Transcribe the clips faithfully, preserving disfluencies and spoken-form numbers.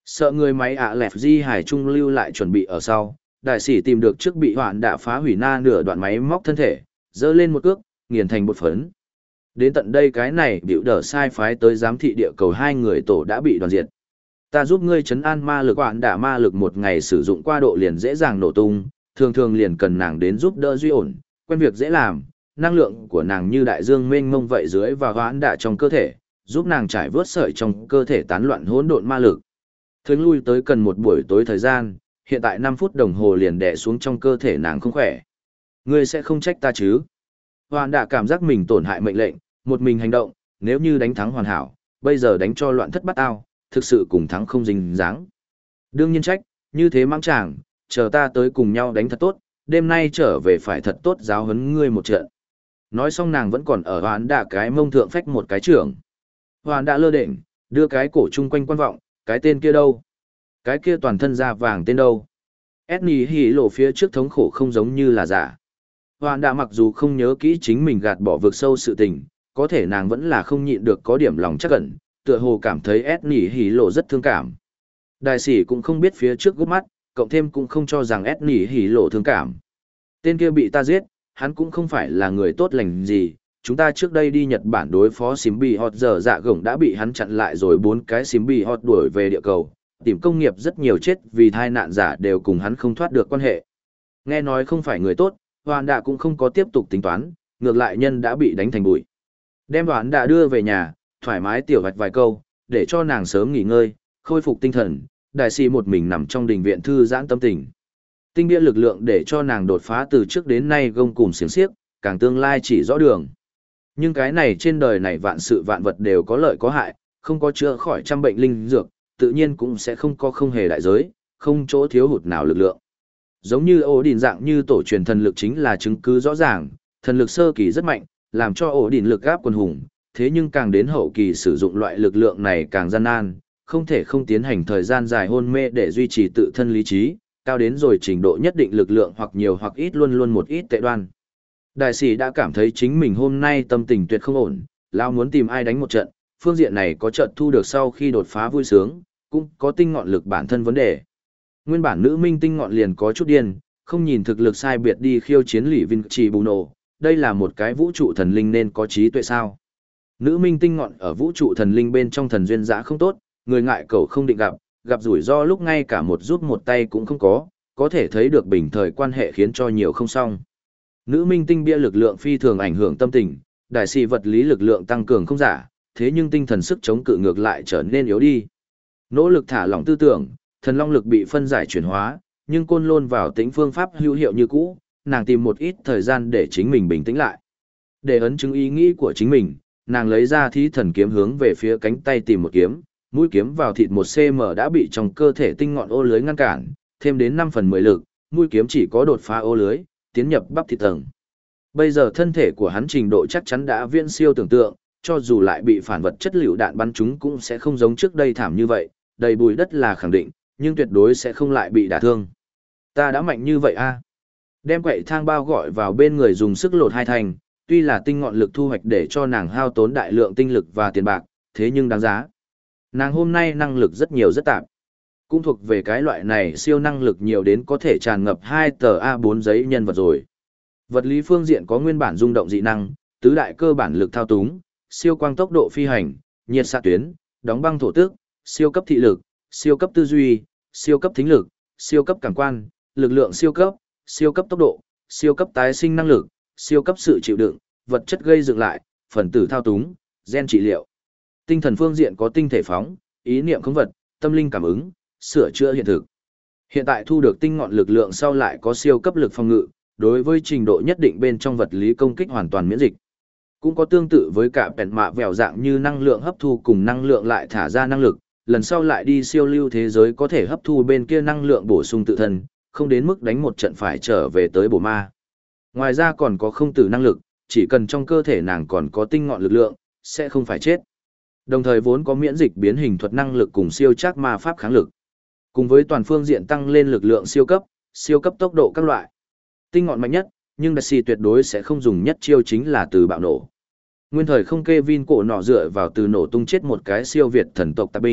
Sợ người máy ạ lẹp di hải trung lưu lại chuẩn bị ở sau, đại sĩ tìm được trước bị hoạn đã phá hủy na nửa đoạn máy móc thân thể, dơ lên một cước, nghiền thành bột phấn. Đến tận đây cái này biểu đỡ sai phái tới giám thị địa cầu hai người tổ đã bị đoàn diệt. Ta giúp ngươi chấn an ma lực hoạn đã ma lực một ngày sử dụng qua độ liền dễ dàng nổ tung, thường thường liền cần nàng đến giúp đỡ duy ổn, quen việc dễ làm, năng lượng của nàng như đại dương mênh mông vậy dưới và hoạn đã trong cơ thể, giúp nàng trải vớt sợi trong cơ thể tán loạn hỗn độn ma lực. Thường lui tới cần một buổi tối thời gian, hiện tại năm phút đồng hồ liền đè xuống trong cơ thể nàng không khỏe. Ngươi sẽ không trách ta chứ? Hoạn đã cảm giác mình tổn hại mệnh lệnh, một mình hành động, nếu như đánh thắng hoàn hảo, bây giờ đánh cho loạn thất bát ao, thực sự cùng thắng không dính dáng. Đương nhiên trách, như thế mang chàng, chờ ta tới cùng nhau đánh thật tốt, đêm nay trở về phải thật tốt giáo huấn ngươi một trận. Nói xong nàng vẫn còn ở hoạn đã cái mông thượng phách một cái trưởng. Hoạn đã lơ đễnh, đưa cái cổ chung quanh quan vọng, cái tên kia đâu? Cái kia toàn thân da vàng tên đâu? Edney hỉ lộ phía trước thống khổ không giống như là giả. Hoạn đã mặc dù không nhớ kỹ chính mình gạt bỏ vực sâu sự tình, có thể nàng vẫn là không nhịn được có điểm lòng chắc ẩn, tựa hồ cảm thấy Edney hỉ lộ rất thương cảm. Đại sĩ cũng không biết phía trước gút mắt, cộng thêm cũng không cho rằng Edney hỉ lộ thương cảm. Tên kia bị ta giết, hắn cũng không phải là người tốt lành gì. Chúng ta trước đây đi Nhật Bản đối phó Simbi Hot giờ dạ gổng đã bị hắn chặn lại rồi bốn cái Simbi Hot đuổi về địa cầu, tìm công nghiệp rất nhiều chết vì tai nạn giả đều cùng hắn không thoát được quan hệ. Nghe nói không phải người tốt, Hoàn Đạ cũng không có tiếp tục tính toán, ngược lại nhân đã bị đánh thành bụi. Đem Hoàn Đạ đưa về nhà, thoải mái tiểu vạch vài câu, để cho nàng sớm nghỉ ngơi, khôi phục tinh thần, đại sĩ một mình nằm trong đình viện thư giãn tâm tình. Tinh bia lực lượng để cho nàng đột phá từ trước đến nay gông cùm xiềng xiếc, càng tương lai chỉ rõ đường. Nhưng cái này trên đời này vạn sự vạn vật đều có lợi có hại, không có chữa khỏi trăm bệnh linh dược, tự nhiên cũng sẽ không có không hề đại giới, không chỗ thiếu hụt nào lực lượng. Giống như ổ đỉnh dạng như tổ truyền thần lực chính là chứng cứ rõ ràng, thần lực sơ kỳ rất mạnh, làm cho ổ đỉnh lực gáp quân hùng, thế nhưng càng đến hậu kỳ sử dụng loại lực lượng này càng gian nan, không thể không tiến hành thời gian dài hôn mê để duy trì tự thân lý trí, cao đến rồi trình độ nhất định lực lượng hoặc nhiều hoặc ít luôn luôn một ít tệ đoan. Đại sĩ đã cảm thấy chính mình hôm nay tâm tình tuyệt không ổn, lão muốn tìm ai đánh một trận, phương diện này có trận thu được sau khi đột phá vui sướng, cũng có tinh ngọn lực bản thân vấn đề. Nguyên bản nữ minh tinh ngọn liền có chút điên, không nhìn thực lực sai biệt đi khiêu chiến Lý Vinh Trì Bù Nổ, đây là một cái vũ trụ thần linh nên có trí tuệ sao. Nữ minh tinh ngọn ở vũ trụ thần linh bên trong thần duyên dã không tốt, người ngại cầu không định gặp, gặp rủi ro lúc ngay cả một giúp một tay cũng không có, có thể thấy được bình thời quan hệ khiến cho nhiều không xong. Nữ minh tinh bia lực lượng phi thường ảnh hưởng tâm tình, đại sĩ vật lý lực lượng tăng cường không giả, thế nhưng tinh thần sức chống cự ngược lại trở nên yếu đi. Nỗ lực thả lỏng tư tưởng, thần long lực bị phân giải chuyển hóa, nhưng côn lôn vào tính phương pháp hữu hiệu như cũ, nàng tìm một ít thời gian để chính mình bình tĩnh lại. Để ấn chứng ý nghĩ của chính mình, nàng lấy ra thí thần kiếm hướng về phía cánh tay tìm một kiếm, mũi kiếm vào thịt một xăng ti mét đã bị trong cơ thể tinh ngọn ô lưới ngăn cản, thêm đến năm phần mười lực, mũi kiếm chỉ có đột phá ô lưới, tiến nhập bắp thịt tầng. Bây giờ thân thể của hắn trình độ chắc chắn đã viễn siêu tưởng tượng, cho dù lại bị phản vật chất liệu đạn bắn trúng cũng sẽ không giống trước đây thảm như vậy, đầy bùi đất là khẳng định, nhưng tuyệt đối sẽ không lại bị đả thương. Ta đã mạnh như vậy a. Đem quậy thang bao gọi vào bên người dùng sức lột hai thành, tuy là tinh ngọn lực thu hoạch để cho nàng hao tốn đại lượng tinh lực và tiền bạc, thế nhưng đáng giá. Nàng hôm nay năng lực rất nhiều rất tạp. Cũng thuộc về cái loại này siêu năng lực nhiều đến có thể tràn ngập hai tờ A bốn giấy nhân vật rồi. Vật lý phương diện có nguyên bản rung động dị năng, tứ đại cơ bản lực thao túng, siêu quang tốc độ phi hành, nhiệt xạ tuyến, đóng băng thổ tức, siêu cấp thị lực, siêu cấp tư duy, siêu cấp thính lực, siêu cấp cảm quan, lực lượng siêu cấp, siêu cấp tốc độ, siêu cấp tái sinh năng lực, siêu cấp sự chịu đựng, vật chất gây dựng lại, phần tử thao túng, gen trị liệu. Tinh thần phương diện có tinh thể phóng, ý niệm khống vật, tâm linh cảm ứng, sửa chữa hiện thực. Hiện tại thu được tinh ngọn lực lượng sau lại có siêu cấp lực phòng ngự, đối với trình độ nhất định bên trong vật lý công kích hoàn toàn miễn dịch. Cũng có tương tự với cả bèn mạ vèo dạng như năng lượng hấp thu cùng năng lượng lại thả ra năng lực, lần sau lại đi siêu lưu thế giới có thể hấp thu bên kia năng lượng bổ sung tự thân, không đến mức đánh một trận phải trở về tới bổ ma. Ngoài ra còn có không tử năng lực, chỉ cần trong cơ thể nàng còn có tinh ngọn lực lượng, sẽ không phải chết. Đồng thời vốn có miễn dịch biến hình thuật năng lực cùng siêu chắc ma pháp kháng lực. Cùng với toàn phương diện tăng lên lực lượng siêu cấp, siêu cấp tốc độ các loại. Tinh ngọn mạnh nhất, nhưng đặc sĩ tuyệt đối sẽ không dùng nhất chiêu chính là từ bạo nổ. Nguyên thời không Kevin cổ nọ dựa vào từ nổ tung chết một cái siêu việt thần tộc tạp binh,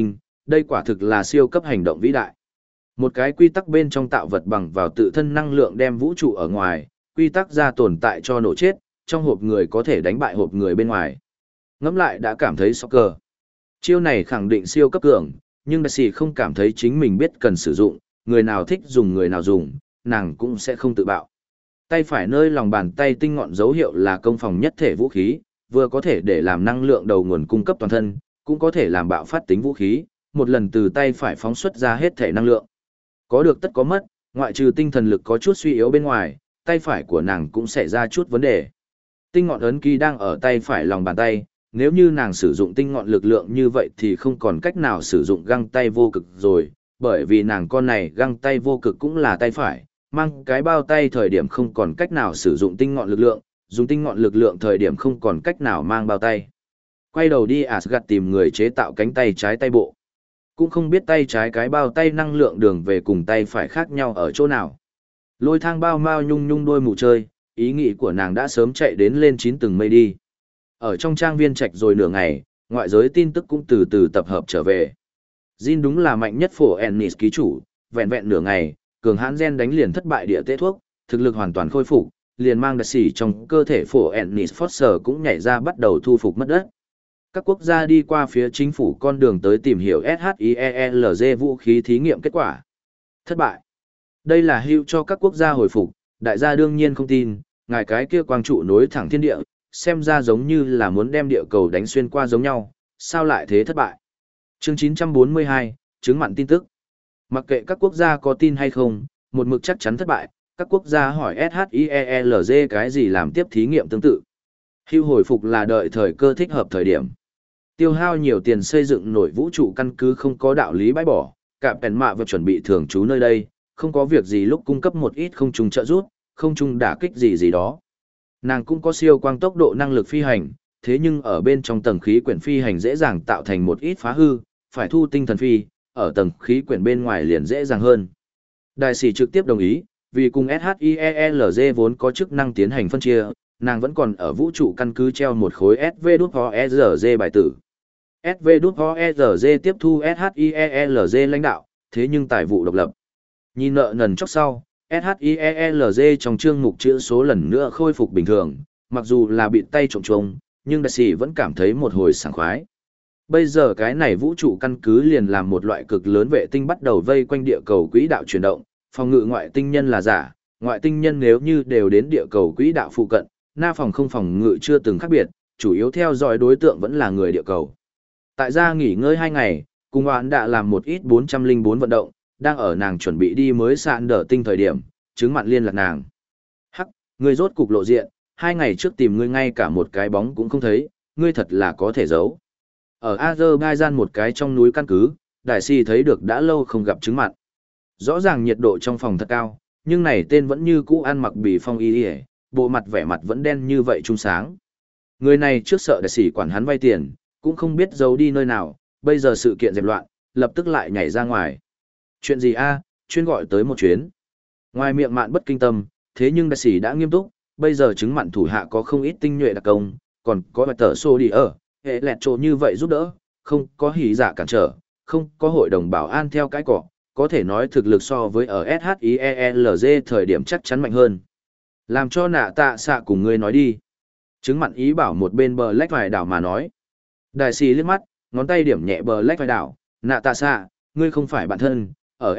Đây quả thực là siêu cấp hành động vĩ đại. Một cái quy tắc bên trong tạo vật bằng vào tự thân năng lượng đem vũ trụ ở ngoài, quy tắc ra tồn tại cho nổ chết, trong hộp người có thể đánh bại hộp người bên ngoài. Ngẫm lại đã cảm thấy soccer. Chiêu này khẳng định siêu cấp cường, nhưng Đại Sĩ không cảm thấy chính mình biết cần sử dụng, người nào thích dùng người nào dùng, nàng cũng sẽ không tự bạo. Tay phải nơi lòng bàn tay tinh ngọn dấu hiệu là công phòng nhất thể vũ khí, vừa có thể để làm năng lượng đầu nguồn cung cấp toàn thân, cũng có thể làm bạo phát tính vũ khí, một lần từ tay phải phóng xuất ra hết thể năng lượng. Có được tất có mất, ngoại trừ tinh thần lực có chút suy yếu bên ngoài, tay phải của nàng cũng xảy ra chút vấn đề. Tinh ngọn ấn ký đang ở tay phải lòng bàn tay, nếu như nàng sử dụng tinh ngọn lực lượng như vậy thì không còn cách nào sử dụng găng tay vô cực rồi, bởi vì nàng con này găng tay vô cực cũng là tay phải, mang cái bao tay thời điểm không còn cách nào sử dụng tinh ngọn lực lượng, dùng tinh ngọn lực lượng thời điểm không còn cách nào mang bao tay. Quay đầu đi Asgard tìm người chế tạo cánh tay trái tay bộ. Cũng không biết tay trái cái bao tay năng lượng đường về cùng tay phải khác nhau ở chỗ nào. Lôi thang bao mao nhung nhung đôi mù chơi, ý nghĩ của nàng đã sớm chạy đến lên chín tầng mây đi. Ở trong trang viên trạch rồi nửa ngày, ngoại giới tin tức cũng từ từ tập hợp trở về. Jin đúng là mạnh nhất phổ Ennis ký chủ, vẹn vẹn nửa ngày, cường hãn gen đánh liền thất bại địa tế thuốc, thực lực hoàn toàn khôi phục, liền mang đặc sĩ trong cơ thể phổ Ennis Foster cũng nhảy ra bắt đầu thu phục mất đất. Các quốc gia đi qua phía chính phủ con đường tới tìm hiểu SHIELZ vũ khí thí nghiệm kết quả. Thất bại. Đây là hữu cho các quốc gia hồi phục, đại gia đương nhiên không tin, ngài cái kia quang trụ nối thẳng thiên địa, xem ra giống như là muốn đem địa cầu đánh xuyên qua giống nhau, sao lại thế thất bại. Chương chín trăm bốn mươi hai, chứng mặn tin tức. Mặc kệ các quốc gia có tin hay không, một mực chắc chắn thất bại, các quốc gia hỏi SHIELZ cái gì làm tiếp thí nghiệm tương tự. Hữu hồi phục là đợi thời cơ thích hợp thời điểm. Tiêu hao nhiều tiền xây dựng nổi vũ trụ căn cứ không có đạo lý bãi bỏ, cả bèn mạ và chuẩn bị thường trú nơi đây, không có việc gì lúc cung cấp một ít không trùng trợ giúp, không trùng đả kích gì gì đó. Nàng cũng có siêu quang tốc độ năng lực phi hành, thế nhưng ở bên trong tầng khí quyển phi hành dễ dàng tạo thành một ít phá hư, phải thu tinh thần phi, ở tầng khí quyển bên ngoài liền dễ dàng hơn. Đại sĩ trực tiếp đồng ý, vì cùng SHIELZ vốn có chức năng tiến hành phân chia, nàng vẫn còn ở vũ trụ căn cứ treo một khối ét vê đê o e rờ giê bài tử. ét vê đê o e rờ giê tiếp thu SHIELZ lãnh đạo, thế nhưng tài vụ độc lập. Nhìn nợ nần chốc sau, SHIELZ trong chương mục chữ số lần nữa khôi phục bình thường, mặc dù là bị tay trộm trông, nhưng đại sĩ vẫn cảm thấy một hồi sảng khoái. Bây giờ cái này vũ trụ căn cứ liền làm một loại cực lớn vệ tinh bắt đầu vây quanh địa cầu quỹ đạo chuyển động, phòng ngự ngoại tinh nhân là giả, ngoại tinh nhân nếu như đều đến địa cầu quỹ đạo phụ cận, na phòng không phòng ngự chưa từng khác biệt, chủ yếu theo dõi đối tượng vẫn là người địa cầu. Tại gia nghỉ ngơi hai ngày, cùng bạn đã làm một ít bốn trăm lẻ bốn vận động, đang ở nàng chuẩn bị đi mới sạn đỡ tinh thời điểm, chứng mặn liên lạc nàng. Hắc, ngươi rốt cục lộ diện, hai ngày trước tìm ngươi ngay cả một cái bóng cũng không thấy, ngươi thật là có thể giấu. Ở Azerbaijan một cái trong núi căn cứ, đại sĩ thấy được đã lâu không gặp chứng mặn. Rõ ràng nhiệt độ trong phòng thật cao, nhưng này tên vẫn như cũ ăn mặc bì phong y y, bộ mặt vẻ mặt vẫn đen như vậy trung sáng. Người này trước sợ đại sĩ quản hắn vay tiền, cũng không biết giấu đi nơi nào, bây giờ sự kiện dẹp loạn, lập tức lại nhảy ra ngoài. Chuyện gì a? Chuyên gọi tới một chuyến. Ngoài miệng mạn bất kinh tâm, thế nhưng đại sĩ đã nghiêm túc, bây giờ chứng mặn thủ hạ có không ít tinh nhuệ đặc công, còn có bài tờ xô đi ở, hệ lẹt trộn như vậy giúp đỡ, không có hỉ giả cản trở, không có hội đồng bảo an theo cái cỏ, có thể nói thực lực so với ở SHIELZ thời điểm chắc chắn mạnh hơn. Làm cho nạ tạ xạ cùng ngươi nói đi. Chứng mặn ý bảo một bên bờ lách vài đảo mà nói. Đại sĩ liếc mắt, ngón tay điểm nhẹ bờ lách vài đảo, nạ tạ xạ, ngươi không phải bạn thân, ở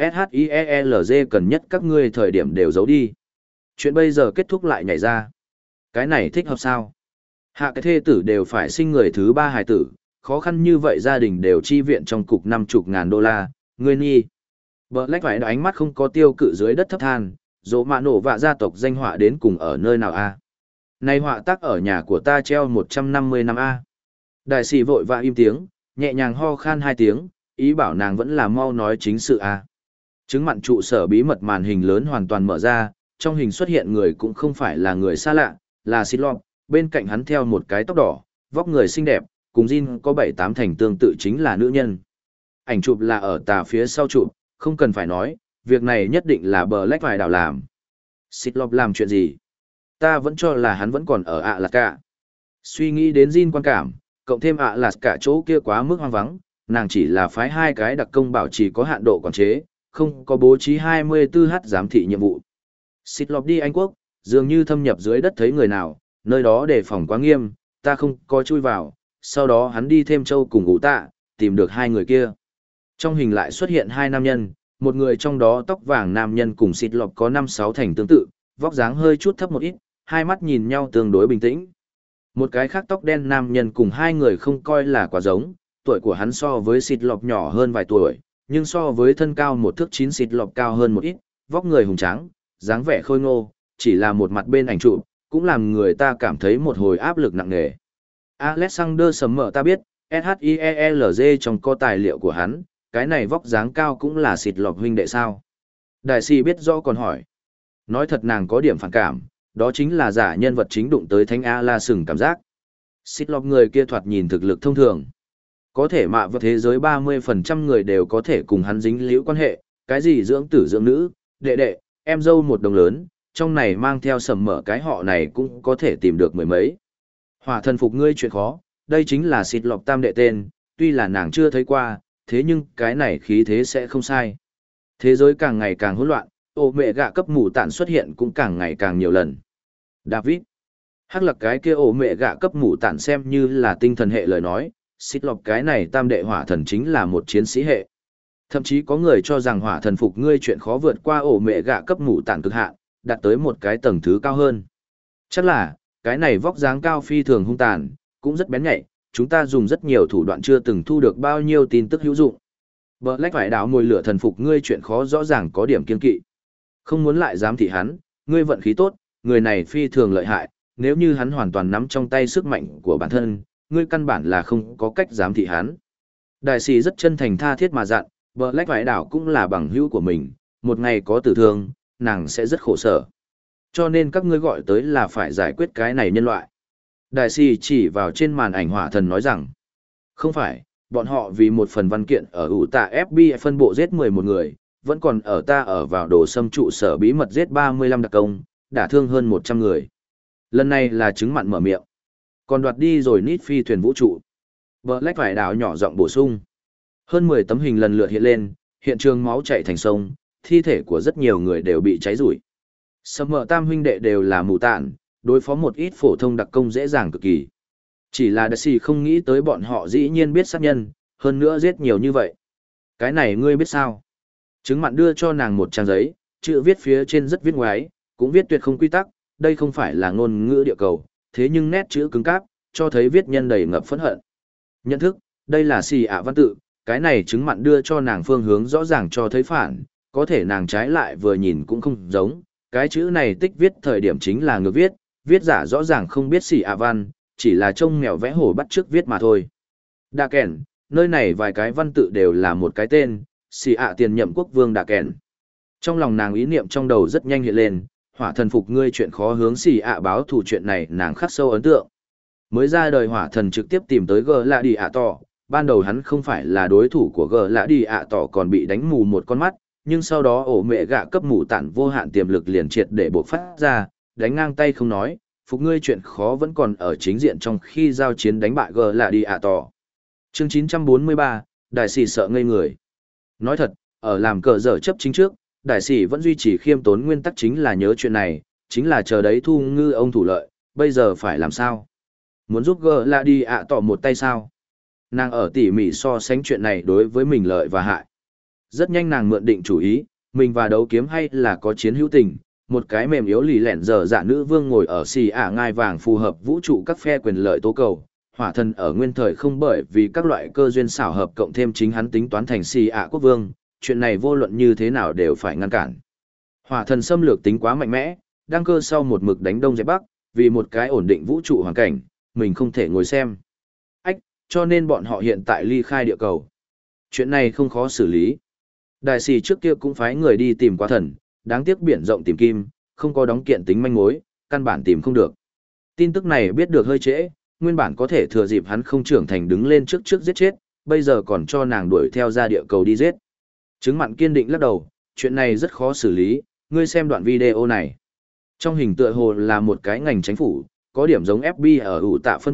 SHIELZ cần nhất các ngươi thời điểm đều giấu đi. Chuyện bây giờ kết thúc lại nhảy ra. Cái này thích hợp sao? Hạ cái thê tử đều phải sinh người thứ ba hài tử, khó khăn như vậy gia đình đều chi viện trong cục năm chục ngàn đô la, ngươi nhi. Bờ lách vải ánh mắt không có tiêu cự dưới đất thấp than, dỗ mạ nổ vạ gia tộc danh họa đến cùng ở nơi nào a? Này họa tác ở nhà của ta treo một trăm năm mươi năm a. Đại sĩ vội vã im tiếng, nhẹ nhàng ho khan hai tiếng, ý bảo nàng vẫn là mau nói chính sự a. Chứng mặn trụ sở bí mật màn hình lớn hoàn toàn mở ra, trong hình xuất hiện người cũng không phải là người xa lạ, là Silop, bên cạnh hắn theo một cái tóc đỏ, vóc người xinh đẹp, cùng Jin có bảy tám thành tương tự chính là nữ nhân. Ảnh chụp là ở tà phía sau chụp, không cần phải nói, việc này nhất định là bờ lách vài đảo làm. Silop làm chuyện gì? Ta vẫn cho là hắn vẫn còn ở ạ lạt cả. Suy nghĩ đến Jin quan cảm, cộng thêm ạ lạt cả chỗ kia quá mức hoang vắng, nàng chỉ là phái hai cái đặc công bảo trì có hạn độ quản chế, không có bố trí hai mươi tư h giám thị nhiệm vụ. Xịt lọc đi Anh Quốc, dường như thâm nhập dưới đất thấy người nào, nơi đó đề phòng quá nghiêm, ta không có chui vào, sau đó hắn đi thêm châu cùng ngủ tạ, tìm được hai người kia. Trong hình lại xuất hiện hai nam nhân, một người trong đó tóc vàng nam nhân cùng xịt lọc có năm sáu thành tương tự, vóc dáng hơi chút thấp một ít, hai mắt nhìn nhau tương đối bình tĩnh. Một cái khác tóc đen nam nhân cùng hai người không coi là quá giống, tuổi của hắn so với xịt lọc nhỏ hơn vài tuổi, nhưng so với thân cao một thước chín xịt lọc cao hơn một ít, vóc người hùng tráng, dáng vẻ khôi ngô, chỉ là một mặt bên ảnh chụp cũng làm người ta cảm thấy một hồi áp lực nặng nề. Alexander sớm mở ta biết, SHIELZ trong có tài liệu của hắn, cái này vóc dáng cao cũng là xịt lọc huynh đệ sao. Đại sĩ biết rõ còn hỏi. Nói thật nàng có điểm phản cảm, đó chính là giả nhân vật chính đụng tới thánh A la sừng cảm giác. Xịt lọc người kia thoạt nhìn thực lực thông thường. Có thể mạ vào thế giới ba mươi phần trăm người đều có thể cùng hắn dính liễu quan hệ, cái gì dưỡng tử dưỡng nữ, đệ đệ, em dâu một đồng lớn, trong này mang theo sầm mở cái họ này cũng có thể tìm được mười mấy. Hỏa thần phục ngươi chuyện khó, đây chính là xịt lọc tam đệ tên, tuy là nàng chưa thấy qua, thế nhưng cái này khí thế sẽ không sai. Thế giới càng ngày càng hỗn loạn, ô mẹ gạ cấp mù tản xuất hiện cũng càng ngày càng nhiều lần. David, hắc lặc cái kia ổ mẹ gạ cấp mù tản xem như là tinh thần hệ lời nói, xịt lọc cái này tam đệ hỏa thần chính là một chiến sĩ hệ. Thậm chí có người cho rằng hỏa thần phục ngươi chuyện khó vượt qua ổ mẹ gạ cấp mù tản cực hạn, đạt tới một cái tầng thứ cao hơn. Chắc là, cái này vóc dáng cao phi thường hung tàn, cũng rất bén nhạy, chúng ta dùng rất nhiều thủ đoạn chưa từng thu được bao nhiêu tin tức hữu dụng. Black phải đảo mồi lửa thần phục ngươi chuyện khó rõ ràng có điểm kiên kỵ. Không muốn lại dám thị hắn, ngươi vận khí tốt, người này phi thường lợi hại, nếu như hắn hoàn toàn nắm trong tay sức mạnh của bản thân, ngươi căn bản là không có cách dám thị hắn. Đại sĩ rất chân thành tha thiết mà dặn, Black phải đảo cũng là bằng hữu của mình, một ngày có tử thương, nàng sẽ rất khổ sở. Cho nên các ngươi gọi tới là phải giải quyết cái này nhân loại. Đại sĩ chỉ vào trên màn ảnh hỏa thần nói rằng, không phải, bọn họ vì một phần văn kiện ở ủ tạ ép bê i phân bộ giết mười một người, vẫn còn ở ta ở vào đồ xâm trụ sở bí mật giết ba mươi lăm đặc công, đả thương hơn một trăm người. Lần này là chứng mặn mở miệng. Còn đoạt đi rồi nít phi thuyền vũ trụ. Black phải đảo nhỏ giọng bổ sung. Hơn mười tấm hình lần lượt hiện lên, hiện trường máu chảy thành sông, thi thể của rất nhiều người đều bị cháy rủi. Sâm mờ tam huynh đệ đều là mù tản, đối phó một ít phổ thông đặc công dễ dàng cực kỳ. Chỉ là đại sĩ không nghĩ tới bọn họ dĩ nhiên biết sát nhân, hơn nữa giết nhiều như vậy. Cái này ngươi biết sao? Chứng mặn đưa cho nàng một trang giấy, chữ viết phía trên rất viết ngoái, cũng viết tuyệt không quy tắc, đây không phải là ngôn ngữ địa cầu, thế nhưng nét chữ cứng cáp, cho thấy viết nhân đầy ngập phẫn hận. Nhận thức, đây là xì ạ văn tự, cái này chứng mặn đưa cho nàng phương hướng rõ ràng cho thấy phản, có thể nàng trái lại vừa nhìn cũng không giống, cái chữ này tích viết thời điểm chính là ngược viết, viết giả rõ ràng không biết xì ạ văn, chỉ là trông mèo vẽ hổ bắt chước viết mà thôi. Đà kèn, nơi này vài cái văn tự đều là một cái tên, xì ạ tiền nhậm quốc vương Đà kèn. Trong lòng nàng ý niệm trong đầu rất nhanh hiện lên, hỏa thần phục ngươi chuyện khó hướng xì ạ báo thù chuyện này nàng khắc sâu ấn tượng. Mới ra đời hỏa thần trực tiếp tìm tới gờ lạ đi ạ tỏ, ban đầu hắn không phải là đối thủ của gờ lạ đi ạ tỏ còn bị đánh mù một con mắt, nhưng sau đó ổ mẹ gạ cấp mù tản vô hạn tiềm lực liền triệt để bộc phát ra, đánh ngang tay không nói, phục ngươi chuyện khó vẫn còn ở chính diện trong khi giao chiến đánh bại gờ lạ đi ạ tỏ. Chương chín trăm bốn mươi ba, đại sĩ sợ ngây người. Nói thật, ở làm cờ dở chấp chính trước, đại sĩ vẫn duy trì khiêm tốn nguyên tắc chính là nhớ chuyện này, chính là chờ đấy thu ngư ông thủ lợi, bây giờ phải làm sao? Muốn giúp gờ lạ đi ạ tỏ một tay sao? Nàng ở tỉ mỉ so sánh chuyện này đối với mình lợi và hại. Rất nhanh nàng mượn định chủ ý, mình và đấu kiếm hay là có chiến hữu tình, một cái mềm yếu lì lẹn dở dạ nữ vương ngồi ở xì ả ngai vàng phù hợp vũ trụ các phe quyền lợi tố cầu. Hỏa thần ở nguyên thời không bởi vì các loại cơ duyên xảo hợp cộng thêm chính hắn tính toán thành xì ả quốc vương, chuyện này vô luận như thế nào đều phải ngăn cản. Hỏa thần xâm lược tính quá mạnh mẽ, đăng cơ sau một mực đánh đông dẹp bắc, vì một cái ổn định vũ trụ hoàn cảnh, mình không thể ngồi xem. Ách, cho nên bọn họ hiện tại ly khai địa cầu. Chuyện này không khó xử lý. Đại sĩ trước kia cũng phái người đi tìm quá thần, đáng tiếc biển rộng tìm kim, không có đóng kiện tính manh mối, căn bản tìm không được. Tin tức này biết được hơi trễ, nguyên bản có thể thừa dịp hắn không trưởng thành đứng lên trước trước giết chết, bây giờ còn cho nàng đuổi theo ra địa cầu đi giết. Chứng mặn kiên định lắc đầu, chuyện này rất khó xử lý, ngươi xem đoạn video này. Trong hình tựa hồ là một cái ngành chính phủ, có điểm giống ép bê i ở ủ tạ phân bộ,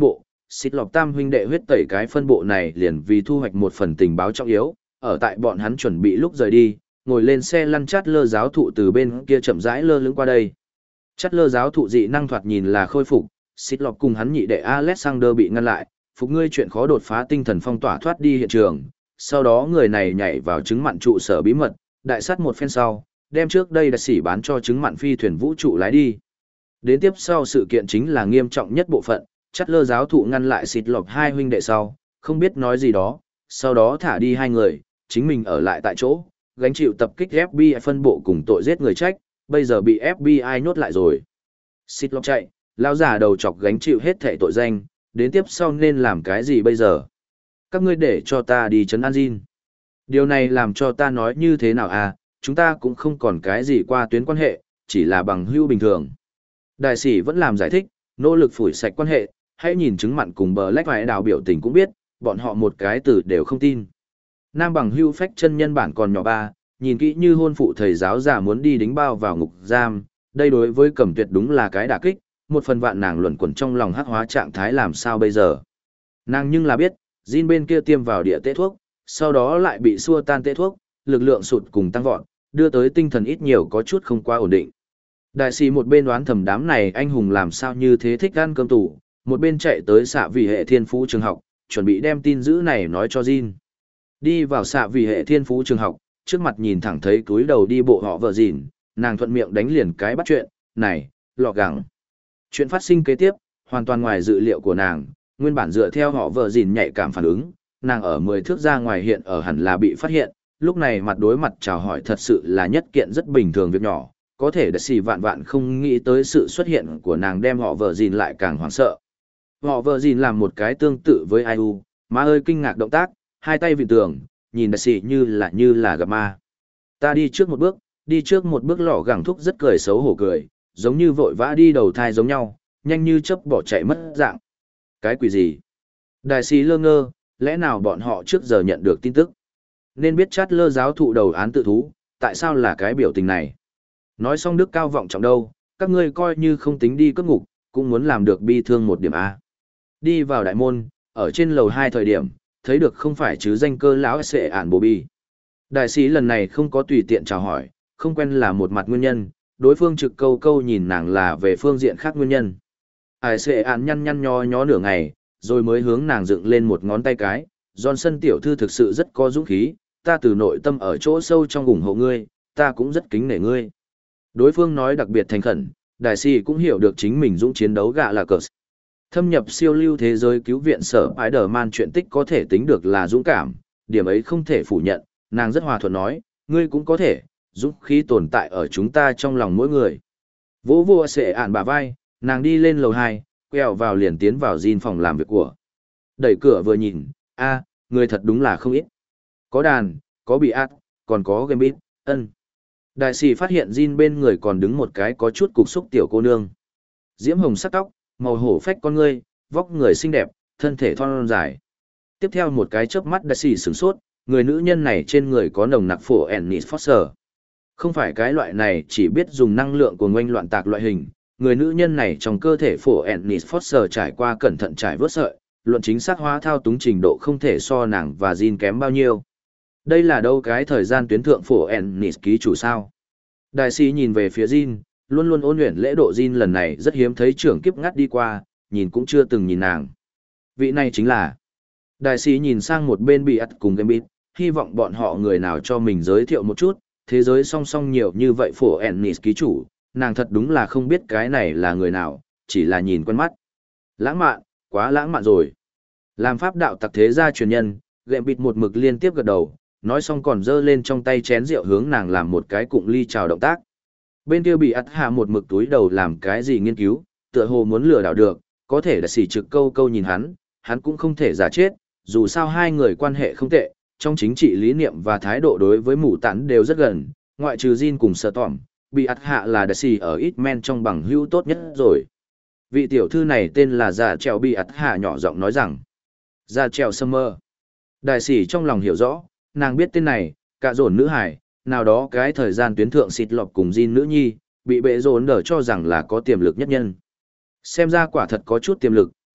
xịt lọc tam huynh đệ huyết tẩy cái phân bộ này liền vì thu hoạch một phần tình báo trọng yếu, ở tại bọn hắn chuẩn bị lúc rời đi, ngồi lên xe lăn chát lơ giáo thụ từ bên kia chậm rãi lơ lửng qua đây. Chát lơ giáo thụ dị năng thoạt nhìn là khôi phục, xịt lọc cùng hắn nhị đệ Alexander bị ngăn lại, phục ngươi chuyện khó đột phá tinh thần phong tỏa thoát đi hiện trường, sau đó người này nhảy vào trứng mặn trụ sở bí mật, đại sát một phen sau, đem trước đây đã xỉ bán cho trứng mặn phi thuyền vũ trụ lái đi. Đến tiếp sau sự kiện chính là nghiêm trọng nhất bộ phận, chắt lơ giáo thụ ngăn lại xịt lọc hai huynh đệ sau, không biết nói gì đó, sau đó thả đi hai người, chính mình ở lại tại chỗ, gánh chịu tập kích ép bê i phân bộ cùng tội giết người trách, bây giờ bị ép bê i nhốt lại rồi. Xịt lọc chạy, lão già đầu chọc gánh chịu hết thảy tội danh, đến tiếp sau nên làm cái gì bây giờ? Các ngươi để cho ta đi trấn an Jin. Điều này làm cho ta nói như thế nào à, chúng ta cũng không còn cái gì qua tuyến quan hệ, chỉ là bằng hữu bình thường. Đại sĩ vẫn làm giải thích, nỗ lực phủi sạch quan hệ, hãy nhìn chứng mặn cùng bờ lách vải đào biểu tình cũng biết, bọn họ một cái từ đều không tin. Nam bằng hữu phách chân nhân bản còn nhỏ ba, nhìn kỹ như hôn phụ thầy giáo già muốn đi đính bao vào ngục giam, đây đối với Cẩm Tuyệt đúng là cái đả kích, một phần vạn nàng luẩn quẩn trong lòng hắc hóa trạng thái làm sao bây giờ. Nàng nhưng là biết, Jin bên kia tiêm vào địa tê thuốc, sau đó lại bị xua tan tê thuốc, lực lượng sụt cùng tăng vọt, đưa tới tinh thần ít nhiều có chút không quá ổn định. Đại sĩ một bên đoán thầm đám này anh hùng làm sao như thế thích ăn cơm tủ, một bên chạy tới xạ vì hệ thiên phú trường học, chuẩn bị đem tin dữ này nói cho Jin. Đi vào xạ vì hệ thiên phú trường học, trước mặt nhìn thẳng thấy túi đầu đi bộ họ vợ dìn, nàng thuận miệng đánh liền cái bắt chuyện, này, lọ gẳng. Chuyện phát sinh kế tiếp, hoàn toàn ngoài dự liệu của nàng, nguyên bản dựa theo họ vợ dìn nhạy cảm phản ứng, nàng ở mười thước ra ngoài hiện ở hẳn là bị phát hiện, lúc này mặt đối mặt chào hỏi thật sự là nhất kiện rất bình thường việc nhỏ, có thể đã xì vạn vạn không nghĩ tới sự xuất hiện của nàng đem họ vợ dìn lại càng hoảng sợ. Họ vợ dìn làm một cái tương tự với ai u, má ơi kinh ngạc động tác, hai tay vịn tường, nhìn đại sĩ như là như là gặp ma. Ta đi trước một bước, đi trước một bước lọ gẳng thúc rất cười xấu hổ cười, giống như vội vã đi đầu thai giống nhau, nhanh như chớp bỏ chạy mất dạng. Cái quỷ gì? Đại sĩ lơ ngơ, lẽ nào bọn họ trước giờ nhận được tin tức? Nên biết chát lơ giáo thụ đầu án tự thú, tại sao là cái biểu tình này? Nói xong đức cao vọng trọng đâu, các ngươi coi như không tính đi cất ngục, cũng muốn làm được bi thương một điểm A. Đi vào đại môn, ở trên lầu hai thời điểm, thấy được không phải chứ danh cơ lão sẽ ản bồ bi. Đại sĩ lần này không có tùy tiện chào hỏi, không quen là một mặt nguyên nhân, đối phương trực câu câu nhìn nàng là về phương diện khác nguyên nhân. Ai sẽ ản nhăn nhăn nho nhó nửa ngày, rồi mới hướng nàng dựng lên một ngón tay cái, Johnson tiểu thư thực sự rất có dũng khí, ta từ nội tâm ở chỗ sâu trong ủng hộ ngươi, ta cũng rất kính nể ngươi. Đối phương nói đặc biệt thành khẩn, đại sĩ cũng hiểu được chính mình dũng chiến đấu gạ là cờ. Thâm nhập siêu lưu thế giới cứu viện sở Spider-Man chuyện tích có thể tính được là dũng cảm, điểm ấy không thể phủ nhận, nàng rất hòa thuận nói, ngươi cũng có thể, dũng khí tồn tại ở chúng ta trong lòng mỗi người. Vỗ vô sẽ ản bả vai, nàng đi lên lầu hai, quẹo vào liền tiến vào Jin phòng làm việc của. Đẩy cửa vừa nhìn, a, người thật đúng là không ít. Có đàn, có bị át, còn có game beat, ân. Đại sĩ phát hiện Jin bên người còn đứng một cái có chút cục xúc tiểu cô nương. Diễm hồng sắc tóc, màu hổ phách con ngươi, vóc người xinh đẹp, thân thể thon dài. Tiếp theo một cái chớp mắt đại sĩ sửng sốt, người nữ nhân này trên người có nồng nặc phổ Ennis Foster. Không phải cái loại này chỉ biết dùng năng lượng của ngoanh loạn tạc loại hình, người nữ nhân này trong cơ thể phổ Ennis Foster trải qua cẩn thận trải vớt sợi, luận chính xác hóa thao túng trình độ không thể so nàng và Jin kém bao nhiêu. Đây là đâu cái thời gian tuyến thượng phổ Ennis ký chủ sao? Đại sĩ nhìn về phía Jin, luôn luôn ôn luyện lễ độ Jin lần này rất hiếm thấy trưởng kiếp ngắt đi qua, nhìn cũng chưa từng nhìn nàng. Vị này chính là. Đại sĩ nhìn sang một bên bị ắt cùng Gambit, hy vọng bọn họ người nào cho mình giới thiệu một chút, thế giới song song nhiều như vậy phổ Ennis ký chủ, nàng thật đúng là không biết cái này là người nào, chỉ là nhìn quen mắt. Lãng mạn, quá lãng mạn rồi. Làm pháp đạo tặc thế gia truyền nhân, Gambit một mực liên tiếp gật đầu, nói xong còn giơ lên trong tay chén rượu hướng nàng làm một cái cụng ly chào động tác. Bên kia bị ắt hạ một mực túi đầu làm cái gì nghiên cứu, tựa hồ muốn lừa đảo được, có thể là xỉ trực câu câu nhìn hắn, hắn cũng không thể giả chết, dù sao hai người quan hệ không tệ, trong chính trị lý niệm và thái độ đối với mù tản đều rất gần, ngoại trừ Jin cùng Sở Tỏm, bị ắt hạ là đại sĩ ở ít men trong bằng hữu tốt nhất rồi. Vị tiểu thư này tên là Già Trèo bị ắt hạ nhỏ giọng nói rằng, Già Trèo Summer. Đại sĩ trong lòng hiểu rõ, nàng biết tên này, cả dồn nữ hải, nào đó cái thời gian tuyến thượng xịt lọc cùng Jin nữ nhi, bị bệ dồn đỡ cho rằng là có tiềm lực nhất nhân. Xem ra quả thật có chút tiềm lực,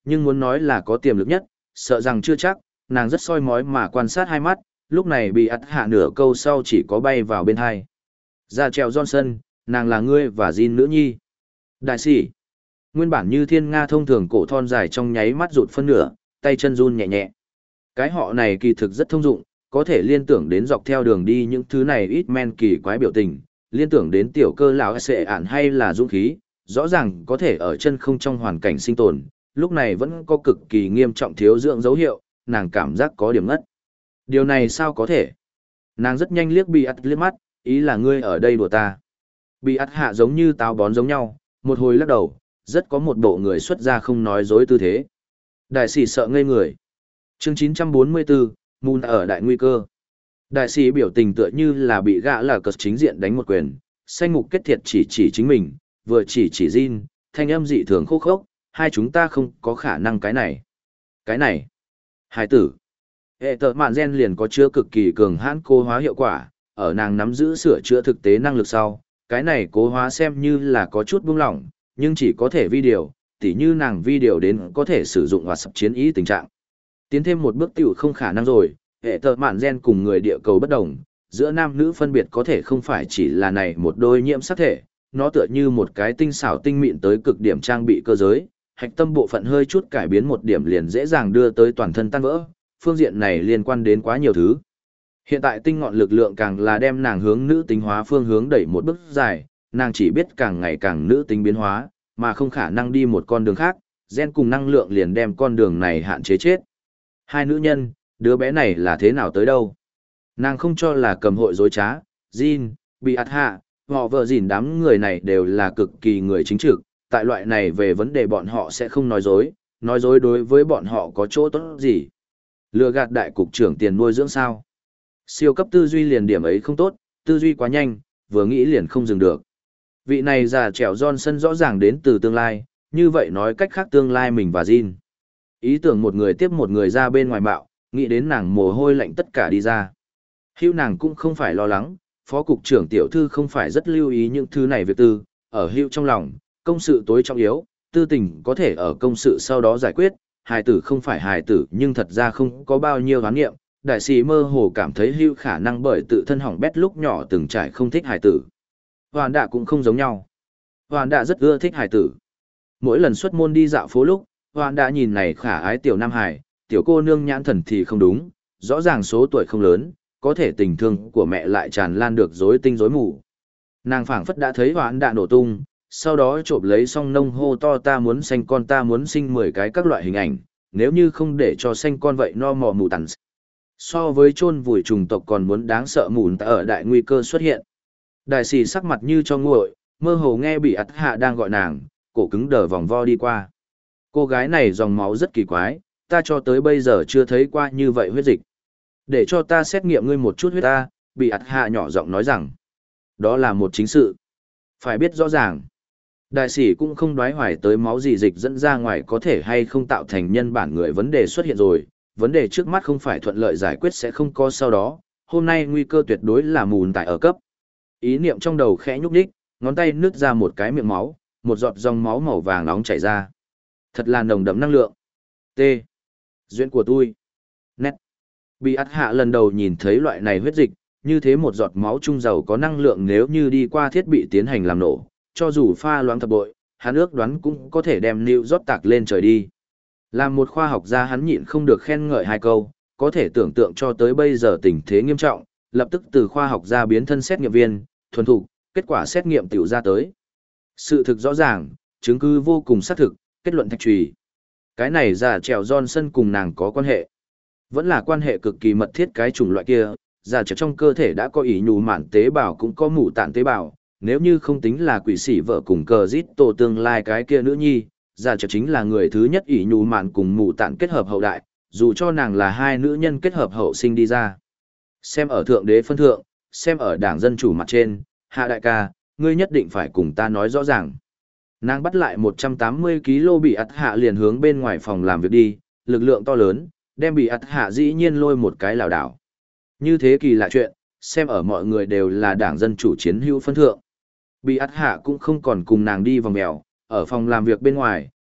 nhưng muốn nói là có tiềm lực nhất, sợ rằng chưa chắc, nàng rất soi mói mà quan sát hai mắt, lúc này bị ắt hạ nửa câu sau chỉ có bay vào bên hai. Ra trèo Johnson, nàng là ngươi và Jin nữ nhi. Đại sĩ, nguyên bản như thiên nga thông thường cổ thon dài trong nháy mắt rụt phân nửa, tay chân run nhẹ nhẹ. Cái họ này kỳ thực rất thông dụng, có thể liên tưởng đến dọc theo đường đi những thứ này ít men kỳ quái biểu tình, liên tưởng đến tiểu cơ lão sệ ản hay là dũng khí, rõ ràng có thể ở chân không trong hoàn cảnh sinh tồn, lúc này vẫn có cực kỳ nghiêm trọng thiếu dưỡng dấu hiệu, nàng cảm giác có điểm ngất. Điều này sao có thể? Nàng rất nhanh liếc bị ắt liếc mắt, ý là ngươi ở đây đùa ta. Bị ắt hạ giống như táo bón giống nhau, một hồi lắc đầu, rất có một bộ người xuất ra không nói dối tư thế. Đại sĩ sợ ngây người. Chương chín trăm bốn mươi tư, Moon ở đại nguy cơ. Đại sĩ biểu tình tựa như là bị gã là cờ chính diện đánh một quyền, xanh mục kết thiệt chỉ chỉ chính mình, vừa chỉ chỉ Jin, thanh âm dị thường khô khốc, hai chúng ta không có khả năng cái này. Cái này. Hải tử. Hệ tợ mạn gen liền có chứa cực kỳ cường hãn cố hóa hiệu quả, ở nàng nắm giữ sửa chữa thực tế năng lực sau, cái này cố hóa xem như là có chút buông lỏng, nhưng chỉ có thể vi điều, tỉ như nàng vi điều đến có thể sử dụng và sập chiến ý tình trạng. Tiến thêm một bước tiểu không khả năng rồi, hệ tợ mạn gen cùng người địa cầu bất đồng, giữa nam nữ phân biệt có thể không phải chỉ là này một đôi nhiễm sắc thể, nó tựa như một cái tinh xảo tinh mịn tới cực điểm trang bị cơ giới, hạch tâm bộ phận hơi chút cải biến một điểm liền dễ dàng đưa tới toàn thân tan vỡ, phương diện này liên quan đến quá nhiều thứ. Hiện tại tinh ngọn lực lượng càng là đem nàng hướng nữ tính hóa phương hướng đẩy một bước dài, nàng chỉ biết càng ngày càng nữ tính biến hóa, mà không khả năng đi một con đường khác, gen cùng năng lượng liền đem con đường này hạn chế chết. Hai nữ nhân, đứa bé này là thế nào tới đâu? Nàng không cho là cầm hội dối trá, Jin, bị ạt hạ, họ vợ dìn đám người này đều là cực kỳ người chính trực, tại loại này về vấn đề bọn họ sẽ không nói dối, nói dối đối với bọn họ có chỗ tốt gì. Lừa gạt đại cục trưởng tiền nuôi dưỡng sao? Siêu cấp tư duy liền điểm ấy không tốt, tư duy quá nhanh, vừa nghĩ liền không dừng được. Vị này già trẻo Johnson rõ ràng đến từ tương lai, như vậy nói cách khác tương lai mình và Jin. Ý tưởng một người tiếp một người ra bên ngoài bạo, nghĩ đến nàng mồ hôi lạnh tất cả đi ra. Hữu nàng cũng không phải lo lắng, phó cục trưởng tiểu thư không phải rất lưu ý những thứ này việc tư, ở hữu trong lòng, công sự tối trọng yếu, tư tình có thể ở công sự sau đó giải quyết, hài tử không phải hài tử nhưng thật ra không có bao nhiêu hoán nghiệm, đại sĩ mơ hồ cảm thấy hữu khả năng bởi tự thân hỏng bét lúc nhỏ từng trải không thích hài tử. Hoàn đạ cũng không giống nhau. Hoàn đạ rất ưa thích hài tử. Mỗi lần xuất môn đi dạo phố lúc, Hoàn đạ nhìn này khả ái tiểu nam hài, tiểu cô nương nhãn thần thì không đúng, rõ ràng số tuổi không lớn, có thể tình thương của mẹ lại tràn lan được rối tinh rối mù. Nàng phảng phất đã thấy Hoàn đạ nổ tung, sau đó trộm lấy song nông hô to ta muốn sinh con ta muốn sinh mười cái các loại hình ảnh, nếu như không để cho sinh con vậy no mò mù tằn. So với chôn vùi trùng tộc còn muốn đáng sợ mùn ta ở đại nguy cơ xuất hiện. Đại sĩ sắc mặt như cho nguội, mơ hồ nghe bị ắt hạ đang gọi nàng, cổ cứng đờ vòng vo đi qua. Cô gái này dòng máu rất kỳ quái, ta cho tới bây giờ chưa thấy qua như vậy huyết dịch. Để cho ta xét nghiệm ngươi một chút huyết ta, bị ắt hạ nhỏ giọng nói rằng. Đó là một chính sự. Phải biết rõ ràng. Đại sĩ cũng không đoái hoài tới máu gì dịch dẫn ra ngoài có thể hay không tạo thành nhân bản người vấn đề xuất hiện rồi. Vấn đề trước mắt không phải thuận lợi giải quyết sẽ không có sau đó. Hôm nay nguy cơ tuyệt đối là mùn tại ở cấp. Ý niệm trong đầu khẽ nhúc nhích, ngón tay nứt ra một cái miệng máu, một giọt dòng máu màu vàng nóng chảy ra. Thật là nồng đậm năng lượng. T. Duyên của tôi. Nét. Bị ắt hạ lần đầu nhìn thấy loại này huyết dịch, như thế một giọt máu trung dầu có năng lượng nếu như đi qua thiết bị tiến hành làm nổ, cho dù pha loãng thập bội, hắn ước đoán cũng có thể đem New rót tạc lên trời đi. Làm một khoa học gia hắn nhịn không được khen ngợi hai câu, có thể tưởng tượng cho tới bây giờ tình thế nghiêm trọng, lập tức từ khoa học gia biến thân xét nghiệm viên, thuần thục, kết quả xét nghiệm tiểu ra tới. Sự thực rõ ràng, chứng cứ vô cùng xác thực, kết luận thạch trùy. Cái này giả trèo Johnson cùng nàng có quan hệ. Vẫn là quan hệ cực kỳ mật thiết cái chủng loại kia, giả trèo trong cơ thể đã có ỷ nhù mạn tế bào cũng có mủ tạn tế bào, nếu như không tính là quỷ sĩ vợ cùng cờ giết tổ tương lai cái kia nữ nhi, giả trèo chính là người thứ nhất ỷ nhù mạn cùng mủ tạn kết hợp hậu đại, dù cho nàng là hai nữ nhân kết hợp hậu sinh đi ra. Xem ở thượng đế phân thượng, xem ở đảng dân chủ mặt trên, hạ đại ca, ngươi nhất định phải cùng ta nói rõ ràng. Nàng bắt lại một trăm tám mươi ki lô bị ắt hạ liền hướng bên ngoài phòng làm việc đi, lực lượng to lớn, đem bị ắt hạ dĩ nhiên lôi một cái lảo đảo. Như thế kỳ lạ chuyện, xem ở mọi người đều là đảng dân chủ chiến hữu phân thượng. Bị ắt hạ cũng không còn cùng nàng đi vòng mèo, ở phòng làm việc bên ngoài,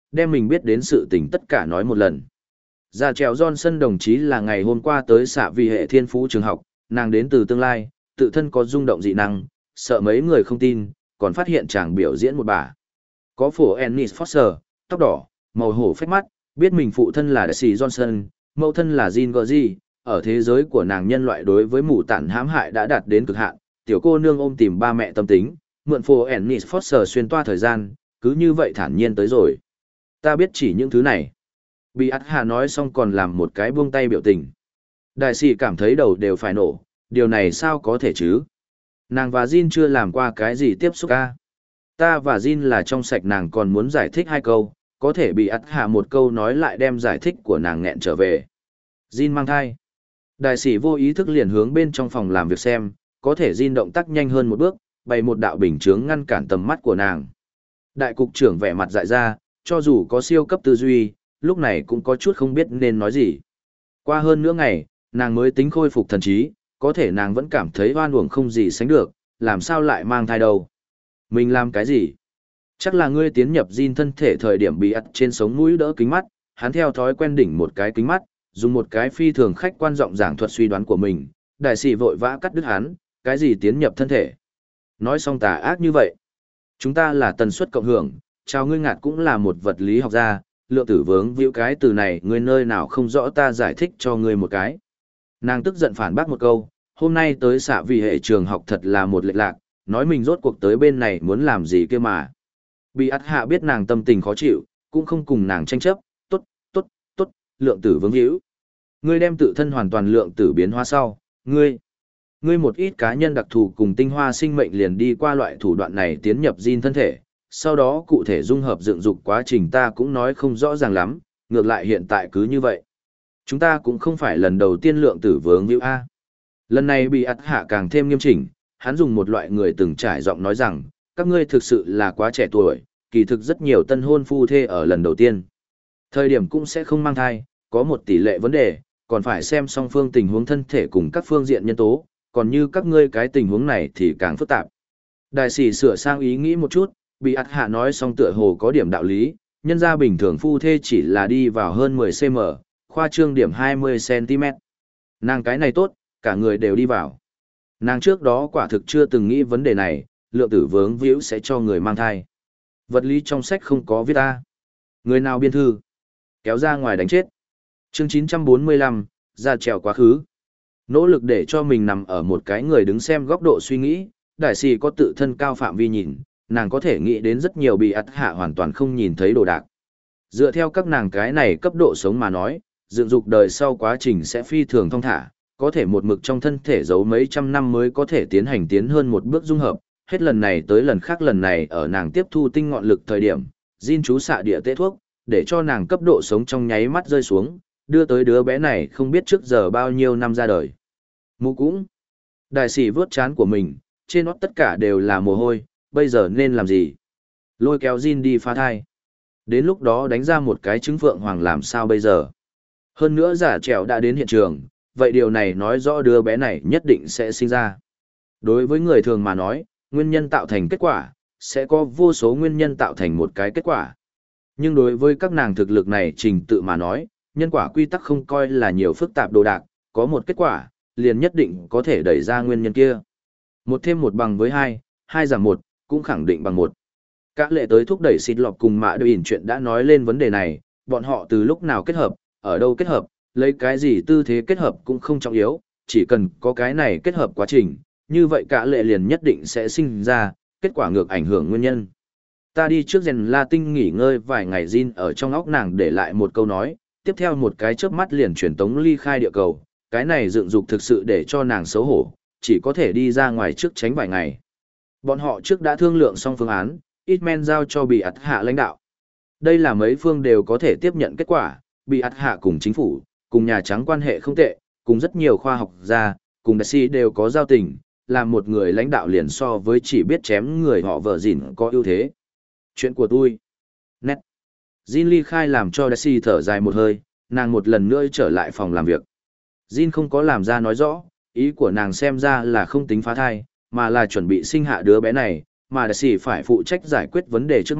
đem mình biết đến sự tình tất cả nói một lần. Ra trèo Johnson đồng chí là ngày hôm qua tới xạ vì hệ thiên phú trường học, nàng đến từ tương lai, tự thân có rung động dị năng, sợ mấy người không tin, còn phát hiện chàng biểu diễn một bà. Có phổ Ennis Foster, tóc đỏ, màu hổ phách mắt, biết mình phụ thân là đại sĩ Johnson, mẫu thân là Jean Gorgie, ở thế giới của nàng nhân loại đối với mù tản hãm hại đã đạt đến cực hạn, tiểu cô nương ôm tìm ba mẹ tâm tính, mượn phổ Ennis Foster xuyên toa thời gian, cứ như vậy thản nhiên tới rồi. Ta biết chỉ những thứ này. Bị ắt hà nói xong còn làm một cái buông tay biểu tình. Đại sĩ cảm thấy đầu đều phải nổ, điều này sao có thể chứ? Nàng và Jin chưa làm qua cái gì tiếp xúc ca. Ta và Jin là trong sạch, nàng còn muốn giải thích hai câu, có thể bị ắt hà một câu nói lại đem giải thích của nàng nghẹn trở về. Jin mang thai. Đại sĩ vô ý thức liền hướng bên trong phòng làm việc xem, có thể Jin động tác nhanh hơn một bước, bày một đạo bình chướng ngăn cản tầm mắt của nàng. Đại cục trưởng vẻ mặt dại ra, cho dù có siêu cấp tư duy, lúc này cũng có chút không biết nên nói gì. Qua hơn nửa ngày, nàng mới tính khôi phục thần trí, có thể nàng vẫn cảm thấy oan uổng không gì sánh được, làm sao lại mang thai đâu. Mình làm cái gì? Chắc là ngươi tiến nhập Jin thân thể thời điểm bị ắt trên sống mũi đỡ kính mắt, hắn theo thói quen đỉnh một cái kính mắt, dùng một cái phi thường khách quan giọng giảng thuật suy đoán của mình, đại sĩ vội vã cắt đứt hắn, cái gì tiến nhập thân thể? Nói xong tà ác như vậy. Chúng ta là tần suất cộng hưởng, chào ngươi ngạt cũng là một vật lý học gia, lượng tử vướng víu cái từ này ngươi nơi nào không rõ ta giải thích cho ngươi một cái. Nàng tức giận phản bác một câu, hôm nay tới xạ vì hệ trường học thật là một lệch lạc, nói mình rốt cuộc tới bên này muốn làm gì kia mà. Bị ắt hạ biết nàng tâm tình khó chịu, cũng không cùng nàng tranh chấp, tốt, tốt, tốt, lượng tử vướng víu. Ngươi đem tự thân hoàn toàn lượng tử biến hóa sau, ngươi, ngươi một ít cá nhân đặc thù cùng tinh hoa sinh mệnh liền đi qua loại thủ đoạn này tiến nhập Jin thân thể, sau đó cụ thể dung hợp dựng dục quá trình ta cũng nói không rõ ràng lắm, ngược lại hiện tại cứ như vậy. Chúng ta cũng không phải lần đầu tiên lượng tử vướng víu A. Lần này bị ắt hạ càng thêm nghiêm chỉnh, hắn dùng một loại người từng trải giọng nói rằng, các ngươi thực sự là quá trẻ tuổi, kỳ thực rất nhiều tân hôn phu thê ở lần đầu tiên. Thời điểm cũng sẽ không mang thai, có một tỷ lệ vấn đề, còn phải xem song phương tình huống thân thể cùng các phương diện nhân tố, còn như các ngươi cái tình huống này thì càng phức tạp. Đại sĩ sửa sang ý nghĩ một chút, bị ắt hạ nói xong tựa hồ có điểm đạo lý, nhân ra bình thường phu thê chỉ là đi vào hơn mười xăng-ti-mét, khoa trương điểm hai mươi xăng-ti-mét. Nàng cái này tốt, cả người đều đi vào. Nàng trước đó quả thực chưa từng nghĩ vấn đề này, lượng tử vướng víu sẽ cho người mang thai. Vật lý trong sách không có viết ta. Người nào biên thư? Kéo ra ngoài đánh chết. Chương chín trăm bốn mươi lăm, ra trèo quá khứ. Nỗ lực để cho mình nằm ở một cái người đứng xem góc độ suy nghĩ, đại sĩ có tự thân cao phạm vi nhìn, nàng có thể nghĩ đến rất nhiều bị ắt hạ hoàn toàn không nhìn thấy đồ đạc. Dựa theo các nàng cái này cấp độ sống mà nói, dựng dục đời sau quá trình sẽ phi thường thong thả, có thể một mực trong thân thể giấu mấy trăm năm mới có thể tiến hành tiến hơn một bước dung hợp, hết lần này tới lần khác lần này ở nàng tiếp thu tinh ngọn lực thời điểm, Jin chú xạ địa tế thuốc, để cho nàng cấp độ sống trong nháy mắt rơi xuống, đưa tới đứa bé này không biết trước giờ bao nhiêu năm ra đời. Mụ cũng, đại sĩ vướt chán của mình, trên nót tất cả đều là mồ hôi, bây giờ nên làm gì? Lôi kéo Jin đi phá thai. Đến lúc đó đánh ra một cái trứng phượng hoàng làm sao bây giờ? Hơn nữa giả trèo đã đến hiện trường, vậy điều này nói rõ đứa bé này nhất định sẽ sinh ra. Đối với người thường mà nói, nguyên nhân tạo thành kết quả, sẽ có vô số nguyên nhân tạo thành một cái kết quả. Nhưng đối với các nàng thực lực này trình tự mà nói, nhân quả quy tắc không coi là nhiều phức tạp đồ đạc, có một kết quả, liền nhất định có thể đẩy ra nguyên nhân kia. Một thêm một bằng với hai, hai giảm một, cũng khẳng định bằng một. Các lệ tới thúc đẩy xịt lọc cùng mạ đôi chuyện đã nói lên vấn đề này, bọn họ từ lúc nào kết hợp, ở đâu kết hợp, lấy cái gì tư thế kết hợp cũng không trọng yếu, chỉ cần có cái này kết hợp quá trình, như vậy cả lệ liền nhất định sẽ sinh ra, kết quả ngược ảnh hưởng nguyên nhân. Ta đi trước rèn la tinh nghỉ ngơi vài ngày Jin ở trong óc nàng để lại một câu nói, tiếp theo một cái chớp mắt liền truyền tống ly khai địa cầu, cái này dựng dục thực sự để cho nàng xấu hổ, chỉ có thể đi ra ngoài trước tránh vài ngày. Bọn họ trước đã thương lượng xong phương án, ít men giao cho bị ắt hạ lãnh đạo. Đây là mấy phương đều có thể tiếp nhận kết quả, bị ắt hạ cùng chính phủ, cùng Nhà Trắng quan hệ không tệ, cùng rất nhiều khoa học gia, cùng đại sĩ đều có giao tình, là một người lãnh đạo liền so với chỉ biết chém người họ vợ dỉn có ưu thế. Chuyện của tôi. Nét. Jin ly khai làm cho đại sĩ thở dài một hơi, nàng một lần nữa trở lại phòng làm việc. Jin không có làm ra nói rõ, ý của nàng xem ra là không tính phá thai, mà là chuẩn bị sinh hạ đứa bé này, mà đại sĩ phải phụ trách giải quyết vấn đề trước mắt,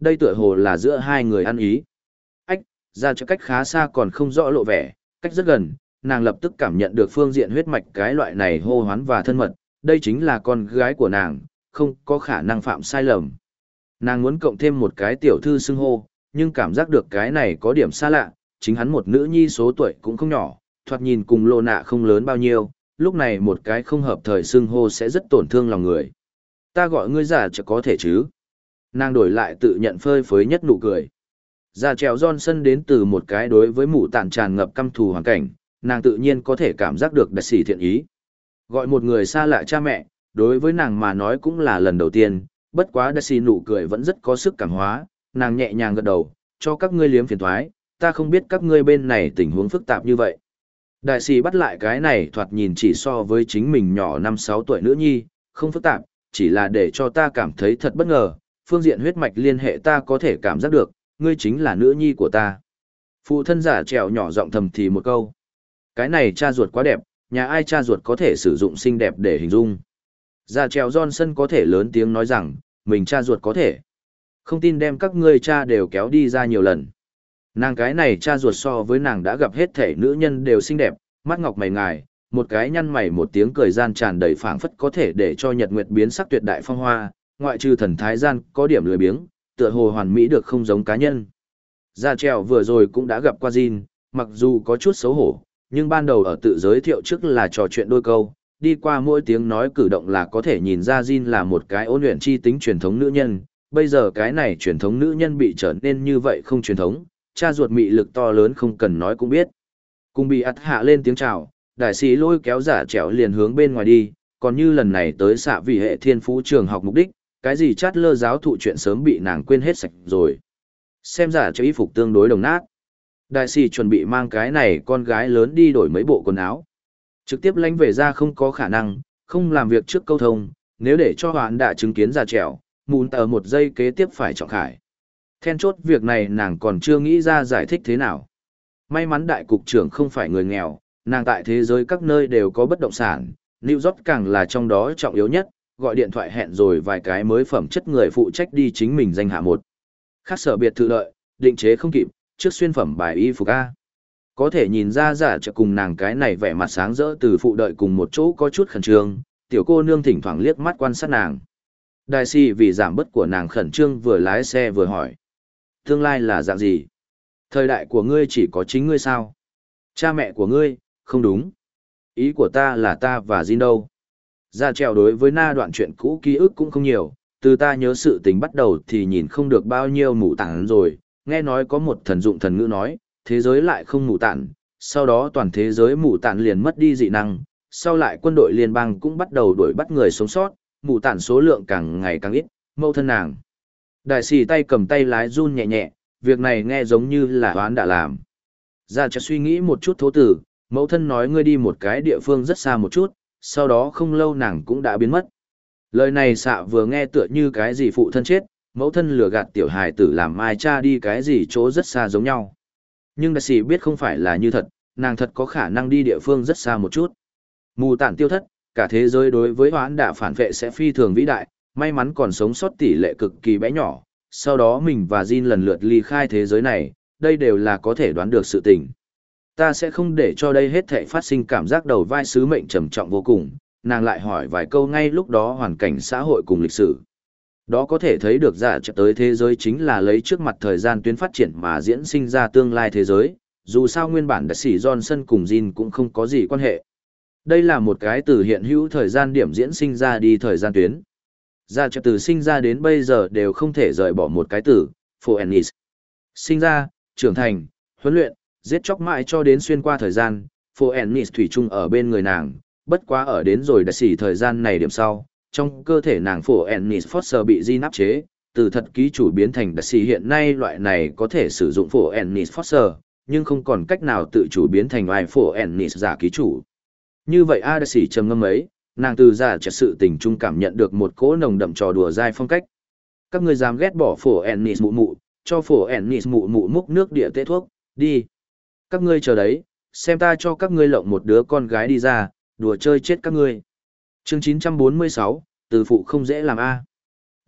đây tựa hồ là giữa hai người ăn ý. Ách, ra cho cách khá xa còn không rõ lộ vẻ, cách rất gần, nàng lập tức cảm nhận được phương diện huyết mạch cái loại này hô hoán và thân mật, đây chính là con gái của nàng, không có khả năng phạm sai lầm. Nàng muốn cộng thêm một cái tiểu thư xưng hô, nhưng cảm giác được cái này có điểm xa lạ, chính hắn một nữ nhi số tuổi cũng không nhỏ, thoạt nhìn cùng Lô Nạ không lớn bao nhiêu, lúc này một cái không hợp thời xưng hô sẽ rất tổn thương lòng người. Ta gọi ngươi giả cho có thể chứ? Nàng đổi lại tự nhận phơi phới nhất nụ cười. Giả trèo Johnson đến từ một cái đối với mụ tản tràn ngập căm thù hoàn cảnh, nàng tự nhiên có thể cảm giác được đặc sĩ thiện ý. Gọi một người xa lạ cha mẹ, đối với nàng mà nói cũng là lần đầu tiên, bất quá đặc sĩ nụ cười vẫn rất có sức cảm hóa, nàng nhẹ nhàng gật đầu, cho các ngươi liếm phiền thoái, ta không biết các ngươi bên này tình huống phức tạp như vậy. Đại sĩ bắt lại cái này thoạt nhìn chỉ so với chính mình nhỏ năm sáu tuổi nữ nhi, không phức tạp, chỉ là để cho ta cảm thấy thật bất ngờ, phương diện huyết mạch liên hệ ta có thể cảm giác được, ngươi chính là nữ nhi của ta. Phụ thân giả trèo nhỏ giọng thầm thì một câu. Cái này cha ruột quá đẹp, nhà ai cha ruột có thể sử dụng xinh đẹp để hình dung. Giả trèo Johnson có thể lớn tiếng nói rằng, mình cha ruột có thể. Không tin đem các ngươi cha đều kéo đi ra nhiều lần. Nàng cái này cha ruột so với nàng đã gặp hết thể nữ nhân đều xinh đẹp, mắt ngọc mày ngài, một cái nhăn mày một tiếng cười gian tràn đầy phảng phất có thể để cho nhật nguyệt biến sắc tuyệt đại phong hoa, ngoại trừ thần thái gian có điểm lười biếng, tựa hồ hoàn mỹ được không giống cá nhân. Gia trèo vừa rồi cũng đã gặp qua Jin, mặc dù có chút xấu hổ, nhưng ban đầu ở tự giới thiệu trước là trò chuyện đôi câu, đi qua mỗi tiếng nói cử động là có thể nhìn ra Jin là một cái ôn luyện chi tính truyền thống nữ nhân, bây giờ cái này truyền thống nữ nhân bị trở nên như vậy không truyền thống, cha ruột mị lực to lớn không cần nói cũng biết. Cùng bị ắt hạ lên tiếng chào, đại sĩ lôi kéo giả trèo liền hướng bên ngoài đi, còn như lần này tới xạ vì hệ thiên phú trường học mục đích, cái gì chát lơ giáo thụ chuyện sớm bị nàng quên hết sạch rồi. Xem giả cho y phục tương đối đồng nát. Đại sĩ chuẩn bị mang cái này con gái lớn đi đổi mấy bộ quần áo. Trực tiếp lánh về ra không có khả năng, không làm việc trước câu thông, nếu để cho hoạn đã chứng kiến giả trèo, mùn tờ một giây kế tiếp phải trọng khải. Then chốt việc này nàng còn chưa nghĩ ra giải thích thế nào. May mắn đại cục trưởng không phải người nghèo, nàng tại thế giới các nơi đều có bất động sản, New York càng là trong đó trọng yếu nhất, gọi điện thoại hẹn rồi vài cái mới phẩm chất người phụ trách đi chính mình danh hạ một. Khác sở biệt thự lợi, định chế không kịp, trước xuyên phẩm bài y phục A. Có thể nhìn ra giả trợ cùng nàng cái này vẻ mặt sáng rỡ từ phụ đợi cùng một chỗ có chút khẩn trương, tiểu cô nương thỉnh thoảng liếc mắt quan sát nàng. Đại sĩ vì giảm bớt của nàng khẩn trương vừa lái xe vừa hỏi. Tương lai là dạng gì? Thời đại của ngươi chỉ có chính ngươi sao? Cha mẹ của ngươi, không đúng. Ý của ta là ta và Jin đâu. Ra trèo đối với na đoạn chuyện cũ ký ức cũng không nhiều, từ ta nhớ sự tình bắt đầu thì nhìn không được bao nhiêu mù tản rồi, nghe nói có một thần dụng thần ngữ nói, thế giới lại không mù tản, sau đó toàn thế giới mù tản liền mất đi dị năng, sau lại quân đội liên bang cũng bắt đầu đuổi bắt người sống sót, mù tản số lượng càng ngày càng ít, mâu thân nàng. Đại sĩ tay cầm tay lái run nhẹ nhẹ, việc này nghe giống như là đoán đã làm. Ra cho suy nghĩ một chút thố tử, mẫu thân nói ngươi đi một cái địa phương rất xa một chút, sau đó không lâu nàng cũng đã biến mất. Lời này xạ vừa nghe tựa như cái gì phụ thân chết, mẫu thân lừa gạt tiểu hài tử làm mai cha đi cái gì chỗ rất xa giống nhau. Nhưng đại sĩ biết không phải là như thật, nàng thật có khả năng đi địa phương rất xa một chút. Mù tản tiêu thất, cả thế giới đối với hoán đạ phản vệ sẽ phi thường vĩ đại, may mắn còn sống sót tỷ lệ cực kỳ bé nhỏ, sau đó mình và Jin lần lượt ly khai thế giới này, đây đều là có thể đoán được sự tình. Ta sẽ không để cho đây hết thảy phát sinh cảm giác đầu vai sứ mệnh trầm trọng vô cùng, nàng lại hỏi vài câu ngay lúc đó hoàn cảnh xã hội cùng lịch sử. Đó có thể thấy được giả trợ tới thế giới chính là lấy trước mặt thời gian tuyến phát triển mà diễn sinh ra tương lai thế giới, dù sao nguyên bản đại sĩ Johnson cùng Jin cũng không có gì quan hệ. Đây là một cái từ hiện hữu thời gian điểm diễn sinh ra đi thời gian tuyến. Giả trợ từ sinh ra đến bây giờ đều không thể rời bỏ một cái từ, Phoenix. Sinh ra, trưởng thành, huấn luyện, giết chóc mãi cho đến xuyên qua thời gian, Phoenix thủy chung ở bên người nàng, bất quá ở đến rồi đại sĩ thời gian này điểm sau, trong cơ thể nàng Phoenix Foster bị Jin áp chế, từ thật ký chủ biến thành đại sĩ hiện nay loại này có thể sử dụng Phoenix Foster, nhưng không còn cách nào tự chủ biến thành ai Phoenix giả ký chủ. Như vậy A đại sĩ trầm ngâm ấy, nàng từ giả trợ sự tình trung cảm nhận được một cỗ nồng đậm trò đùa dai phong cách. Các ngươi dám ghét bỏ Phoenix mụ mụ, cho Phoenix mụ mụ múc nước địa tế thuốc, đi. Các ngươi chờ đấy, xem ta cho các ngươi lộng một đứa con gái đi ra, đùa chơi chết các ngươi. Chương chín trăm bốn mươi sáu, từ phụ không dễ làm A.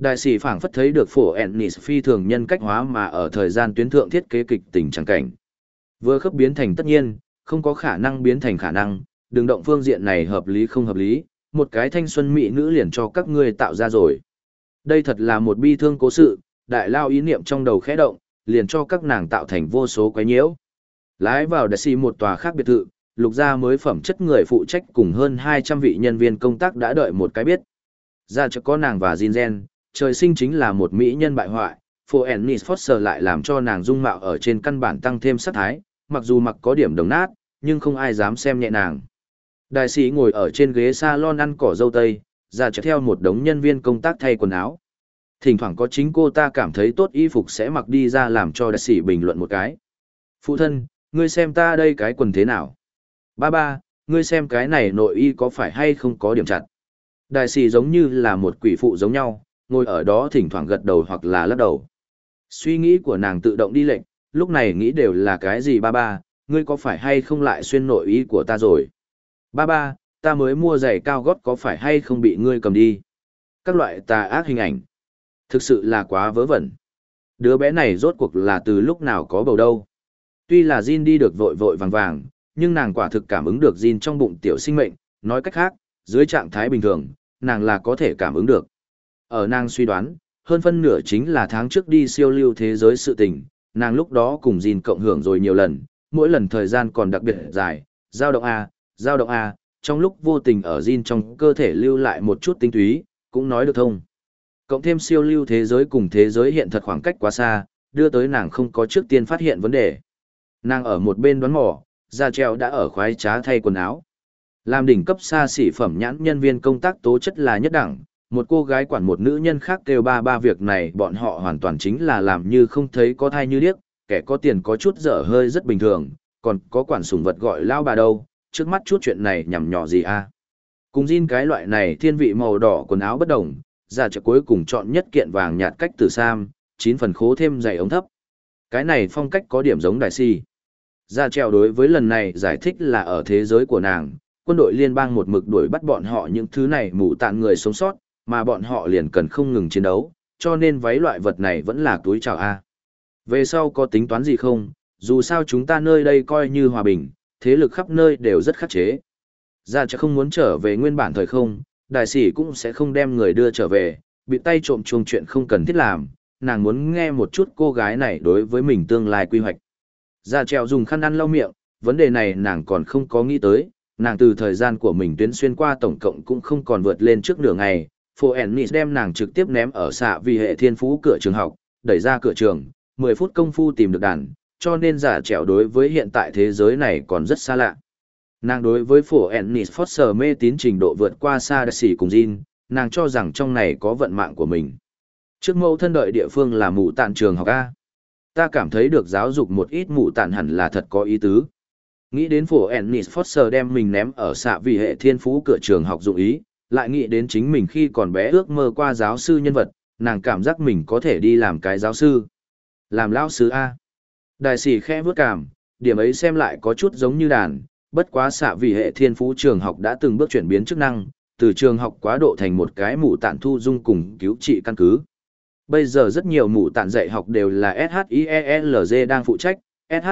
Đại sĩ phảng phất thấy được phổ Ennis phi thường nhân cách hóa mà ở thời gian tuyến thượng thiết kế kịch tình chẳng cảnh. Vừa khớp biến thành tất nhiên, không có khả năng biến thành khả năng, đường động phương diện này hợp lý không hợp lý, một cái thanh xuân mỹ nữ liền cho các ngươi tạo ra rồi. Đây thật là một bi thương cố sự, đại lao ý niệm trong đầu khẽ động, liền cho các nàng tạo thành vô số quái nhiễu. Lái vào đại sĩ một tòa khác biệt thự, lục gia mới phẩm chất người phụ trách cùng hơn hai trăm vị nhân viên công tác đã đợi một cái biết. Ra cho có nàng và Jinzen, trời sinh chính là một mỹ nhân bại hoại, Phoenix Foster lại làm cho nàng dung mạo ở trên căn bản tăng thêm sắc thái, mặc dù mặc có điểm đồng nát, nhưng không ai dám xem nhẹ nàng. Đại sĩ ngồi ở trên ghế salon ăn cỏ dâu tây, ra cho theo một đống nhân viên công tác thay quần áo. Thỉnh thoảng có chính cô ta cảm thấy tốt y phục sẽ mặc đi ra làm cho đại sĩ bình luận một cái. Phụ thân, ngươi xem ta đây cái quần thế nào? Ba ba, ngươi xem cái này nội y có phải hay không có điểm chặt? Đại sĩ giống như là một quỷ phụ giống nhau, ngồi ở đó thỉnh thoảng gật đầu hoặc là lắc đầu. Suy nghĩ của nàng tự động đi lệnh, lúc này nghĩ đều là cái gì ba ba, ngươi có phải hay không lại xuyên nội y của ta rồi? Ba ba, ta mới mua giày cao gót có phải hay không bị ngươi cầm đi? Các loại tà ác hình ảnh. Thực sự là quá vớ vẩn. Đứa bé này rốt cuộc là từ lúc nào có bầu đâu. Tuy là Jin đi được vội vội vàng vàng, nhưng nàng quả thực cảm ứng được Jin trong bụng tiểu sinh mệnh, nói cách khác, dưới trạng thái bình thường, nàng là có thể cảm ứng được. Ở nàng suy đoán, hơn phân nửa chính là tháng trước đi siêu lưu thế giới sự tình, nàng lúc đó cùng Jin cộng hưởng rồi nhiều lần, mỗi lần thời gian còn đặc biệt dài, dao động A, dao động A, trong lúc vô tình ở Jin trong cơ thể lưu lại một chút tinh túy, cũng nói được thông. Cộng thêm siêu lưu thế giới cùng thế giới hiện thật khoảng cách quá xa, đưa tới nàng không có trước tiên phát hiện vấn đề. Nàng ở một bên đoán mò, Ra Treo đã ở khoái trá thay quần áo. Làm đỉnh cấp xa xỉ phẩm nhãn nhân viên công tác tố chất là nhất đẳng, một cô gái quản một nữ nhân khác kêu ba ba việc này bọn họ hoàn toàn chính là làm như không thấy có thai như điếc, kẻ có tiền có chút dở hơi rất bình thường, còn có quản sủng vật gọi lao bà đâu, trước mắt chút chuyện này nhằm nhỏ gì a? Cùng Jin cái loại này thiên vị màu đỏ quần áo bất đồng, Ra Treo cuối cùng chọn nhất kiện vàng nhạt cách từ sam, chín phần khố thêm dày ống thấp. Cái này phong cách có điểm giống đại si. Ra Treo đối với lần này giải thích là ở thế giới của nàng, quân đội liên bang một mực đuổi bắt bọn họ những thứ này mù tạn người sống sót, mà bọn họ liền cần không ngừng chiến đấu, cho nên váy loại vật này vẫn là túi chào A. Về sau có tính toán gì không, dù sao chúng ta nơi đây coi như hòa bình, thế lực khắp nơi đều rất khắc chế. Ra Treo không muốn trở về nguyên bản thời không, đại sĩ cũng sẽ không đem người đưa trở về, bị tay trộm chuông chuyện không cần thiết làm, nàng muốn nghe một chút cô gái này đối với mình tương lai quy hoạch. Ra Treo dùng khăn ăn lau miệng, vấn đề này nàng còn không có nghĩ tới, nàng từ thời gian của mình tuyến xuyên qua tổng cộng cũng không còn vượt lên trước nửa ngày. Phoenix đem nàng trực tiếp ném ở xạ vì hệ thiên phú cửa trường học, đẩy ra cửa trường, mười phút công phu tìm được đàn, cho nên Ra Treo đối với hiện tại thế giới này còn rất xa lạ. Nàng đối với Phoenix Foster mê tín trình độ vượt qua xa đại sĩ cùng Jin, nàng cho rằng trong này có vận mạng của mình. Trước mẫu thân đợi địa phương là mụ tạn trường học A. Ta cảm thấy được giáo dục một ít mụ tạn hẳn là thật có ý tứ. Nghĩ đến Phoenix Foster đem mình ném ở xạ vì hệ thiên phú cửa trường học dụng ý, lại nghĩ đến chính mình khi còn bé ước mơ qua giáo sư nhân vật, nàng cảm giác mình có thể đi làm cái giáo sư. Làm lão sư A. Đại sĩ khẽ vướt cảm, điểm ấy xem lại có chút giống như đàn, bất quá xạ vì hệ thiên phú trường học đã từng bước chuyển biến chức năng, từ trường học quá độ thành một cái mụ tạn thu dung cùng cứu trị căn cứ. Bây giờ rất nhiều mụ tạn dạy học đều là SHIELZ đang phụ trách,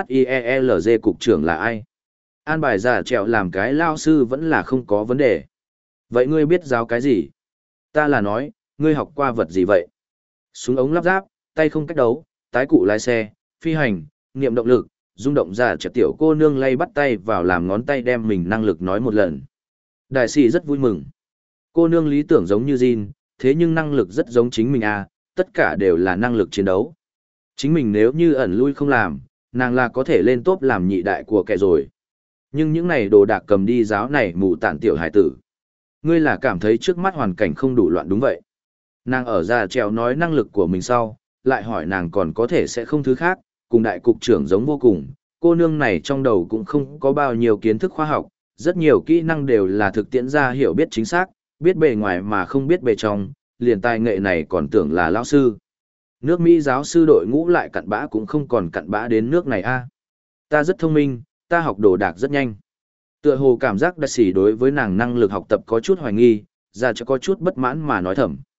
SHIELZ cục trưởng là ai? An bài Ra Treo làm cái lao sư vẫn là không có vấn đề. Vậy ngươi biết giáo cái gì? Ta là nói, ngươi học qua vật gì vậy? Súng ống lắp ráp, tay không cách đấu, tái cụ lái xe, phi hành, niệm động lực, rung động Ra Treo tiểu cô nương lay bắt tay vào làm ngón tay đem mình năng lực nói một lần. Đại sĩ rất vui mừng. Cô nương lý tưởng giống như Jin, thế nhưng năng lực rất giống chính mình à, tất cả đều là năng lực chiến đấu. Chính mình nếu như ẩn lui không làm, nàng là có thể lên top làm nhị đại của kẻ rồi. Nhưng những này đồ đạc cầm đi giáo này mù tản tiểu hải tử. Ngươi là cảm thấy trước mắt hoàn cảnh không đủ loạn đúng vậy. Nàng ở Ra Treo nói năng lực của mình sau, lại hỏi nàng còn có thể sẽ không thứ khác, cùng đại cục trưởng giống vô cùng. Cô nương này trong đầu cũng không có bao nhiêu kiến thức khoa học, rất nhiều kỹ năng đều là thực tiễn ra hiểu biết chính xác, biết bề ngoài mà không biết bề trong, liền tài nghệ này còn tưởng là lão sư. Nước Mỹ giáo sư đội ngũ lại cặn bã cũng không còn cặn bã đến nước này a. Ta rất thông minh, ta học đồ đạc rất nhanh. Tựa hồ cảm giác đại sĩ đối với nàng năng lực học tập có chút hoài nghi, Ra Treo có chút bất mãn mà nói thầm.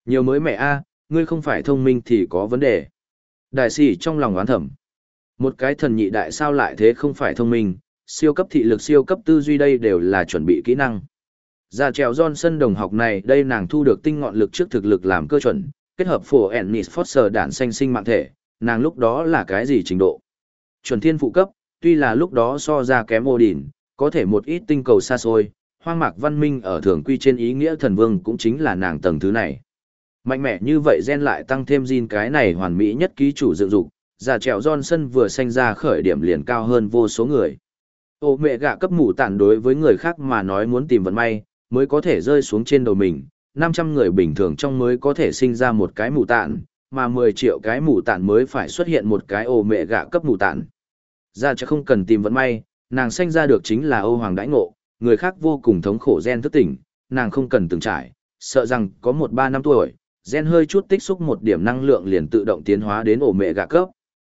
Nhiều mới mẹ a, ngươi không phải thông minh thì có vấn đề. Đại sĩ trong lòng oán thầm. Một cái thần nhị đại sao lại thế không phải thông minh, siêu cấp thị lực siêu cấp tư duy đây đều là chuẩn bị kỹ năng. Ra trèo Johnson đồng học này đây nàng thu được tinh ngọn lực trước thực lực làm cơ chuẩn, kết hợp phổ Ennis Foster đạn xanh sinh mạng thể, nàng lúc đó là cái gì trình độ? Chuẩn thiên phụ cấp, tuy là lúc đó so ra kém Odin, có thể một ít tinh cầu xa xôi, hoang mạc văn minh ở thường quy trên ý nghĩa thần vương cũng chính là nàng tầng thứ này. Mạnh mẽ như vậy gen lại tăng thêm Jin cái này hoàn mỹ nhất ký chủ dựng dục, giả trèo Johnson vừa sanh ra khởi điểm liền cao hơn vô số người. Ô mẹ gạ cấp mù tản đối với người khác mà nói muốn tìm vận may, mới có thể rơi xuống trên đầu mình, năm trăm người bình thường trong mới có thể sinh ra một cái mù tản, mà mười triệu cái mù tản mới phải xuất hiện một cái ô mẹ gạ cấp mù tản. Ra chứ không cần tìm vận may, nàng sanh ra được chính là Âu Hoàng đãi ngộ, người khác vô cùng thống khổ gen thức tỉnh, nàng không cần từng trải, sợ rằng có một ba năm tuổi, gen hơi chút tích xúc một điểm năng lượng liền tự động tiến hóa đến ổ mẹ gạ cấp.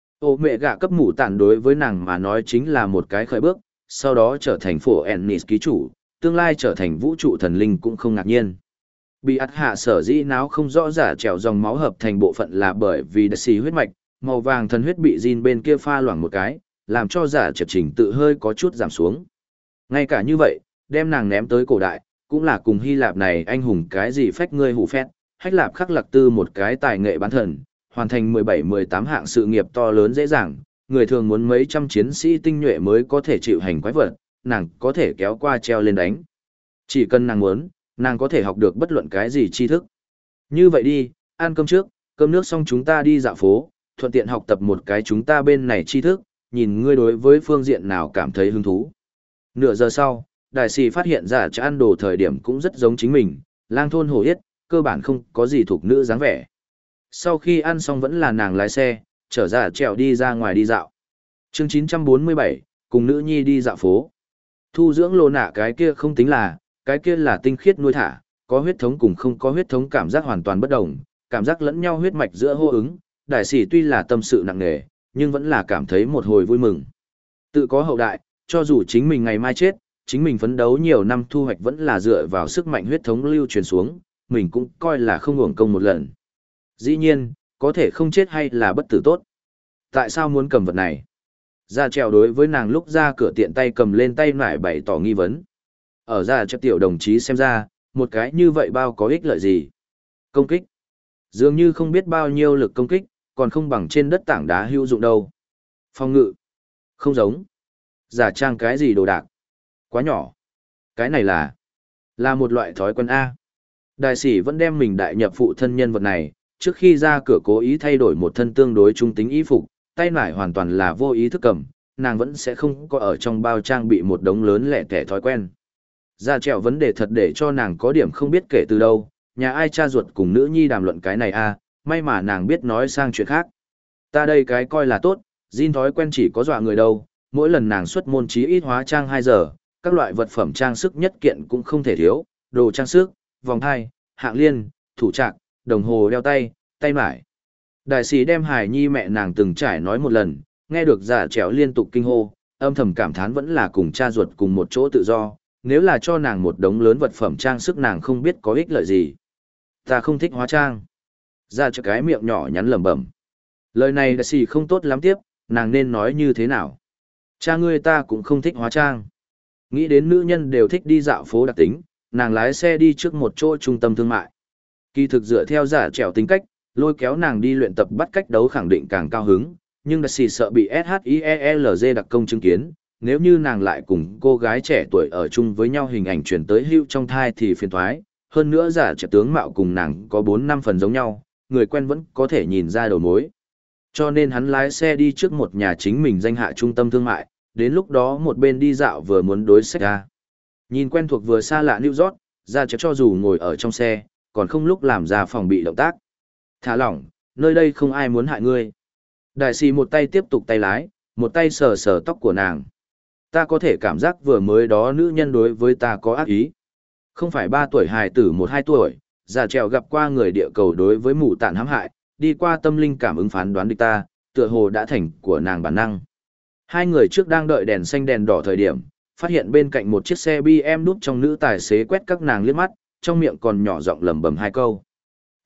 Ổ mẹ gạ cấp mù tản đối với nàng mà nói chính là một cái khởi bước, sau đó trở thành phổ Ennis ký chủ, tương lai trở thành vũ trụ thần linh cũng không ngạc nhiên. Bị ắt hạ sở dĩ náo không rõ giả trèo dòng máu hợp thành bộ phận là bởi vì đặc xì huyết mạch, màu vàng thần huyết bị Jin bên kia pha loãng một cái, làm cho giả trèo trình tự hơi có chút giảm xuống. Ngay cả như vậy, đem nàng ném tới cổ đại, cũng là cùng Hy Lạp này anh hùng cái gì phách ngươi hủ phét, hách lạp khắc lạc tư một cái tài nghệ bán thần, hoàn thành mười bảy mười tám hạng sự nghiệp to lớn dễ dàng, người thường muốn mấy trăm chiến sĩ tinh nhuệ mới có thể chịu hành quái vật, nàng có thể kéo qua treo lên đánh. Chỉ cần nàng muốn, nàng có thể học được bất luận cái gì tri thức. Như vậy đi, ăn cơm trước, cơm nước xong chúng ta đi dạo phố, thuận tiện học tập một cái chúng ta bên này tri thức, nhìn ngươi đối với phương diện nào cảm thấy hứng thú. Nửa giờ sau, đại sĩ phát hiện ra cho ăn đồ thời điểm cũng rất giống chính mình, lang thôn hổ yết, cơ bản không có gì thuộc nữ dáng vẻ. Sau khi ăn xong vẫn là nàng lái xe, trở ra trèo đi ra ngoài đi dạo. Chương chín trăm bốn mươi bảy, cùng nữ nhi đi dạo phố. Thu dưỡng lô nạ cái kia không tính là, cái kia là tinh khiết nuôi thả, có huyết thống cùng không có huyết thống cảm giác hoàn toàn bất đồng, cảm giác lẫn nhau huyết mạch giữa hô ứng. Đại sĩ tuy là tâm sự nặng nề, nhưng vẫn là cảm thấy một hồi vui mừng. Tự có hậu đại, cho dù chính mình ngày mai chết, chính mình phấn đấu nhiều năm thu hoạch vẫn là dựa vào sức mạnh huyết thống lưu truyền xuống, mình cũng coi là không uổng công một lần. Dĩ nhiên, có thể không chết hay là bất tử tốt. Tại sao muốn cầm vật này? Ra trèo đối với nàng lúc ra cửa tiện tay cầm lên tay nải bày tỏ nghi vấn. Ở ra cho tiểu đồng chí xem ra, một cái như vậy bao có ích lợi gì? Công kích. Dường như không biết bao nhiêu lực công kích, còn không bằng trên đất tảng đá hữu dụng đâu. Phòng ngự. Không giống. Giả trang cái gì đồ đạc. Quá nhỏ. Cái này là... là một loại thói quen A. Đại sĩ vẫn đem mình đại nhập phụ thân nhân vật này, trước khi ra cửa cố ý thay đổi một thân tương đối trung tính y phục, tay nải hoàn toàn là vô ý thức cầm, nàng vẫn sẽ không có ở trong bao trang bị một đống lớn lẻ tẻ thói quen. Ra trèo vấn đề thật để cho nàng có điểm không biết kể từ đâu, nhà ai cha ruột cùng nữ nhi đàm luận cái này a, may mà nàng biết nói sang chuyện khác. Ta đây cái coi là tốt, Jin thói quen chỉ có dọa người đâu, mỗi lần nàng xuất môn chí ít hóa trang hai giờ, các loại vật phẩm trang sức nhất kiện cũng không thể thiếu, đồ trang sức, vòng thai, hạng liên, thủ trạc, đồng hồ đeo tay, tay mải. Đại sĩ đem hài nhi mẹ nàng từng trải nói một lần, nghe được giả trèo liên tục kinh hô, âm thầm cảm thán vẫn là cùng cha ruột cùng một chỗ tự do, nếu là cho nàng một đống lớn vật phẩm trang sức nàng không biết có ích lợi gì. Ta không thích hóa trang. Ra cho cái miệng nhỏ nhắn lẩm bẩm. Lời này đại sĩ không tốt lắm tiếp, nàng nên nói như thế nào? Cha ngươi ta cũng không thích hóa trang. Nghĩ đến nữ nhân đều thích đi dạo phố đặc tính, nàng lái xe đi trước một chỗ trung tâm thương mại. Kỳ thực dựa theo giả trèo tính cách, lôi kéo nàng đi luyện tập bắt cách đấu khẳng định càng cao hứng, nhưng đặc sĩ sợ bị SHIELZ đặc công chứng kiến, nếu như nàng lại cùng cô gái trẻ tuổi ở chung với nhau hình ảnh truyền tới hưu trong thai thì phiền thoái, hơn nữa giả trèo tướng mạo cùng nàng có bốn năm phần giống nhau, người quen vẫn có thể nhìn ra đầu mối. Cho nên hắn lái xe đi trước một nhà chính mình danh hạ trung tâm thương mại, đến lúc đó một bên đi dạo vừa muốn đối sách ra. Nhìn quen thuộc vừa xa lạ New York, ra trèo cho dù ngồi ở trong xe, còn không lúc làm ra phòng bị động tác. Thả lỏng, nơi đây không ai muốn hại ngươi. Đại sĩ một tay tiếp tục tay lái, một tay sờ sờ tóc của nàng. Ta có thể cảm giác vừa mới đó nữ nhân đối với ta có ác ý. Không phải ba tuổi hài tử một hai tuổi, già trèo gặp qua người địa cầu đối với mù tản hãm hại, đi qua tâm linh cảm ứng phán đoán địch ta, tựa hồ đã thành của nàng bản năng. Hai người trước đang đợi đèn xanh đèn đỏ thời điểm, phát hiện bên cạnh một chiếc xe bê em đúp trong nữ tài xế quét các nàng liếc mắt, trong miệng còn nhỏ giọng lẩm bẩm hai câu.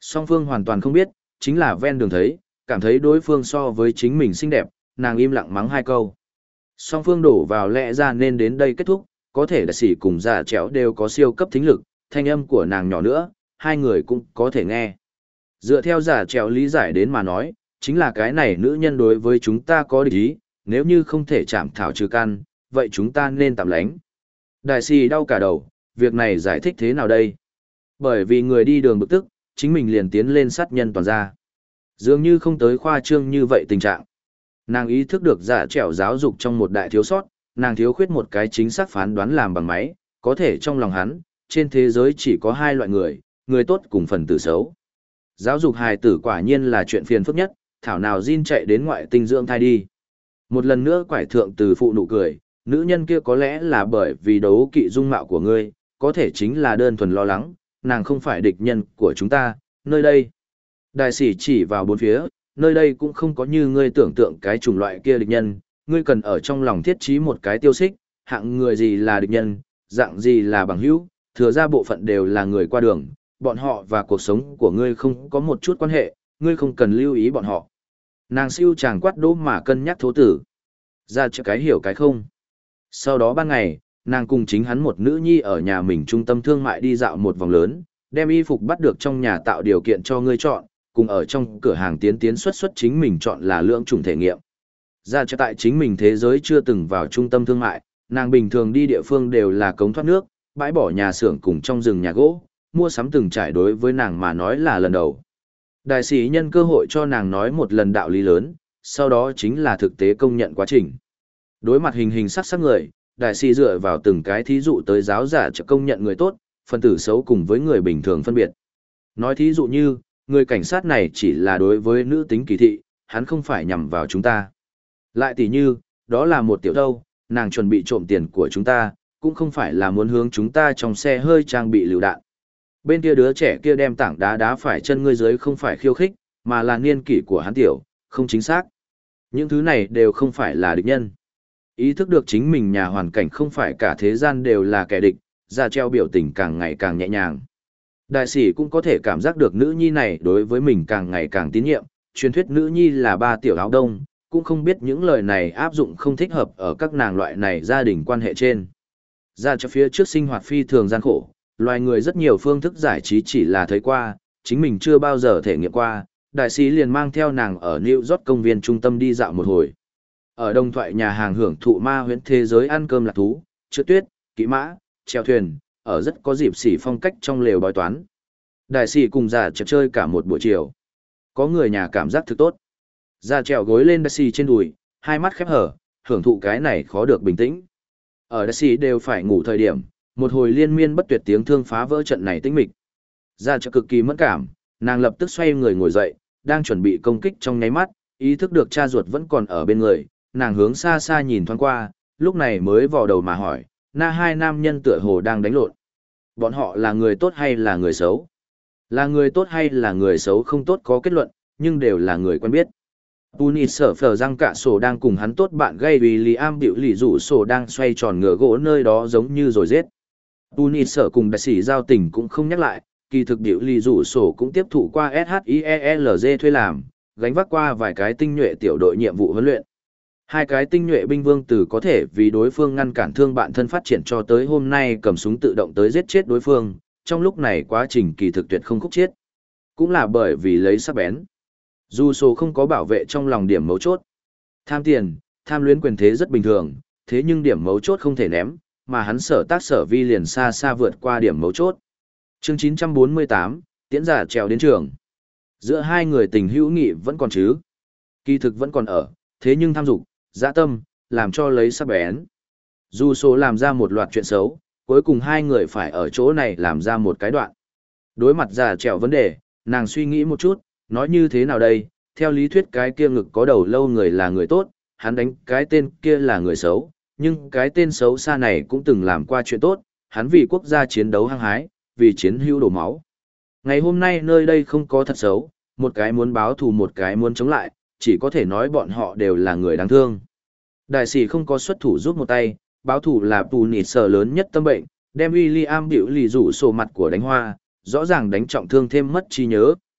Song phương hoàn toàn không biết, chính là ven đường thấy, cảm thấy đối phương so với chính mình xinh đẹp, nàng im lặng mắng hai câu. Song phương đổ vào lẽ ra nên đến đây kết thúc, có thể đại sĩ cùng giả trẻo đều có siêu cấp thính lực, thanh âm của nàng nhỏ nữa, hai người cũng có thể nghe. Dựa theo giả trẻo lý giải đến mà nói, chính là cái này nữ nhân đối với chúng ta có địch ý, nếu như không thể chạm thảo trừ căn, vậy chúng ta nên tạm lánh. Đại sĩ đau cả đầu, việc này giải thích thế nào đây? Bởi vì người đi đường bực tức, chính mình liền tiến lên sát nhân toàn ra. Dường như không tới khoa trương như vậy tình trạng. Nàng ý thức được giả trẻo giáo dục trong một đại thiếu sót, nàng thiếu khuyết một cái chính xác phán đoán làm bằng máy, có thể trong lòng hắn, trên thế giới chỉ có hai loại người, người tốt cùng phần tử xấu. Giáo dục hài tử quả nhiên là chuyện phiền phức nhất, thảo nào Jin chạy đến ngoại tinh dưỡng thai đi. Một lần nữa quải thượng từ phụ nụ cười, nữ nhân kia có lẽ là bởi vì đấu kỵ dung mạo của ngươi, có thể chính là đơn thuần lo lắng, nàng không phải địch nhân của chúng ta, nơi đây. Đại sĩ chỉ vào bốn phía, nơi đây cũng không có như ngươi tưởng tượng cái chủng loại kia địch nhân, ngươi cần ở trong lòng thiết trí một cái tiêu xích, hạng người gì là địch nhân, dạng gì là bằng hữu, thừa ra bộ phận đều là người qua đường, bọn họ và cuộc sống của ngươi không có một chút quan hệ, ngươi không cần lưu ý bọn họ. Nàng siêu chàng quát đố mà cân nhắc thố tử. Ra cho cái hiểu cái không. Sau đó ban ngày, nàng cùng chính hắn một nữ nhi ở nhà mình trung tâm thương mại đi dạo một vòng lớn, đem y phục bắt được trong nhà tạo điều kiện cho ngươi chọn, cùng ở trong cửa hàng tiến tiến xuất xuất chính mình chọn là lưỡng chủng thể nghiệm. Ra cho tại chính mình thế giới chưa từng vào trung tâm thương mại, nàng bình thường đi địa phương đều là cống thoát nước, bãi bỏ nhà xưởng cùng trong rừng nhà gỗ, mua sắm từng trải đối với nàng mà nói là lần đầu. Đại sĩ nhân cơ hội cho nàng nói một lần đạo lý lớn, sau đó chính là thực tế công nhận quá trình. Đối mặt hình hình sắc sắc người, đại sĩ dựa vào từng cái thí dụ tới giáo giả cho công nhận người tốt, phân tử xấu cùng với người bình thường phân biệt. Nói thí dụ như, người cảnh sát này chỉ là đối với nữ tính kỳ thị, hắn không phải nhằm vào chúng ta. Lại tỉ như, đó là một tiểu thâu, nàng chuẩn bị trộm tiền của chúng ta, cũng không phải là muốn hướng chúng ta trong xe hơi trang bị lựu đạn. Bên kia đứa trẻ kia đem tảng đá đá phải chân ngươi dưới không phải khiêu khích, mà là niên kỷ của hắn tiểu, không chính xác. Những thứ này đều không phải là địch nhân. Ý thức được chính mình nhà hoàn cảnh không phải cả thế gian đều là kẻ địch, ra treo biểu tình càng ngày càng nhẹ nhàng. Đại sĩ cũng có thể cảm giác được nữ nhi này đối với mình càng ngày càng tín nhiệm, truyền thuyết nữ nhi là ba tiểu áo đông, cũng không biết những lời này áp dụng không thích hợp ở các nàng loại này gia đình quan hệ trên. Ra cho phía trước sinh hoạt phi thường gian khổ, loài người rất nhiều phương thức giải trí chỉ là thấy qua, chính mình chưa bao giờ thể nghiệm qua, đại sĩ liền mang theo nàng ở New York công viên trung tâm đi dạo một hồi. Ở đồng thoại nhà hàng hưởng thụ ma huyễn thế giới ăn cơm lạc thú, trượt tuyết, kỵ mã, chèo thuyền, ở rất có dịp xỉ phong cách trong lều bói toán. Đại sĩ cùng già chèo chơi cả một buổi chiều. Có người nhà cảm giác thực tốt. Già trèo gối lên đại sĩ trên đùi, hai mắt khép hở, hưởng thụ cái này khó được bình tĩnh. Ở đại sĩ đều phải ngủ thời điểm, một hồi liên miên bất tuyệt tiếng thương phá vỡ trận này tĩnh mịch. Già trèo cực kỳ mẫn cảm, nàng lập tức xoay người ngồi dậy, đang chuẩn bị công kích trong nháy mắt, ý thức được cha ruột vẫn còn ở bên người, nàng hướng xa xa nhìn thoáng qua, lúc này mới vò đầu mà hỏi, na hai nam nhân tựa hồ đang đánh lộn. Bọn họ là người tốt hay là người xấu? Là người tốt hay là người xấu không tốt có kết luận, nhưng đều là người quen biết. Puni sở phở răng cả sổ đang cùng hắn tốt bạn gây William biểu lì rủ sổ đang xoay tròn ngựa gỗ nơi đó giống như rồi giết. Puni sở cùng đại sĩ giao tình cũng không nhắc lại, kỳ thực biểu lì rủ sổ cũng tiếp thụ qua ét hát i e lờ giê thuê làm, gánh vác qua vài cái tinh nhuệ tiểu đội nhiệm vụ huấn luyện. Hai cái tinh nhuệ binh vương từ có thể vì đối phương ngăn cản thương bạn thân phát triển cho tới hôm nay cầm súng tự động tới giết chết đối phương, trong lúc này quá trình kỳ thực tuyệt không khúc chết. Cũng là bởi vì lấy sắc bén. Dù số không có bảo vệ trong lòng điểm mấu chốt. Tham tiền, tham luyến quyền thế rất bình thường, thế nhưng điểm mấu chốt không thể ném, mà hắn sở tác sở vi liền xa xa vượt qua điểm mấu chốt. Chương chín trăm bốn mươi tám, tiễn giả trèo đến trường. Giữa hai người tình hữu nghị vẫn còn chứ. Kỳ thực vẫn còn ở, thế nhưng tham dục, dã tâm, làm cho lấy sắc bén. Dù số làm ra một loạt chuyện xấu, cuối cùng hai người phải ở chỗ này làm ra một cái đoạn. Đối mặt giả trèo vấn đề, nàng suy nghĩ một chút, nói như thế nào đây, theo lý thuyết cái kia ngực có đầu lâu người là người tốt, hắn đánh cái tên kia là người xấu, nhưng cái tên xấu xa này cũng từng làm qua chuyện tốt, hắn vì quốc gia chiến đấu hăng hái, vì chiến hữu đổ máu. Ngày hôm nay nơi đây không có thật xấu, một cái muốn báo thù một cái muốn chống lại, chỉ có thể nói bọn họ đều là người đáng thương. Đại sĩ không có xuất thủ giúp một tay, báo thù là tù nịt sở lớn nhất tâm bệnh, đem William biểu lì rủ sổ mặt của đánh hoa, rõ ràng đánh trọng thương thêm mất trí nhớ,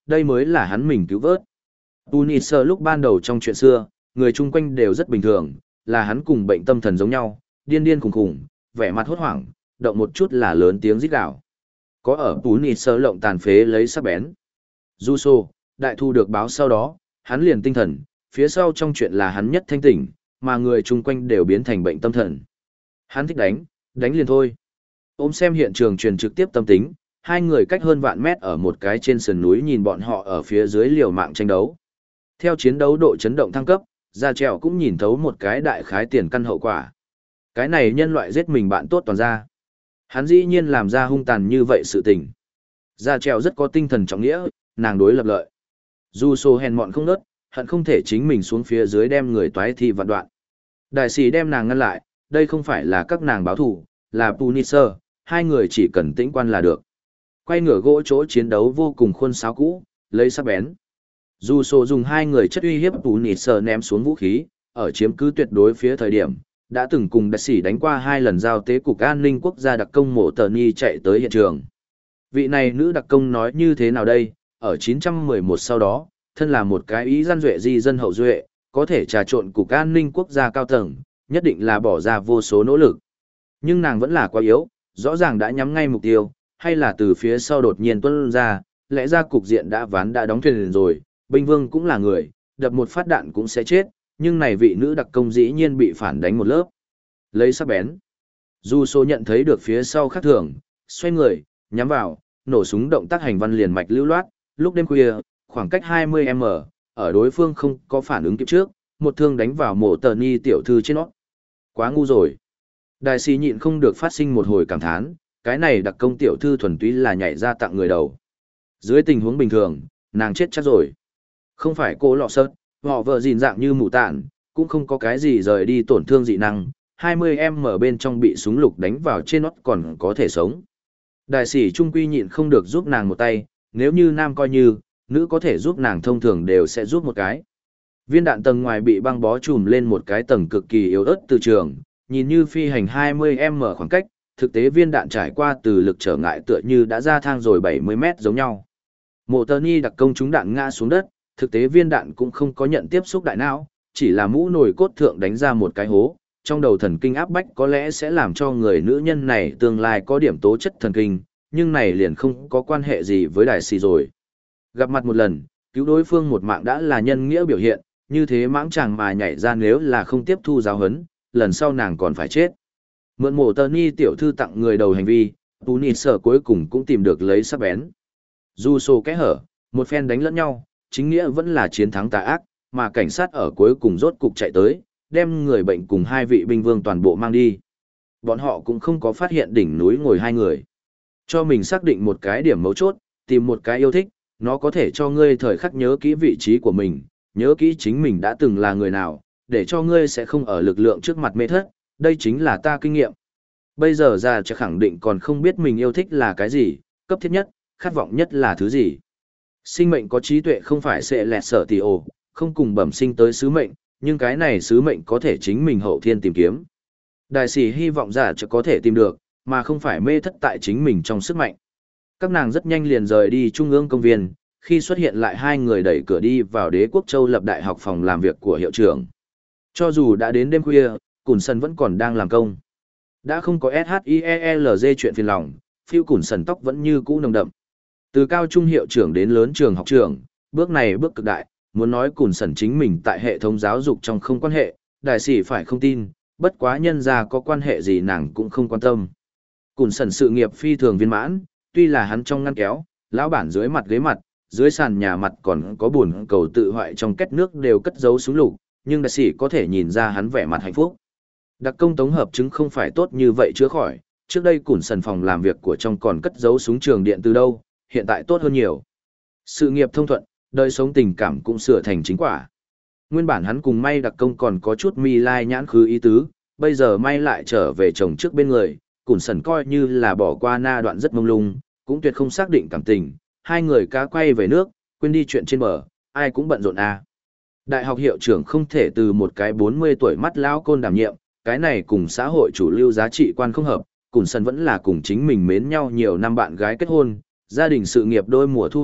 đây mới là hắn mình cứu vớt. Punisher lúc ban đầu trong chuyện xưa, người chung quanh đều rất bình thường, là hắn cùng bệnh tâm thần giống nhau, điên điên khùng khùng, vẻ mặt hốt hoảng, động một chút là lớn tiếng rít gào. Có ở Punisher lộng tàn phế lấy sắc bén. Juso, đại thu được báo sau đó, hắn liền tinh thần, phía sau trong chuyện là hắn nhất thanh tỉnh, mà người chung quanh đều biến thành bệnh tâm thần. Hắn thích đánh, đánh liền thôi. Ôm xem hiện trường truyền trực tiếp tâm tính, hai người cách hơn vạn mét ở một cái trên sườn núi nhìn bọn họ ở phía dưới liều mạng tranh đấu. Theo chiến đấu độ chấn động thăng cấp, Gia Trèo cũng nhìn thấu một cái đại khái tiền căn hậu quả. Cái này nhân loại giết mình bạn tốt toàn ra. Hắn dĩ nhiên làm ra hung tàn như vậy sự tình. Gia Trèo rất có tinh thần trọng nghĩa, nàng đối lập lợi. Dù sổ hèn mọn không nớt, hận không thể chính mình xuống phía dưới đem người toái thi vạn đoạn. Đại sĩ đem nàng ngăn lại, đây không phải là các nàng báo thủ, là Punisher, hai người chỉ cần tĩnh quan là được. Quay ngửa gỗ chỗ chiến đấu vô cùng khuôn sáo cũ, lấy sắc bén. Dù sổ dùng hai người chất uy hiếp Punisher ném xuống vũ khí, ở chiếm cứ tuyệt đối phía thời điểm, đã từng cùng đại sĩ đánh qua hai lần giao tế cục an ninh quốc gia đặc công mộ tờ ni chạy tới hiện trường. Vị này nữ đặc công nói như thế nào đây, ở chín trăm mười một sau đó, thân là một cái ý gian duệ di dân hậu duệ, có thể trà trộn cục an ninh quốc gia cao tầng, nhất định là bỏ ra vô số nỗ lực. Nhưng nàng vẫn là quá yếu, rõ ràng đã nhắm ngay mục tiêu, hay là từ phía sau đột nhiên tuôn ra, lẽ ra cục diện đã ván đã đóng thuyền rồi, binh vương cũng là người, đập một phát đạn cũng sẽ chết, nhưng này vị nữ đặc công dĩ nhiên bị phản đánh một lớp. Lấy sắc bén. Dù số nhận thấy được phía sau khác thường, xoay người, nhắm vào, nổ súng động tác hành văn liền mạch lưu loát, lúc đêm khuya, khoảng cách hai mươi mét, ở đối phương không có phản ứng kịp trước, một thương đánh vào mộ tờ ni tiểu thư trên nó. Quá ngu rồi. Đại sĩ nhịn không được phát sinh một hồi cảm thán, cái này đặc công tiểu thư thuần túy là nhảy ra tặng người đầu. Dưới tình huống bình thường, nàng chết chắc rồi. Không phải cô lọ sớt, họ vợ gìn dạng như mù tản, cũng không có cái gì rời đi tổn thương dị năng, hai mươi em ở bên trong bị súng lục đánh vào trên nót còn có thể sống. Đại sĩ trung quy nhịn không được giúp nàng một tay, nếu như nam coi như, nữ có thể giúp nàng thông thường đều sẽ giúp một cái. Viên đạn tầng ngoài bị băng bó trùm lên một cái tầng cực kỳ yếu ớt từ trường, nhìn như phi hành hai mươi em khoảng cách, thực tế viên đạn trải qua từ lực trở ngại tựa như đã ra thang rồi bảy mươi mét giống nhau. Mộ tơ ni đặc công trúng đạn ngã xuống đất, thực tế viên đạn cũng không có nhận tiếp xúc đại não, chỉ là mũ nồi cốt thượng đánh ra một cái hố, trong đầu thần kinh áp bách có lẽ sẽ làm cho người nữ nhân này tương lai có điểm tố chất thần kinh, nhưng này liền không có quan hệ gì với đại sĩ rồi. Gặp mặt một lần, cứu đối phương một mạng đã là nhân nghĩa biểu hiện, như thế mãng chàng mà nhảy ra nếu là không tiếp thu giáo huấn, lần sau nàng còn phải chết. Mượn mộ tơ ni tiểu thư tặng người đầu hành vi, Punisher cuối cùng cũng tìm được lấy sắc bén. Dù sổ kẽ hở, một phen đánh lẫn nhau, chính nghĩa vẫn là chiến thắng tà ác, mà cảnh sát ở cuối cùng rốt cục chạy tới, đem người bệnh cùng hai vị binh vương toàn bộ mang đi. Bọn họ cũng không có phát hiện đỉnh núi ngồi hai người. Cho mình xác định một cái điểm mấu chốt, tìm một cái yêu thích, nó có thể cho ngươi thời khắc nhớ kỹ vị trí của mình, nhớ kỹ chính mình đã từng là người nào, để cho ngươi sẽ không ở lực lượng trước mặt mê thất, đây chính là ta kinh nghiệm. Bây giờ ra chắc khẳng định còn không biết mình yêu thích là cái gì, cấp thiết nhất, khát vọng nhất là thứ gì. Sinh mệnh có trí tuệ không phải sẽ lẹt sở tì ồ, không cùng bẩm sinh tới sứ mệnh, nhưng cái này sứ mệnh có thể chính mình hậu thiên tìm kiếm. Đại sĩ hy vọng giả chắc có thể tìm được, mà không phải mê thất tại chính mình trong sức mạnh. Các nàng rất nhanh liền rời đi trung ương công viên, khi xuất hiện lại hai người đẩy cửa đi vào Đế Quốc Châu Lập Đại học phòng làm việc của hiệu trưởng. Cho dù đã đến đêm khuya, Cùn Sần vẫn còn đang làm công. Đã không có ét hát i e lờ giê chuyện phiền lòng, phiêu Cùn Sần tóc vẫn như cũ nồng đậm. Từ cao trung hiệu trưởng đến lớn trường học trưởng, bước này bước cực đại, muốn nói Cùn Sần chính mình tại hệ thống giáo dục trong không quan hệ, đại sĩ phải không tin, bất quá nhân ra có quan hệ gì nàng cũng không quan tâm. Cùn Sần sự nghiệp phi thường viên mãn, tuy là hắn trong ngăn kéo, lão bản dưới mặt ghế mặt, dưới sàn nhà mặt còn có buồn cầu tự hoại trong két nước đều cất giấu súng lục, nhưng đại sĩ có thể nhìn ra hắn vẻ mặt hạnh phúc. Đặc công tổng hợp chứng không phải tốt như vậy chữa khỏi, trước đây Cùn Sần phòng làm việc của trong còn cất giấu súng trường điện từ đâu, hiện tại tốt hơn nhiều. Sự nghiệp thông thuận, đời sống tình cảm cũng sửa thành chính quả. Nguyên bản hắn cùng May đặc công còn có chút mi lai nhãn khứ ý tứ, bây giờ May lại trở về chồng trước bên người, Cùn Sần coi như là bỏ qua na đoạn rất mông lung, cũng tuyệt không xác định cảm tình, hai người cá quay về nước, quên đi chuyện trên bờ, ai cũng bận rộn à. Đại học hiệu trưởng không thể từ một cái bốn mươi tuổi mắt lão côn đảm nhiệm, cái này cùng xã hội chủ lưu giá trị quan không hợp, Cùn Sần vẫn là cùng chính mình mến nhau nhiều năm bạn gái kết hôn, gia đình sự nghiệp đôi mùa thu hoạch,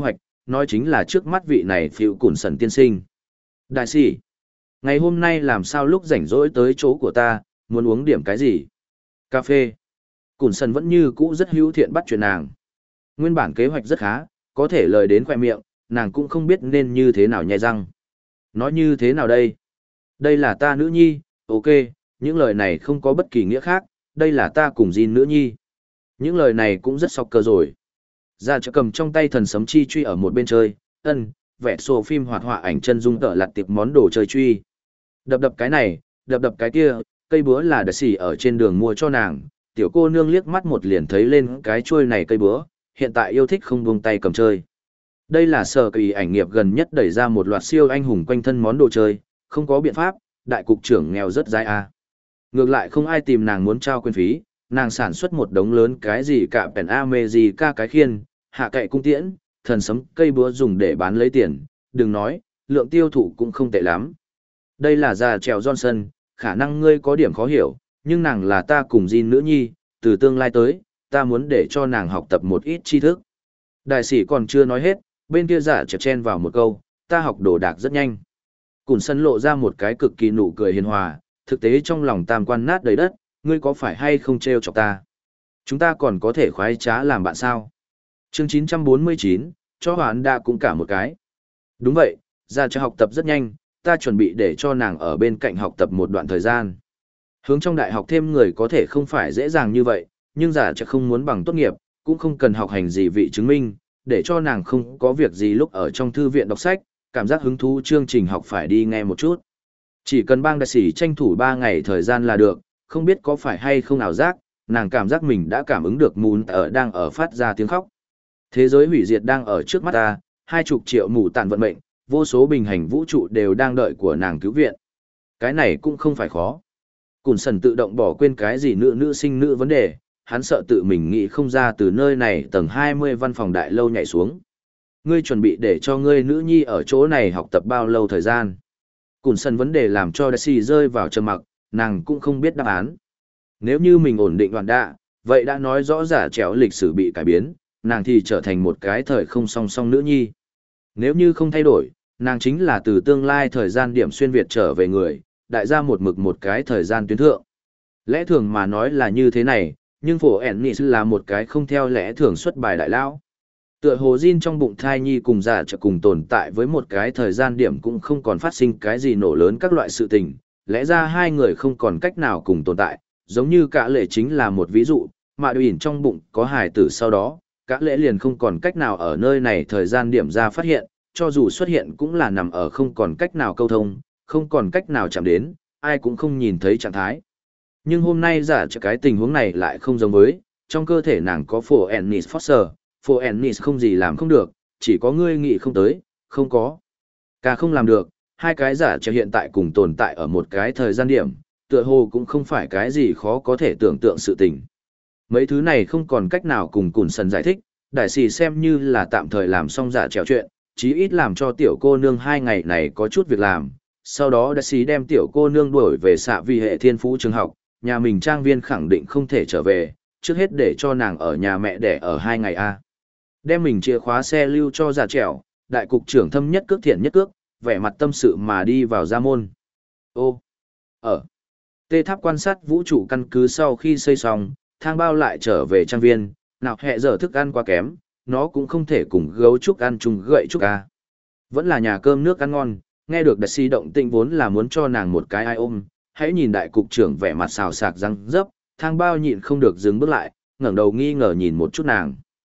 nói chính là trước mắt vị này phiêu cùn sần tiên sinh. Đại sĩ, ngày hôm nay làm sao lúc rảnh rỗi tới chỗ của ta, muốn uống điểm cái gì? Cà phê. Cùn sần vẫn như cũ rất hữu thiện bắt chuyện nàng. Nguyên bản kế hoạch rất khá, có thể lời đến khoe miệng, nàng cũng không biết nên như thế nào nhai răng. Nói như thế nào đây? Đây là ta nữ nhi, ok, những lời này không có bất kỳ nghĩa khác, đây là ta cùng Jin nữ nhi. Những lời này cũng rất sọc cơ rồi. Ra chợ cầm trong tay thần sấm chi truy ở một bên chơi, ân, vẽ sổ phim hoạt họa ảnh chân dung tợ lặt tiệp món đồ chơi truy. Đập đập cái này, đập đập cái kia, cây búa là đặc xỉ ở trên đường mua cho nàng, tiểu cô nương liếc mắt một liền thấy lên cái chuôi này cây búa, hiện tại yêu thích không buông tay cầm chơi. Đây là sở kỳ ảnh nghiệp gần nhất đẩy ra một loạt siêu anh hùng quanh thân món đồ chơi, không có biện pháp, đại cục trưởng nghèo rất dai a. Ngược lại không ai tìm nàng muốn trao quyền phí, nàng sản xuất một đống lớn cái gì cả pèn a mê gì ca cái khiên, hạ cậy cung tiễn, thần sấm cây búa dùng để bán lấy tiền, đừng nói, lượng tiêu thụ cũng không tệ lắm. Đây là già trèo Johnson, khả năng ngươi có điểm khó hiểu, nhưng nàng là ta cùng Jin nữ nhi, từ tương lai tới, ta muốn để cho nàng học tập một ít tri thức. Đại sĩ còn chưa nói hết, bên kia giả chợt chen vào một câu, ta học đồ đạc rất nhanh. Cùn sân lộ ra một cái cực kỳ nụ cười hiền hòa, thực tế trong lòng tam quan nát đầy đất, ngươi có phải hay không trêu chọc ta? Chúng ta còn có thể khoái trá làm bạn sao? Chương chín trăm bốn mươi chín, cho hoán đa cũng cả một cái. Đúng vậy, ra cho học tập rất nhanh, ta chuẩn bị để cho nàng ở bên cạnh học tập một đoạn thời gian. Hướng trong đại học thêm người có thể không phải dễ dàng như vậy, nhưng giả chắc không muốn bằng tốt nghiệp, cũng không cần học hành gì vị chứng minh, để cho nàng không có việc gì lúc ở trong thư viện đọc sách, cảm giác hứng thú chương trình học phải đi nghe một chút. Chỉ cần bang đại sĩ tranh thủ ba ngày thời gian là được, không biết có phải hay không ảo giác, nàng cảm giác mình đã cảm ứng được mùn ở đang ở phát ra tiếng khóc. Thế giới hủy diệt đang ở trước mắt ta, hai chục triệu mù tàn vận mệnh, vô số bình hành vũ trụ đều đang đợi của nàng cứu viện. Cái này cũng không phải khó. Cùn sần tự động bỏ quên cái gì nữ nữ sinh nữ vấn đề, hắn sợ tự mình nghĩ không ra từ nơi này tầng hai mươi văn phòng đại lâu nhảy xuống. Ngươi chuẩn bị để cho ngươi nữ nhi ở chỗ này học tập bao lâu thời gian? Cùn sần vấn đề làm cho Daisy rơi vào trầm mặc, nàng cũng không biết đáp án. Nếu như mình ổn định đoạn đạ, vậy đã nói rõ giả trèo lịch sử bị cải biến, nàng thì trở thành một cái thời không song song nữ nhi. Nếu như không thay đổi, nàng chính là từ tương lai thời gian điểm xuyên Việt trở về người, đại ra một mực một cái thời gian tuyến thượng. Lẽ thường mà nói là như thế này, nhưng phổ Ennis là một cái không theo lẽ thường xuất bài đại lão. Tựa hồ Jin trong bụng thai nhi cùng giả trợ cùng tồn tại với một cái thời gian điểm cũng không còn phát sinh cái gì nổ lớn các loại sự tình, lẽ ra hai người không còn cách nào cùng tồn tại, giống như cả lệ chính là một ví dụ, mà đùi trong bụng có hài tử sau đó, cả lệ liền không còn cách nào ở nơi này thời gian điểm ra phát hiện, cho dù xuất hiện cũng là nằm ở không còn cách nào câu thông, không còn cách nào chạm đến, ai cũng không nhìn thấy trạng thái. Nhưng hôm nay giả trợ cái tình huống này lại không giống với, trong cơ thể nàng có phổ Ennis Foster, phổ Ennis không gì làm không được, chỉ có ngươi nghĩ không tới, không có. Cả không làm được, hai cái giả trợ hiện tại cùng tồn tại ở một cái thời gian điểm, tựa hồ cũng không phải cái gì khó có thể tưởng tượng sự tình. Mấy thứ này không còn cách nào cùng Cùn Sần giải thích, đại sĩ xem như là tạm thời làm xong giả trèo chuyện, chí ít làm cho tiểu cô nương hai ngày này có chút việc làm. Sau đó đại sĩ đem tiểu cô nương đuổi về xạ vi hệ thiên phú trường học, nhà mình trang viên khẳng định không thể trở về, trước hết để cho nàng ở nhà mẹ đẻ ở hai ngày a. Đem mình chìa khóa xe lưu cho giả trèo, đại cục trưởng thâm nhất cước thiện nhất cước, vẻ mặt tâm sự mà đi vào gia môn. Ô, ở tê tháp quan sát vũ trụ căn cứ sau khi xây xong, thang bao lại trở về trang viên, nào hẹ giờ thức ăn quá kém, nó cũng không thể cùng gấu trúc ăn chung gậy trúc a. Vẫn là nhà cơm nước ăn ngon, nghe được đại sĩ động tĩnh vốn là muốn cho nàng một cái ai ôm, hãy nhìn đại cục trưởng vẻ mặt xào sạc răng dấp, thang bao nhịn không được dừng bước lại, ngẩng đầu nghi ngờ nhìn một chút nàng.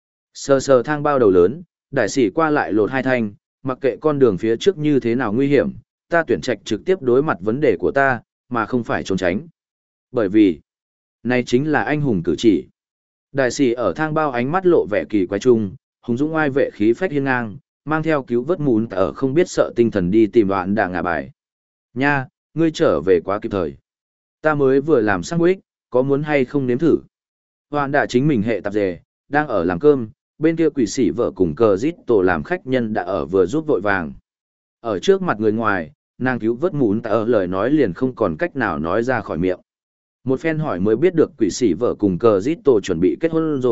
Sờ sờ thang bao đầu lớn, đại sĩ qua lại lột hai thanh, mặc kệ con đường phía trước như thế nào nguy hiểm, ta tuyển trạch trực tiếp đối mặt vấn đề của ta, mà không phải trốn tránh. Bởi vì, này chính là anh hùng cử chỉ. Đại sĩ ở thang bao ánh mắt lộ vẻ kỳ quái chung, hùng dũng oai vệ khí phách hiên ngang, mang theo cứu vớt mún ở không biết sợ tinh thần đi tìm đoạn đà ngả bài. Nha, ngươi trở về quá kịp thời. Ta mới vừa làm sandwich, có muốn hay không nếm thử? Hoàn đã chính mình hệ tạp dề, đang ở làm cơm, bên kia quỷ sĩ vợ cùng cờ rít tổ làm khách nhân đã ở vừa giúp vội vàng. Ở trước mặt người ngoài, nàng cứu vớt mún ở lời nói liền không còn cách nào nói ra khỏi miệng. Một phen hỏi mới biết được quỷ sĩ vợ cùng cờ rít tổ chuẩn bị kết hôn rồi,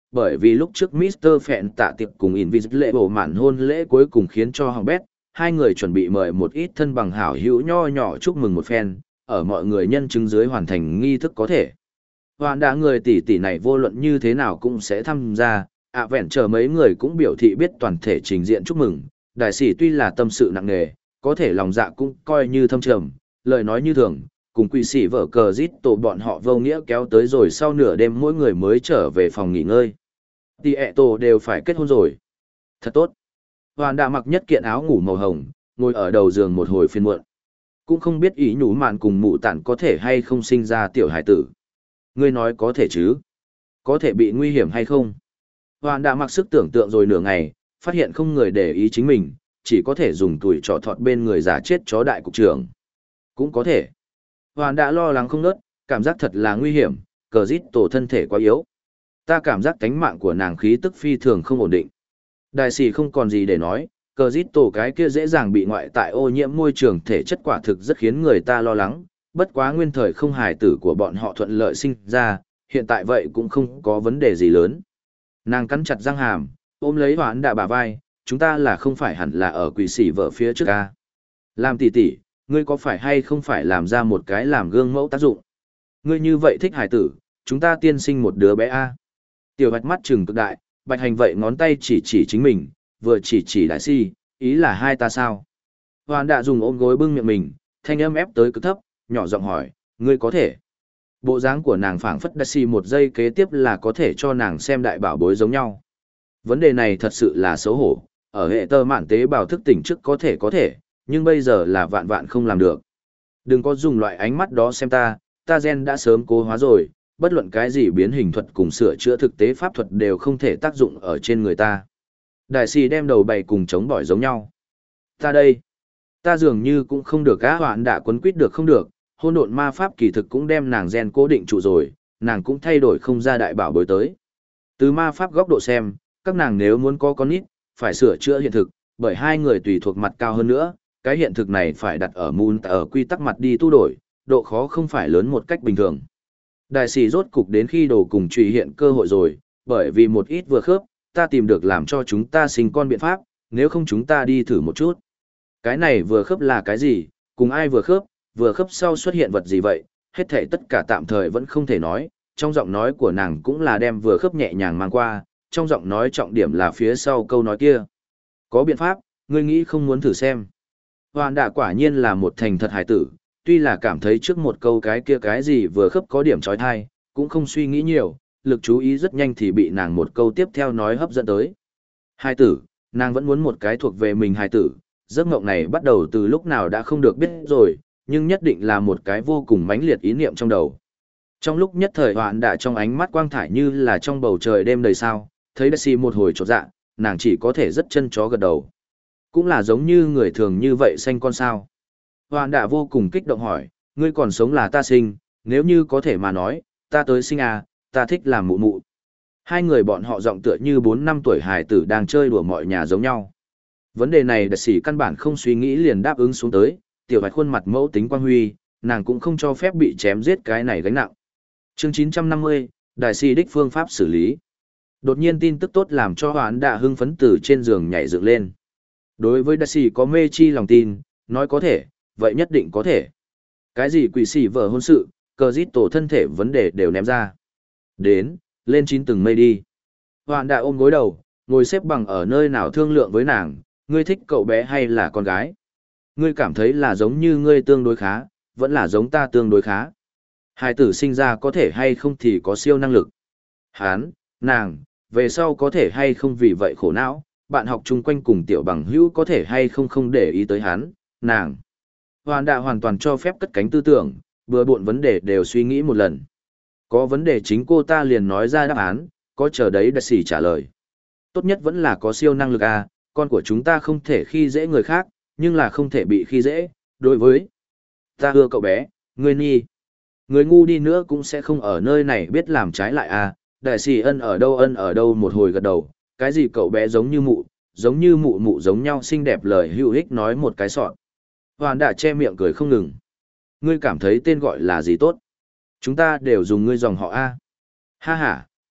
bởi vì lúc trước mít tơ Phẹn tạ tiệp cùng Invisible màn hôn lễ cuối cùng khiến cho hỏng bét, hai người chuẩn bị mời một ít thân bằng hảo hữu nho nhỏ chúc mừng một phen, ở mọi người nhân chứng dưới hoàn thành nghi thức có thể. Hoàn đã người tỷ tỷ này vô luận như thế nào cũng sẽ tham gia, ạ vẹn chờ mấy người cũng biểu thị biết toàn thể trình diện chúc mừng, đại sĩ tuy là tâm sự nặng nề, có thể lòng dạ cũng coi như thâm trầm, lời nói như thường, cùng quỷ sĩ vợ cờ rít tổ bọn họ vô nghĩa kéo tới rồi sau nửa đêm mỗi người mới trở về phòng nghỉ ngơi. Tì ẹ tổ đều phải kết hôn rồi. Thật tốt. Hoàn đã mặc nhất kiện áo ngủ màu hồng, ngồi ở đầu giường một hồi phiên muộn. Cũng không biết ý nhủ mạn cùng mụ tản có thể hay không sinh ra tiểu hải tử. Ngươi nói có thể chứ? Có thể bị nguy hiểm hay không? Hoàn đã mặc sức tưởng tượng rồi nửa ngày, phát hiện không người để ý chính mình, chỉ có thể dùng tuổi trọ thọt bên người giả chết chó đại cục trưởng. Cũng có thể. Hoàn đã lo lắng không nớt, cảm giác thật là nguy hiểm, cờ rít tổ thân thể quá yếu. Ta cảm giác tánh mạng của nàng khí tức phi thường không ổn định. Đại sĩ không còn gì để nói, cờ rít tổ cái kia dễ dàng bị ngoại tại ô nhiễm môi trường thể chất quả thực rất khiến người ta lo lắng, bất quá nguyên thời không hài tử của bọn họ thuận lợi sinh ra, hiện tại vậy cũng không có vấn đề gì lớn. Nàng cắn chặt răng hàm, ôm lấy Hoán Đạ bả vai, chúng ta là không phải hẳn là ở quỷ sĩ vợ phía trước ca. Làm tỷ tỷ, ngươi có phải hay không phải làm ra một cái làm gương mẫu tác dụng? Ngươi như vậy thích hài tử, chúng ta tiên sinh một đứa bé a. Tiểu Bạch mắt trừng cực đại, Bạch Hành vậy ngón tay chỉ chỉ chính mình, vừa chỉ chỉ đại si, ý là hai ta sao? Hoán Đạ dùng ôm gối bưng miệng mình, thanh âm ép tới cực thấp, nhỏ giọng hỏi, ngươi có thể? Bộ dáng của nàng phảng phất đại si một giây kế tiếp là có thể cho nàng xem đại bảo bối giống nhau. Vấn đề này thật sự là xấu hổ, ở hệ tơ mạn tế bào thức tỉnh trước có thể có thể, nhưng bây giờ là vạn vạn không làm được. Đừng có dùng loại ánh mắt đó xem ta, ta gen đã sớm cố hóa rồi, bất luận cái gì biến hình thuật cùng sửa chữa thực tế pháp thuật đều không thể tác dụng ở trên người ta. Đại sĩ đem đầu bày cùng chống bỏi giống nhau. Ta đây, ta dường như cũng không được á. Hoạn đã quấn quýt được không được, hôn độn ma pháp kỳ thực cũng đem nàng gen cố định trụ rồi, nàng cũng thay đổi không ra đại bảo bối tới. Từ ma pháp góc độ xem, các nàng nếu muốn có con nít, phải sửa chữa hiện thực, bởi hai người tùy thuộc mặt cao hơn nữa, cái hiện thực này phải đặt ở moon ở quy tắc mặt đi tu đổi, độ khó không phải lớn một cách bình thường. Đại sĩ rốt cục đến khi đồ cùng truy hiện cơ hội rồi, bởi vì một ít vừa khớp, ta tìm được làm cho chúng ta sinh con biện pháp, nếu không chúng ta đi thử một chút. Cái này vừa khớp là cái gì, cùng ai vừa khớp, vừa khớp sau xuất hiện vật gì vậy, hết thể tất cả tạm thời vẫn không thể nói, trong giọng nói của nàng cũng là đem vừa khớp nhẹ nhàng mang qua, trong giọng nói trọng điểm là phía sau câu nói kia. Có biện pháp, ngươi nghĩ không muốn thử xem. Hoàn Đạ quả nhiên là một thành thật hải tử, tuy là cảm thấy trước một câu cái kia cái gì vừa khớp có điểm trói thai, cũng không suy nghĩ nhiều, lực chú ý rất nhanh thì bị nàng một câu tiếp theo nói hấp dẫn tới. Hải tử, nàng vẫn muốn một cái thuộc về mình hải tử, giấc mộng này bắt đầu từ lúc nào đã không được biết rồi, nhưng nhất định là một cái vô cùng mãnh liệt ý niệm trong đầu. Trong lúc nhất thời Hoạn Đạ trong ánh mắt quang thải như là trong bầu trời đêm đầy sao, thấy Daisy một hồi chột dạ, nàng chỉ có thể rất chân chó gật đầu. Cũng là giống như người thường như vậy sanh con sao. Hoạn Đạ vô cùng kích động hỏi, ngươi còn sống là ta sinh, nếu như có thể mà nói, ta tới sinh à, ta thích làm mụ mụ. Hai người bọn họ giọng tựa như bốn năm tuổi hài tử đang chơi đùa mọi nhà giống nhau. Vấn đề này Daisy căn bản không suy nghĩ liền đáp ứng xuống tới, tiểu Bạch khuôn mặt mẫu tính quang huy, nàng cũng không cho phép bị chém giết cái này gánh nặng. Chương chín trăm năm mươi, Đại sĩ đích phương pháp xử lý. Đột nhiên tin tức tốt làm cho Hoán Đạ hưng phấn từ trên giường nhảy dựng lên. Đối với Đại sĩ có mê chi lòng tin, nói có thể, vậy nhất định có thể. Cái gì quỷ sĩ vợ hôn sự, cờ giết tổ thân thể vấn đề đều ném ra. Đến, lên chín tầng mây đi. Hoán Đạ ôm gối đầu, ngồi xếp bằng ở nơi nào thương lượng với nàng, ngươi thích cậu bé hay là con gái? Ngươi cảm thấy là giống như ngươi tương đối khá, vẫn là giống ta tương đối khá. Hai tử sinh ra có thể hay không thì có siêu năng lực. Hán, nàng, về sau có thể hay không vì vậy khổ não, bạn học chung quanh cùng tiểu bằng hữu có thể hay không không để ý tới hắn, nàng. Hoàn Đạ hoàn toàn cho phép cất cánh tư tưởng, vừa buộn vấn đề đều suy nghĩ một lần. Có vấn đề chính cô ta liền nói ra đáp án, có chờ đấy Đại sĩ trả lời. Tốt nhất vẫn là có siêu năng lực à, con của chúng ta không thể khi dễ người khác, nhưng là không thể bị khi dễ, đối với. Ta ưa cậu bé, ngươi nhi. Người ngu đi nữa cũng sẽ không ở nơi này biết làm trái lại à, Đại sĩ ân ở đâu ân ở đâu một hồi gật đầu, cái gì cậu bé giống như mụ, giống như mụ mụ giống nhau xinh đẹp lời hữu ích nói một cái sọn. Hoàn Đạ che miệng cười không ngừng. Ngươi cảm thấy tên gọi là gì tốt? Chúng ta đều dùng ngươi dòng họ A. Ha ha,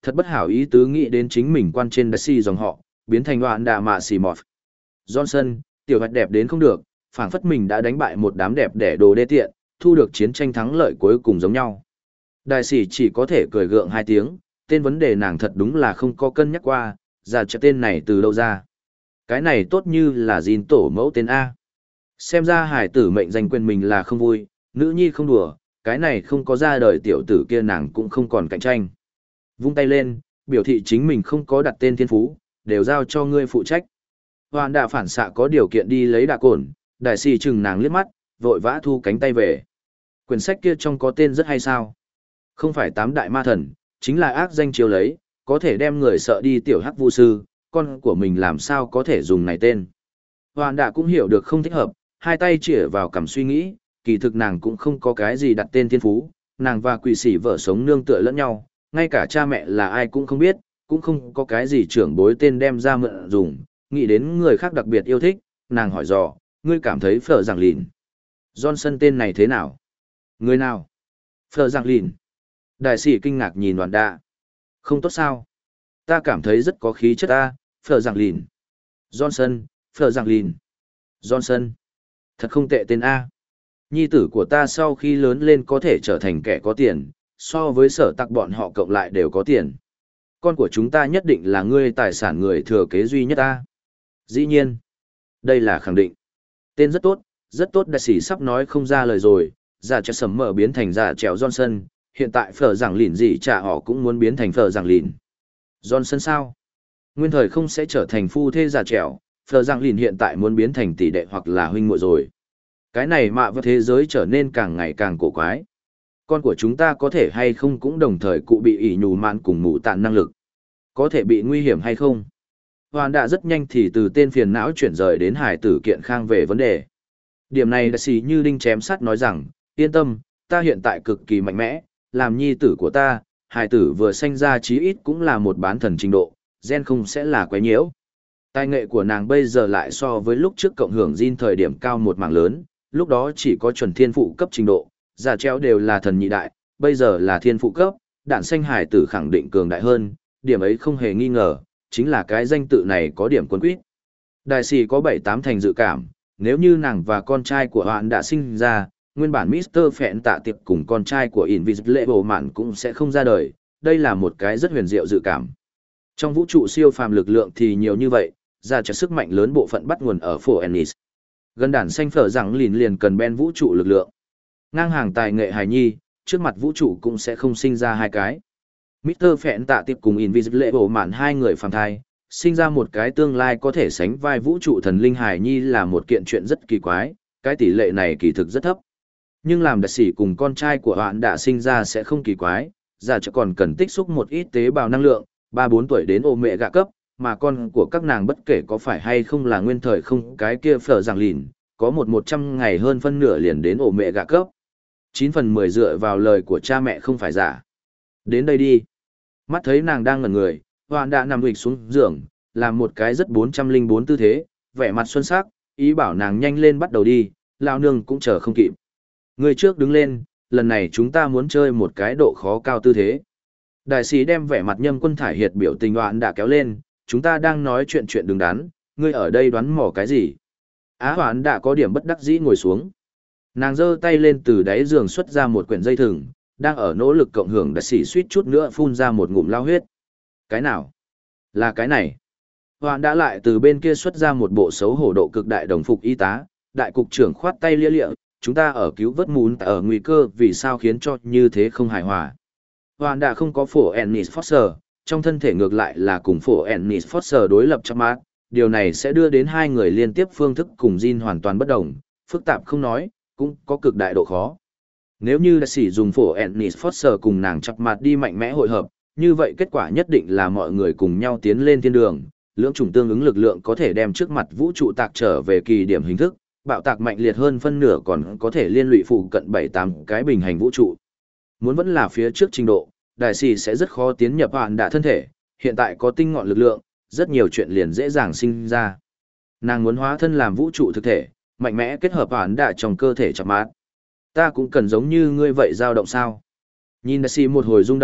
Thật bất hảo ý tứ nghĩ đến chính mình quan trên đại sĩ dòng họ, biến thành đoạn đà mạ xì mọt. Johnson, tiểu hoạt đẹp đến không được, phảng phất mình đã đánh bại một đám đẹp đẻ đồ đê tiện, thu được chiến tranh thắng lợi cuối cùng giống nhau. Đại sĩ chỉ có thể cười gượng hai tiếng, tên vấn đề nàng thật đúng là không có cân nhắc qua, ra cho tên này từ đâu ra. Cái này tốt như là gìn tổ mẫu tên A. Xem ra hải tử mệnh danh quyền mình là không vui, nữ nhi không đùa, cái này không có ra đời tiểu tử kia nàng cũng không còn cạnh tranh. Vung tay lên, biểu thị chính mình không có đặt tên thiên phú, đều giao cho ngươi phụ trách. Hoàn đạ phản xạ có điều kiện đi lấy đạ cồn, đại sĩ chừng nàng liếc mắt, vội vã thu cánh tay về. Quyển sách kia trong có tên rất hay sao? Không phải tám đại ma thần, chính là ác danh chiếu lấy, có thể đem người sợ đi tiểu hắc vu sư, con của mình làm sao có thể dùng này tên. Hoàn đạ cũng hiểu được không thích hợp, hai tay chĩa vào cằm suy nghĩ, kỳ thực nàng cũng không có cái gì đặt tên thiên phú, nàng và quỷ sĩ vợ sống nương tựa lẫn nhau, ngay cả cha mẹ là ai cũng không biết, cũng không có cái gì trưởng bối tên đem ra mượn dùng, nghĩ đến người khác đặc biệt yêu thích, nàng hỏi dò, ngươi cảm thấy Phở Giảng Lìn. Johnson tên này thế nào? Người nào? Phở Giảng Lìn. Đại sĩ kinh ngạc nhìn Hoàn đạ. Không tốt sao? Ta cảm thấy rất có khí chất ta, Phở Giảng Lìn. Johnson, Phở Giảng Lìn. Johnson. Thật không tệ tên A. Nhi tử của ta sau khi lớn lên có thể trở thành kẻ có tiền, so với sở tặc bọn họ cộng lại đều có tiền. Con của chúng ta nhất định là ngươi tài sản người thừa kế duy nhất ta. Dĩ nhiên. Đây là khẳng định. Tên rất tốt, rất tốt đại sĩ sắp nói không ra lời rồi, giả trèo sầm mở biến thành giả trèo Johnson, hiện tại Phở Giảng Lìn gì chả họ cũng muốn biến thành Phở Giảng Lìn. Johnson sao? Nguyên thời không sẽ trở thành phu thê giả trèo, Phở Giảng Lìn hiện tại muốn biến thành tỷ đệ hoặc là huynh muội rồi. Cái này mạ vào thế giới trở nên càng ngày càng cổ quái. Con của chúng ta có thể hay không cũng đồng thời cụ bị ỷ nhù mạn cùng mụ tạn năng lực. Có thể bị nguy hiểm hay không? Hoàn đã rất nhanh thì từ tên phiền não chuyển rời đến hải tử kiện khang về vấn đề. Điểm này đại sĩ như đinh chém sắt nói rằng, yên tâm, ta hiện tại cực kỳ mạnh mẽ, làm nhi tử của ta, hải tử vừa sanh ra chí ít cũng là một bán thần trình độ, gen không sẽ là quái nhiễu. Tài nghệ của nàng bây giờ lại so với lúc trước cộng hưởng gen thời điểm cao một mảng lớn, lúc đó chỉ có chuẩn thiên phụ cấp trình độ, giả treo đều là thần nhị đại, bây giờ là thiên phụ cấp, đạn sanh hải tử khẳng định cường đại hơn, điểm ấy không hề nghi ngờ, chính là cái danh tự này có điểm quân quýt. Đại sĩ có bảy tám thành dự cảm, nếu như nàng và con trai của hoạn đã sinh ra, nguyên bản mít tơ Phẹn Tạ Tiệp cùng con trai của Invisible Mạn cũng sẽ không ra đời, đây là một cái rất huyền diệu dự cảm. Trong vũ trụ siêu phàm lực lượng thì nhiều như vậy, ra cho sức mạnh lớn bộ phận bắt nguồn ở phổ Ennis. Gần đàn xanh Phở Giảng Lìn liền cần ben vũ trụ lực lượng. Ngang hàng tài nghệ hài nhi, trước mặt vũ trụ cũng sẽ không sinh ra hai cái. mít tơ Phẹn Tạ Tiệp cùng Invisible Mạn hai người phàm thai, sinh ra một cái tương lai có thể sánh vai vũ trụ thần linh hài nhi là một kiện chuyện rất kỳ quái, cái tỷ lệ này kỳ thực rất thấp. Nhưng làm đặc sĩ cùng con trai của hoạn đã sinh ra sẽ không kỳ quái, giả cho còn cần tích xúc một ít tế bào năng lượng, ba bốn tuổi đến ô mẹ gạ cấp, mà con của các nàng bất kể có phải hay không là nguyên thời không cái kia Phở Giảng Lìn, có một một trăm ngày hơn phân nửa liền đến ổ mẹ gạ cấp. chín phần mười dựa vào lời của cha mẹ không phải giả. Đến đây đi. Mắt thấy nàng đang ngẩn người, hoạn đã nằm hịch xuống giường, làm một cái rất bốn trăm lẻ bốn tư thế, vẻ mặt xuân sắc, ý bảo nàng nhanh lên bắt đầu đi, lao nương cũng chờ không kịp. Người trước đứng lên, lần này chúng ta muốn chơi một cái độ khó cao tư thế. Đại sĩ đem vẻ mặt nhâm quân thải hiệt biểu tình hoạn đã kéo lên, chúng ta đang nói chuyện chuyện đứng đắn, ngươi ở đây đoán mò cái gì? Á hoạn đã có điểm bất đắc dĩ ngồi xuống. Nàng giơ tay lên từ đáy giường xuất ra một quyển dây thừng, đang ở nỗ lực cộng hưởng đại sĩ suýt chút nữa phun ra một ngụm lao huyết. Cái nào? Là cái này. Hoạn đã lại từ bên kia xuất ra một bộ xấu hổ độ cực đại đồng phục y tá, đại cục trưởng khoát tay lia lịa, chúng ta ở cứu vớt mún ở nguy cơ vì sao khiến cho như thế không hài hòa. Hoạn đã không có phổ Ennis Foster, trong thân thể ngược lại là cùng phổ Ennis Foster đối lập trong mát, điều này sẽ đưa đến hai người liên tiếp phương thức cùng Jin hoàn toàn bất đồng, phức tạp không nói, cũng có cực đại độ khó. Nếu như đại sĩ dùng phổ Ennis Foster cùng nàng chặt mặt đi mạnh mẽ hội hợp, như vậy kết quả nhất định là mọi người cùng nhau tiến lên thiên đường, lưỡng chủng tương ứng lực lượng có thể đem trước mặt vũ trụ tạc trở về kỳ điểm hình thức, bạo tạc mạnh liệt hơn phân nửa còn có thể liên lụy phụ cận bảy tám cái bình hành vũ trụ. Muốn vẫn là phía trước trình độ, đại sĩ sẽ rất khó tiến nhập hoạn đạ thân thể, hiện tại có tinh ngọn lực lượng, rất nhiều chuyện liền dễ dàng sinh ra. Nàng muốn hóa thân làm vũ trụ thực thể, mạnh mẽ kết hợp hoạn đạ trong cơ thể chặt mát. Ta cũng cần giống như ngươi vậy dao động sao? Nhìn đại sĩ một hồi rung động,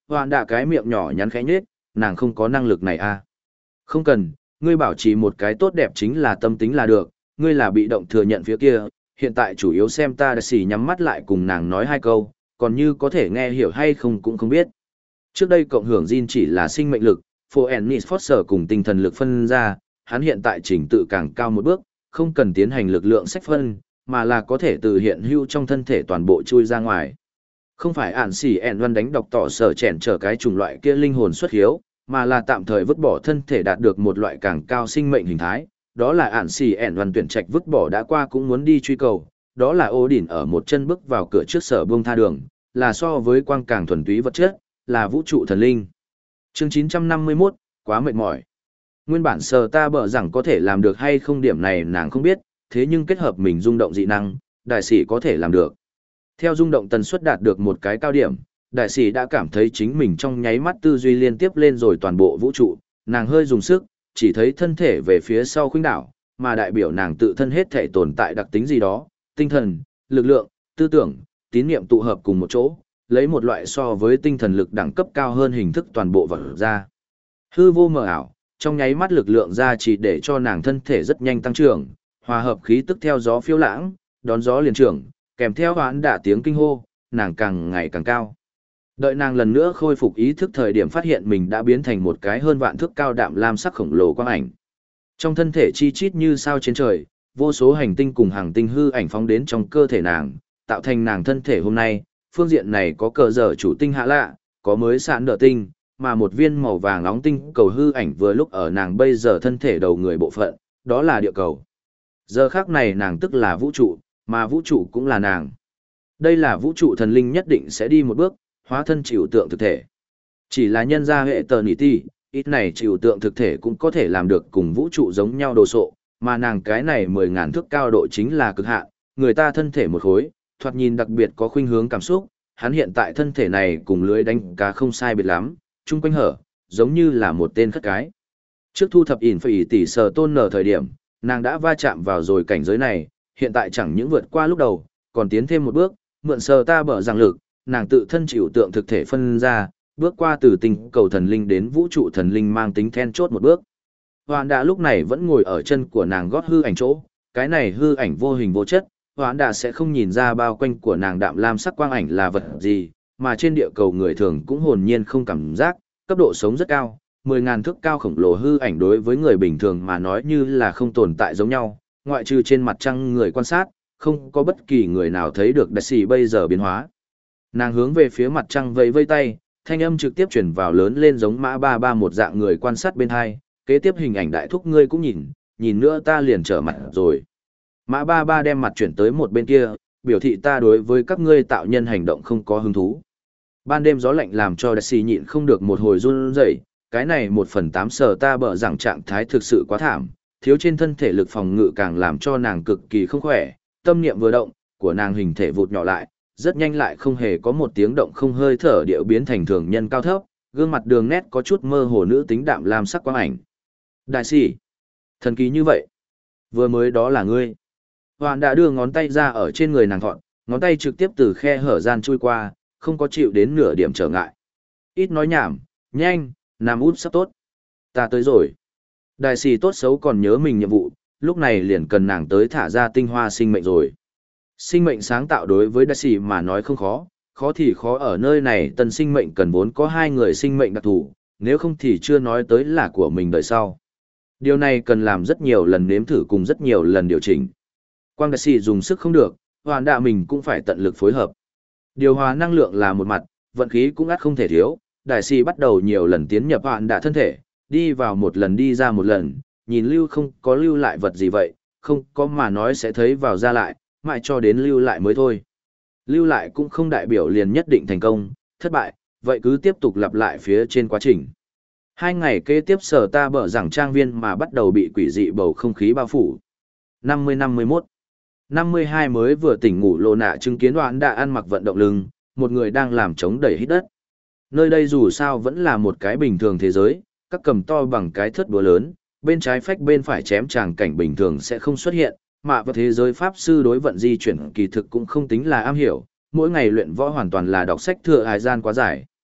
Hoàn đạ cái miệng nhỏ nhắn khẽ nhếch, nàng không có năng lực này à. Không cần, ngươi bảo trì một cái tốt đẹp chính là tâm tính là được, ngươi là bị động thừa nhận phía kia, hiện tại chủ yếu xem ta đã xỉ nhắm mắt lại cùng nàng nói hai câu, còn như có thể nghe hiểu hay không cũng không biết. Trước đây cộng hưởng gene chỉ là sinh mệnh lực, Phoenix Force cùng tinh thần lực phân ra, hắn hiện tại trình tự càng cao một bước, không cần tiến hành lực lượng sách phân, mà là có thể từ hiện hữu trong thân thể toàn bộ chui ra ngoài. Không phải ản xỉ ẹn văn đánh độc tỏ sở chèn trở cái chủng loại kia linh hồn xuất hiếu, mà là tạm thời vứt bỏ thân thể đạt được một loại càng cao sinh mệnh hình thái, đó là ản xỉ ẹn văn tuyển trạch vứt bỏ đã qua cũng muốn đi truy cầu, đó là ô đỉnh ở một chân bước vào cửa trước sở buông tha đường, là so với quang càng thuần túy vật chất, là vũ trụ thần linh. Chương chín trăm năm mươi mốt, quá mệt mỏi. Nguyên bản sờ ta bở rằng có thể làm được hay không điểm này nàng không biết, thế nhưng kết hợp mình rung động dị năng, đại sĩ có thể làm được. Theo rung động tần suất đạt được một cái cao điểm, đại sĩ đã cảm thấy chính mình trong nháy mắt tư duy liên tiếp lên rồi toàn bộ vũ trụ, nàng hơi dùng sức, chỉ thấy thân thể về phía sau khuynh đảo, mà đại biểu nàng tự thân hết thể tồn tại đặc tính gì đó, tinh thần, lực lượng, tư tưởng, tín niệm tụ hợp cùng một chỗ, lấy một loại so với tinh thần lực đẳng cấp cao hơn hình thức toàn bộ vật ra. Hư vô mờ ảo, trong nháy mắt lực lượng ra chỉ để cho nàng thân thể rất nhanh tăng trưởng, hòa hợp khí tức theo gió phiêu lãng, đón gió liền trưởng, kèm theo hoán đả tiếng kinh hô, nàng càng ngày càng cao. Đợi nàng lần nữa khôi phục ý thức thời điểm phát hiện mình đã biến thành một cái hơn vạn thước cao đạm lam sắc khổng lồ quang ảnh. Trong thân thể chi chít như sao trên trời, vô số hành tinh cùng hàng tinh hư ảnh phóng đến trong cơ thể nàng, tạo thành nàng thân thể hôm nay. Phương diện này có cờ dở chủ tinh hạ lạ, có mới sạn đỡ tinh, mà một viên màu vàng nóng tinh cầu hư ảnh vừa lúc ở nàng bây giờ thân thể đầu người bộ phận, đó là địa cầu. Giờ khác này nàng tức là vũ trụ, mà vũ trụ cũng là nàng. Đây là vũ trụ thần linh nhất định sẽ đi một bước, hóa thân chịu tượng thực thể. Chỉ là nhân gia hệ tờ nỉ ti, ít này chịu tượng thực thể cũng có thể làm được cùng vũ trụ giống nhau đồ sộ, mà nàng cái này mười ngàn thước cao độ chính là cực hạn, người ta thân thể một khối, thoạt nhìn đặc biệt có khuynh hướng cảm xúc, hắn hiện tại thân thể này cùng lưới đánh cá không sai biệt lắm, chung quanh hở, giống như là một tên khất cái. Trước thu thập ỉn phải tỷ sở tôn nở thời điểm, nàng đã va chạm vào rồi cảnh giới này, hiện tại chẳng những vượt qua lúc đầu, còn tiến thêm một bước, mượn sờ ta bở rằng lực, nàng tự thân chịu tượng thực thể phân ra, bước qua từ tinh cầu thần linh đến vũ trụ thần linh mang tính then chốt một bước. Hoán đã lúc này vẫn ngồi ở chân của nàng gót hư ảnh chỗ, cái này hư ảnh vô hình vô chất, Hoán đã sẽ không nhìn ra bao quanh của nàng đạm lam sắc quang ảnh là vật gì, mà trên địa cầu người thường cũng hồn nhiên không cảm giác, cấp độ sống rất cao, mười ngàn thước cao khổng lồ hư ảnh đối với người bình thường mà nói như là không tồn tại giống nhau, ngoại trừ trên mặt trăng người quan sát, không có bất kỳ người nào thấy được đại sĩ bây giờ biến hóa. Nàng hướng về phía mặt trăng vẫy vây tay, thanh âm trực tiếp chuyển vào lớn lên giống mã ba ba một dạng người quan sát bên hai, kế tiếp hình ảnh đại thúc ngươi cũng nhìn, nhìn nữa ta liền trở mặt rồi. Mã ba ba đem mặt chuyển tới một bên kia, biểu thị ta đối với các ngươi tạo nhân hành động không có hứng thú. Ban đêm gió lạnh làm cho đại sĩ nhịn không được một hồi run rẩy, cái này một phần tám sờ ta bở rằng trạng thái thực sự quá thảm, thiếu trên thân thể lực phòng ngự càng làm cho nàng cực kỳ không khỏe, tâm niệm vừa động, của nàng hình thể vụt nhỏ lại, rất nhanh lại không hề có một tiếng động không hơi thở điệu biến thành thường nhân cao thấp, gương mặt đường nét có chút mơ hồ nữ tính đạm lam sắc quang ảnh. Đại sĩ, thần kỳ như vậy, vừa mới đó là ngươi. Hoàn đã đưa ngón tay ra ở trên người nàng thọn, ngón tay trực tiếp từ khe hở gian chui qua, không có chịu đến nửa điểm trở ngại. Ít nói nhảm, nhanh, Nam út sắp tốt. Ta tới rồi. Đại sĩ tốt xấu còn nhớ mình nhiệm vụ, lúc này liền cần nàng tới thả ra tinh hoa sinh mệnh rồi. Sinh mệnh sáng tạo đối với đại sĩ mà nói không khó, khó thì khó ở nơi này tân sinh mệnh cần vốn có hai người sinh mệnh đặc thù, nếu không thì chưa nói tới là của mình đời sau. Điều này cần làm rất nhiều lần nếm thử cùng rất nhiều lần điều chỉnh. Quang đại sĩ dùng sức không được, hoàn đạ mình cũng phải tận lực phối hợp. Điều hòa năng lượng là một mặt, vận khí cũng ắt không thể thiếu, đại sĩ bắt đầu nhiều lần tiến nhập hoàn đạ thân thể, đi vào một lần đi ra một lần, nhìn lưu không có lưu lại vật gì vậy, không có mà nói sẽ thấy vào ra lại, mãi cho đến lưu lại mới thôi. Lưu lại cũng không đại biểu liền nhất định thành công, thất bại, vậy cứ tiếp tục lặp lại phía trên quá trình. Hai ngày kế tiếp sở ta bở rằng trang viên mà bắt đầu bị quỷ dị bầu không khí bao phủ. năm mươi năm mươi mốt năm mươi hai mới vừa tỉnh ngủ lô nạ chứng kiến đoạn đã ăn mặc vận động lưng, một người đang làm chống đẩy hít đất. Nơi đây dù sao vẫn là một cái bình thường thế giới, các cầm to bằng cái thớt búa lớn, bên trái phách bên phải chém tràng cảnh bình thường sẽ không xuất hiện, mà vào thế giới pháp sư đối vận di chuyển kỳ thực cũng không tính là am hiểu, mỗi ngày luyện võ hoàn toàn là đọc sách thừa hài gian quá dài.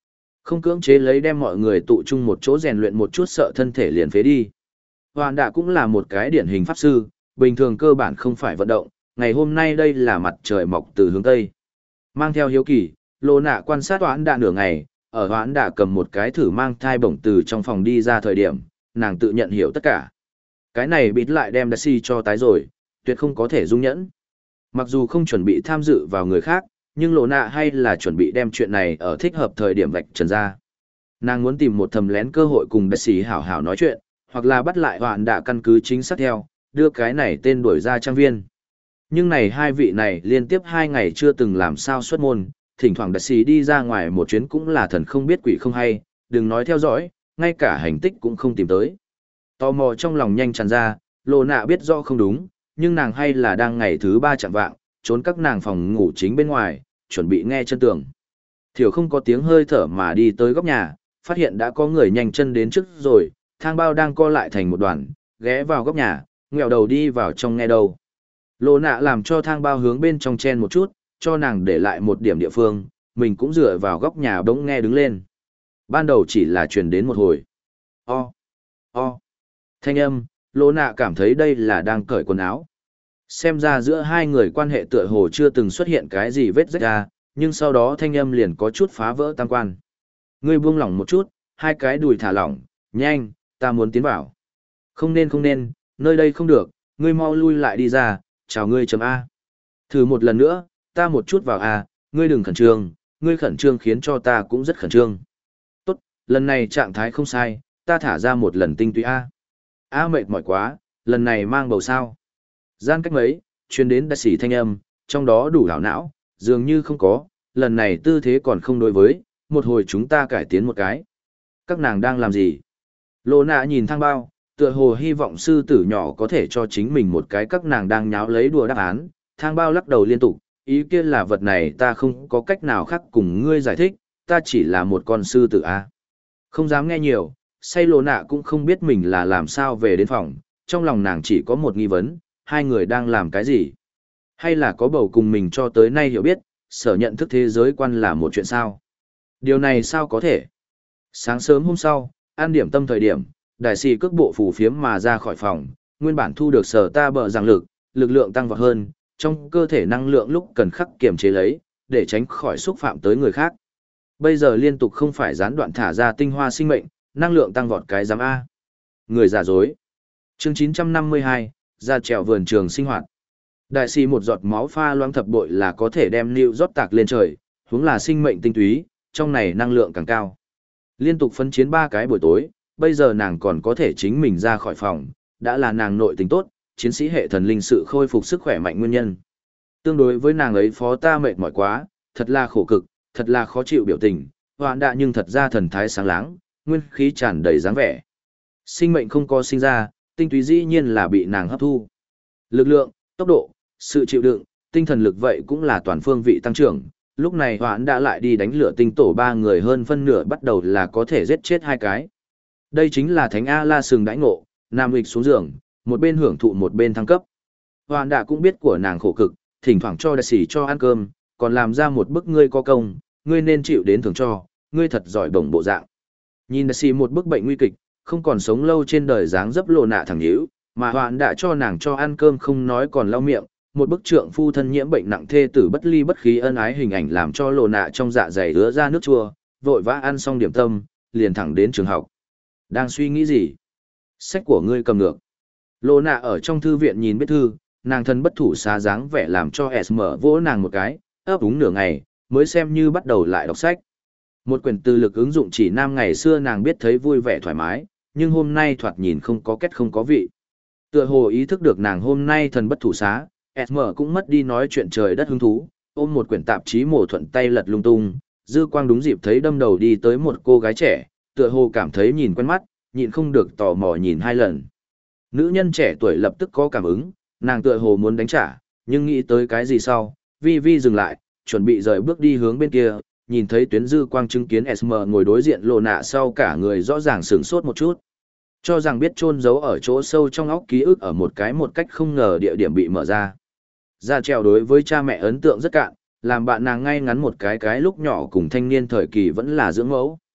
Không cưỡng chế lấy đem mọi người tụ chung một chỗ rèn luyện một chút sợ thân thể liền phế đi. Hoàn đạ cũng là một cái điển hình pháp sư, bình thường cơ bản không phải vận động, ngày hôm nay đây là mặt trời mọc từ hướng Tây. Mang theo hiếu kỳ, Lô Nạ quan sát Hoãn Đạ nửa ngày, ở Hoãn Đạ cầm một cái thử mang thai bổng từ trong phòng đi ra thời điểm, nàng tự nhận hiểu tất cả. Cái này bịt lại đem Daisy cho tái rồi, tuyệt không có thể dung nhẫn. Mặc dù không chuẩn bị tham dự vào người khác, nhưng Lô Nạ hay là chuẩn bị đem chuyện này ở thích hợp thời điểm vạch trần ra. Nàng muốn tìm một thầm lén cơ hội cùng Daisy hảo hảo nói chuyện, hoặc là bắt lại Hoãn Đạ căn cứ chính xác theo, đưa cái này tên đuổi ra trang viên. Nhưng này hai vị này liên tiếp hai ngày chưa từng làm sao xuất môn, thỉnh thoảng đặc sĩ đi ra ngoài một chuyến cũng là thần không biết quỷ không hay, đừng nói theo dõi, ngay cả hành tích cũng không tìm tới. Tò mò trong lòng nhanh tràn ra, Lô Nạ biết rõ không đúng, nhưng nàng hay là đang ngày thứ ba chạng vạng, trốn các nàng phòng ngủ chính bên ngoài, chuẩn bị nghe chân tường. Thiểu không có tiếng hơi thở mà đi tới góc nhà, phát hiện đã có người nhanh chân đến trước rồi, thang bao đang co lại thành một đoàn, ghé vào góc nhà, ngẹo đầu đi vào trong nghe đầu. Lô Nạ làm cho thang bao hướng bên trong chen một chút, cho nàng để lại một điểm địa phương, mình cũng dựa vào góc nhà bỗng nghe đứng lên. Ban đầu chỉ là truyền đến một hồi. O, o, thanh âm, Lô Nạ cảm thấy đây là đang cởi quần áo. Xem ra giữa hai người quan hệ tựa hồ chưa từng xuất hiện cái gì vết rách ra, nhưng sau đó thanh âm liền có chút phá vỡ tam quan. Ngươi buông lỏng một chút, hai cái đùi thả lỏng, nhanh, ta muốn tiến vào. Không nên không nên, nơi đây không được, ngươi mau lui lại đi ra, chào ngươi chấm A. Thử một lần nữa, ta một chút vào A, ngươi đừng khẩn trương, ngươi khẩn trương khiến cho ta cũng rất khẩn trương. Tốt, lần này trạng thái không sai, ta thả ra một lần tinh túy A. A mệt mỏi quá, lần này mang bầu sao. Gian cách mấy, chuyên đến đại sĩ thanh âm, trong đó đủ đảo não, dường như không có, lần này tư thế còn không đối với, một hồi chúng ta cải tiến một cái. Các nàng đang làm gì? Lô Nạ nhìn thang bao, tựa hồ hy vọng sư tử nhỏ có thể cho chính mình một cái các nàng đang nháo lấy đùa đáp án, thang bao lắc đầu liên tục, ý kia là vật này ta không có cách nào khác cùng ngươi giải thích, ta chỉ là một con sư tử a. Không dám nghe nhiều, say Lô Nạ cũng không biết mình là làm sao về đến phòng, trong lòng nàng chỉ có một nghi vấn, hai người đang làm cái gì? Hay là có bầu cùng mình cho tới nay hiểu biết, sở nhận thức thế giới quan là một chuyện sao? Điều này sao có thể? Sáng sớm hôm sau, an điểm tâm thời điểm, đại sĩ cước bộ phù phiếm mà ra khỏi phòng, nguyên bản thu được sở ta bờ giảng lực, lực lượng tăng vọt hơn, trong cơ thể năng lượng lúc cần khắc kiềm chế lấy, để tránh khỏi xúc phạm tới người khác. Bây giờ liên tục không phải gián đoạn thả ra tinh hoa sinh mệnh, năng lượng tăng vọt cái giám A. Người giả dối. Chương chín trăm năm mươi hai, ra trèo vườn trường sinh hoạt. Đại sĩ một giọt máu pha loãng thập bội là có thể đem lưu rót tạc lên trời, huống là sinh mệnh tinh túy, trong này năng lượng càng cao. Liên tục phân chiến ba cái buổi tối, bây giờ nàng còn có thể chính mình ra khỏi phòng, đã là nàng nội tình tốt, chiến sĩ hệ thần linh sự khôi phục sức khỏe mạnh nguyên nhân. Tương đối với nàng ấy phó ta mệt mỏi quá, thật là khổ cực, thật là khó chịu biểu tình, hoạn đạ nhưng thật ra thần thái sáng láng, nguyên khí tràn đầy dáng vẻ. Sinh mệnh không có sinh ra, tinh túy dĩ nhiên là bị nàng hấp thu. Lực lượng, tốc độ, sự chịu đựng, tinh thần lực vậy cũng là toàn phương vị tăng trưởng. Lúc này hoãn đã lại đi đánh lửa tinh tổ ba người hơn phân nửa bắt đầu là có thể giết chết hai cái. Đây chính là thánh A-la sừng đãi ngộ, nam lịch xuống giường, một bên hưởng thụ một bên thăng cấp. Hoạn đã cũng biết của nàng khổ cực, thỉnh thoảng cho đại sĩ cho ăn cơm, còn làm ra một bức ngươi có công, ngươi nên chịu đến thưởng cho, ngươi thật giỏi bổng bộ dạng. Nhìn đại sĩ một bức bệnh nguy kịch, không còn sống lâu trên đời dáng dấp Lô Nạ thẳng nhíu, mà hoạn đã cho nàng cho ăn cơm không nói còn lau miệng, một bức trượng phu thân nhiễm bệnh nặng thê tử bất ly bất khí ân ái hình ảnh làm cho Lô Nạ trong dạ dày ứa ra nước chua, vội vã ăn xong điểm tâm, liền thẳng đến trường học. Đang suy nghĩ gì? Sách của ngươi cầm ngược. Lô Nạ ở trong thư viện nhìn biết thư, nàng thân bất thủ xa dáng vẻ làm cho S mở vỗ nàng một cái, ấp úng nửa ngày, mới xem như bắt đầu lại đọc sách. Một quyển từ lực ứng dụng chỉ nam ngày xưa nàng biết thấy vui vẻ thoải mái, nhưng hôm nay thoạt nhìn không có kết không có vị. Tựa hồ ý thức được nàng hôm nay thần bất thủ xá, S mở cũng mất đi nói chuyện trời đất hứng thú, ôm một quyển tạp chí mổ thuận tay lật lung tung, dư quang đúng dịp thấy đâm đầu đi tới một cô gái trẻ, tựa hồ cảm thấy nhìn quen mắt, nhịn không được tò mò nhìn hai lần. Nữ nhân trẻ tuổi lập tức có cảm ứng, nàng tựa hồ muốn đánh trả, nhưng nghĩ tới cái gì sau, vi vi dừng lại, chuẩn bị rời bước đi hướng bên kia, nhìn thấy tuyến dư quang chứng kiến S M ngồi đối diện Lô Nạ sau cả người rõ ràng sửng sốt một chút. Cho rằng biết chôn giấu ở chỗ sâu trong óc ký ức ở một cái một cách không ngờ địa điểm bị mở ra. Ra trèo đối với cha mẹ ấn tượng rất cạn, làm bạn nàng ngay ngắn một cái cái lúc nhỏ cùng thanh niên thời kỳ vẫn là dưỡng mẫu.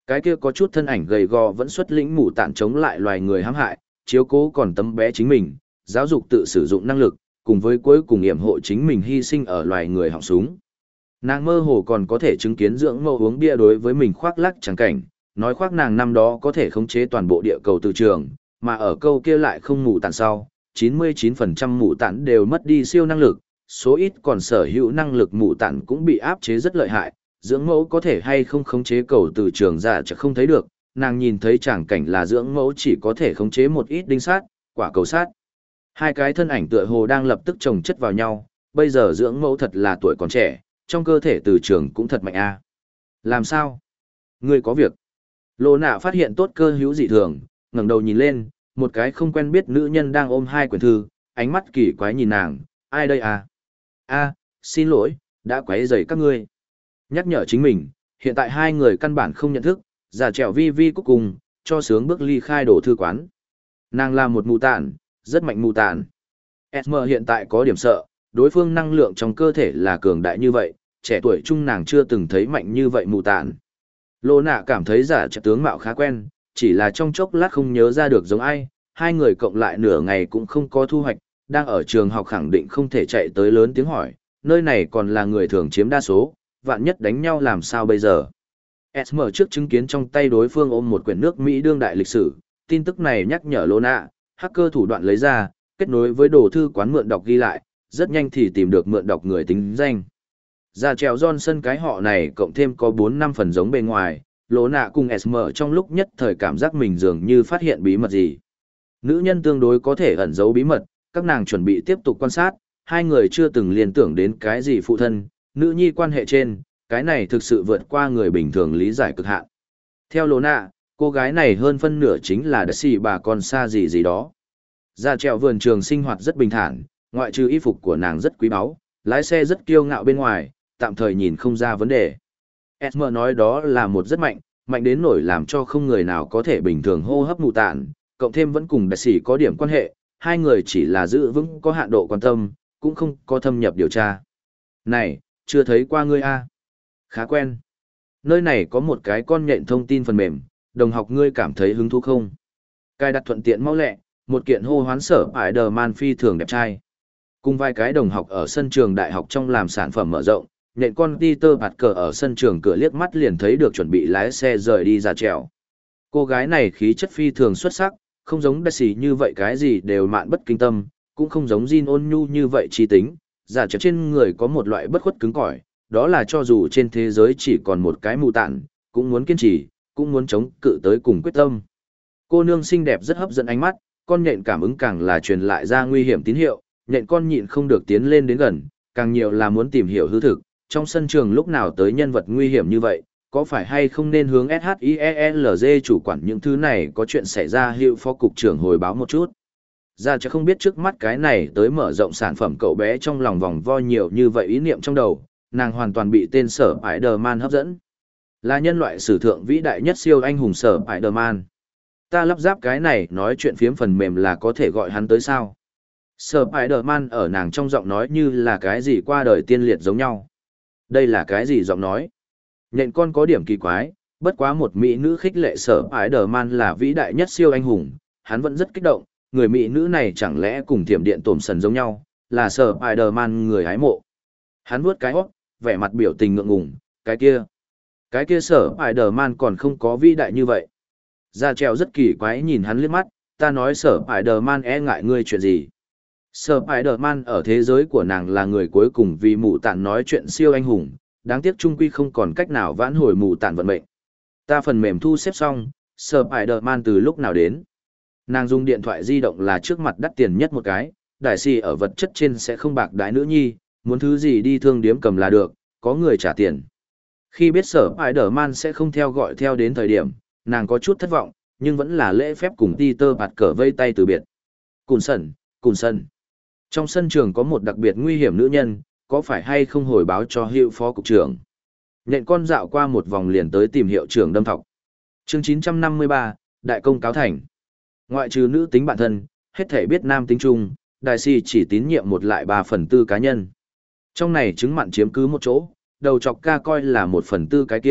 Cái kia có chút thân ảnh gầy gò vẫn xuất lĩnh mù tản chống lại loài người hãm hại, chiếu cố còn tấm bé chính mình, giáo dục tự sử dụng năng lực, cùng với cuối cùng yểm hộ chính mình hy sinh ở loài người họng súng. Nàng mơ hồ còn có thể chứng kiến dưỡng mẫu uống bia đối với mình khoác lác chẳng cảnh, nói khoác nàng năm đó có thể khống chế toàn bộ địa cầu từ trường, mà ở câu kia lại không mù tản sau, chín mươi chín phần trăm mù tản đều mất đi siêu năng lực, số ít còn sở hữu năng lực mù tản cũng bị áp chế rất lợi hại, dưỡng mẫu có thể hay không khống chế cầu từ trường ra chắc không thấy được, nàng nhìn thấy chẳng cảnh là dưỡng mẫu chỉ có thể khống chế một ít đinh sát, quả cầu sát. Hai cái thân ảnh tựa hồ đang lập tức chồng chất vào nhau, bây giờ dưỡng mẫu thật là tuổi còn trẻ, trong cơ thể từ trường cũng thật mạnh a. Làm sao? Ngươi có việc. Lô nạ phát hiện tốt cơ hữu dị thường, ngẩng đầu nhìn lên, một cái không quen biết nữ nhân đang ôm hai quyển thư, ánh mắt kỳ quái nhìn nàng, ai đây à? A, xin lỗi, đã quấy rầy các ngươi. Nhắc nhở chính mình, hiện tại hai người căn bản không nhận thức, giả trèo vi vi cuối cùng, cho sướng bước ly khai đổ thư quán. Nàng là một mù tản, rất mạnh mù tản. ét em hiện tại có điểm sợ, đối phương năng lượng trong cơ thể là cường đại như vậy, trẻ tuổi trung nàng chưa từng thấy mạnh như vậy mù tản. Lô nạ cảm thấy giả trèo tướng mạo khá quen, chỉ là trong chốc lát không nhớ ra được giống ai, hai người cộng lại nửa ngày cũng không có thu hoạch, đang ở trường học khẳng định không thể chạy tới lớn tiếng hỏi, nơi này còn là người thường chiếm đa số, vạn nhất đánh nhau làm sao bây giờ. ét em trước chứng kiến trong tay đối phương ôm một quyển nước Mỹ đương đại lịch sử, tin tức này nhắc nhở Lô nạ, hacker thủ đoạn lấy ra, kết nối với đồ thư quán mượn đọc ghi lại, rất nhanh thì tìm được mượn đọc người tính danh. Ra trèo Johnson cái họ này cộng thêm có bốn năm phần giống bề ngoài, Lô nạ cùng ét em trong lúc nhất thời cảm giác mình dường như phát hiện bí mật gì. Nữ nhân tương đối có thể ẩn giấu bí mật, các nàng chuẩn bị tiếp tục quan sát, hai người chưa từng liên tưởng đến cái gì phụ thân, nữ nhi quan hệ trên, cái này thực sự vượt qua người bình thường lý giải cực hạn. Theo Lô nạ, cô gái này hơn phân nửa chính là đất xì bà con xa gì gì đó. Ra trèo vườn trường sinh hoạt rất bình thản, ngoại trừ y phục của nàng rất quý báu, lái xe rất kiêu ngạo bên ngoài, tạm thời nhìn không ra vấn đề. ét em nói đó là một rất mạnh, mạnh đến nổi làm cho không người nào có thể bình thường hô hấp mù tản, cộng thêm vẫn cùng đại sĩ có điểm quan hệ, hai người chỉ là giữ vững có hạn độ quan tâm, cũng không có thâm nhập điều tra. Này, chưa thấy qua ngươi a? Khá quen. Nơi này có một cái con nhện thông tin phần mềm, đồng học ngươi cảm thấy hứng thú không? Cài đặt thuận tiện mau lẹ, một kiện hô hoán sở Spider-Man phi thường đẹp trai. Cùng vài cái đồng học ở sân trường đại học trong làm sản phẩm mở rộng, nhện con Peter Parker ở sân trường cửa liếc mắt liền thấy được chuẩn bị lái xe rời đi ra trèo. Cô gái này khí chất phi thường xuất sắc, không giống Daisy như vậy cái gì đều mạn bất kinh tâm, cũng không giống Jin ôn nhu như vậy trí tính, giả trèo trên người có một loại bất khuất cứng cỏi, đó là cho dù trên thế giới chỉ còn một cái mù tản, cũng muốn kiên trì, cũng muốn chống cự tới cùng quyết tâm. Cô nương xinh đẹp rất hấp dẫn ánh mắt, con nhện cảm ứng càng là truyền lại ra nguy hiểm tín hiệu, nhện con nhịn không được tiến lên đến gần, càng nhiều là muốn tìm hiểu hư thực, trong sân trường lúc nào tới nhân vật nguy hiểm như vậy, có phải hay không nên hướng ét hát i e lờ giê chủ quản những thứ này có chuyện xảy ra hiệu phó cục trưởng hồi báo một chút. Ra chứ không biết trước mắt cái này tới mở rộng sản phẩm cậu bé trong lòng vòng vo nhiều như vậy ý niệm trong đầu, nàng hoàn toàn bị tên sở Spider-Man hấp dẫn. Là nhân loại sử thượng vĩ đại nhất siêu anh hùng sở Spider-Man. Ta lắp ráp cái này nói chuyện phiếm phần mềm là có thể gọi hắn tới sao. Sở Spider-Man ở nàng trong giọng nói như là cái gì qua đời tiên liệt giống nhau. Đây là cái gì giọng nói? Nhện con có điểm kỳ quái, bất quá một mỹ nữ khích lệ sở Spider-Man là vĩ đại nhất siêu anh hùng, hắn vẫn rất kích động, người mỹ nữ này chẳng lẽ cùng thiểm điện tổm sần giống nhau, là sở Spider-Man người hái mộ. Hắn vuốt cái hót, vẻ mặt biểu tình ngượng ngùng, cái kia. Cái kia sở Spider-Man còn không có vĩ đại như vậy. Ra trèo rất kỳ quái nhìn hắn liếc mắt, ta nói sở Spider-Man e ngại ngươi chuyện gì. Sở Spider-Man ở thế giới của nàng là người cuối cùng vì mụ tản nói chuyện siêu anh hùng, đáng tiếc trung quy không còn cách nào vãn hồi mù tản vận mệnh. Ta phần mềm thu xếp xong, Spider-Man từ lúc nào đến. Nàng dùng điện thoại di động là trước mặt đắt tiền nhất một cái, đại si ở vật chất trên sẽ không bạc đái nữ nhi, muốn thứ gì đi thương điếm cầm là được, có người trả tiền. Khi biết Spider-Man sẽ không theo gọi theo đến thời điểm, nàng có chút thất vọng, nhưng vẫn là lễ phép cùng Peter Parker vây tay từ biệt. Cùn sần, cùn sần. Trong sân trường có một đặc biệt nguy hiểm nữ nhân, có phải hay không hồi báo cho hiệu phó cục trưởng. Nhện con dạo qua một vòng liền tới tìm hiệu trưởng đâm thọc. Chương chín trăm năm mươi ba, Đại công cáo thành. Ngoại trừ nữ tính bản thân, hết thể biết nam tính chung, đại si chỉ tín nhiệm một lại ba phần tư cá nhân. Trong này chứng mặn chiếm cứ một chỗ, đầu chọc ca coi là một phần tư cái kia,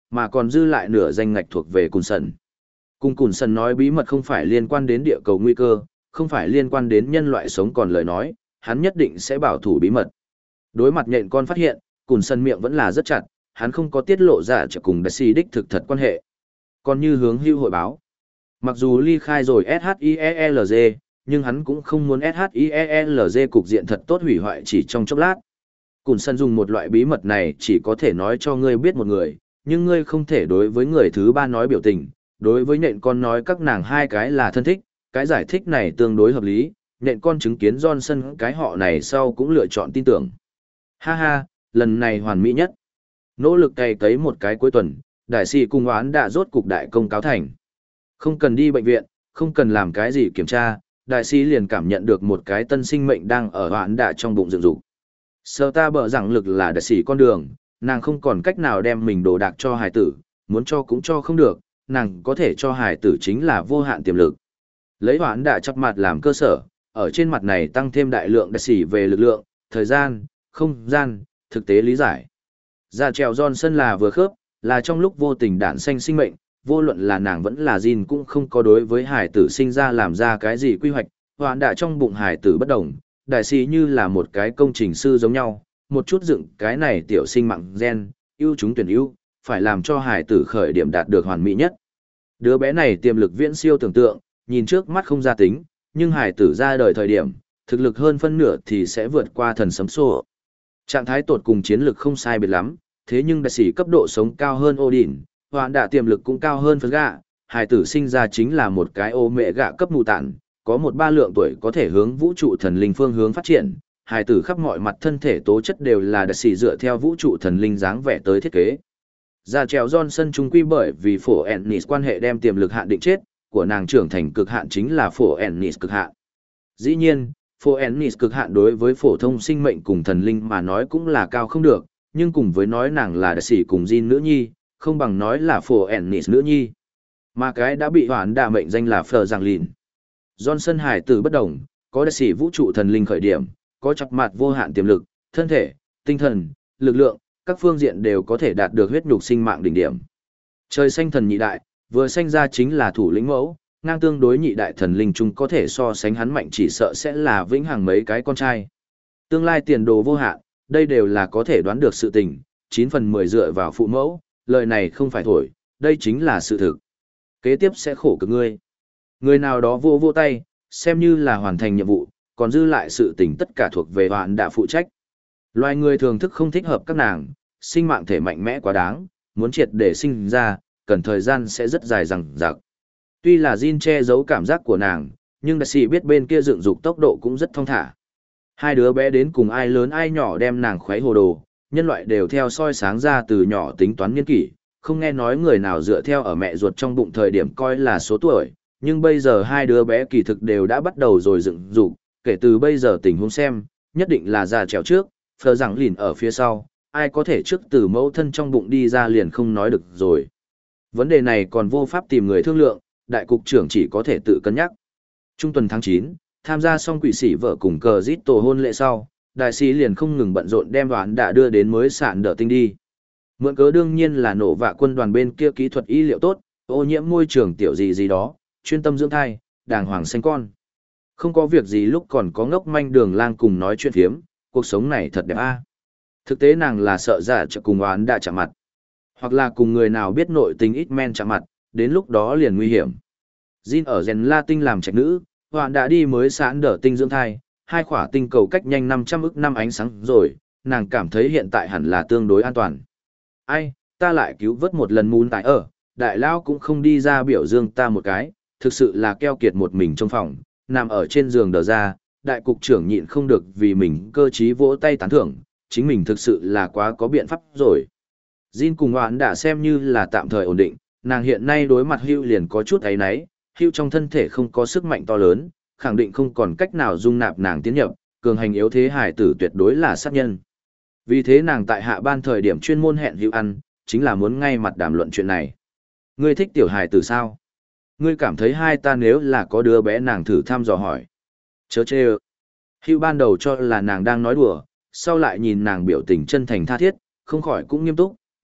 mà còn dư lại nửa danh ngạch thuộc về Cùn Sần. Cùng Cùn Sần nói bí mật không phải liên quan đến địa cầu nguy cơ, không phải liên quan đến nhân loại sống còn lời nói, hắn nhất định sẽ bảo thủ bí mật. Đối mặt nhện con phát hiện, Cùn Sần miệng vẫn là rất chặt, hắn không có tiết lộ ra cho cùng Daisy đích thực thật quan hệ. Còn như hướng hưu hội báo, mặc dù ly khai rồi ét hát i e lờ giê, nhưng hắn cũng không muốn ét hát i e lờ giê cục diện thật tốt hủy hoại chỉ trong chốc lát. Cùn Sần dùng một loại bí mật này chỉ có thể nói cho ngươi biết một người, nhưng ngươi không thể đối với người thứ ba nói biểu tình, đối với nện con nói các nàng hai cái là thân thích, cái giải thích này tương đối hợp lý, nện con chứng kiến Johnson cái họ này sau cũng lựa chọn tin tưởng. Ha ha, lần này hoàn mỹ nhất. Nỗ lực cày cấy một cái cuối tuần, đại sĩ cùng oán đã rốt cục đại công cáo thành. Không cần đi bệnh viện, không cần làm cái gì kiểm tra, đại sĩ liền cảm nhận được một cái tân sinh mệnh đang ở oán đã trong bụng dựng dục. Sơ ta bở rằng lực là đại sĩ con đường, nàng không còn cách nào đem mình đồ đạc cho hài tử, muốn cho cũng cho không được, nàng có thể cho hài tử chính là vô hạn tiềm lực. Lấy oán đã chắp mặt làm cơ sở, ở trên mặt này tăng thêm đại lượng đại sĩ về lực lượng, thời gian, không gian, thực tế lý giải. Ra trèo Johnson là vừa khớp, là trong lúc vô tình đản sanh sinh mệnh, vô luận là nàng vẫn là Jin cũng không có đối với hải tử sinh ra làm ra cái gì quy hoạch, hoạn đã trong bụng hải tử bất đồng, đại sĩ như là một cái công trình sư giống nhau, một chút dựng cái này tiểu sinh mạng gen, ưu chúng tuyển ưu, phải làm cho hải tử khởi điểm đạt được hoàn mỹ nhất. Đứa bé này tiềm lực viễn siêu tưởng tượng, nhìn trước mắt không ra tính, nhưng hải tử ra đời thời điểm, thực lực hơn phân nửa thì sẽ vượt qua thần sấm sô. Trạng thái tột cùng chiến lực không sai biệt lắm, thế nhưng đại sĩ cấp độ sống cao hơn Odin, hoạn đã tiềm lực cũng cao hơn phấn gạ, hải tử sinh ra chính là một cái ô mẹ gạ cấp mù tản, có một ba lượng tuổi có thể hướng vũ trụ thần linh phương hướng phát triển, hải tử khắp mọi mặt thân thể tố chất đều là đại sĩ dựa theo vũ trụ thần linh dáng vẻ tới thiết kế. Ra trèo Johnson trung quy bởi vì phổ Ennis quan hệ đem tiềm lực hạn định chết, của nàng trưởng thành cực hạn chính là phổ Ennis cực hạn. Dĩ nhiên, phổ Ennis cực hạn đối với phổ thông sinh mệnh cùng thần linh mà nói cũng là cao không được, nhưng cùng với nói nàng là đại sĩ cùng Jin nữ nhi, không bằng nói là phổ Ennis nữ nhi. Mà cái đã bị hoán đà mệnh danh là Phờ Giang Lìn. Johnson hải tử bất đồng, có đại sĩ vũ trụ thần linh khởi điểm, có chặt mặt vô hạn tiềm lực, thân thể, tinh thần, lực lượng, các phương diện đều có thể đạt được huyết nhục sinh mạng đỉnh điểm. Trời xanh thần nhị đại, vừa sinh ra chính là thủ lĩnh mẫu, ngang tương đối nhị đại thần linh chung có thể so sánh hắn mạnh chỉ sợ sẽ là vĩnh hằng mấy cái con trai. Tương lai tiền đồ vô hạn, đây đều là có thể đoán được sự tình, chín phần mười dựa vào phụ mẫu, lời này không phải thổi, đây chính là sự thực. Kế tiếp sẽ khổ cực ngươi. Người nào đó vô vô tay, xem như là hoàn thành nhiệm vụ, còn dư lại sự tình tất cả thuộc về hoạn đã phụ trách. Loài người thường thức không thích hợp các nàng, sinh mạng thể mạnh mẽ quá đáng, muốn triệt để sinh ra, cần thời gian sẽ rất dài dằng dặc. Tuy là Jin che giấu cảm giác của nàng, nhưng đại sĩ biết bên kia dựng dục tốc độ cũng rất thong thả. Hai đứa bé đến cùng ai lớn ai nhỏ đem nàng khuấy hồ đồ, nhân loại đều theo soi sáng ra từ nhỏ tính toán niên kỷ, không nghe nói người nào dựa theo ở mẹ ruột trong bụng thời điểm coi là số tuổi, nhưng bây giờ hai đứa bé kỳ thực đều đã bắt đầu rồi dựng dục, kể từ bây giờ tình huống xem, nhất định là già trèo trước, Phờ Giang Lìn ở phía sau, ai có thể trước từ mẫu thân trong bụng đi ra liền không nói được rồi. Vấn đề này còn vô pháp tìm người thương lượng, đại cục trưởng chỉ có thể tự cân nhắc. Trung tuần tháng chín, tham gia xong quỷ sĩ vợ cùng cờ giết tổ hôn lễ sau, đại sĩ liền không ngừng bận rộn đem đoán đã đưa đến mới sạn đỡ tinh đi. Mượn cớ đương nhiên là nổ vạ quân đoàn bên kia kỹ thuật y liệu tốt, ô nhiễm môi trường tiểu gì gì đó, chuyên tâm dưỡng thai, đàng hoàng sinh con. Không có việc gì lúc còn có ngốc manh đường lang cùng nói chuyện phiếm, cuộc sống này thật đẹp a. Thực tế nàng là sợ giả trợ cùng oán đã chạm mặt. Hoặc là cùng người nào biết nội tình ít men chạm mặt, đến lúc đó liền nguy hiểm. Jin ở rèn la tinh làm trạch nữ, hoạn đã đi mới sán đỡ tinh dưỡng thai, hai khỏa tinh cầu cách nhanh năm trăm ức năm ánh sáng rồi, nàng cảm thấy hiện tại hẳn là tương đối an toàn. Ai, ta lại cứu vớt một lần mún tại ở, đại lao cũng không đi ra biểu dương ta một cái, thực sự là keo kiệt một mình trong phòng, nằm ở trên giường đờ ra, đại cục trưởng nhịn không được vì mình cơ trí vỗ tay tán thưởng, chính mình thực sự là quá có biện pháp rồi. Jin cùng hoạn đã xem như là tạm thời ổn định, nàng hiện nay đối mặt Hugh liền có chút ấy náy, Hugh trong thân thể không có sức mạnh to lớn, khẳng định không còn cách nào dung nạp nàng tiến nhập, cường hành yếu thế hải tử tuyệt đối là sát nhân. Vì thế nàng tại hạ ban thời điểm chuyên môn hẹn Hugh ăn, chính là muốn ngay mặt đàm luận chuyện này. Ngươi thích tiểu hải tử sao? Ngươi cảm thấy hai ta nếu là có đứa bé nàng thử thăm dò hỏi. Chớ chê ơ. Hugh ban đầu cho là nàng đang nói đùa, sau lại nhìn nàng biểu tình chân thành tha thiết, không khỏi cũng nghiêm túc,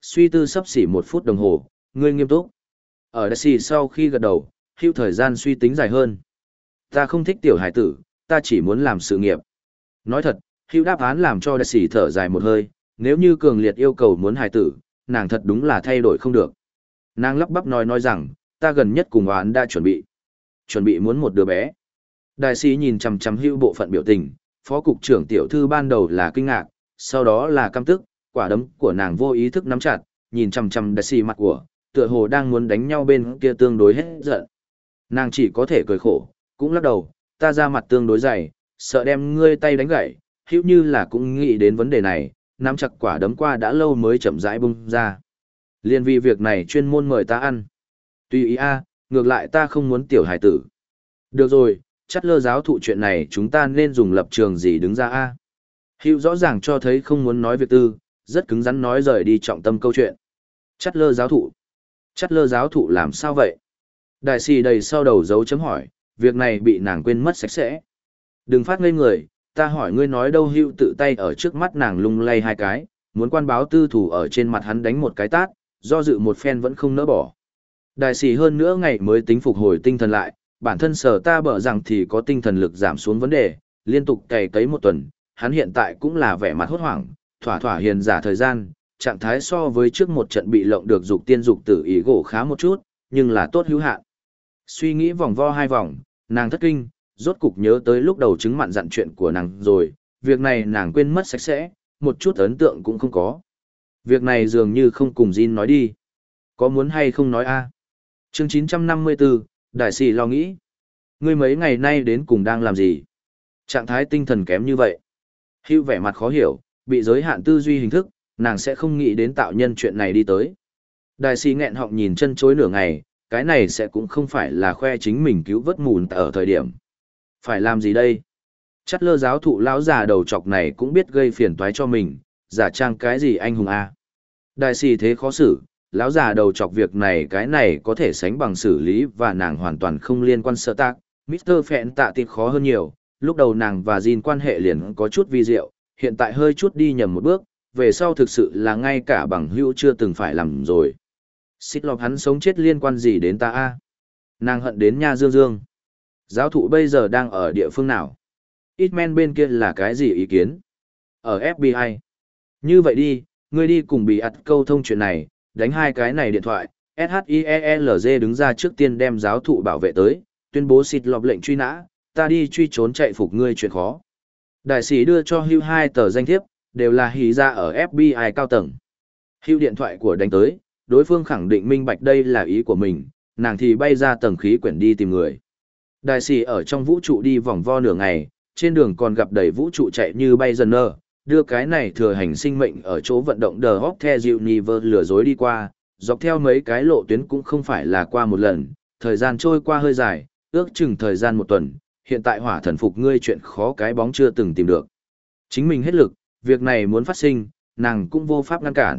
suy tư sắp xỉ một phút đồng hồ, ngươi nghiêm túc. Ở đại sĩ sau khi gật đầu, hữu thời gian suy tính dài hơn. Ta không thích tiểu hải tử, ta chỉ muốn làm sự nghiệp. Nói thật, hữu đáp án làm cho đại sĩ thở dài một hơi, nếu như cường liệt yêu cầu muốn hải tử, nàng thật đúng là thay đổi không được. Nàng lắp bắp nói nói rằng, ta gần nhất cùng oán đã chuẩn bị. Chuẩn bị muốn một đứa bé. Đại sĩ nhìn chằm chằm hữu bộ phận biểu tình, phó cục trưởng tiểu thư ban đầu là kinh ngạc, sau đó là căm tức, quả đấm của nàng vô ý thức nắm chặt, nhìn chằm chằm đại sĩ mặt của, tựa hồ đang muốn đánh nhau bên kia tương đối hết giận. Nàng chỉ có thể cười khổ, cũng lắc đầu, ta ra mặt tương đối dày, sợ đem ngươi tay đánh gãy, hữu như là cũng nghĩ đến vấn đề này, nắm chặt quả đấm qua đã lâu mới chậm rãi bung ra. Liên vì việc này chuyên môn mời ta ăn. Tùy ý a, ngược lại ta không muốn tiểu hải tử. Được rồi, chắc lơ giáo thụ chuyện này chúng ta nên dùng lập trường gì đứng ra a. Hữu rõ ràng cho thấy không muốn nói việc tư, rất cứng rắn nói rời đi trọng tâm câu chuyện. Chắc lơ giáo thụ. Chắc lơ giáo thụ làm sao vậy? Đại sĩ đầy sau đầu dấu chấm hỏi, việc này bị nàng quên mất sạch sẽ. Đừng phát ngây người, ta hỏi ngươi nói đâu. Hữu tự tay ở trước mắt nàng lung lay hai cái, muốn quan báo tư thủ ở trên mặt hắn đánh một cái tát, do dự một phen vẫn không nỡ bỏ. Đại sĩ hơn nữa ngày mới tính phục hồi tinh thần lại, bản thân sở ta bở rằng thì có tinh thần lực giảm xuống vấn đề, liên tục cày cấy một tuần, hắn hiện tại cũng là vẻ mặt hốt hoảng, thỏa thỏa hiền giả thời gian, trạng thái so với trước một trận bị lộng được dục tiên dục tử ý gỗ khá một chút, nhưng là tốt hữu hạn. Suy nghĩ vòng vo hai vòng, nàng thất kinh, rốt cục nhớ tới lúc đầu chứng mặn dặn chuyện của nàng rồi, việc này nàng quên mất sạch sẽ, một chút ấn tượng cũng không có. Việc này dường như không cùng Jin nói đi. Có muốn hay không nói a? Chương chín trăm năm mươi tư, đại sĩ lo nghĩ. Ngươi mấy ngày nay đến cùng đang làm gì? Trạng thái tinh thần kém như vậy. Hữu vẻ mặt khó hiểu, bị giới hạn tư duy hình thức, nàng sẽ không nghĩ đến tạo nhân chuyện này đi tới. Đại sĩ nghẹn họng nhìn chân chối nửa ngày, cái này sẽ cũng không phải là khoe chính mình cứu vớt mùn ở thời điểm. Phải làm gì đây? Chắc lơ giáo thụ lão già đầu chọc này cũng biết gây phiền toái cho mình, giả trang cái gì anh hùng a? Đại sĩ thế khó xử, lão già đầu chọc việc này cái này có thể sánh bằng xử lý và nàng hoàn toàn không liên quan sở tác. mít tơ Phẹn tạ tiệp khó hơn nhiều, lúc đầu nàng và Jin quan hệ liền có chút vi diệu, hiện tại hơi chút đi nhầm một bước, về sau thực sự là ngay cả bằng hữu chưa từng phải làm rồi. Xích lọc hắn sống chết liên quan gì đến ta a? Nàng hận đến nha dương dương. Giáo thụ bây giờ đang ở địa phương nào? Hitman bên kia là cái gì ý kiến? Ở ép bê i. Như vậy đi, ngươi đi cùng bị ặt câu thông chuyện này, đánh hai cái này điện thoại, ét hát i e lờ giê đứng ra trước tiên đem giáo thụ bảo vệ tới, tuyên bố xịt lọc lệnh truy nã, ta đi truy trốn chạy phục ngươi chuyện khó. Đại sĩ đưa cho Hugh hai tờ danh thiếp, đều là hí ra ở ép bê i cao tầng. Hugh điện thoại của đánh tới, đối phương khẳng định minh bạch đây là ý của mình, nàng thì bay ra tầng khí quyển đi tìm người. Đại sĩ ở trong vũ trụ đi vòng vo nửa ngày, trên đường còn gặp đầy vũ trụ chạy như bay dần nơ, đưa cái này thừa hành sinh mệnh ở chỗ vận động The Hotel Universe lừa dối đi qua, dọc theo mấy cái lộ tuyến cũng không phải là qua một lần, thời gian trôi qua hơi dài, ước chừng thời gian một tuần, hiện tại hỏa thần phục ngươi chuyện khó cái bóng chưa từng tìm được. Chính mình hết lực, việc này muốn phát sinh, nàng cũng vô pháp ngăn cản.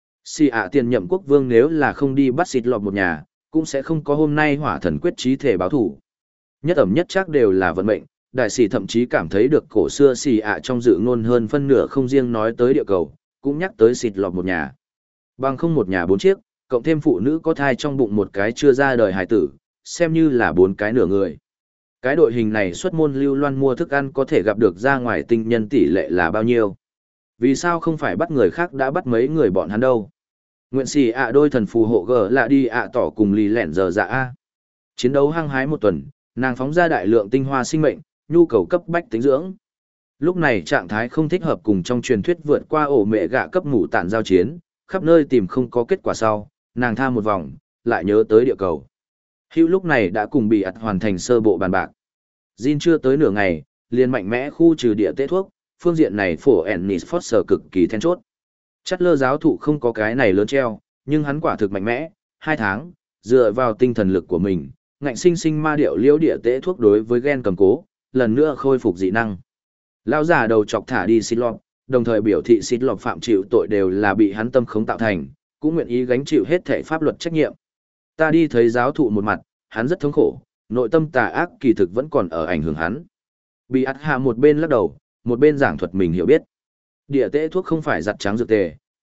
Xì ạ tiền nhậm quốc vương nếu là không đi bắt xịt lọt một nhà, cũng sẽ không có hôm nay hỏa thần quyết chí thể báo thủ. Nhất ẩm nhất chắc đều là vận mệnh, đại sĩ thậm chí cảm thấy được cổ xưa xì ạ trong dự ngôn hơn phân nửa không riêng nói tới địa cầu, cũng nhắc tới xịt lọt một nhà. Bằng không một nhà bốn chiếc, cộng thêm phụ nữ có thai trong bụng một cái chưa ra đời hài tử, xem như là bốn cái nửa người. Cái đội hình này xuất môn lưu loan mua thức ăn có thể gặp được ra ngoài tinh nhân tỷ lệ là bao nhiêu? Vì sao không phải bắt người khác đã bắt mấy người bọn hắn đâu? Nguyện xì ạ đôi thần phù hộ gờ là đi ạ tỏ cùng lì lẻn giờ dạ a. Chiến đấu hăng hái một tuần, nàng phóng ra đại lượng tinh hoa sinh mệnh, nhu cầu cấp bách tính dưỡng. Lúc này trạng thái không thích hợp cùng trong truyền thuyết vượt qua ổ mẹ gạ cấp ngủ tản giao chiến, khắp nơi tìm không có kết quả sau, nàng tha một vòng, lại nhớ tới địa cầu. Hữu lúc này đã cùng bị ặt hoàn thành sơ bộ bàn bạc. Jin chưa tới nửa ngày, liền mạnh mẽ khu trừ địa tế thuốc, phương diện này phổ Ennis Foster cực kỳ then chốt. Chắc lơ giáo thụ không có cái này lớn treo, nhưng hắn quả thực mạnh mẽ, hai tháng, dựa vào tinh thần lực của mình, ngạnh sinh sinh ma điệu liễu địa tế thuốc đối với gen cầm cố, lần nữa khôi phục dị năng. Lão già đầu chọc thả đi xịt lọt, đồng thời biểu thị xịt lọt phạm chịu tội đều là bị hắn tâm khống tạo thành, cũng nguyện ý gánh chịu hết thể pháp luật trách nhiệm. Ta đi thấy giáo thụ một mặt, hắn rất thống khổ, nội tâm tà ác kỳ thực vẫn còn ở ảnh hưởng hắn. Bị ắt hạ một bên lắc đầu, một bên giảng thuật mình hiểu biết. Địa tế thuốc không phải giặt trắng dược tề,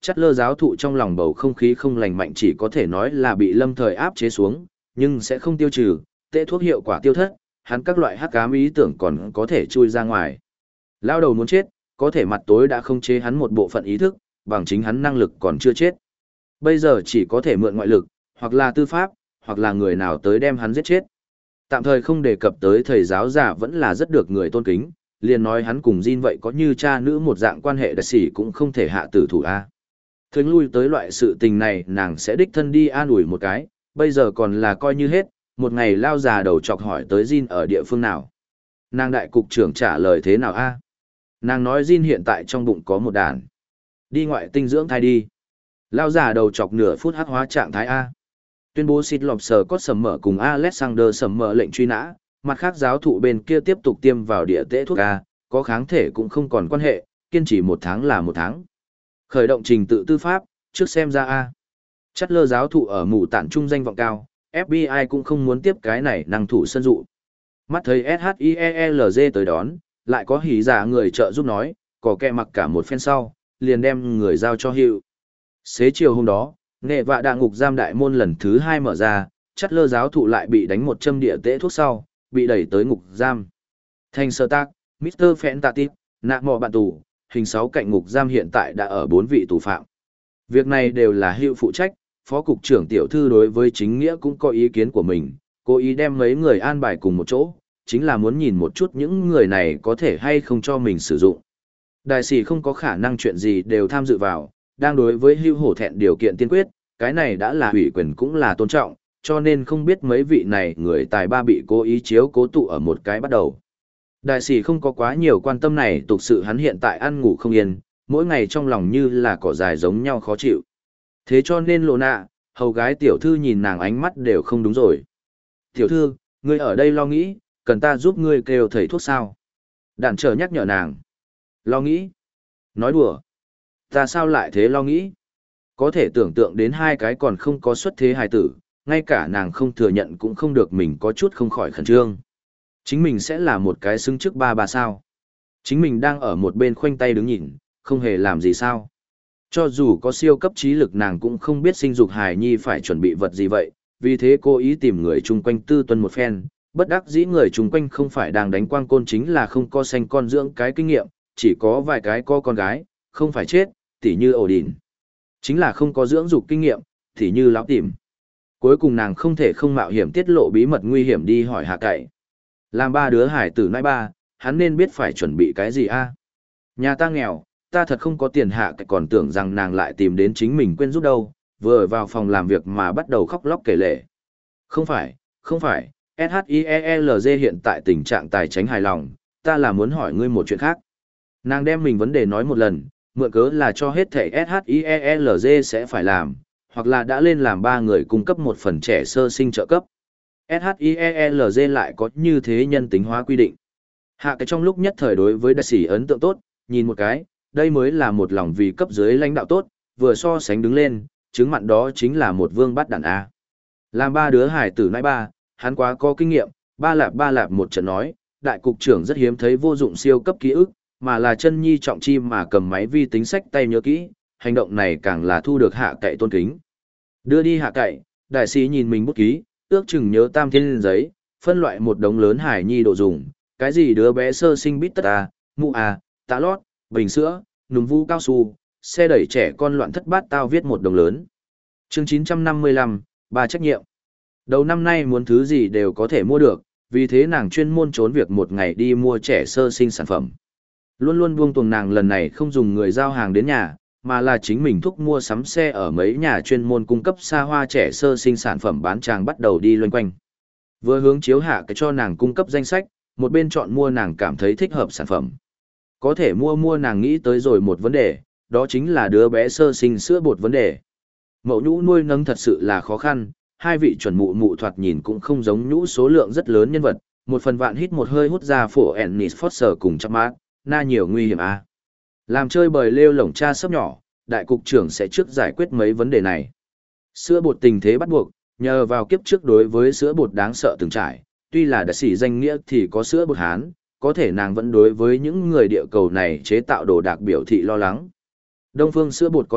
Chắt lơ giáo thụ trong lòng bầu không khí không lành mạnh chỉ có thể nói là bị lâm thời áp chế xuống, nhưng sẽ không tiêu trừ, tệ thuốc hiệu quả tiêu thất, hắn các loại hắc ám ý tưởng còn có thể chui ra ngoài. Lao đầu muốn chết, có thể mặt tối đã không chế hắn một bộ phận ý thức, bằng chính hắn năng lực còn chưa chết. Bây giờ chỉ có thể mượn ngoại lực, hoặc là tư pháp, hoặc là người nào tới đem hắn giết chết. Tạm thời không đề cập tới thầy giáo giả vẫn là rất được người tôn kính, liền nói hắn cùng Jin vậy có như cha nữ một dạng quan hệ đặc sĩ cũng không thể hạ tử thủ A. Thường lui tới loại sự tình này nàng sẽ đích thân đi an ủi một cái, bây giờ còn là coi như hết, một ngày lao già đầu chọc hỏi tới Jin ở địa phương nào. Nàng đại cục trưởng trả lời thế nào A? Nàng nói Jin hiện tại trong bụng có một đàn. Đi ngoại tinh dưỡng thai đi. Lao già đầu chọc nửa phút hắc hóa trạng thái A. Tuyên bố xịt lọc sờ cốt sầm mở cùng Alexander sầm mở lệnh truy nã, mặt khác giáo thụ bên kia tiếp tục tiêm vào địa tễ thuốc A, có kháng thể cũng không còn quan hệ, kiên trì một tháng là một tháng. Khởi động trình tự tư pháp, trước xem ra A. Chắt lơ giáo thụ ở mù tản trung danh vọng cao, ép bê i cũng không muốn tiếp cái này năng thủ sân dụ. Mắt thấy ét hát i e lờ giê tới đón, lại có hỉ giả người trợ giúp nói, có kẹ mặc cả một phen sau, liền đem người giao cho hiệu. Xế chiều hôm đó, nghệ vạ đạ ngục giam đại môn lần thứ hai mở ra, chắt lơ giáo thụ lại bị đánh một châm địa tễ thuốc sau, bị đẩy tới ngục giam. Thành sơ tác, mít tơ Phẹn Tạ Tít, nạ mò bạn tù, hình sáu cạnh ngục giam hiện tại đã ở bốn vị tù phạm. Việc này đều là hiệu phụ trách, phó cục trưởng tiểu thư đối với chính nghĩa cũng có ý kiến của mình, cố ý đem mấy người an bài cùng một chỗ, chính là muốn nhìn một chút những người này có thể hay không cho mình sử dụng. Đại sĩ không có khả năng chuyện gì đều tham dự vào, đang đối với hưu hổ thẹn điều kiện tiên quyết, cái này đã là ủy quyền cũng là tôn trọng, cho nên không biết mấy vị này người tài ba bị cố ý chiếu cố tụ ở một cái bắt đầu. Đại sĩ không có quá nhiều quan tâm này, tục sự hắn hiện tại ăn ngủ không yên, mỗi ngày trong lòng như là cỏ dài giống nhau khó chịu. Thế cho nên lộ nạ, hầu gái tiểu thư nhìn nàng ánh mắt đều không đúng rồi. Tiểu thư, ngươi ở đây lo nghĩ, cần ta giúp ngươi kêu thầy thuốc sao? Đàn chờ nhắc nhở nàng. Lo nghĩ? Nói đùa. Ta sao lại thế lo nghĩ? Có thể tưởng tượng đến hai cái còn không có xuất thế hài tử, ngay cả nàng không thừa nhận cũng không được mình có chút không khỏi khẩn trương. Chính mình sẽ là một cái xứng trước ba ba sao. Chính mình đang ở một bên khoanh tay đứng nhìn, không hề làm gì sao. Cho dù có siêu cấp trí lực nàng cũng không biết sinh dục hài nhi phải chuẩn bị vật gì vậy, vì thế cô ý tìm người chung quanh tư tuân một phen, bất đắc dĩ người chung quanh không phải đang đánh quang côn chính là không có sanh con dưỡng cái kinh nghiệm, chỉ có vài cái có con gái, không phải chết, tỉ như ổ đỉn. Chính là không có dưỡng dục kinh nghiệm, tỉ như lão tìm. Cuối cùng nàng không thể không mạo hiểm tiết lộ bí mật nguy hiểm đi hỏi hạ cậy. Làm ba đứa hải tử nãi ba, hắn nên biết phải chuẩn bị cái gì a? Nhà ta nghèo, ta thật không có tiền hạ cậy còn tưởng rằng nàng lại tìm đến chính mình quên giúp đâu, vừa vào phòng làm việc mà bắt đầu khóc lóc kể lể. Không phải, không phải, ét hát i e lờ giê hiện tại tình trạng tài chính hài lòng, ta là muốn hỏi ngươi một chuyện khác. Nàng đem mình vấn đề nói một lần, mượn cớ là cho hết thẻ ét hát i e lờ giê sẽ phải làm, hoặc là đã lên làm ba người cung cấp một phần trẻ sơ sinh trợ cấp. ét hát i e lờ giê lại có như thế nhân tính hóa quy định. Hạ cái trong lúc nhất thời đối với đại sĩ ấn tượng tốt, nhìn một cái, đây mới là một lòng vì cấp dưới lãnh đạo tốt, vừa so sánh đứng lên, chứng mặn đó chính là một vương bắt đàn A. Làm ba đứa hải tử nãi ba, hắn quá có kinh nghiệm, ba lạp ba lạp một trận nói, đại cục trưởng rất hiếm thấy vô dụng siêu cấp ký ức, mà là chân nhi trọng chi mà cầm máy vi tính sách tay nhớ kỹ, hành động này càng là thu được hạ cậy tôn kính. Đưa đi hạ cậy, đại sĩ nhìn mình bút ký, ước chừng nhớ tam thiên lên giấy, phân loại một đống lớn hải nhi đồ dùng, cái gì đứa bé sơ sinh bít tất à, mụ à, tạ lót, bình sữa, núm vu cao su, xe đẩy trẻ con loạn thất bát tao viết một đồng lớn. Chương chín trăm năm mươi lăm, ba trách nhiệm. Đầu năm nay muốn thứ gì đều có thể mua được, vì thế nàng chuyên môn trốn việc một ngày đi mua trẻ sơ sinh sản phẩm. Luôn luôn buông tuồng nàng lần này không dùng người giao hàng đến nhà, mà là chính mình thúc mua sắm xe ở mấy nhà chuyên môn cung cấp xa hoa trẻ sơ sinh sản phẩm bán chàng bắt đầu đi loanh quanh. Vừa hướng chiếu hạ cái cho nàng cung cấp danh sách, một bên chọn mua nàng cảm thấy thích hợp sản phẩm. Có thể mua mua nàng nghĩ tới rồi một vấn đề, đó chính là đứa bé sơ sinh sữa bột vấn đề. Mẫu nhũ nuôi nấng thật sự là khó khăn, hai vị chuẩn mụ mụ thoạt nhìn cũng không giống nhũ số lượng rất lớn nhân vật, một phần vạn hít một hơi hút ra phổ Ennis Foster cùng chắp mát, na nhiều nguy hiểm à. Làm chơi bời lêu lổng cha sấp nhỏ, đại cục trưởng sẽ trước giải quyết mấy vấn đề này. Sữa bột tình thế bắt buộc, nhờ vào kiếp trước đối với sữa bột đáng sợ từng trải, tuy là đại sĩ danh nghĩa thì có sữa bột Hán, có thể nàng vẫn đối với những người địa cầu này chế tạo đồ đạc biểu thị lo lắng. Đông phương sữa bột có chuyện,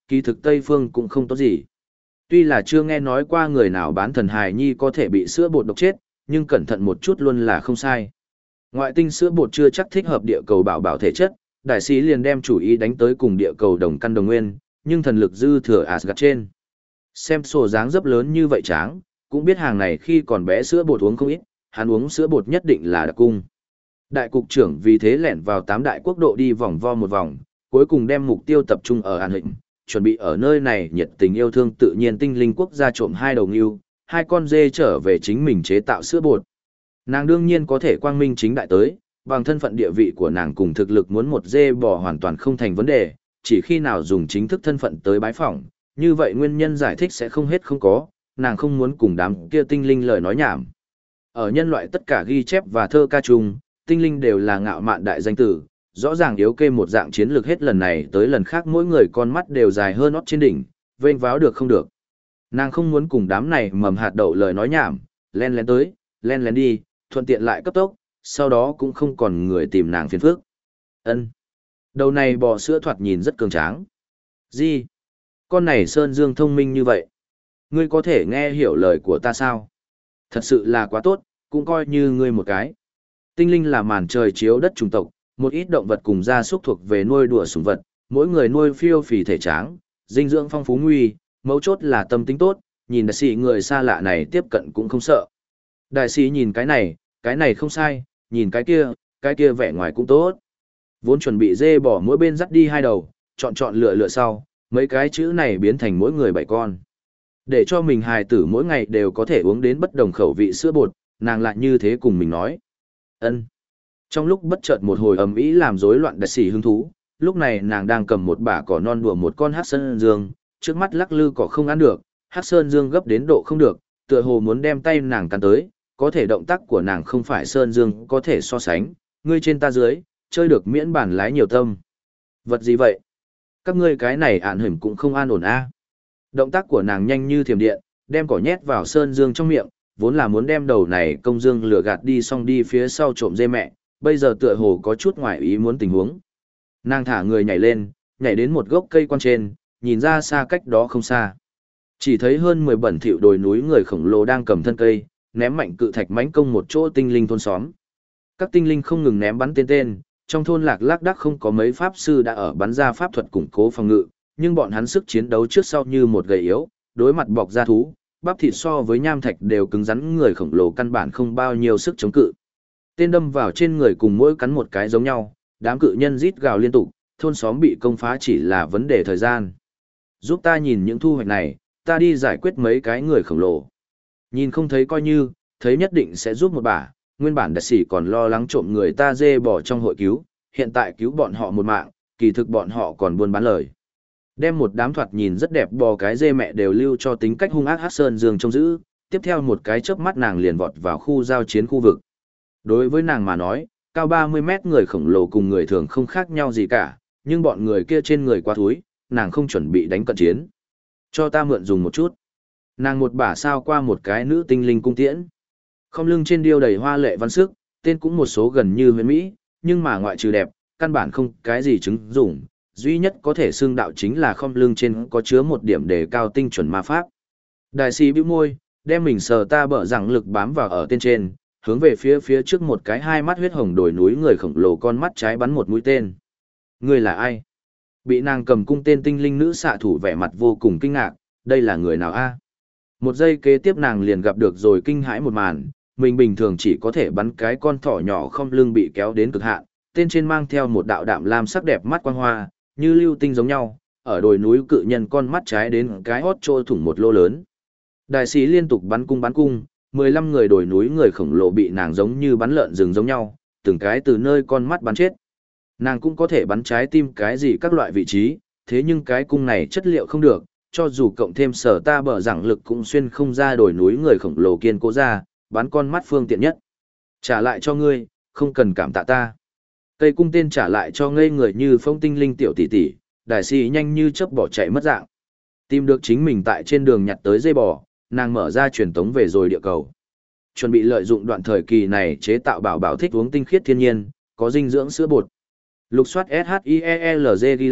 kỳ thực Tây Phương cũng không tốt gì. Tuy là chưa nghe nói qua người nào bán thần hài nhi có thể bị sữa bột độc chết, nhưng cẩn thận một chút luôn là không sai. Ngoại tinh sữa bột chưa chắc thích hợp địa cầu bảo bảo thể chất, đại sĩ liền đem chủ ý đánh tới cùng địa cầu đồng căn đồng nguyên, nhưng thần lực dư thừa Asgard trên. Xem sổ dáng dấp lớn như vậy tráng, cũng biết hàng này khi còn bé sữa bột uống không ít, hắn uống sữa bột nhất định là đặc cung. Đại cục trưởng vì thế lẻn vào tám đại quốc độ đi vòng vo một vòng, cuối cùng đem mục tiêu tập trung ở An Hịnh, chuẩn bị ở nơi này nhiệt tình yêu thương tự nhiên tinh linh quốc gia trộm hai đầu ngưu, hai con dê trở về chính mình chế tạo sữa bột. Nàng đương nhiên có thể quang minh chính đại tới, bằng thân phận địa vị của nàng cùng thực lực muốn một dê bò hoàn toàn không thành vấn đề, chỉ khi nào dùng chính thức thân phận tới bái phỏng, như vậy nguyên nhân giải thích sẽ không hết không có, nàng không muốn cùng đám kia tinh linh lời nói nhảm. Ở nhân loại tất cả ghi chép và thơ ca chung, tinh linh đều là ngạo mạn đại danh tử, rõ ràng yếu kê một dạng chiến lược hết lần này tới lần khác mỗi người con mắt đều dài hơn nót trên đỉnh, vênh váo được không được. Nàng không muốn cùng đám này mầm hạt đậu lời nói nhảm, len lén tới, len lén đi, thuận tiện lại cấp tốc, sau đó cũng không còn người tìm nàng phiền phức. Ân, đầu này bò sữa thoạt nhìn rất cường tráng. Gì? Con này Sơn Dương thông minh như vậy. Ngươi có thể nghe hiểu lời của ta sao? Thật sự là quá tốt, cũng coi như ngươi một cái. Tinh linh là màn trời chiếu đất chủng tộc, một ít động vật cùng gia súc thuộc về nuôi đùa sủng vật, mỗi người nuôi phiêu phì thể tráng, dinh dưỡng phong phú nguy, mấu chốt là tâm tính tốt, nhìn đại sĩ người xa lạ này tiếp cận cũng không sợ. Đại sĩ nhìn cái này, cái này không sai, nhìn cái kia, cái kia vẻ ngoài cũng tốt. Vốn chuẩn bị dê bỏ mỗi bên dắt đi hai đầu, chọn chọn lựa lựa sau, mấy cái chữ này biến thành mỗi người bảy con. Để cho mình hài tử mỗi ngày đều có thể uống đến bất đồng khẩu vị sữa bột, nàng lại như thế cùng mình nói. Ân. Trong lúc bất chợt một hồi ầm ĩ làm rối loạn đại sĩ hứng thú, lúc này nàng đang cầm một bả cỏ non đùa một con hắc sơn dương, trước mắt lắc lư cỏ không ăn được, hắc sơn dương gấp đến độ không được, tựa hồ muốn đem tay nàng cắn tới, có thể động tác của nàng không phải sơn dương có thể so sánh, ngươi trên ta dưới, chơi được miễn bản lái nhiều tâm. Vật gì vậy? Các ngươi cái này ạn hửng cũng không an ổn a. Động tác của nàng nhanh như thiểm điện, đem cỏ nhét vào sơn dương trong miệng, vốn là muốn đem đầu này công dương lừa gạt đi xong đi phía sau trộm dê mẹ, bây giờ tựa hồ có chút ngoài ý muốn tình huống. Nàng thả người nhảy lên, nhảy đến một gốc cây quan trên, nhìn ra xa cách đó không xa. Chỉ thấy hơn mười bẩn thỉu đồi núi người khổng lồ đang cầm thân cây, ném mạnh cự thạch mãnh công một chỗ tinh linh thôn xóm. Các tinh linh không ngừng ném bắn tên tên, trong thôn lạc lác đác không có mấy pháp sư đã ở bắn ra pháp thuật củng cố phòng ngự, nhưng bọn hắn sức chiến đấu trước sau như một gầy yếu, đối mặt bọc da thú, bắp thịt so với nham thạch đều cứng rắn, người khổng lồ căn bản không bao nhiêu sức chống cự. Tên đâm vào trên người cùng mỗi cắn một cái giống nhau, đám cự nhân rít gào liên tục, thôn xóm bị công phá chỉ là vấn đề thời gian. Giúp ta nhìn những thu hoạch này, ta đi giải quyết mấy cái người khổng lồ. Nhìn không thấy coi như, thấy nhất định sẽ giúp một bả, nguyên bản đại sĩ còn lo lắng trộm người ta dê bỏ trong hội cứu, hiện tại cứu bọn họ một mạng, kỳ thực bọn họ còn buôn bán lời. Đem một đám thoạt nhìn rất đẹp bò cái dê mẹ đều lưu cho tính cách hung ác hát sơn dương trông giữ, tiếp theo một cái chớp mắt nàng liền vọt vào khu giao chiến khu vực. Đối với nàng mà nói, cao ba mươi mét người khổng lồ cùng người thường không khác nhau gì cả, nhưng bọn người kia trên người quá thúi, nàng không chuẩn bị đánh cận chiến. Cho ta mượn dùng một chút. Nàng một bả sao qua một cái nữ tinh linh cung tiễn. Không lưng trên điêu đầy hoa lệ văn sức, tên cũng một số gần như huyền mỹ, nhưng mà ngoại trừ đẹp, căn bản không cái gì chứng dụng, duy nhất có thể xương đạo chính là không lưng trên có chứa một điểm đề cao tinh chuẩn ma pháp. Đại sĩ bĩu môi, đem mình sờ ta bở rằng lực bám vào ở tên trên, hướng về phía phía trước một cái hai mắt huyết hồng đồi núi người khổng lồ con mắt trái bắn một mũi tên. Người là ai? Bị nàng cầm cung tên tinh linh nữ xạ thủ vẻ mặt vô cùng kinh ngạc, đây là người nào a? Một giây kế tiếp nàng liền gặp được rồi kinh hãi một màn, mình bình thường chỉ có thể bắn cái con thỏ nhỏ không lưng bị kéo đến cực hạn, tên trên mang theo một đạo đạm lam sắc đẹp mắt quang hoa, như lưu tinh giống nhau, ở đồi núi cự nhân con mắt trái đến cái hót trôi thủng một lô lớn. Đại sĩ liên tục bắn cung bắn cung, mười lăm người đồi núi người khổng lồ bị nàng giống như bắn lợn rừng giống nhau, từng cái từ nơi con mắt bắn chết. Nàng cũng có thể bắn trái tim cái gì các loại vị trí, thế nhưng cái cung này chất liệu không được, cho dù cộng thêm sở ta bở rằng lực cũng xuyên không ra đồi núi người khổng lồ kiên cố ra, bắn con mắt phương tiện nhất. Trả lại cho ngươi, không cần cảm tạ ta. Cây cung tên trả lại cho ngây người như phong tinh linh tiểu tỷ tỷ, đại sĩ nhanh như chớp bỏ chạy mất dạng. Tìm được chính mình tại trên đường nhặt tới dây bò, nàng mở ra truyền tống về rồi địa cầu. Chuẩn bị lợi dụng đoạn thời kỳ này chế tạo bảo bảo thích uống tinh khiết thiên nhiên, có dinh dưỡng sữa bột. Lục soát ét hát i e lờ giê ghi lại,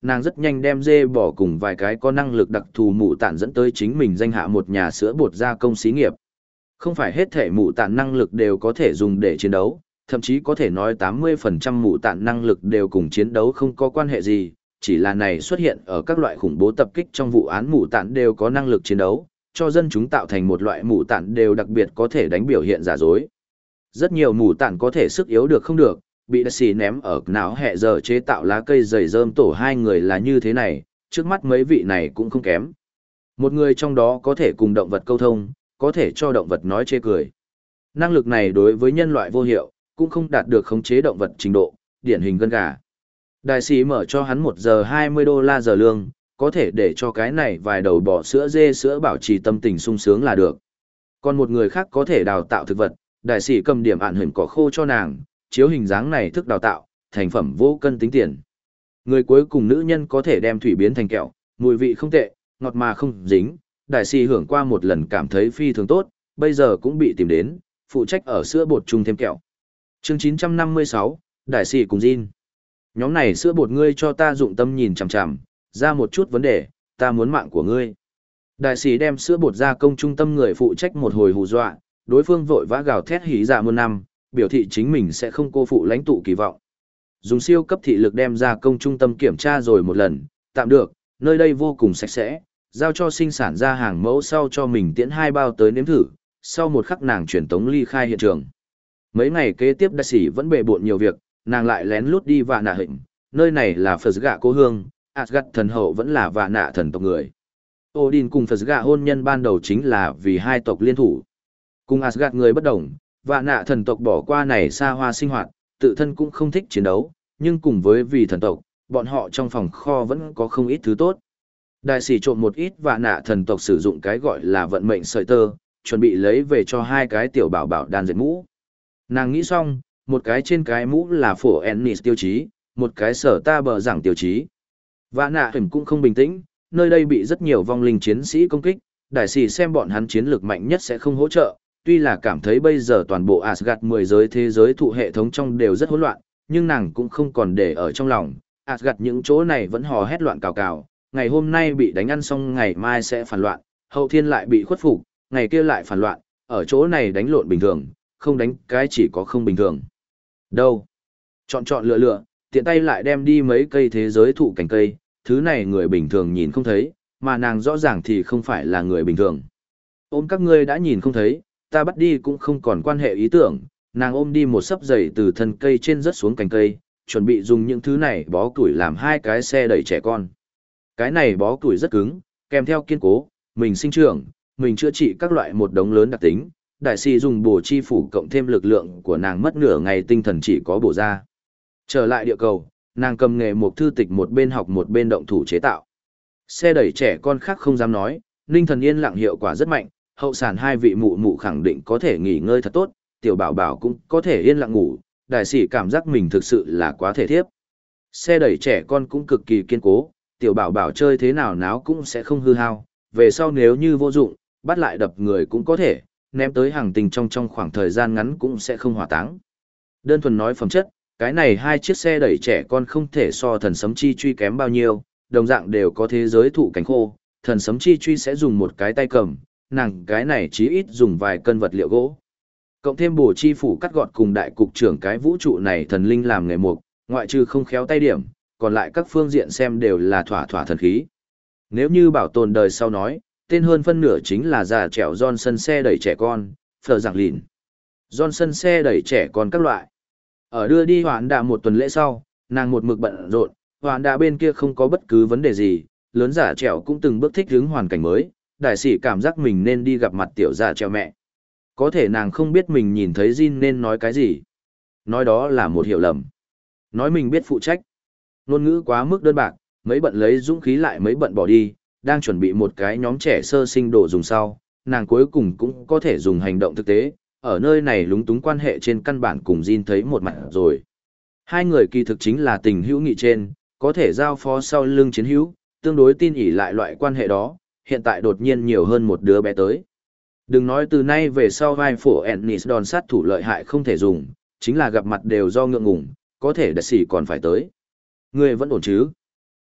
nàng rất nhanh đem dê bỏ cùng vài cái có năng lực đặc thù mụ tản dẫn tới chính mình danh hạ một nhà sữa bột gia công xí nghiệp. Không phải hết thể mụ tản năng lực đều có thể dùng để chiến đấu, thậm chí có thể nói tám mươi phần trăm mụ tản năng lực đều cùng chiến đấu không có quan hệ gì, chỉ là này xuất hiện ở các loại khủng bố tập kích trong vụ án mụ tản đều có năng lực chiến đấu, cho dân chúng tạo thành một loại mụ tản đều đặc biệt có thể đánh biểu hiện giả dối. Rất nhiều mụ tản có thể sức yếu được không được, bị đặc xì ném ở não hẹ giờ chế tạo lá cây dày rơm tổ hai người là như thế này, trước mắt mấy vị này cũng không kém. Một người trong đó có thể cùng động vật câu thông, có thể cho động vật nói chê cười. Năng lực này đối với nhân loại vô hiệu, cũng không đạt được khống chế động vật trình độ, điển hình gân gà. Đại sĩ mở cho hắn một giờ hai mươi đô la giờ lương, có thể để cho cái này vài đầu bò sữa dê sữa bảo trì tâm tình sung sướng là được. Còn một người khác có thể đào tạo thực vật, đại sĩ cầm điểm ạn hình cỏ khô cho nàng, chiếu hình dáng này thức đào tạo, thành phẩm vô cân tính tiền. Người cuối cùng nữ nhân có thể đem thủy biến thành kẹo, mùi vị không tệ, ngọt mà không dính, đại sĩ hưởng qua một lần cảm thấy phi thường tốt, bây giờ cũng bị tìm đến, phụ trách ở sữa bột chung thêm kẹo. Chương chín trăm năm mươi sáu, đại sĩ cùng Jin. Nhóm này sữa bột ngươi cho ta dụng tâm nhìn chằm chằm, ra một chút vấn đề, ta muốn mạng của ngươi. Đại sĩ đem sữa bột gia công trung tâm người phụ trách một hồi hù dọa, đối phương vội vã gào thét hỉ dạ muôn năm, biểu thị chính mình sẽ không cô phụ lãnh tụ kỳ vọng. Dùng siêu cấp thị lực đem gia công trung tâm kiểm tra rồi một lần, tạm được, nơi đây vô cùng sạch sẽ, giao cho sinh sản ra hàng mẫu sau cho mình tiễn hai bao tới nếm thử, sau một khắc nàng chuyển tống ly khai hiện trường. Mấy ngày kế tiếp đại sĩ vẫn bề bộn nhiều việc, nàng lại lén lút đi Vạ Nạ Hịnh, nơi này là Phật gạ cố hương, Asgard thần hậu vẫn là Vạ Nạ thần tộc người. Odin cùng Phật gạ hôn nhân ban đầu chính là vì hai tộc liên thủ. Cùng Asgard người bất đồng, Vạ Nạ thần tộc bỏ qua này xa hoa sinh hoạt, tự thân cũng không thích chiến đấu, nhưng cùng với vì thần tộc, bọn họ trong phòng kho vẫn có không ít thứ tốt. Đại sĩ trộm một ít Vạ Nạ thần tộc sử dụng cái gọi là vận mệnh sợi tơ, chuẩn bị lấy về cho hai cái tiểu bảo bảo đan dệt mũ. Nàng nghĩ xong, một cái trên cái mũ là phổ Ennis tiêu chí, một cái sở ta bờ giảng tiêu chí. Vạ Nạ hình cũng không bình tĩnh, nơi đây bị rất nhiều vong linh chiến sĩ công kích, đại sĩ xem bọn hắn chiến lược mạnh nhất sẽ không hỗ trợ, tuy là cảm thấy bây giờ toàn bộ Asgard mười giới thế giới thụ hệ thống trong đều rất hỗn loạn, nhưng nàng cũng không còn để ở trong lòng, Asgard những chỗ này vẫn hò hét loạn cào cào, ngày hôm nay bị đánh ăn xong ngày mai sẽ phản loạn, hậu thiên lại bị khuất phục, ngày kia lại phản loạn, ở chỗ này đánh lộn bình thường, không đánh cái chỉ có không bình thường. Đâu? Chọn chọn lựa lựa, tiện tay lại đem đi mấy cây thế giới thụ cành cây, thứ này người bình thường nhìn không thấy, mà nàng rõ ràng thì không phải là người bình thường. Ôm các ngươi đã nhìn không thấy, ta bắt đi cũng không còn quan hệ ý tưởng, nàng ôm đi một sấp giày từ thân cây trên rớt xuống cành cây, chuẩn bị dùng những thứ này bó củi làm hai cái xe đẩy trẻ con. Cái này bó củi rất cứng, kèm theo kiên cố, mình sinh trưởng, mình chữa trị các loại một đống lớn đặc tính, đại sĩ dùng bổ chi phủ cộng thêm lực lượng của nàng mất nửa ngày tinh thần chỉ có bổ ra. Trở lại địa cầu, nàng cầm nghề một thư tịch một bên học một bên động thủ chế tạo. Xe đẩy trẻ con khác không dám nói, ninh thần yên lặng hiệu quả rất mạnh, hậu sản hai vị mụ mụ khẳng định có thể nghỉ ngơi thật tốt, tiểu bảo bảo cũng có thể yên lặng ngủ, đại sĩ cảm giác mình thực sự là quá thể thiếp. Xe đẩy trẻ con cũng cực kỳ kiên cố, tiểu bảo bảo chơi thế nào náo cũng sẽ không hư hao, về sau nếu như vô dụng, bắt lại đập người cũng có thể, ném tới hàng tình trong trong khoảng thời gian ngắn cũng sẽ không hỏa táng. Đơn thuần nói phẩm chất, cái này hai chiếc xe đẩy trẻ con không thể so thần sấm chi truy kém bao nhiêu, đồng dạng đều có thế giới thụ cánh khô, thần sấm chi truy sẽ dùng một cái tay cầm, nàng cái này chí ít dùng vài cân vật liệu gỗ. Cộng thêm bổ chi phủ cắt gọt cùng đại cục trưởng cái vũ trụ này thần linh làm nghề mục, ngoại trừ không khéo tay điểm, còn lại các phương diện xem đều là thỏa thỏa thần khí. Nếu như bảo tồn đời sau nói, tên hơn phân nửa chính là già trẻo Johnson xe đẩy trẻ con, phở giảng lìn. Johnson xe đẩy trẻ con các loại. Ở đưa đi hoạn đạ một tuần lễ sau, nàng một mực bận rộn, hoạn đạ bên kia không có bất cứ vấn đề gì, lớn giả trẻo cũng từng bước thích ứng hoàn cảnh mới, đại sĩ cảm giác mình nên đi gặp mặt tiểu giả trẻo mẹ. Có thể nàng không biết mình nhìn thấy Jin nên nói cái gì. Nói đó là một hiểu lầm. Nói mình biết phụ trách. Ngôn ngữ quá mức đơn bạc, mấy bận lấy dũng khí lại mấy bận bỏ đi, đang chuẩn bị một cái nhóm trẻ sơ sinh đồ dùng sau, nàng cuối cùng cũng có thể dùng hành động thực tế, ở nơi này lúng túng quan hệ trên căn bản cùng Jin thấy một mặt rồi. Hai người kỳ thực chính là tình hữu nghị trên, có thể giao phó sau lưng chiến hữu, tương đối tin ỉ lại loại quan hệ đó, hiện tại đột nhiên nhiều hơn một đứa bé tới. Đừng nói từ nay về sau vai phổ Ennis đòn sát thủ lợi hại không thể dùng, chính là gặp mặt đều do ngượng ngùng, có thể đại sĩ còn phải tới. Người vẫn ổn chứ?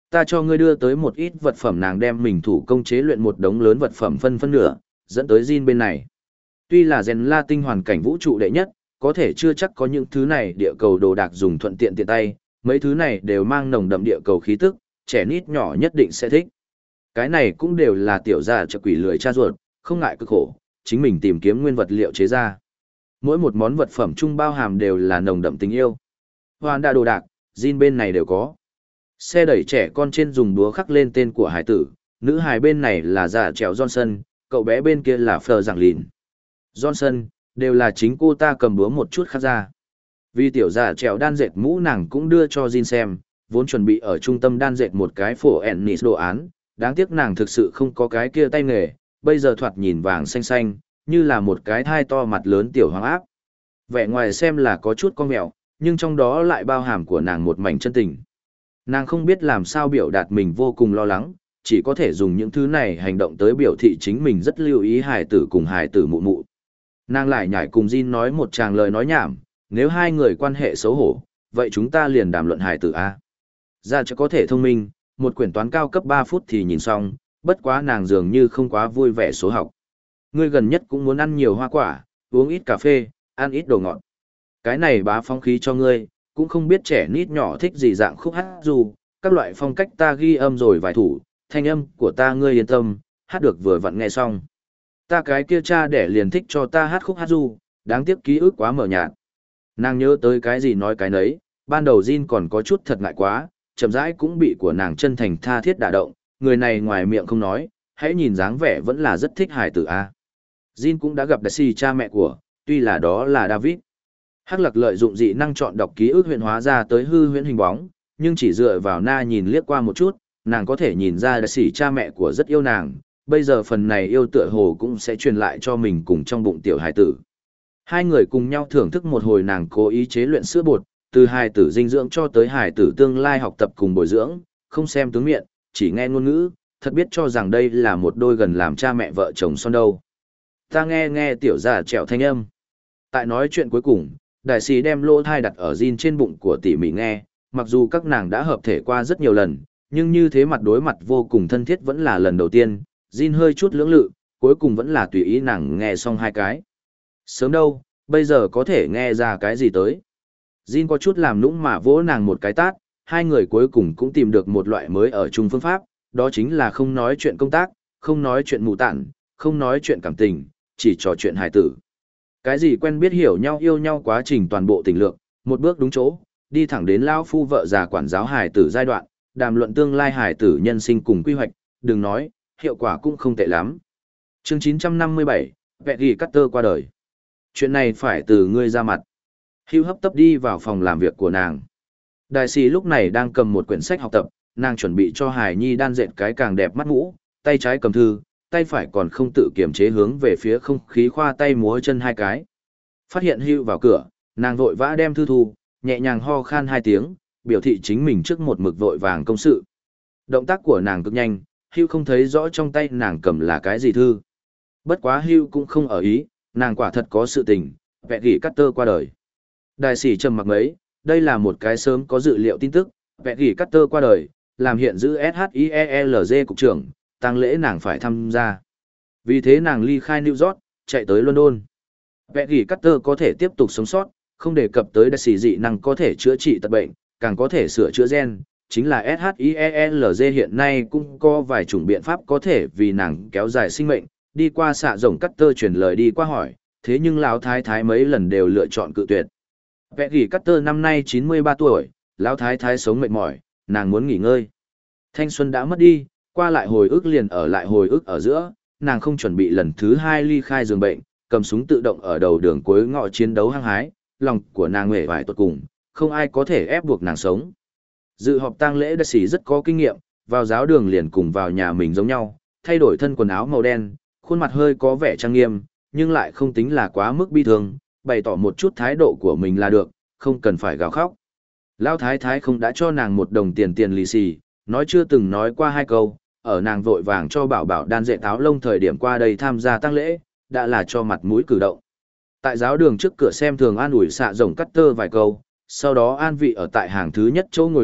Ta cho ngươi đưa tới một ít vật phẩm, nàng đem mình thủ công chế luyện một đống lớn vật phẩm phân phân nửa, dẫn tới Jin bên này. Tuy là rèn la tinh hoàn cảnh vũ trụ đệ nhất, có thể chưa chắc có những thứ này địa cầu đồ đạc dùng thuận tiện tiện tay, mấy thứ này đều mang nồng đậm địa cầu khí tức, trẻ nít nhỏ nhất định sẽ thích. Cái này cũng đều là tiểu gia trợ quỷ lười cha ruột, không ngại cực khổ, chính mình tìm kiếm nguyên vật liệu chế ra. Mỗi một món vật phẩm chung bao hàm đều là nồng đậm tình yêu. Hoàn đa đồ đạc, Jin bên này đều có. Xe đẩy trẻ con trên dùng búa khắc lên tên của hải tử, nữ hài bên này là già trèo Johnson, cậu bé bên kia là Fleur Giảng Lìn. Johnson, đều là chính cô ta cầm búa một chút khắc ra. Vì tiểu già trèo đan dệt mũ nàng cũng đưa cho Jin xem, vốn chuẩn bị ở trung tâm đan dệt một cái phổ ennis đồ án, đáng tiếc nàng thực sự không có cái kia tay nghề, bây giờ thoạt nhìn vàng xanh xanh, như là một cái thai to mặt lớn tiểu hoàng áp. Vẻ ngoài xem là có chút con mẹo, nhưng trong đó lại bao hàm của nàng một mảnh chân tình. Nàng không biết làm sao biểu đạt mình vô cùng lo lắng, chỉ có thể dùng những thứ này hành động tới biểu thị chính mình rất lưu ý hài tử cùng hài tử mụ mụ. Nàng lại nhảy cùng Jin nói một tràng lời nói nhảm, nếu hai người quan hệ xấu hổ, vậy chúng ta liền đàm luận hài tử A. Ra cho có thể thông minh, một quyển toán cao cấp ba phút thì nhìn xong, bất quá nàng dường như không quá vui vẻ số học. Ngươi gần nhất cũng muốn ăn nhiều hoa quả, uống ít cà phê, ăn ít đồ ngọt. Cái này bá phong khí cho ngươi, cũng không biết trẻ nít nhỏ thích gì dạng khúc hát dù, các loại phong cách ta ghi âm rồi vài thủ, thanh âm của ta ngươi yên tâm, hát được vừa vặn nghe xong. Ta cái kia cha đẻ liền thích cho ta hát khúc hát dù, đáng tiếc ký ức quá mờ nhạt. Nàng nhớ tới cái gì nói cái nấy, ban đầu Jin còn có chút thật ngại quá, chậm rãi cũng bị của nàng chân thành tha thiết đả động, người này ngoài miệng không nói, hãy nhìn dáng vẻ vẫn là rất thích hài tử a. Jin cũng đã gặp Daisy cha mẹ của, tuy là đó là David. Hắc Lạc lợi dụng dị năng chọn đọc ký ức huyền hóa ra tới hư huyễn hình bóng, nhưng chỉ dựa vào na nhìn liếc qua một chút, nàng có thể nhìn ra Daisy cha mẹ của rất yêu nàng, bây giờ phần này yêu tựa hồ cũng sẽ truyền lại cho mình cùng trong bụng tiểu hài tử. Hai người cùng nhau thưởng thức một hồi nàng cố ý chế luyện sữa bột, từ hài tử dinh dưỡng cho tới hài tử tương lai học tập cùng bồi dưỡng, không xem tướng miệng, chỉ nghe ngôn ngữ, thật biết cho rằng đây là một đôi gần làm cha mẹ vợ chồng son đâu. Ta nghe nghe tiểu già trẻo thanh âm. Tại nói chuyện cuối cùng, đại sĩ đem lô thai đặt ở Jin trên bụng của tỉ mỉ nghe, mặc dù các nàng đã hợp thể qua rất nhiều lần, nhưng như thế mặt đối mặt vô cùng thân thiết vẫn là lần đầu tiên, Jin hơi chút lưỡng lự, cuối cùng vẫn là tùy ý nàng nghe xong hai cái. Sớm đâu, bây giờ có thể nghe ra cái gì tới. Jin có chút làm nũng mà vỗ nàng một cái tát, hai người cuối cùng cũng tìm được một loại mới ở chung phương pháp, đó chính là không nói chuyện công tác, không nói chuyện mù tản, không nói chuyện cảm tình, chỉ trò chuyện hài tử. Cái gì quen biết hiểu nhau yêu nhau quá trình toàn bộ tình lược, một bước đúng chỗ, đi thẳng đến lão phu vợ già quản giáo hài tử giai đoạn, đàm luận tương lai hài tử nhân sinh cùng quy hoạch, đừng nói, hiệu quả cũng không tệ lắm. Chương chín trăm năm mươi bảy, Peggy Carter qua đời. Chuyện này phải từ ngươi ra mặt. Hugh hấp tấp đi vào phòng làm việc của nàng. Đại sĩ lúc này đang cầm một quyển sách học tập, nàng chuẩn bị cho Hải Nhi đan dệt cái càng đẹp mắt mũ, tay trái cầm thư, tay phải còn không tự kiềm chế hướng về phía không khí khoa tay múa chân hai cái. Phát hiện Hugh vào cửa, nàng vội vã đem thư thu, nhẹ nhàng ho khan hai tiếng, biểu thị chính mình trước một mực vội vàng công sự. Động tác của nàng cực nhanh, Hugh không thấy rõ trong tay nàng cầm là cái gì thư. Bất quá Hugh cũng không ở ý, nàng quả thật có sự tình, Peggy Carter qua đời. Đại sĩ trầm mặc mấy, đây là một cái sớm có dự liệu tin tức, Peggy Carter qua đời, làm hiện giữ ét hát i e lờ giê cục trưởng, tang lễ nàng phải tham gia. Vì thế nàng ly khai New York, chạy tới London. Peggy Carter có thể tiếp tục sống sót, không đề cập tới đại sĩ dị năng có thể chữa trị tật bệnh, càng có thể sửa chữa gen, chính là ét hát i e lờ giê hiện nay cũng có vài chủng biện pháp có thể vì nàng kéo dài sinh mệnh, đi qua xạ rồng Carter truyền lời đi qua hỏi, thế nhưng lão thái thái mấy lần đều lựa chọn cự tuyệt. Peggy Carter năm nay chín mươi ba tuổi, lão thái thái sống mệt mỏi, nàng muốn nghỉ ngơi. Thanh xuân đã mất đi, qua lại hồi ức liền ở lại hồi ức ở giữa, nàng không chuẩn bị lần thứ hai ly khai giường bệnh, cầm súng tự động ở đầu đường cuối ngõ chiến đấu hăng hái, lòng của nàng uể oải tột cùng, không ai có thể ép buộc nàng sống. Dự họp tang lễ đại sĩ rất có kinh nghiệm, vào giáo đường liền cùng vào nhà mình giống nhau, thay đổi thân quần áo màu đen, khuôn mặt hơi có vẻ trang nghiêm, nhưng lại không tính là quá mức bi thương, bày tỏ một chút thái độ của mình là được, không cần phải gào khóc. Lão thái thái không đã cho nàng một đồng tiền tiền lì xì, nói chưa từng nói qua hai câu, ở nàng vội vàng cho bảo bảo đan dệt áo lông thời điểm qua đây tham gia tang lễ, đã là cho mặt mũi cử động. Tại giáo đường trước cửa xem thường an ủi xạ rồng Carter vài câu, sau đó an vị ở tại hàng thứ nhất chỗ ngồi đợi,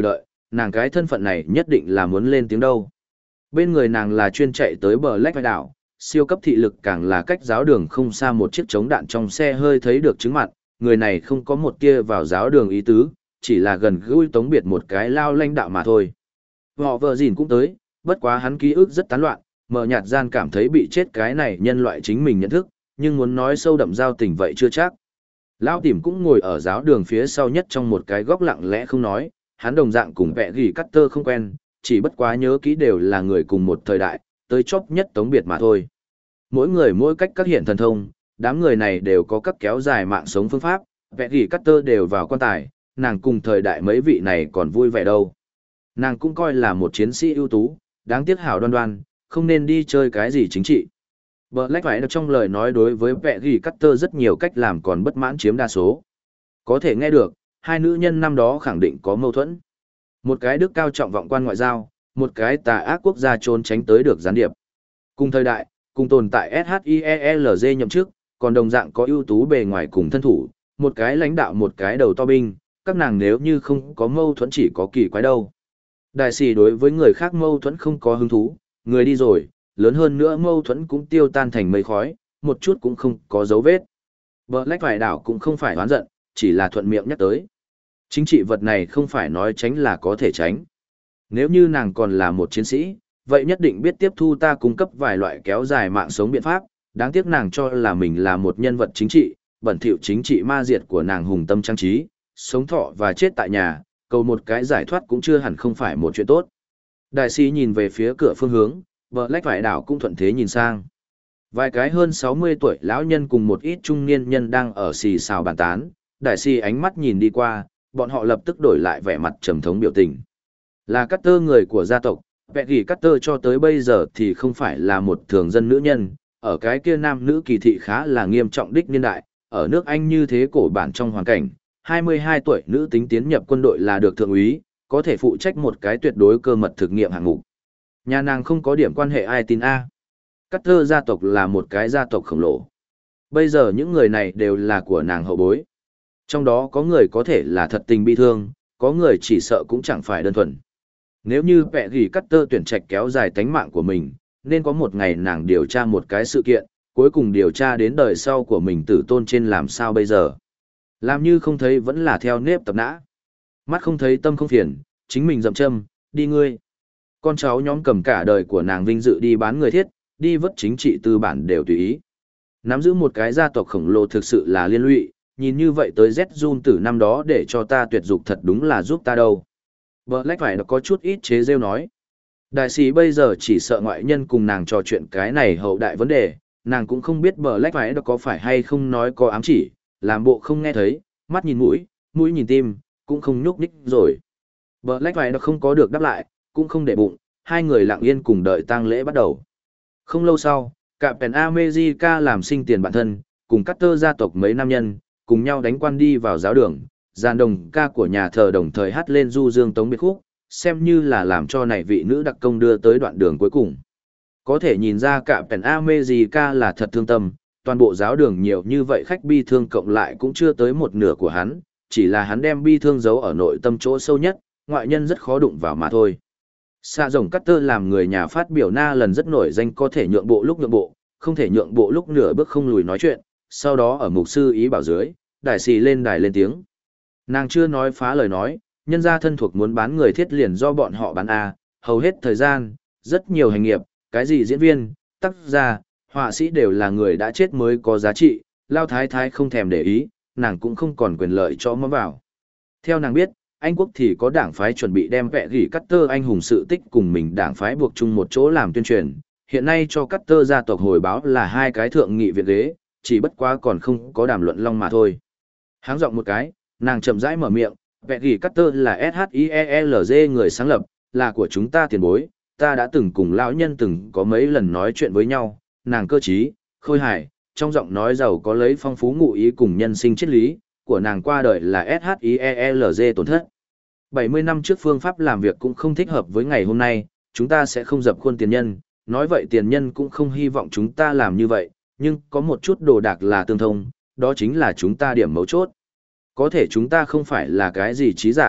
nàng cái thân phận này nhất định là muốn lên tiếng đâu. Bên người nàng là chuyên chạy tới bờ lách vai đảo, siêu cấp thị lực càng là cách giáo đường không xa một chiếc chống đạn trong xe hơi thấy được chứng mặt, người này không có một tia vào giáo đường ý tứ, chỉ là gần gũi Tống Biệt một cái lao lãnh đạo mà thôi. Họ vợ gìn cũng tới, bất quá hắn ký ức rất tán loạn, mờ nhạt gian cảm thấy bị chết cái này nhân loại chính mình nhận thức, nhưng muốn nói sâu đậm giao tình vậy chưa chắc. Lão Tìm cũng ngồi ở giáo đường phía sau nhất trong một cái góc lặng lẽ không nói, hắn đồng dạng cùng vẽ gỉ cắt tơ không quen, chỉ bất quá nhớ kỹ đều là người cùng một thời đại, tới chóp nhất Tống Biệt mà thôi. Mỗi người mỗi cách các hiện thần thông, đám người này đều có các kéo dài mạng sống phương pháp, vẽ gỉ cắt tơ đều vào quan tài, nàng cùng thời đại mấy vị này còn vui vẻ đâu. Nàng cũng coi là một chiến sĩ ưu tú, đáng tiếc hảo đoan đoan, không nên đi chơi cái gì chính trị. Black phải trong lời nói đối với vẽ gỉ cắt tơ rất nhiều cách làm còn bất mãn chiếm đa số. Có thể nghe được, hai nữ nhân năm đó khẳng định có mâu thuẫn. Một cái đức cao trọng vọng quan ngoại giao, một cái tà ác quốc gia trốn tránh tới được gián điệp. Cùng thời đại, cùng tồn tại ét hát i e lờ giê nhậm chức, còn đồng dạng có ưu tú bề ngoài cùng thân thủ, một cái lãnh đạo một cái đầu to binh, các nàng nếu như không có mâu thuẫn chỉ có kỳ quái đâu. Đại sĩ đối với người khác mâu thuẫn không có hứng thú, người đi rồi, lớn hơn nữa mâu thuẫn cũng tiêu tan thành mây khói, một chút cũng không có dấu vết. Black vài đảo cũng không phải oán giận, chỉ là thuận miệng nhắc tới. Chính trị vật này không phải nói tránh là có thể tránh. Nếu như nàng còn là một chiến sĩ, vậy nhất định biết tiếp thu ta cung cấp vài loại kéo dài mạng sống biện pháp, đáng tiếc nàng cho là mình là một nhân vật chính trị, bẩn thỉu chính trị ma diệt của nàng hùng tâm trang trí, sống thọ và chết tại nhà, cầu một cái giải thoát cũng chưa hẳn không phải một chuyện tốt. Đại sĩ nhìn về phía cửa phương hướng, Black vải đảo cũng thuận thế nhìn sang. Vài cái hơn sáu mươi tuổi lão nhân cùng một ít trung niên nhân đang ở xì xào bàn tán, đại sĩ ánh mắt nhìn đi qua, bọn họ lập tức đổi lại vẻ mặt trầm thống biểu tình. Là Cutter người của gia tộc, Peggy Cutter cho tới bây giờ thì không phải là một thường dân nữ nhân, ở cái kia nam nữ kỳ thị khá là nghiêm trọng đích niên đại, ở nước Anh như thế cổ bản trong hoàn cảnh, hai mươi hai tuổi nữ tính tiến nhập quân đội là được thượng úy, có thể phụ trách một cái tuyệt đối cơ mật thực nghiệm hạng mục. Nhà nàng không có điểm quan hệ ai tin A. Cutter gia tộc là một cái gia tộc khổng lồ. Bây giờ những người này đều là của nàng hậu bối. Trong đó có người có thể là thật tình bi thương, có người chỉ sợ cũng chẳng phải đơn thuần. Nếu như vẽ gỉ Cutter tuyển trạch kéo dài tánh mạng của mình, nên có một ngày nàng điều tra một cái sự kiện, cuối cùng điều tra đến đời sau của mình tử tôn trên làm sao bây giờ. Làm như không thấy vẫn là theo nếp tập nã. Mắt không thấy tâm không phiền, chính mình dậm châm, đi ngươi. Con cháu nhóm cầm cả đời của nàng vinh dự đi bán người thiết, đi vất chính trị tư bản đều tùy ý. Nắm giữ một cái gia tộc khổng lồ thực sự là liên lụy, nhìn như vậy tới Z Jun từ năm đó để cho ta tuyệt dục thật đúng là giúp ta đâu. Black phải có chút ít chế rêu nói. Đại sĩ bây giờ chỉ sợ ngoại nhân cùng nàng trò chuyện cái này hậu đại vấn đề, nàng cũng không biết Black phải có phải hay không nói có ám chỉ, làm bộ không nghe thấy, mắt nhìn mũi, mũi nhìn tim, cũng không nhúc nhích rồi. Black phải không có được đáp lại, cũng không để bụng, hai người lặng yên cùng đợi tang lễ bắt đầu. Không lâu sau, Captain America làm sinh tiền bản thân, cùng Cutter gia tộc mấy nam nhân, cùng nhau đánh quan đi vào giáo đường, giàn đồng ca của nhà thờ đồng thời hát lên du dương tống biệt khúc, xem như là làm cho này vị nữ đặc công đưa tới đoạn đường cuối cùng. Có thể nhìn ra Captain America là thật thương tâm, toàn bộ giáo đường nhiều như vậy khách bi thương cộng lại cũng chưa tới một nửa của hắn, chỉ là hắn đem bi thương giấu ở nội tâm chỗ sâu nhất, ngoại nhân rất khó đụng vào mà thôi. Xạ rồng Cutter làm người nhà phát biểu na lần rất nổi danh có thể nhượng bộ lúc nhượng bộ, không thể nhượng bộ lúc nửa bước không lùi nói chuyện, sau đó ở mục sư ý bảo dưới, đại sĩ lên đài lên tiếng. Nàng chưa nói phá lời nói, nhân gia thân thuộc muốn bán người thiết liền do bọn họ bán A, hầu hết thời gian, rất nhiều hành nghiệp, cái gì diễn viên, tác gia, họa sĩ đều là người đã chết mới có giá trị, lao thái thái không thèm để ý, nàng cũng không còn quyền lợi cho mắm vào. Theo nàng biết, Anh quốc thì có đảng phái chuẩn bị đem vẽ gỉ Cutter anh hùng sự tích cùng mình đảng phái buộc chung một chỗ làm tuyên truyền, hiện nay cho Cutter gia tộc hồi báo là hai cái thượng nghị viện ghế, chỉ bất quá còn không có đàm luận long mà thôi. Háng giọng một cái, nàng chậm rãi mở miệng, vẽ gỉ Cutter là ét hát i e lờ giê người sáng lập, là của chúng ta tiền bối, ta đã từng cùng lão nhân từng có mấy lần nói chuyện với nhau, nàng cơ trí, khôi hài, trong giọng nói giàu có lấy phong phú ngụ ý cùng nhân sinh triết lý, của nàng qua đời là ét hát i e lờ giê tổn thất. bảy mươi năm trước phương pháp làm việc cũng không thích hợp với ngày hôm nay, chúng ta sẽ không dập khuôn tiền nhân, nói vậy tiền nhân cũng không hy vọng chúng ta làm như vậy, nhưng có một chút đồ đạc là tương thông, đó chính là chúng ta điểm mấu chốt. Có thể chúng ta không phải là cái gì trí giả,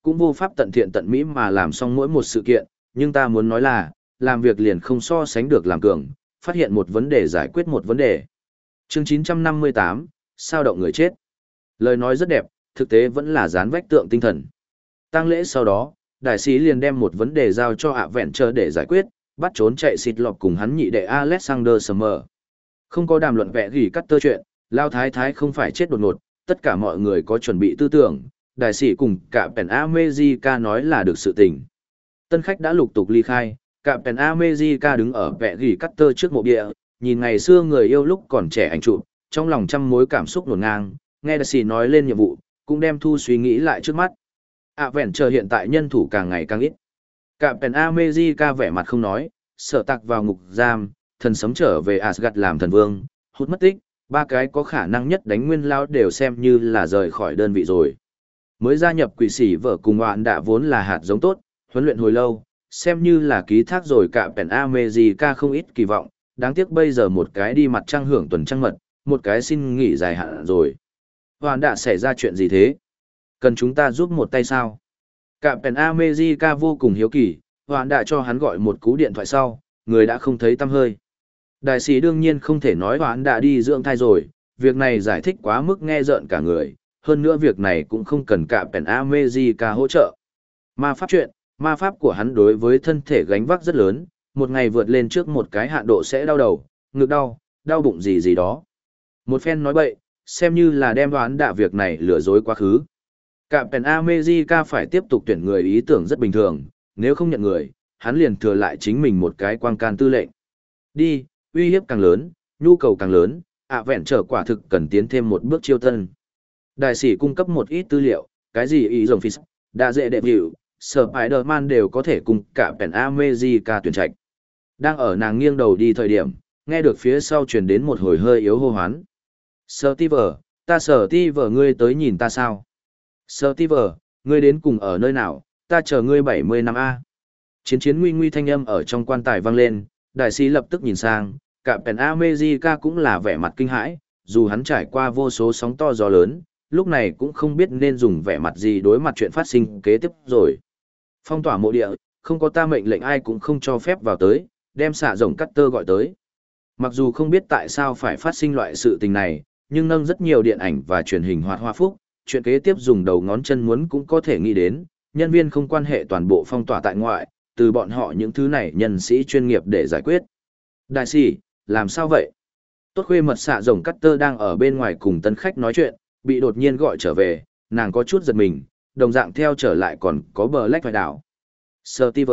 cũng vô pháp tận thiện tận mỹ mà làm xong mỗi một sự kiện, nhưng ta muốn nói là, làm việc liền không so sánh được làm cường, phát hiện một vấn đề giải quyết một vấn đề. Chương chín trăm năm mươi tám, sao động người chết. Lời nói rất đẹp, thực tế vẫn là dán vách tượng tinh thần. Tang lễ sau đó, đại sĩ liền đem một vấn đề giao cho ạ vẹn chờ để giải quyết, bắt trốn chạy xịt lọt cùng hắn nhị đệ Alexander Summer. Không có đàm luận vẽ gỉ cắt tơ chuyện, Lao Thái Thái không phải chết đột ngột, tất cả mọi người có chuẩn bị tư tưởng, đại sĩ cùng cả Pen America nói là được sự tình. Tân khách đã lục tục ly khai, cả Pen America đứng ở vẽ gỉ cắt tơ trước mộ địa, nhìn ngày xưa người yêu lúc còn trẻ ảnh chụp, trong lòng trăm mối cảm xúc nổn ngang, nghe đại sĩ nói lên nhiệm vụ, cũng đem thu suy nghĩ lại trước mắt. À vẹn chờ hiện tại nhân thủ càng ngày càng ít. Cả Pen America vẻ mặt không nói, sợ tặc vào ngục giam, thần sấm trở về Asgard làm thần vương, hút mất tích, ba cái có khả năng nhất đánh nguyên lao đều xem như là rời khỏi đơn vị rồi. Mới gia nhập quỷ sĩ vợ cùng hoạn đã vốn là hạt giống tốt, huấn luyện hồi lâu, xem như là ký thác rồi cả Pen America không ít kỳ vọng, đáng tiếc bây giờ một cái đi mặt trăng hưởng tuần trăng mật, một cái xin nghỉ dài hạn rồi. Hoạn đã xảy ra chuyện gì thế? Cần chúng ta giúp một tay sao? Cả Pen America vô cùng hiếu kỳ, hoạn đã cho hắn gọi một cú điện thoại sau, người đã không thấy tăm hơi. Đại sĩ đương nhiên không thể nói hoạn đã đi dưỡng thai rồi, việc này giải thích quá mức nghe rợn cả người, hơn nữa việc này cũng không cần cả Pen America hỗ trợ. Ma pháp chuyện, ma pháp của hắn đối với thân thể gánh vác rất lớn, một ngày vượt lên trước một cái hạn độ sẽ đau đầu, ngực đau, đau bụng gì gì đó. Một phen nói bậy, xem như là đem đoán đạ việc này lừa dối quá khứ. Cả Pen America phải tiếp tục tuyển người ý tưởng rất bình thường, nếu không nhận người, hắn liền thừa lại chính mình một cái quang can tư lệnh. Đi, uy hiếp càng lớn, nhu cầu càng lớn, ạ vẹn trở quả thực cần tiến thêm một bước chiêu tân. Đại sĩ cung cấp một ít tư liệu, cái gì ý dòng phi sắc, đã dễ đẹp hiệu, Spider-Man đều có thể cùng cả Pen America tuyển trạch. Đang ở nàng nghiêng đầu đi thời điểm, nghe được phía sau truyền đến một hồi hơi yếu hô hoán. Steve, ta Steve ngươi tới nhìn ta sao? Steve, ngươi đến cùng ở nơi nào, ta chờ ngươi bảy mươi năm a. Chiến chiến nguy nguy thanh âm ở trong quan tài vang lên, đại sĩ lập tức nhìn sang, cả Pen America cũng là vẻ mặt kinh hãi, dù hắn trải qua vô số sóng to gió lớn, lúc này cũng không biết nên dùng vẻ mặt gì đối mặt chuyện phát sinh kế tiếp rồi. Phong tỏa mộ địa, không có ta mệnh lệnh ai cũng không cho phép vào tới, đem xạ rồng cắt tơ gọi tới. Mặc dù không biết tại sao phải phát sinh loại sự tình này, nhưng nâng rất nhiều điện ảnh và truyền hình hoạt hoa phúc, chuyện kế tiếp dùng đầu ngón chân muốn cũng có thể nghĩ đến, nhân viên không quan hệ toàn bộ phong tỏa tại ngoại, từ bọn họ những thứ này nhân sĩ chuyên nghiệp để giải quyết. Đại sĩ, làm sao vậy? Tốt khuê mật xạ rồng cắt tơ đang ở bên ngoài cùng tân khách nói chuyện, bị đột nhiên gọi trở về, nàng có chút giật mình, đồng dạng theo trở lại còn có bờ lách phải đảo. Steve,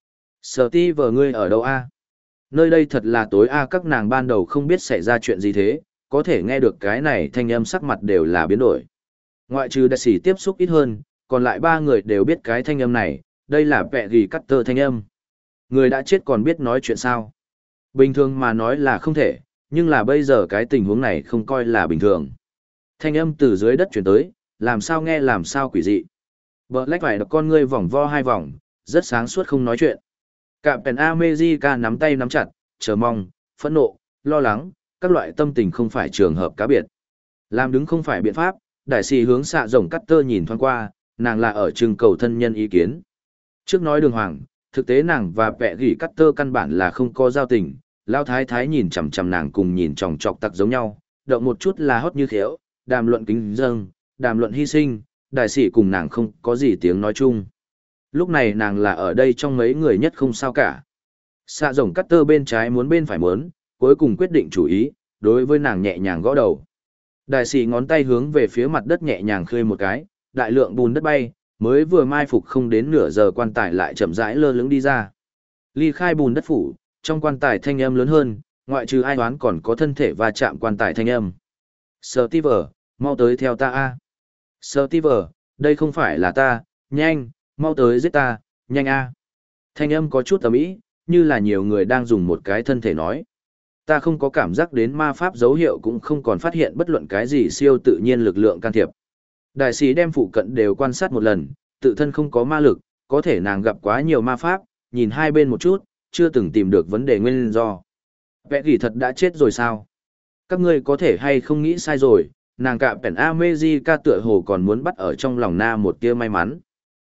Steve ngươi ở đâu a? Nơi đây thật là tối a, các nàng ban đầu không biết xảy ra chuyện gì thế, có thể nghe được cái này thanh âm sắc mặt đều là biến đổi. Ngoại trừ đại sĩ tiếp xúc ít hơn, còn lại ba người đều biết cái thanh âm này, đây là vẹ ghi cắt tơ thanh âm. Người đã chết còn biết nói chuyện sao? Bình thường mà nói là không thể, nhưng là bây giờ cái tình huống này không coi là bình thường. Thanh âm từ dưới đất chuyển tới, làm sao nghe làm sao quỷ dị. Bờ lách phải được con ngươi vòng vo hai vòng, rất sáng suốt không nói chuyện. Cả Pen America nắm tay nắm chặt, chờ mong, phẫn nộ, lo lắng, các loại tâm tình không phải trường hợp cá biệt. Làm đứng không phải biện pháp, đại sĩ hướng xạ rồng cắt tơ nhìn thoáng qua, nàng là ở trưng cầu thân nhân ý kiến. Trước nói đường hoàng, thực tế nàng và vẹ gỉ cắt tơ căn bản là không có giao tình, lao thái thái nhìn chằm chằm nàng cùng nhìn tròng trọc tặc giống nhau, động một chút là hót như khéo, đàm luận kính dâng, đàm luận hy sinh, đại sĩ cùng nàng không có gì tiếng nói chung. Lúc này nàng là ở đây trong mấy người nhất không sao cả. Xạ rồng cắt tơ bên trái muốn bên phải muốn, cuối cùng quyết định chủ ý, đối với nàng nhẹ nhàng gõ đầu. Đại sĩ ngón tay hướng về phía mặt đất nhẹ nhàng khơi một cái, đại lượng bùn đất bay, mới vừa mai phục không đến nửa giờ quan tài lại chậm rãi lơ lửng đi ra. Ly khai bùn đất phủ, trong quan tài thanh âm lớn hơn, ngoại trừ ai đoán còn có thân thể va chạm quan tài thanh âm. Steve, mau tới theo ta a. Steve, đây không phải là ta, nhanh, mau tới giết ta, nhanh a. Thanh âm có chút ầm ĩ, như là nhiều người đang dùng một cái thân thể nói. Ta không có cảm giác đến ma pháp dấu hiệu cũng không còn phát hiện bất luận cái gì siêu tự nhiên lực lượng can thiệp. Đại sĩ đem phụ cận đều quan sát một lần, tự thân không có ma lực, có thể nàng gặp quá nhiều ma pháp, nhìn hai bên một chút, chưa từng tìm được vấn đề nguyên do. Vẽ gỉ thật đã chết rồi sao? Các ngươi có thể hay không nghĩ sai rồi, nàng cả Pen America tựa hồ còn muốn bắt ở trong lòng na một tia may mắn.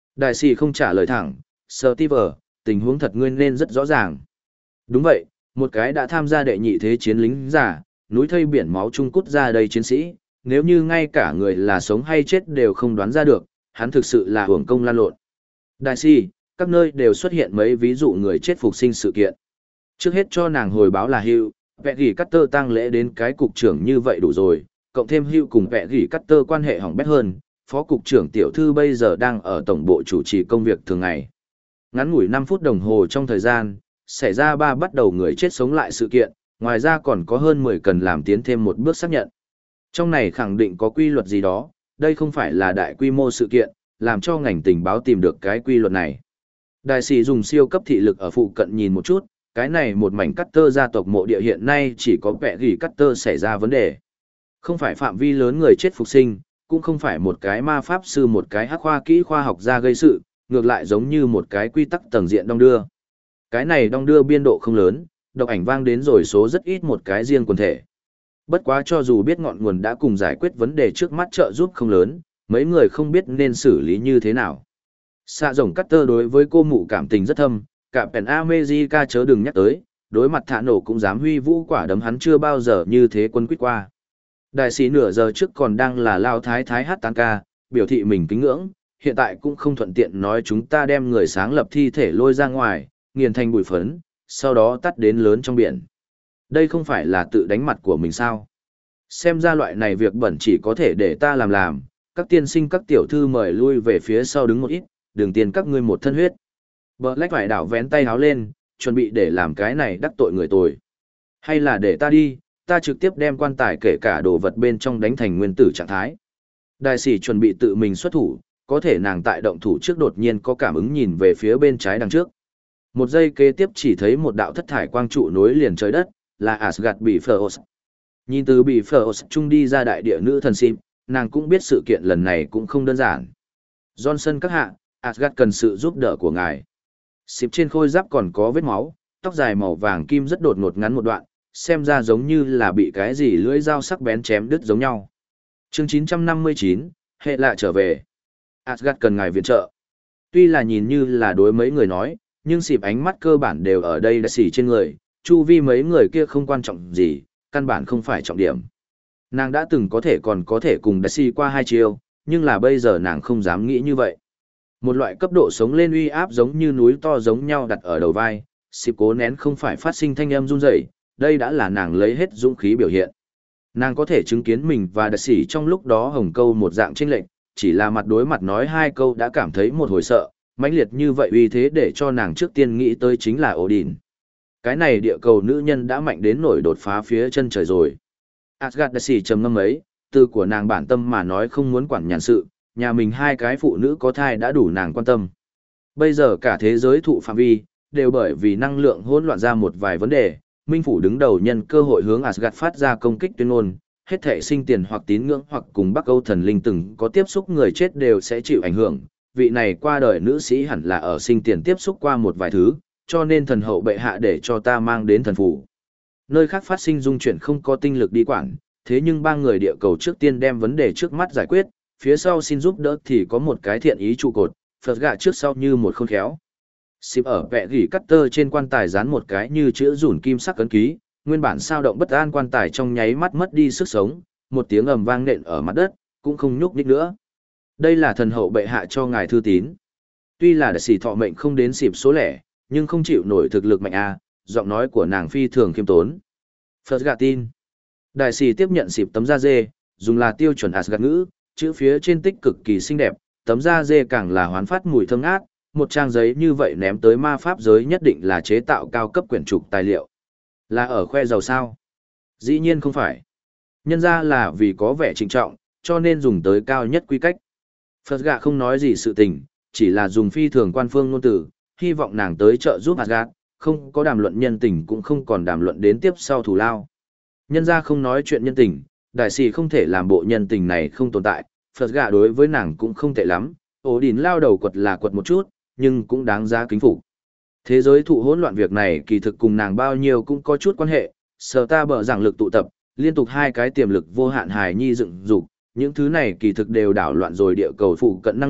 Đại sĩ không trả lời thẳng, Steve, tình huống thật ngươi nên rất rõ ràng. Đúng vậy, một cái đã tham gia đệ nhị thế chiến lính giả, núi thây biển máu chung cút ra đây chiến sĩ, nếu như ngay cả người là sống hay chết đều không đoán ra được, hắn thực sự là hưởng công lan lộn. Đại sĩ, các nơi đều xuất hiện mấy ví dụ người chết phục sinh sự kiện. Trước hết cho nàng hồi báo là Hugh, vẹ gỉ cắt tơ tăng lễ đến cái cục trưởng như vậy đủ rồi, cộng thêm Hugh cùng vẹ gỉ cắt tơ quan hệ hỏng bét hơn, phó cục trưởng tiểu thư bây giờ đang ở tổng bộ chủ trì công việc thường ngày. Ngắn ngủi năm phút đồng hồ trong thời gian, xảy ra ba bắt đầu người chết sống lại sự kiện, ngoài ra còn có hơn mười cần làm tiến thêm một bước xác nhận. Trong này khẳng định có quy luật gì đó, đây không phải là đại quy mô sự kiện, làm cho ngành tình báo tìm được cái quy luật này. Đại sĩ dùng siêu cấp thị lực ở phụ cận nhìn một chút, cái này một mảnh cắt tơ gia tộc mộ địa hiện nay chỉ có vẻ gỉ cắt tơ xảy ra vấn đề. Không phải phạm vi lớn người chết phục sinh, cũng không phải một cái ma pháp sư một cái hắc khoa kỹ khoa học gia gây sự, ngược lại giống như một cái quy tắc tầng diện đong đưa. Cái này đong đưa biên độ không lớn, độc ảnh vang đến rồi số rất ít một cái riêng quần thể. Bất quá cho dù biết ngọn nguồn đã cùng giải quyết vấn đề trước mắt trợ giúp không lớn, mấy người không biết nên xử lý như thế nào. Xạ rồng cắt tơ đối với cô mụ cảm tình rất thâm, cả Pen America chớ đừng nhắc tới, đối mặt thả nổ cũng dám huy vũ quả đấm hắn chưa bao giờ như thế quân quyết qua. Đại sĩ nửa giờ trước còn đang là lao thái thái hát tán ca, biểu thị mình kính ngưỡng, hiện tại cũng không thuận tiện nói chúng ta đem người sáng lập thi thể lôi ra ngoài, nghiền thành bụi phấn, sau đó tắt đến lớn trong biển. Đây không phải là tự đánh mặt của mình sao? Xem ra loại này việc bẩn chỉ có thể để ta làm làm, các tiên sinh các tiểu thư mời lui về phía sau đứng một ít, đừng tiền các ngươi một thân huyết. Black phải đảo vén tay háo lên, chuẩn bị để làm cái này đắc tội người tồi. Hay là để ta đi, ta trực tiếp đem quan tài kể cả đồ vật bên trong đánh thành nguyên tử trạng thái. Đại sĩ chuẩn bị tự mình xuất thủ, có thể nàng tại động thủ trước đột nhiên có cảm ứng nhìn về phía bên trái đằng trước. Một giây kế tiếp chỉ thấy một đạo thất thải quang trụ nối liền trời đất, là Asgard bị Phlos. Nhìn từ bị Phlos trung đi ra đại địa nữ thần Sim, nàng cũng biết sự kiện lần này cũng không đơn giản. Johnson các hạ, Asgard cần sự giúp đỡ của ngài. Sim trên khôi giáp còn có vết máu, tóc dài màu vàng kim rất đột ngột ngắn một đoạn, xem ra giống như là bị cái gì lưỡi dao sắc bén chém đứt giống nhau. Chương chín trăm năm mươi chín, hệ lạ trở về. Asgard cần ngài viện trợ. Tuy là nhìn như là đối mấy người nói, nhưng xịp ánh mắt cơ bản đều ở đây đã xỉ trên người, chu vi mấy người kia không quan trọng gì, căn bản không phải trọng điểm. Nàng đã từng có thể còn có thể cùng Daisy qua hai chiêu, nhưng là bây giờ nàng không dám nghĩ như vậy. Một loại cấp độ sống lên uy áp giống như núi to giống nhau đặt ở đầu vai, xịp cố nén không phải phát sinh thanh âm run rẩy, đây đã là nàng lấy hết dũng khí biểu hiện. Nàng có thể chứng kiến mình và Daisy trong lúc đó hồng câu một dạng chênh lệch, chỉ là mặt đối mặt nói hai câu đã cảm thấy một hồi sợ, mãnh liệt như vậy uy thế để cho nàng trước tiên nghĩ tới chính là Odin. Cái này địa cầu nữ nhân đã mạnh đến nổi đột phá phía chân trời rồi. Asgard Daisy trầm ngâm ấy, từ của nàng bản tâm mà nói không muốn quản nhàn sự, nhà mình hai cái phụ nữ có thai đã đủ nàng quan tâm. Bây giờ cả thế giới thụ phạm vi, đều bởi vì năng lượng hỗn loạn ra một vài vấn đề, Minh Phủ đứng đầu nhân cơ hội hướng Asgard phát ra công kích tuyên ngôn, hết thể sinh tiền hoặc tín ngưỡng hoặc cùng Bắc Âu thần linh từng có tiếp xúc người chết đều sẽ chịu ảnh hưởng. Vị này qua đời nữ sĩ hẳn là ở sinh tiền tiếp xúc qua một vài thứ, cho nên thần hậu bệ hạ để cho ta mang đến thần phủ. Nơi khác phát sinh dung chuyển không có tinh lực đi quản, thế nhưng ba người địa cầu trước tiên đem vấn đề trước mắt giải quyết, phía sau xin giúp đỡ thì có một cái thiện ý trụ cột, Phật gạ trước sau như một khôn khéo. Xịp ở vẹ gỉ cắt tơ trên quan tài dán một cái như chữ rủn kim sắc ấn ký, nguyên bản sao động bất an quan tài trong nháy mắt mất đi sức sống, một tiếng ầm vang nện ở mặt đất, cũng không nhúc nhích nữa. Đây là thần hậu bệ hạ cho ngài thư tín. Tuy là đại sĩ thọ mệnh không đến xịp số lẻ, nhưng không chịu nổi thực lực mạnh a, giọng nói của nàng phi thường khiêm tốn. Phật gạ tin. Đại sĩ tiếp nhận xịp tấm da dê, dùng là tiêu chuẩn Asgard ngữ, chữ phía trên tích cực kỳ xinh đẹp, tấm da dê càng là hoán phát mùi thơm ngát, một trang giấy như vậy ném tới ma pháp giới nhất định là chế tạo cao cấp quyển trục tài liệu. Là ở khoe giàu sao? Dĩ nhiên không phải. Nhân ra là vì có vẻ trịnh trọng, cho nên dùng tới cao nhất quy cách. Phật gạ không nói gì sự tình, chỉ là dùng phi thường quan phương ngôn từ, hy vọng nàng tới trợ giúp Asgard, không có đàm luận nhân tình cũng không còn đàm luận đến tiếp sau thù lao. Nhân ra không nói chuyện nhân tình, đại sĩ không thể làm bộ nhân tình này không tồn tại, Phật gạ đối với nàng cũng không tệ lắm, ổ đỉnh lao đầu quật là quật một chút, nhưng cũng đáng giá kính phục. Thế giới thụ hỗn loạn việc này kỳ thực cùng nàng bao nhiêu cũng có chút quan hệ, sở ta bở giảng lực tụ tập, liên tục hai cái tiềm lực vô hạn hài nhi dựng dục, những thứ này kỳ thực đều đảo loạn rồi địa cầu phụ cận năng lượng,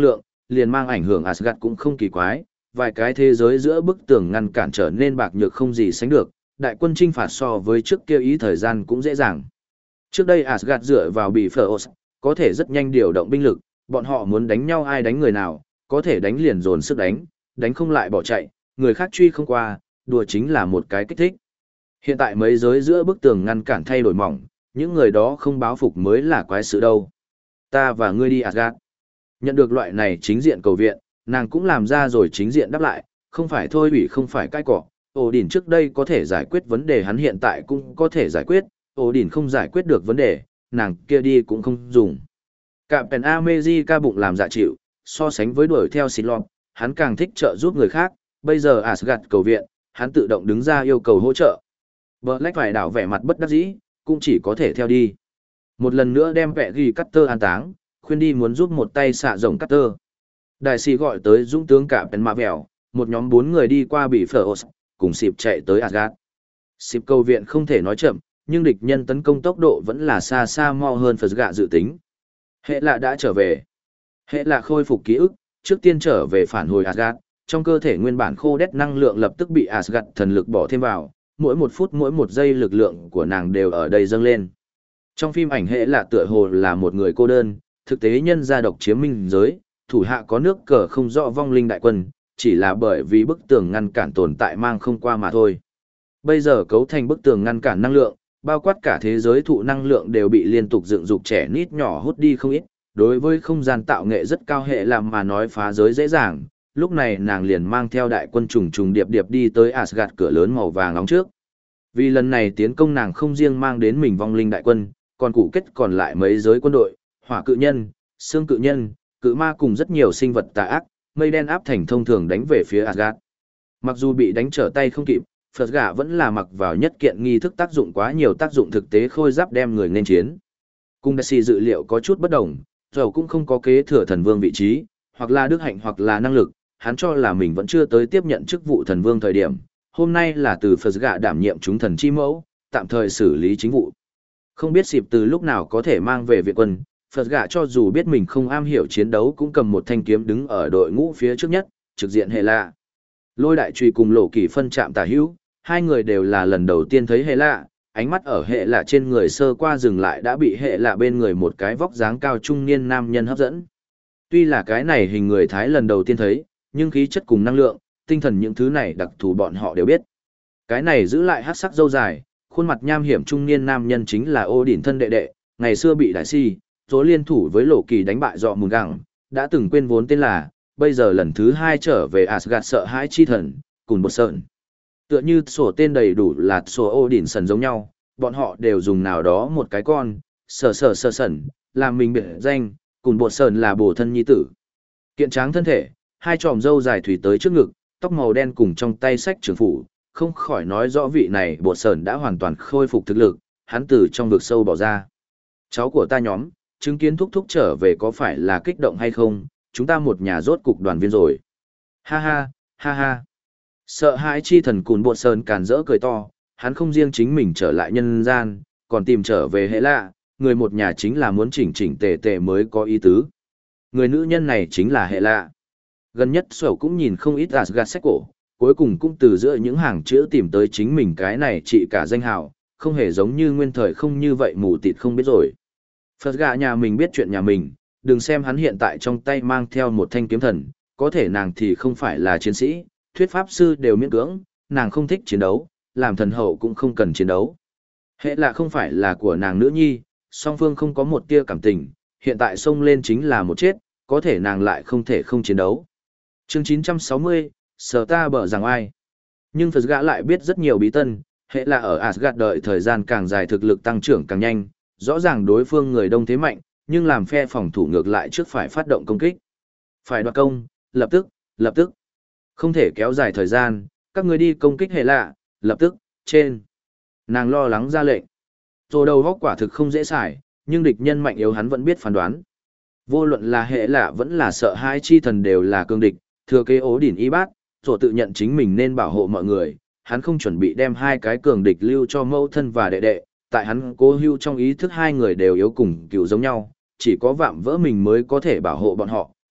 liền mang ảnh hưởng Asgard cũng không kỳ quái, vài cái thế giới giữa bức tường ngăn cản trở nên bạc nhược không gì sánh được, đại quân chinh phạt so với trước kia ý thời gian cũng dễ dàng. Trước đây Asgard dựa vào bị Pharaoh, có thể rất nhanh điều động binh lực, bọn họ muốn đánh nhau ai đánh người nào, có thể đánh liền dồn sức đánh, đánh không lại bỏ chạy, người khác truy không qua, đùa chính là một cái kích thích. Hiện tại mấy giới giữa bức tường ngăn cản thay đổi mỏng, những người đó không báo phục mới là quái sự đâu. Ta và ngươi đi Asgard. Nhận được loại này chính diện cầu viện, nàng cũng làm ra rồi chính diện đáp lại, không phải thôi ủy không phải cãi cọ. Ổ đỉnh trước đây có thể giải quyết vấn đề hắn hiện tại cũng có thể giải quyết, ổ đỉnh không giải quyết được vấn đề, nàng kia đi cũng không dùng. Cả Pen America bụng làm dạ chịu, so sánh với đuổi theo xịt lọt, hắn càng thích trợ giúp người khác, bây giờ Asgard cầu viện, hắn tự động đứng ra yêu cầu hỗ trợ. Black phải đảo vẻ mặt bất đắc dĩ, cũng chỉ có thể theo đi. Một lần nữa đem vẹ ghi Cutter an táng, khuyên đi muốn giúp một tay xạ rồng Cutter. Đại sĩ gọi tới dũng tướng cả Pen Mạ Vẹo, một nhóm bốn người đi qua bị phở cùng xịp chạy tới Asgard. Xịp cầu viện không thể nói chậm, nhưng địch nhân tấn công tốc độ vẫn là xa xa mo hơn Phật gạ dự tính. Hệ lạ đã trở về. Hệ lạ khôi phục ký ức, trước tiên trở về phản hồi Asgard, trong cơ thể nguyên bản khô đét năng lượng lập tức bị Asgard thần lực bỏ thêm vào, mỗi một phút mỗi một giây lực lượng của nàng đều ở đây dâng lên. Trong phim ảnh hệ lạ tựa hồ là một người cô đơn, thực tế nhân gia độc chiếm minh giới, thủ hạ có nước cờ không rõ vong linh đại quân, chỉ là bởi vì bức tường ngăn cản tồn tại mang không qua mà thôi. Bây giờ cấu thành bức tường ngăn cản năng lượng, bao quát cả thế giới thụ năng lượng đều bị liên tục dựng dục trẻ nít nhỏ hút đi không ít, đối với không gian tạo nghệ rất cao hệ làm mà nói phá giới dễ dàng, lúc này nàng liền mang theo đại quân trùng trùng điệp điệp đi tới Asgard cửa lớn màu vàng nóng trước. Vì lần này tiến công nàng không riêng mang đến mình vong linh đại quân, còn cụ kết còn lại mấy giới quân đội, hỏa cự nhân, xương cự nhân, cự ma cùng rất nhiều sinh vật tà ác, mây đen áp thành thông thường đánh về phía Asgard. Mặc dù bị đánh trở tay không kịp, Phật gã vẫn là mặc vào nhất kiện nghi thức tác dụng quá nhiều tác dụng thực tế khôi giáp đem người nên chiến. Cung đại sĩ dự liệu có chút bất đồng, dầu cũng không có kế thừa thần vương vị trí, hoặc là đức hạnh hoặc là năng lực, hắn cho là mình vẫn chưa tới tiếp nhận chức vụ thần vương thời điểm, hôm nay là từ Phật gã đảm nhiệm chúng thần chi mẫu, tạm thời xử lý chính vụ. Không biết xịp từ lúc nào có thể mang về viện quân, Phật gã cho dù biết mình không am hiểu chiến đấu cũng cầm một thanh kiếm đứng ở đội ngũ phía trước nhất, trực diện hệ lạ. Lôi đại truy cùng lộ kỳ phân chạm tả hữu, hai người đều là lần đầu tiên thấy hệ lạ, ánh mắt ở hệ lạ trên người sơ qua dừng lại đã bị hệ lạ bên người một cái vóc dáng cao trung niên nam nhân hấp dẫn. Tuy là cái này hình người Thái lần đầu tiên thấy, nhưng khí chất cùng năng lượng, tinh thần những thứ này đặc thù bọn họ đều biết. Cái này giữ lại hắc sắc râu dài, khuôn mặt nham hiểm trung niên nam nhân chính là Ô Đỉnh thân đệ đệ, ngày xưa bị đại si, tố liên thủ với lộ kỳ đánh bại dọ mùn gẳng, đã từng quên vốn tên là, bây giờ lần thứ hai trở về Asgard sợ hãi chi thần, cùng một sợn. Tựa như sổ tên đầy đủ là sổ Ô Đỉnh sần giống nhau, bọn họ đều dùng nào đó một cái con, sờ sờ sờ sẩn, làm mình biệt danh, cùng bột sờn là bổ thân nhi tử. Kiện tráng thân thể, hai tròm râu dài thủy tới trước ngực, tóc màu đen cùng trong tay sách trường phủ, không khỏi nói rõ vị này bột sờn đã hoàn toàn khôi phục thực lực, hắn từ trong vực sâu bỏ ra. Cháu của ta nhóm, chứng kiến thúc thúc trở về có phải là kích động hay không, chúng ta một nhà rốt cục đoàn viên rồi. Ha ha, ha ha. Sợ hãi chi thần cùn bột sờn càn rỡ cười to, hắn không riêng chính mình trở lại nhân gian, còn tìm trở về hệ lạ, người một nhà chính là muốn chỉnh chỉnh tề tề mới có ý tứ. Người nữ nhân này chính là hệ lạ. Gần nhất sổ cũng nhìn không ít Asgard sách cổ, cuối cùng cũng từ giữa những hàng chữ tìm tới chính mình cái này trị cả danh hào, không hề giống như nguyên thời không như vậy mù tịt không biết rồi. Phật gạ nhà mình biết chuyện nhà mình, đừng xem hắn hiện tại trong tay mang theo một thanh kiếm thần, có thể nàng thì không phải là chiến sĩ, thuyết pháp sư đều miễn cưỡng, nàng không thích chiến đấu, làm thần hậu cũng không cần chiến đấu. Hệ là không phải là của nàng nữ nhi, song phương không có một tia cảm tình, hiện tại xông lên chính là một chết, có thể nàng lại không thể không chiến đấu. Chương chín trăm sáu mươi, Sở ta bở rằng ai. Nhưng Phật gã lại biết rất nhiều bí tân, hệ là ở Asgard đợi thời gian càng dài thực lực tăng trưởng càng nhanh, rõ ràng đối phương người đông thế mạnh, nhưng làm phe phòng thủ ngược lại trước phải phát động công kích. Phải đoạt công, lập tức, lập tức. Không thể kéo dài thời gian, các người đi công kích hệ lạ, lập tức, trên. Nàng lo lắng ra lệnh. Rồi đầu góc quả thực không dễ xài, nhưng địch nhân mạnh yếu hắn vẫn biết phán đoán. Vô luận là hệ lạ vẫn là sợ hai chi thần đều là cương địch, thừa kế ố đỉnh y bát, rồi tự nhận chính mình nên bảo hộ mọi người, hắn không chuẩn bị đem hai cái cường địch lưu cho mẫu thân và đệ đệ, tại hắn cố hưu trong ý thức hai người đều yếu cùng cựu giống nhau, chỉ có vạm vỡ mình mới có thể bảo hộ bọn họ,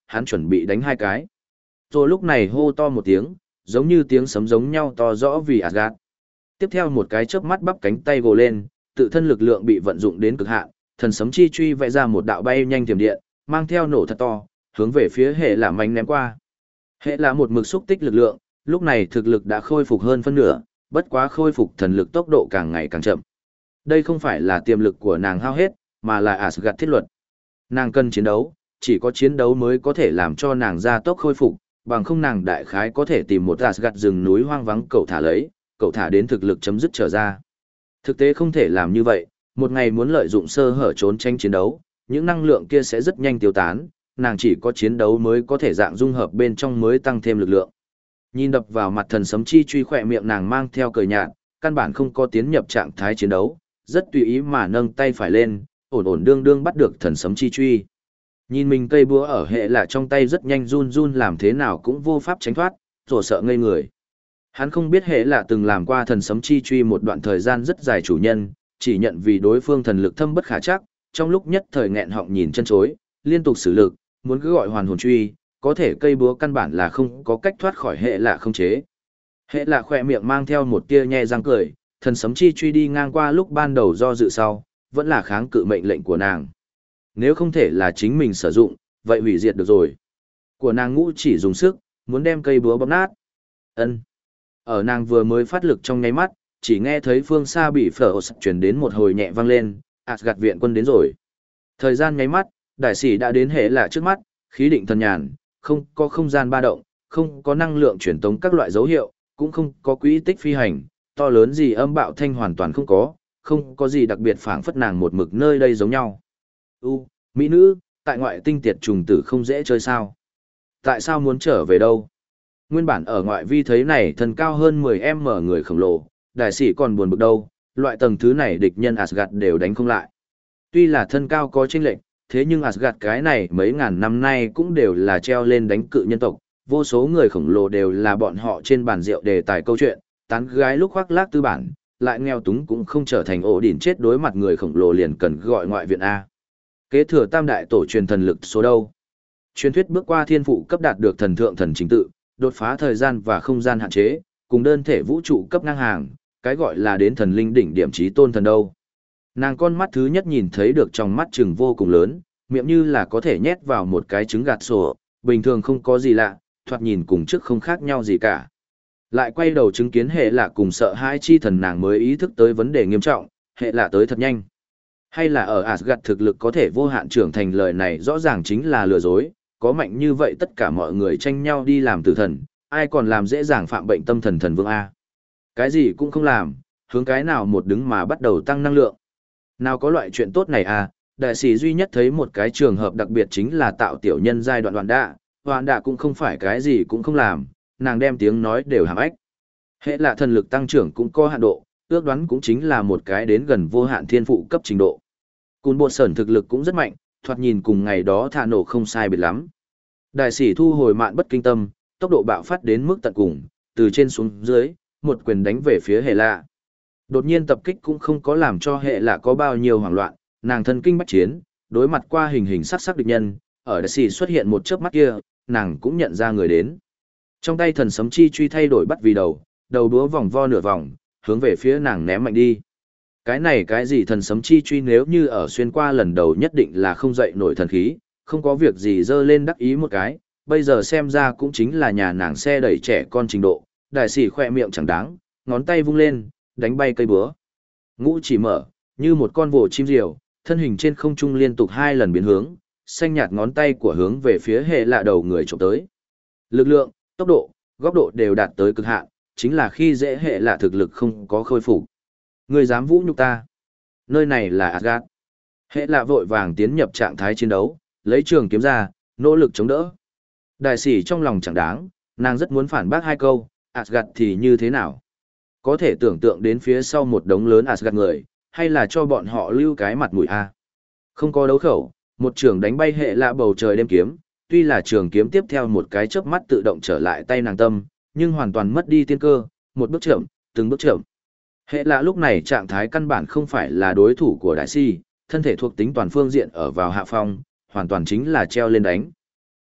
hắn chuẩn bị đánh hai cái. Rồi lúc này hô to một tiếng, giống như tiếng sấm giống nhau to rõ vì Asgard. Tiếp theo một cái chớp mắt bắp cánh tay gồ lên, tự thân lực lượng bị vận dụng đến cực hạn, thần sấm chi truy vẽ ra một đạo bay nhanh tiềm điện, mang theo nổ thật to, hướng về phía hệ là mánh ném qua. Hệ là một mực xúc tích lực lượng, lúc này thực lực đã khôi phục hơn phân nửa, bất quá khôi phục thần lực tốc độ càng ngày càng chậm. Đây không phải là tiềm lực của nàng hao hết, mà là Asgard thiết luật. Nàng cần chiến đấu, chỉ có chiến đấu mới có thể làm cho nàng gia tốc khôi phục, bằng không nàng đại khái có thể tìm một Asgard rừng núi hoang vắng cậu thả lấy, cậu thả đến thực lực chấm dứt trở ra. Thực tế không thể làm như vậy, một ngày muốn lợi dụng sơ hở trốn tranh chiến đấu, những năng lượng kia sẽ rất nhanh tiêu tán, nàng chỉ có chiến đấu mới có thể dạng dung hợp bên trong mới tăng thêm lực lượng. Nhìn đập vào mặt thần sấm chi truy khỏe miệng nàng mang theo cười nhạt, căn bản không có tiến nhập trạng thái chiến đấu, rất tùy ý mà nâng tay phải lên, ổn ổn đương đương bắt được thần sấm chi truy. Nhìn mình cây búa ở hệ là trong tay rất nhanh run run làm thế nào cũng vô pháp tránh thoát, rồi sợ ngây người. Hắn không biết hệ là từng làm qua thần sấm chi truy một đoạn thời gian rất dài chủ nhân, chỉ nhận vì đối phương thần lực thâm bất khả chắc, trong lúc nhất thời nghẹn họng nhìn chân chối, liên tục sử lực, muốn cứ gọi hoàn hồn truy, có thể cây búa căn bản là không có cách thoát khỏi hệ là không chế. Hệ là khỏe miệng mang theo một tia nhe răng cười, thần sấm chi truy đi ngang qua lúc ban đầu do dự sau, vẫn là kháng cự mệnh lệnh của nàng. Nếu không thể là chính mình sử dụng, vậy hủy diệt được rồi. Của nàng ngũ chỉ dùng sức, muốn đem cây búa bóp nát. Ân. Ở nàng vừa mới phát lực trong nháy mắt, chỉ nghe thấy phương xa bị phở chuyển đến một hồi nhẹ vang lên, Asgard viện quân đến rồi. Thời gian nháy mắt, đại sĩ đã đến hệ là trước mắt, khí định thần nhàn, không có không gian ba động, không có năng lượng truyền tống các loại dấu hiệu, cũng không có quỹ tích phi hành, to lớn gì âm bạo thanh hoàn toàn không có, không có gì đặc biệt phảng phất nàng một mực nơi đây giống nhau. U, mỹ nữ, tại ngoại tinh tiệt trùng tử không dễ chơi sao? Tại sao muốn trở về đâu? Nguyên bản ở ngoại vi thấy này thần cao hơn mười em mở người khổng lồ, đại sĩ còn buồn bực đâu, loại tầng thứ này địch nhân Asgard đều đánh không lại. Tuy là thân cao có chênh lệch, thế nhưng Asgard cái này mấy ngàn năm nay cũng đều là treo lên đánh cự nhân tộc, vô số người khổng lồ đều là bọn họ trên bàn rượu đề tài câu chuyện, tán gái lúc khoác lác tư bản, lại nghèo túng cũng không trở thành ổ đỉnh chết đối mặt người khổng lồ liền cần gọi ngoại viện A. Kế thừa tam đại tổ truyền thần lực số đâu? Truyền thuyết bước qua thiên phụ cấp đạt được thần thượng thần chính tự, đột phá thời gian và không gian hạn chế, cùng đơn thể vũ trụ cấp ngang hàng, cái gọi là đến thần linh đỉnh điểm chí tôn thần đâu. Nàng con mắt thứ nhất nhìn thấy được trong mắt trừng vô cùng lớn, miệng như là có thể nhét vào một cái trứng gạt sổ, bình thường không có gì lạ, thoạt nhìn cùng trước không khác nhau gì cả. Lại quay đầu chứng kiến hệ lạ cùng sợ hãi chi thần nàng mới ý thức tới vấn đề nghiêm trọng, hệ lạ tới thật nhanh. Hay là ở Asgard thực lực có thể vô hạn trưởng thành lời này rõ ràng chính là lừa dối, có mạnh như vậy tất cả mọi người tranh nhau đi làm tử thần, ai còn làm dễ dàng phạm bệnh tâm thần thần vương A. Cái gì cũng không làm, hướng cái nào một đứng mà bắt đầu tăng năng lượng. Nào có loại chuyện tốt này à, đại sĩ duy nhất thấy một cái trường hợp đặc biệt chính là tạo tiểu nhân giai đoạn đoạn đạ, đoạn đạ cũng không phải cái gì cũng không làm, nàng đem tiếng nói đều hàm ếch. Hệ là thần lực tăng trưởng cũng có hạn độ, ước đoán cũng chính là một cái đến gần vô hạn thiên phụ cấp trình độ. Cún bột sởn thực lực cũng rất mạnh, thoạt nhìn cùng ngày đó thả nổ không sai biệt lắm. Đại sĩ thu hồi mạn bất kinh tâm, tốc độ bạo phát đến mức tận cùng, từ trên xuống dưới, một quyền đánh về phía hệ lạ. Đột nhiên tập kích cũng không có làm cho hệ lạ có bao nhiêu hoảng loạn, nàng thân kinh bách chiến, đối mặt qua hình hình sắc sắc địch nhân, ở đại sĩ xuất hiện một chớp mắt kia, nàng cũng nhận ra người đến. Trong tay thần sấm chi truy thay đổi bắt vì đầu, đầu đúa vòng vo nửa vòng, hướng về phía nàng ném mạnh đi. Cái này cái gì thần sấm chi truy nếu như ở xuyên qua lần đầu nhất định là không dậy nổi thần khí, không có việc gì dơ lên đắc ý một cái, bây giờ xem ra cũng chính là nhà nàng xe đẩy trẻ con trình độ, đại sĩ khoe miệng chẳng đáng, ngón tay vung lên, đánh bay cây búa. Ngũ chỉ mở, như một con vồ chim diều, thân hình trên không trung liên tục hai lần biến hướng, xanh nhạt ngón tay của hướng về phía hệ lạ đầu người chụp tới. Lực lượng, tốc độ, góc độ đều đạt tới cực hạn, chính là khi dễ hệ lạ thực lực không có khôi phục. Người dám vũ nhục ta? Nơi này là Asgard. Hệ lạ vội vàng tiến nhập trạng thái chiến đấu, lấy trường kiếm ra, nỗ lực chống đỡ. Đại sĩ trong lòng chẳng đáng, nàng rất muốn phản bác hai câu, Asgard thì như thế nào? Có thể tưởng tượng đến phía sau một đống lớn Asgard người, hay là cho bọn họ lưu cái mặt mũi a? Không có đấu khẩu, một trường đánh bay hệ lạ bầu trời đêm kiếm, tuy là trường kiếm tiếp theo một cái chớp mắt tự động trở lại tay nàng tâm, nhưng hoàn toàn mất đi tiên cơ, một bước chậm, từng bước chậm. Hệ lạ lúc này trạng thái căn bản không phải là đối thủ của đại si, thân thể thuộc tính toàn phương diện ở vào hạ phong, hoàn toàn chính là treo lên đánh.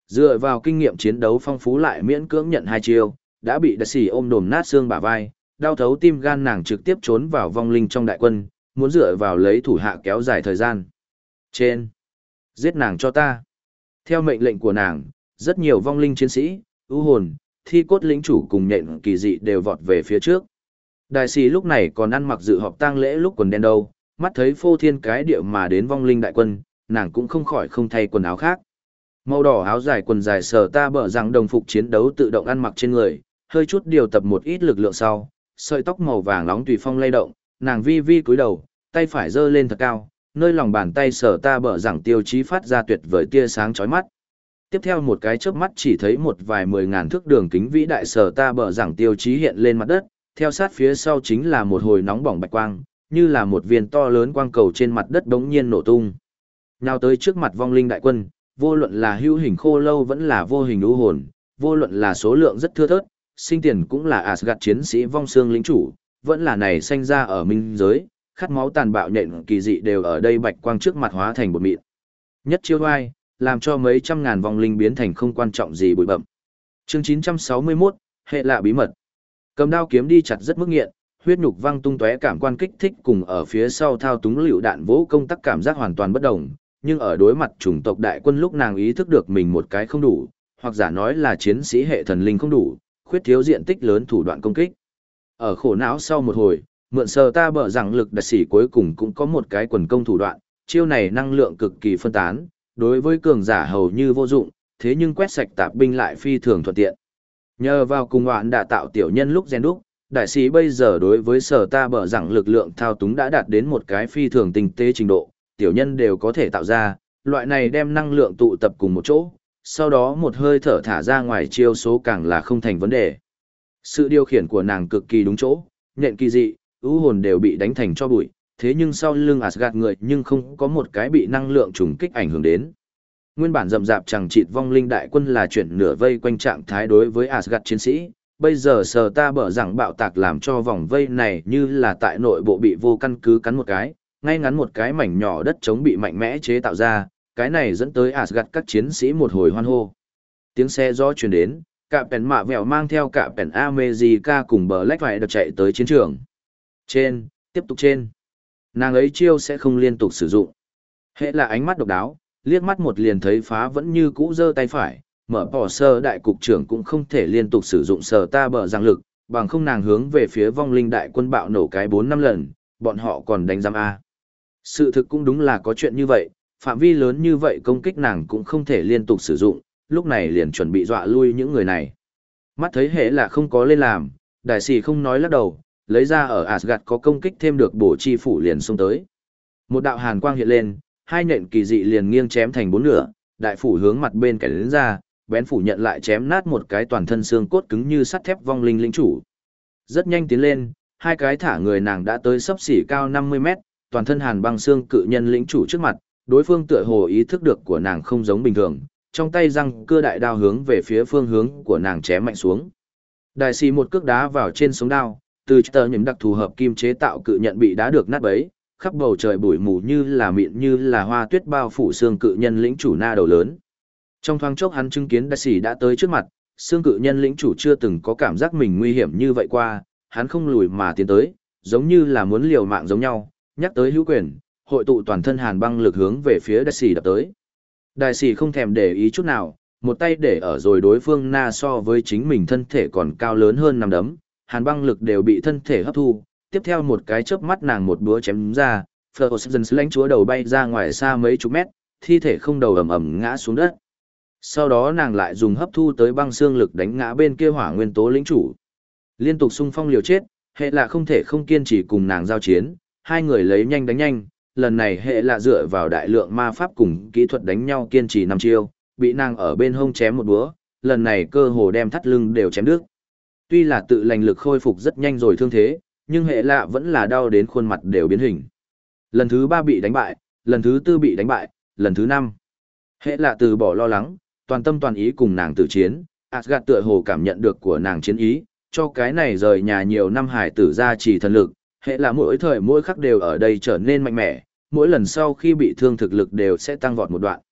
Dựa vào kinh nghiệm chiến đấu phong phú lại miễn cưỡng nhận hai chiêu, đã bị đại sĩ ôm đồm nát xương bả vai, đau thấu tim gan nàng trực tiếp trốn vào vong linh trong đại quân, muốn dựa vào lấy thủ hạ kéo dài thời gian. Trên. Giết nàng cho ta. Theo mệnh lệnh của nàng, rất nhiều vong linh chiến sĩ, ưu hồn, thi cốt lĩnh chủ cùng nhện kỳ dị đều vọt về phía trước. Đại sĩ lúc này còn ăn mặc dự họp tang lễ lúc quần đen đâu, mắt thấy phô thiên cái địa mà đến vong linh đại quân, nàng cũng không khỏi không thay quần áo khác. Màu đỏ áo dài quần dài sờ ta bở rằng đồng phục chiến đấu tự động ăn mặc trên người, hơi chút điều tập một ít lực lượng sau, sợi tóc màu vàng nóng tùy phong lay động, nàng vi vi cúi đầu, tay phải giơ lên thật cao, nơi lòng bàn tay sờ ta bở rằng tiêu chí phát ra tuyệt vời tia sáng chói mắt. Tiếp theo một cái chớp mắt chỉ thấy một vài mười ngàn thước đường kính vĩ đại sờ ta bở rằng tiêu chí hiện lên mặt đất, theo sát phía sau chính là một hồi nóng bỏng bạch quang, như là một viên to lớn quang cầu trên mặt đất bỗng nhiên nổ tung. Nhào tới trước mặt vong linh đại quân, vô luận là hữu hình khô lâu vẫn là vô hình u hồn, vô luận là số lượng rất thưa thớt, sinh tiền cũng là Asgard chiến sĩ vong xương lĩnh chủ, vẫn là này sanh ra ở minh giới, khát máu tàn bạo nhện kỳ dị đều ở đây bạch quang trước mặt hóa thành bột mịn. Nhất chiêu oai, làm cho mấy trăm ngàn vong linh biến thành không quan trọng gì bụi bậm. Chương chín trăm sáu mươi mốt, hệ lạ bí mật. Cầm đao kiếm đi chặt rất mức nghiện, huyết nhục văng tung tóe cảm quan kích thích cùng ở phía sau thao túng lựu đạn vỗ công tắc cảm giác hoàn toàn bất đồng, nhưng ở đối mặt chủng tộc đại quân lúc nàng ý thức được mình một cái không đủ, hoặc giả nói là chiến sĩ hệ thần linh không đủ, khuyết thiếu diện tích lớn thủ đoạn công kích. Ở khổ não sau một hồi, mượn sờ ta bở rằng lực đặc sĩ cuối cùng cũng có một cái quần công thủ đoạn, chiêu này năng lượng cực kỳ phân tán, đối với cường giả hầu như vô dụng, thế nhưng quét sạch tạp binh lại phi thường thuận tiện. Nhờ vào cùng hoạn đã tạo tiểu nhân lúc gen đúc, đại sĩ bây giờ đối với sở ta bở rằng lực lượng thao túng đã đạt đến một cái phi thường tinh tế trình độ, tiểu nhân đều có thể tạo ra, loại này đem năng lượng tụ tập cùng một chỗ, sau đó một hơi thở thả ra ngoài chiêu số càng là không thành vấn đề. Sự điều khiển của nàng cực kỳ đúng chỗ, nhện kỳ dị, ưu hồn đều bị đánh thành cho bụi, thế nhưng sau lưng Asgard người nhưng không có một cái bị năng lượng trùng kích ảnh hưởng đến. Nguyên bản rậm rạp chẳng chịt vong linh đại quân là chuyển nửa vây quanh trạng thái đối với Asgard chiến sĩ, bây giờ sờ ta bở rằng bạo tạc làm cho vòng vây này như là tại nội bộ bị vô căn cứ cắn một cái, ngay ngắn một cái mảnh nhỏ đất trống bị mạnh mẽ chế tạo ra, cái này dẫn tới Asgard các chiến sĩ một hồi hoan hô. Tiếng xe gió truyền đến, cả pèn mạ vẹo mang theo cả pèn America cùng bờ lách phải đập chạy tới chiến trường. Trên, tiếp tục trên. Nàng ấy chiêu sẽ không liên tục sử dụng. Hệ là ánh mắt độc đáo, liếc mắt một liền thấy phá vẫn như cũ giơ tay phải, mở bỏ sơ đại cục trưởng cũng không thể liên tục sử dụng sờ ta bờ giang lực, bằng không nàng hướng về phía vong linh đại quân bạo nổ cái bốn năm lần, bọn họ còn đánh giam A. Sự thực cũng đúng là có chuyện như vậy, phạm vi lớn như vậy công kích nàng cũng không thể liên tục sử dụng, lúc này liền chuẩn bị dọa lui những người này. Mắt thấy hệ là không có lên làm, đại sĩ không nói lắc đầu, lấy ra ở Asgard có công kích thêm được bổ chi phủ liền xông tới. Một đạo hàn quang hiện lên, hai nhện kỳ dị liền nghiêng chém thành bốn nửa, đại phủ hướng mặt bên kẻ đến ra, bén phủ nhận lại chém nát một cái toàn thân xương cốt cứng như sắt thép vong linh lĩnh chủ. Rất nhanh tiến lên, hai cái thả người nàng đã tới sấp xỉ cao năm mươi mét, toàn thân hàn băng xương cự nhân lĩnh chủ trước mặt, đối phương tựa hồ ý thức được của nàng không giống bình thường, trong tay răng cưa đại đao hướng về phía phương hướng của nàng chém mạnh xuống. Đại sĩ một cước đá vào trên sống đao, từ tờ những đặc thù hợp kim chế tạo cự nhận bị đá được nát bấy, khắp bầu trời bụi mù như là mịn như là hoa tuyết bao phủ xương cự nhân lĩnh chủ na đầu lớn. Trong thoáng chốc hắn chứng kiến đại sĩ đã tới trước mặt, xương cự nhân lĩnh chủ chưa từng có cảm giác mình nguy hiểm như vậy qua, hắn không lùi mà tiến tới, giống như là muốn liều mạng giống nhau, nhắc tới hữu quyền, hội tụ toàn thân hàn băng lực hướng về phía đại sĩ đập tới. Đại sĩ không thèm để ý chút nào, một tay để ở rồi đối phương na so với chính mình thân thể còn cao lớn hơn nằm đấm, hàn băng lực đều bị thân thể hấp thu, tiếp theo một cái chớp mắt nàng một búa chém ra, Ferguson lãnh chúa đầu bay ra ngoài xa mấy chục mét, thi thể không đầu ầm ầm ngã xuống đất. Sau đó nàng lại dùng hấp thu tới băng xương lực đánh ngã bên kia hỏa nguyên tố lĩnh chủ. Liên tục xung phong liều chết, hệ là không thể không kiên trì cùng nàng giao chiến, hai người lấy nhanh đánh nhanh, lần này hệ là dựa vào đại lượng ma pháp cùng kỹ thuật đánh nhau kiên trì năm chiêu, bị nàng ở bên hông chém một búa, lần này cơ hồ đem thắt lưng đều chém đứt. Tuy là tự lành lực khôi phục rất nhanh rồi thương thế, nhưng hệ lạ vẫn là đau đến khuôn mặt đều biến hình. Lần thứ ba bị đánh bại, lần thứ tư bị đánh bại, lần thứ năm. Hệ lạ từ bỏ lo lắng, toàn tâm toàn ý cùng nàng tử chiến, Asgard tựa hồ cảm nhận được của nàng chiến ý, cho cái này rời nhà nhiều năm hải tử ra chỉ thần lực, hệ lạ mỗi thời mỗi khắc đều ở đây trở nên mạnh mẽ, mỗi lần sau khi bị thương thực lực đều sẽ tăng vọt một đoạn.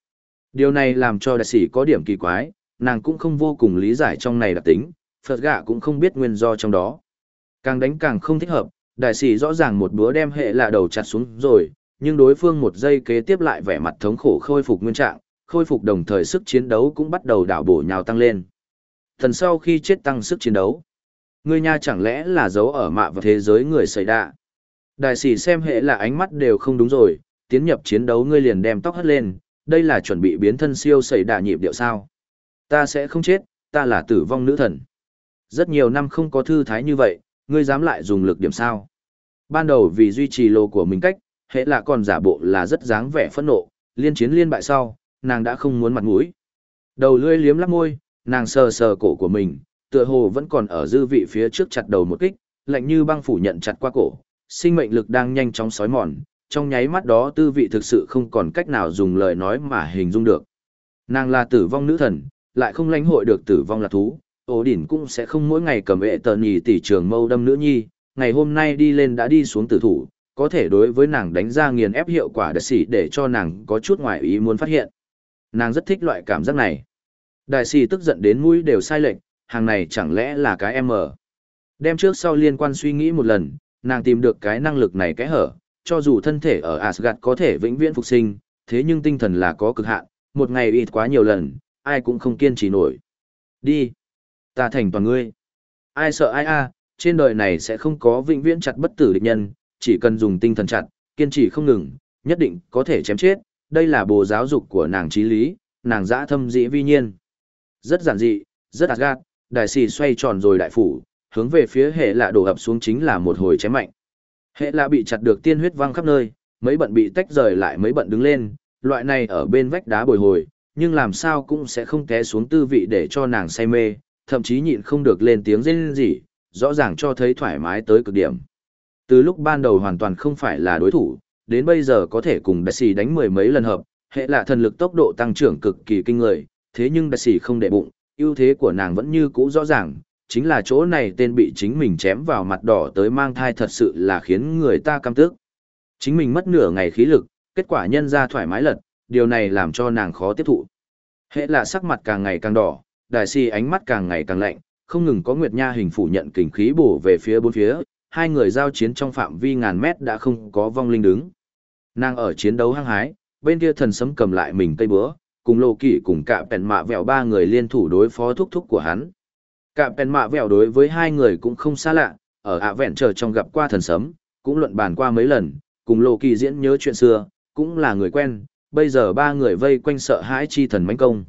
Điều này làm cho đại sĩ có điểm kỳ quái, nàng cũng không vô cùng lý giải trong này đặc tính, Phật gạ cũng không biết nguyên do trong đó. Càng đánh càng không thích hợp, đại sĩ rõ ràng một búa đem hệ lạ đầu chặt xuống rồi, nhưng đối phương một giây kế tiếp lại vẻ mặt thống khổ khôi phục nguyên trạng, khôi phục đồng thời sức chiến đấu cũng bắt đầu đảo bổ nhào tăng lên. Thần sau khi chết tăng sức chiến đấu. Ngươi nha chẳng lẽ là giấu ở mạ và thế giới người xảy đạ. Đại sĩ xem hệ là ánh mắt đều không đúng rồi, tiến nhập chiến đấu ngươi liền đem tóc hất lên, đây là chuẩn bị biến thân siêu xảy đạ nhịp điệu sao. Ta sẽ không chết, ta là tử vong nữ thần. Rất nhiều năm không có thư thái như vậy, ngươi dám lại dùng lực điểm sao. Ban đầu vì duy trì lô của mình cách, hệ là còn giả bộ là rất dáng vẻ phẫn nộ, liên chiến liên bại sau, nàng đã không muốn mặt mũi. Đầu lưỡi liếm lắp môi, nàng sờ sờ cổ của mình, tựa hồ vẫn còn ở dư vị phía trước chặt đầu một kích, lạnh như băng phủ nhận chặt qua cổ, sinh mệnh lực đang nhanh chóng sói mòn, trong nháy mắt đó tư vị thực sự không còn cách nào dùng lời nói mà hình dung được. Nàng là tử vong nữ thần, lại không lãnh hội được tử vong là thú, ổ đỉnh cũng sẽ không mỗi ngày cầm vệ tờ nhì tỷ trường mâu đâm nữ nhi, ngày hôm nay đi lên đã đi xuống tử thủ, có thể đối với nàng đánh ra nghiền ép hiệu quả đặc sĩ để cho nàng có chút ngoài ý muốn phát hiện. Nàng rất thích loại cảm giác này. Đại sĩ tức giận đến mũi đều sai lệch, hàng này chẳng lẽ là cái em ở. Đem trước sau liên quan suy nghĩ một lần, nàng tìm được cái năng lực này cái hở, cho dù thân thể ở Asgard có thể vĩnh viễn phục sinh, thế nhưng tinh thần là có cực hạn, một ngày ít quá nhiều lần, ai cũng không kiên trì nổi. Đi, ta thành toàn ngươi. Ai sợ ai a, trên đời này sẽ không có vĩnh viễn chặt bất tử địch nhân, chỉ cần dùng tinh thần chặt, kiên trì không ngừng, nhất định có thể chém chết, đây là bồ giáo dục của nàng trí lý, nàng dã thâm dĩ vi nhiên. Rất giản dị, rất Asgard, đại sĩ xoay tròn rồi đại phủ, hướng về phía hệ lạ đổ ập xuống chính là một hồi chém mạnh. Hệ lạ bị chặt được tiên huyết văng khắp nơi, mấy bận bị tách rời lại mấy bận đứng lên, loại này ở bên vách đá bồi hồi, nhưng làm sao cũng sẽ không té xuống tư vị để cho nàng say mê, thậm chí nhịn không được lên tiếng rên rỉ, rõ ràng cho thấy thoải mái tới cực điểm. Từ lúc ban đầu hoàn toàn không phải là đối thủ, đến bây giờ có thể cùng đại sĩ đánh mười mấy lần hợp, hệ lạ thần lực tốc độ tăng trưởng cực kỳ kinh người, thế nhưng đại sĩ không để bụng, ưu thế của nàng vẫn như cũ rõ ràng, chính là chỗ này tên bị chính mình chém vào mặt đỏ tới mang thai thật sự là khiến người ta căm tức. Chính mình mất nửa ngày khí lực, kết quả nhân ra thoải mái lật, điều này làm cho nàng khó tiếp thụ. Hệ là sắc mặt càng ngày càng đỏ, đại sĩ ánh mắt càng ngày càng lạnh, không ngừng có Nguyệt Nha hình phủ nhận kình khí bổ về phía bốn phía, hai người giao chiến trong phạm vi ngàn mét đã không có vong linh đứng. Nàng ở chiến đấu hăng hái, bên kia thần sấm cầm lại mình cây búa, cùng Lô Kỷ cùng cả Pèn Mạ Vẹo ba người liên thủ đối phó thúc thúc của hắn. Cả Pèn Mạ Vẹo đối với hai người cũng không xa lạ, ở ạ vẹn chờ trong gặp qua thần sấm, cũng luận bàn qua mấy lần, cùng Lô Kỷ diễn nhớ chuyện xưa, cũng là người quen, bây giờ ba người vây quanh sợ hãi chi thần mãnh công.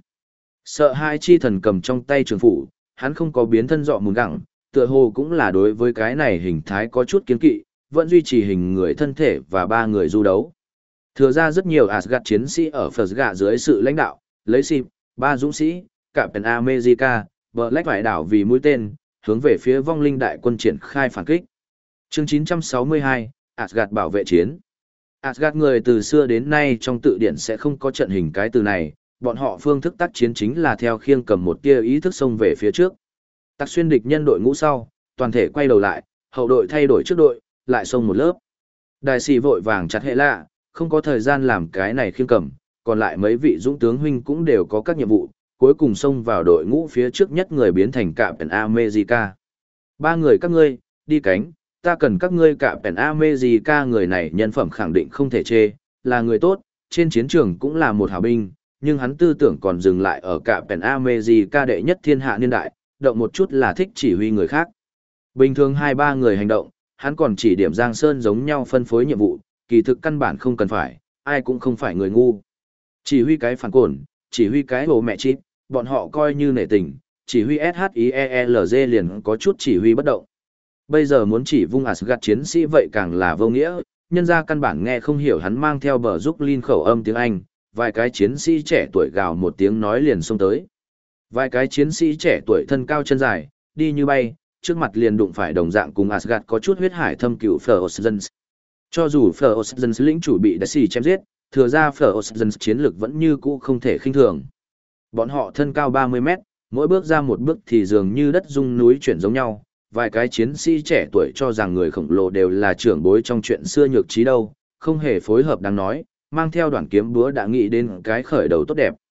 Sợ hãi chi thần cầm trong tay trường phủ, hắn không có biến thân dọ mùn gẳng, tựa hồ cũng là đối với cái này hình thái có chút kiến kỵ, vẫn duy trì hình người thân thể và ba người du đấu. Thừa ra rất nhiều Asgard chiến sĩ ở Phật dưới sự lãnh đạo, lấy xịp, ba dũng sĩ, Captain America, Black vải đảo vì mũi tên, hướng về phía vong linh đại quân triển khai phản kích. Chương chín trăm sáu mươi hai, Asgard bảo vệ chiến. Asgard người từ xưa đến nay trong tự điển sẽ không có trận hình cái từ này, bọn họ phương thức tác chiến chính là theo khiêng cầm một tia ý thức xông về phía trước. Tạc xuyên địch nhân đội ngũ sau, toàn thể quay đầu lại, hậu đội thay đổi trước đội, lại xông một lớp. Đại sĩ vội vàng chặt hệ lạ, không có thời gian làm cái này khiêng cầm, còn lại mấy vị dũng tướng huynh cũng đều có các nhiệm vụ, cuối cùng xông vào đội ngũ phía trước nhất người biến thành Captain America. Ba người các ngươi, đi cánh, ta cần các ngươi Captain America, người này nhân phẩm khẳng định không thể chê, là người tốt, trên chiến trường cũng là một hảo binh, nhưng hắn tư tưởng còn dừng lại ở Captain America đệ nhất thiên hạ niên đại, động một chút là thích chỉ huy người khác. Bình thường hai ba người hành động, hắn còn chỉ điểm Giang Sơn giống nhau phân phối nhiệm vụ, kỳ thực căn bản không cần phải, ai cũng không phải người ngu. Chỉ huy cái phản cổn, chỉ huy cái hồ mẹ chít, bọn họ coi như nể tình, chỉ huy ét hát i e lờ giê liền có chút chỉ huy bất động. Bây giờ muốn chỉ vung Asgard chiến sĩ vậy càng là vô nghĩa, nhân ra căn bản nghe không hiểu hắn mang theo bờ giúp Linh khẩu âm tiếng Anh, vài cái chiến sĩ trẻ tuổi gào một tiếng nói liền xông tới. Vài cái chiến sĩ trẻ tuổi thân cao chân dài, đi như bay, trước mặt liền đụng phải đồng dạng cùng Asgard có chút huyết hải thâm cửu Phleosgens. Cho dù Phleosgens lĩnh chủ bị đại sĩ chém giết, thừa ra Phleosgens chiến lực vẫn như cũ không thể khinh thường. Bọn họ thân cao ba mươi mét, mỗi bước ra một bước thì dường như đất rung núi chuyển giống nhau. Vài cái chiến sĩ trẻ tuổi cho rằng người khổng lồ đều là trưởng bối trong chuyện xưa nhược trí đâu, không hề phối hợp đáng nói, mang theo đoạn kiếm búa đã nghĩ đến cái khởi đầu tốt đẹp.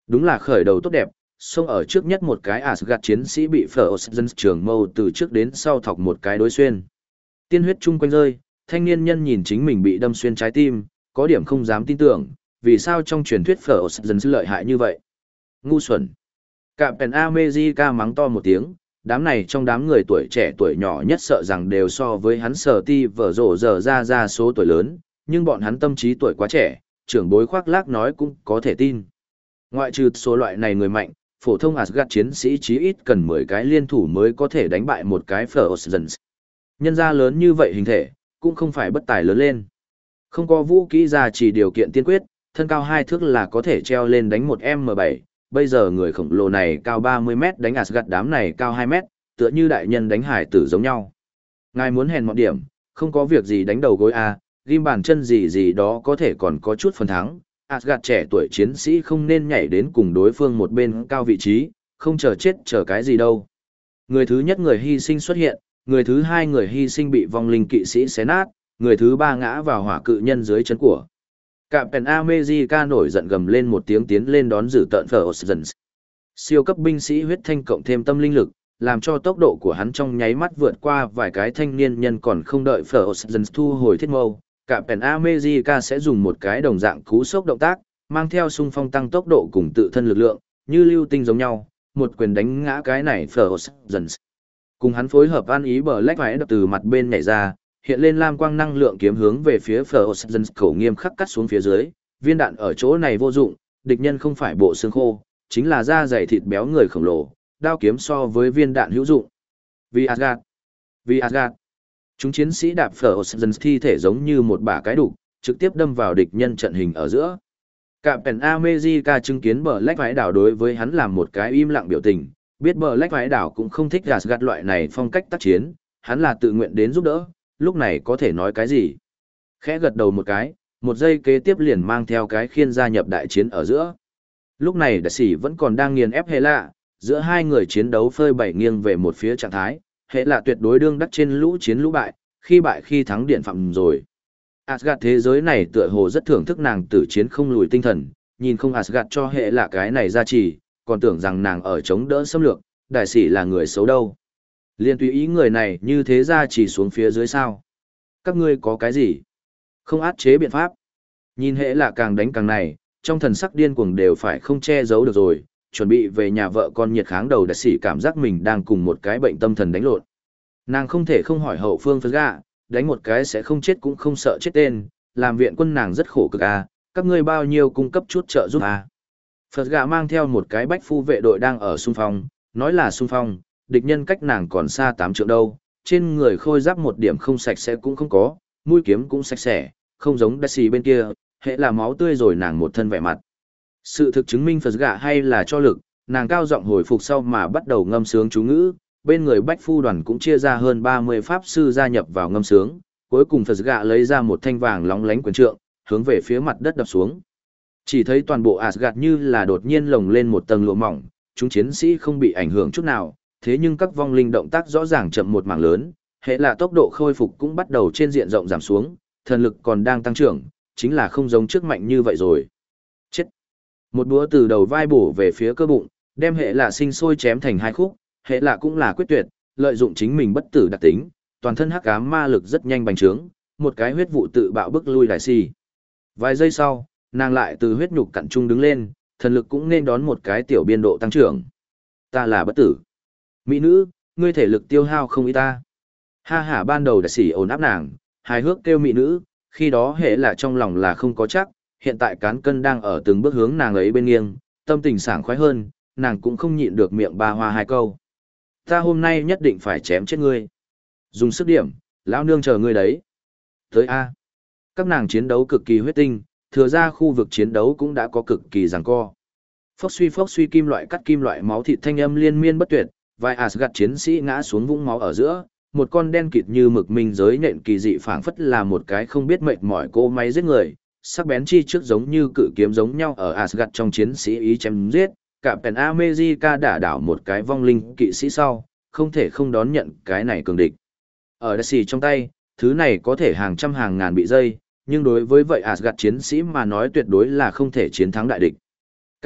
Đúng là khởi đầu tốt đẹp, xông ở trước nhất một cái Asgard chiến sĩ bị Frozen trường mâu từ trước đến sau thọc một cái đối xuyên. Tiên huyết chung quanh rơi, thanh niên nhân nhìn chính mình bị đâm xuyên trái tim, có điểm không dám tin tưởng, vì sao trong truyền thuyết Frozen lợi hại như vậy. Ngu xuẩn. Captain America mắng to một tiếng, đám này trong đám người tuổi trẻ tuổi nhỏ nhất sợ rằng đều so với hắn sở ti vở rổ giờ ra ra số tuổi lớn, nhưng bọn hắn tâm trí tuổi quá trẻ, trưởng bối khoác lác nói cũng có thể tin. Ngoại trừ số loại này người mạnh, phổ thông Asgard chiến sĩ chí ít cần mười cái liên thủ mới có thể đánh bại một cái Frozen. Nhân gia lớn như vậy hình thể, cũng không phải bất tài lớn lên. Không có vũ kỹ ra chỉ điều kiện tiên quyết, thân cao hai thước là có thể treo lên đánh một M bảy, bây giờ người khổng lồ này cao ba mươi mét đánh Asgard đám này cao hai mét, tựa như đại nhân đánh hải tử giống nhau. Ngài muốn hèn mọn điểm, không có việc gì đánh đầu gối à, ghim bàn chân gì gì đó có thể còn có chút phần thắng. Asgard trẻ tuổi chiến sĩ không nên nhảy đến cùng đối phương một bên cao vị trí, không chờ chết chờ cái gì đâu. Người thứ nhất người hy sinh xuất hiện, người thứ hai người hy sinh bị vong linh kỵ sĩ xé nát, người thứ ba ngã vào hỏa cự nhân dưới chân của. Captain America nổi giận gầm lên một tiếng tiến lên đón giữ tận Frozen. Siêu cấp binh sĩ huyết thanh cộng thêm tâm linh lực, làm cho tốc độ của hắn trong nháy mắt vượt qua vài cái thanh niên nhân còn không đợi Frozen thu hồi thiết mâu. Captain America sẽ dùng một cái đồng dạng cú sốc động tác, mang theo xung phong tăng tốc độ cùng tự thân lực lượng, như lưu tinh giống nhau, một quyền đánh ngã cái này Frozen. Cùng hắn phối hợp ăn ý bờ lách phải đập từ mặt bên nhảy ra, hiện lên lam quang năng lượng kiếm hướng về phía Frozen khẩu nghiêm khắc cắt xuống phía dưới, viên đạn ở chỗ này vô dụng, địch nhân không phải bộ xương khô, chính là da dày thịt béo người khổng lồ, đao kiếm so với viên đạn hữu dụng. Vì Asgard, vì Asgard. Chúng chiến sĩ đạp Frozen thi thể giống như một bả cái đục, trực tiếp đâm vào địch nhân trận hình ở giữa. Captain America chứng kiến bờ lách vãi đảo đối với hắn làm một cái im lặng biểu tình, biết bờ lách vãi đảo cũng không thích Asgard loại này phong cách tác chiến, hắn là tự nguyện đến giúp đỡ, lúc này có thể nói cái gì. Khẽ gật đầu một cái, một giây kế tiếp liền mang theo cái khiên gia nhập đại chiến ở giữa. Lúc này đại sĩ vẫn còn đang nghiền ép hệ lạ, giữa hai người chiến đấu phơi bày nghiêng về một phía trạng thái, hệ lạ tuyệt đối đương đắc trên lũ chiến lũ bại, khi bại khi thắng điện phạm rồi. Asgard thế giới này tựa hồ rất thưởng thức nàng tử chiến không lùi tinh thần, nhìn không Asgard cho hệ lạ cái này ra chỉ, còn tưởng rằng nàng ở chống đỡ xâm lược, đại sĩ là người xấu đâu. Liên tùy ý người này như thế ra chỉ xuống phía dưới sao. Các ngươi có cái gì? Không áp chế biện pháp. Nhìn hệ lạ càng đánh càng này, trong thần sắc điên cuồng đều phải không che giấu được rồi, chuẩn bị về nhà vợ con nhiệt kháng đầu đại sĩ cảm giác mình đang cùng một cái bệnh tâm thần đánh lộn. Nàng không thể không hỏi hậu phương Phật gạ, đánh một cái sẽ không chết cũng không sợ chết tên, làm viện quân nàng rất khổ cực à, các ngươi bao nhiêu cung cấp chút trợ giúp à. Phật gạ mang theo một cái bách phu vệ đội đang ở xung phong, nói là xung phong, địch nhân cách nàng còn xa tám trượng đâu, trên người khôi giáp một điểm không sạch sẽ cũng không có, mũi kiếm cũng sạch sẽ, không giống đại sĩ bên kia, hệ là máu tươi rồi nàng một thân vẻ mặt. Sự thực chứng minh Phật gạ hay là cho lực, nàng cao giọng hồi phục sau mà bắt đầu ngâm sướng chú ngữ, bên người bách phu đoàn cũng chia ra hơn ba mươi pháp sư gia nhập vào ngâm sướng, cuối cùng Phật gạ lấy ra một thanh vàng lóng lánh quyền trượng, hướng về phía mặt đất đập xuống. Chỉ thấy toàn bộ Asgard như là đột nhiên lồng lên một tầng lụa mỏng, chúng chiến sĩ không bị ảnh hưởng chút nào, thế nhưng các vong linh động tác rõ ràng chậm một mảng lớn, hệ là tốc độ khôi phục cũng bắt đầu trên diện rộng giảm xuống, thần lực còn đang tăng trưởng, chính là không giống trước mạnh như vậy rồi. Chết! Một búa từ đầu vai bổ về phía cơ bụng, đem hệ là sinh sôi chém thành hai khúc, hệ là cũng là quyết tuyệt, lợi dụng chính mình bất tử đặc tính, toàn thân hắc ám ma lực rất nhanh bành trướng, một cái huyết vụ tự bạo bức lui đại si. Vài giây sau, nàng lại từ huyết nhục cặn trung đứng lên, thần lực cũng nên đón một cái tiểu biên độ tăng trưởng. Ta là bất tử. Mỹ nữ, ngươi thể lực tiêu hao không ý ta. Ha ha, ban đầu đại sĩ ổn áp nàng, hài hước kêu mỹ nữ, khi đó hệ là trong lòng là không có chắc, hiện tại cán cân đang ở từng bước hướng nàng ấy bên nghiêng, tâm tình sảng khoái hơn, nàng cũng không nhịn được miệng ba hoa hai câu. Ta hôm nay nhất định phải chém chết ngươi. Dùng sức điểm, lão nương chờ ngươi đấy. Tới A. Các nàng chiến đấu cực kỳ huyết tinh, thừa ra khu vực chiến đấu cũng đã có cực kỳ giằng co. Phốc suy phốc suy kim loại cắt kim loại máu thịt thanh âm liên miên bất tuyệt, vài Asgard chiến sĩ ngã xuống vũng máu ở giữa, một con đen kịt như mực minh giới nện kỳ dị phảng phất là một cái không biết mệt mỏi cỗ máy giết người, sắc bén chi trước giống như cự kiếm giống nhau ở Asgard trong chiến sĩ ý chém giết, Captain America đả đảo một cái vong linh kỵ sĩ sau, không thể không đón nhận cái này cường địch. Ở đại sĩ trong tay, thứ này có thể hàng trăm hàng ngàn bị dây, nhưng đối với vậy Asgard chiến sĩ mà nói tuyệt đối là không thể chiến thắng đại địch.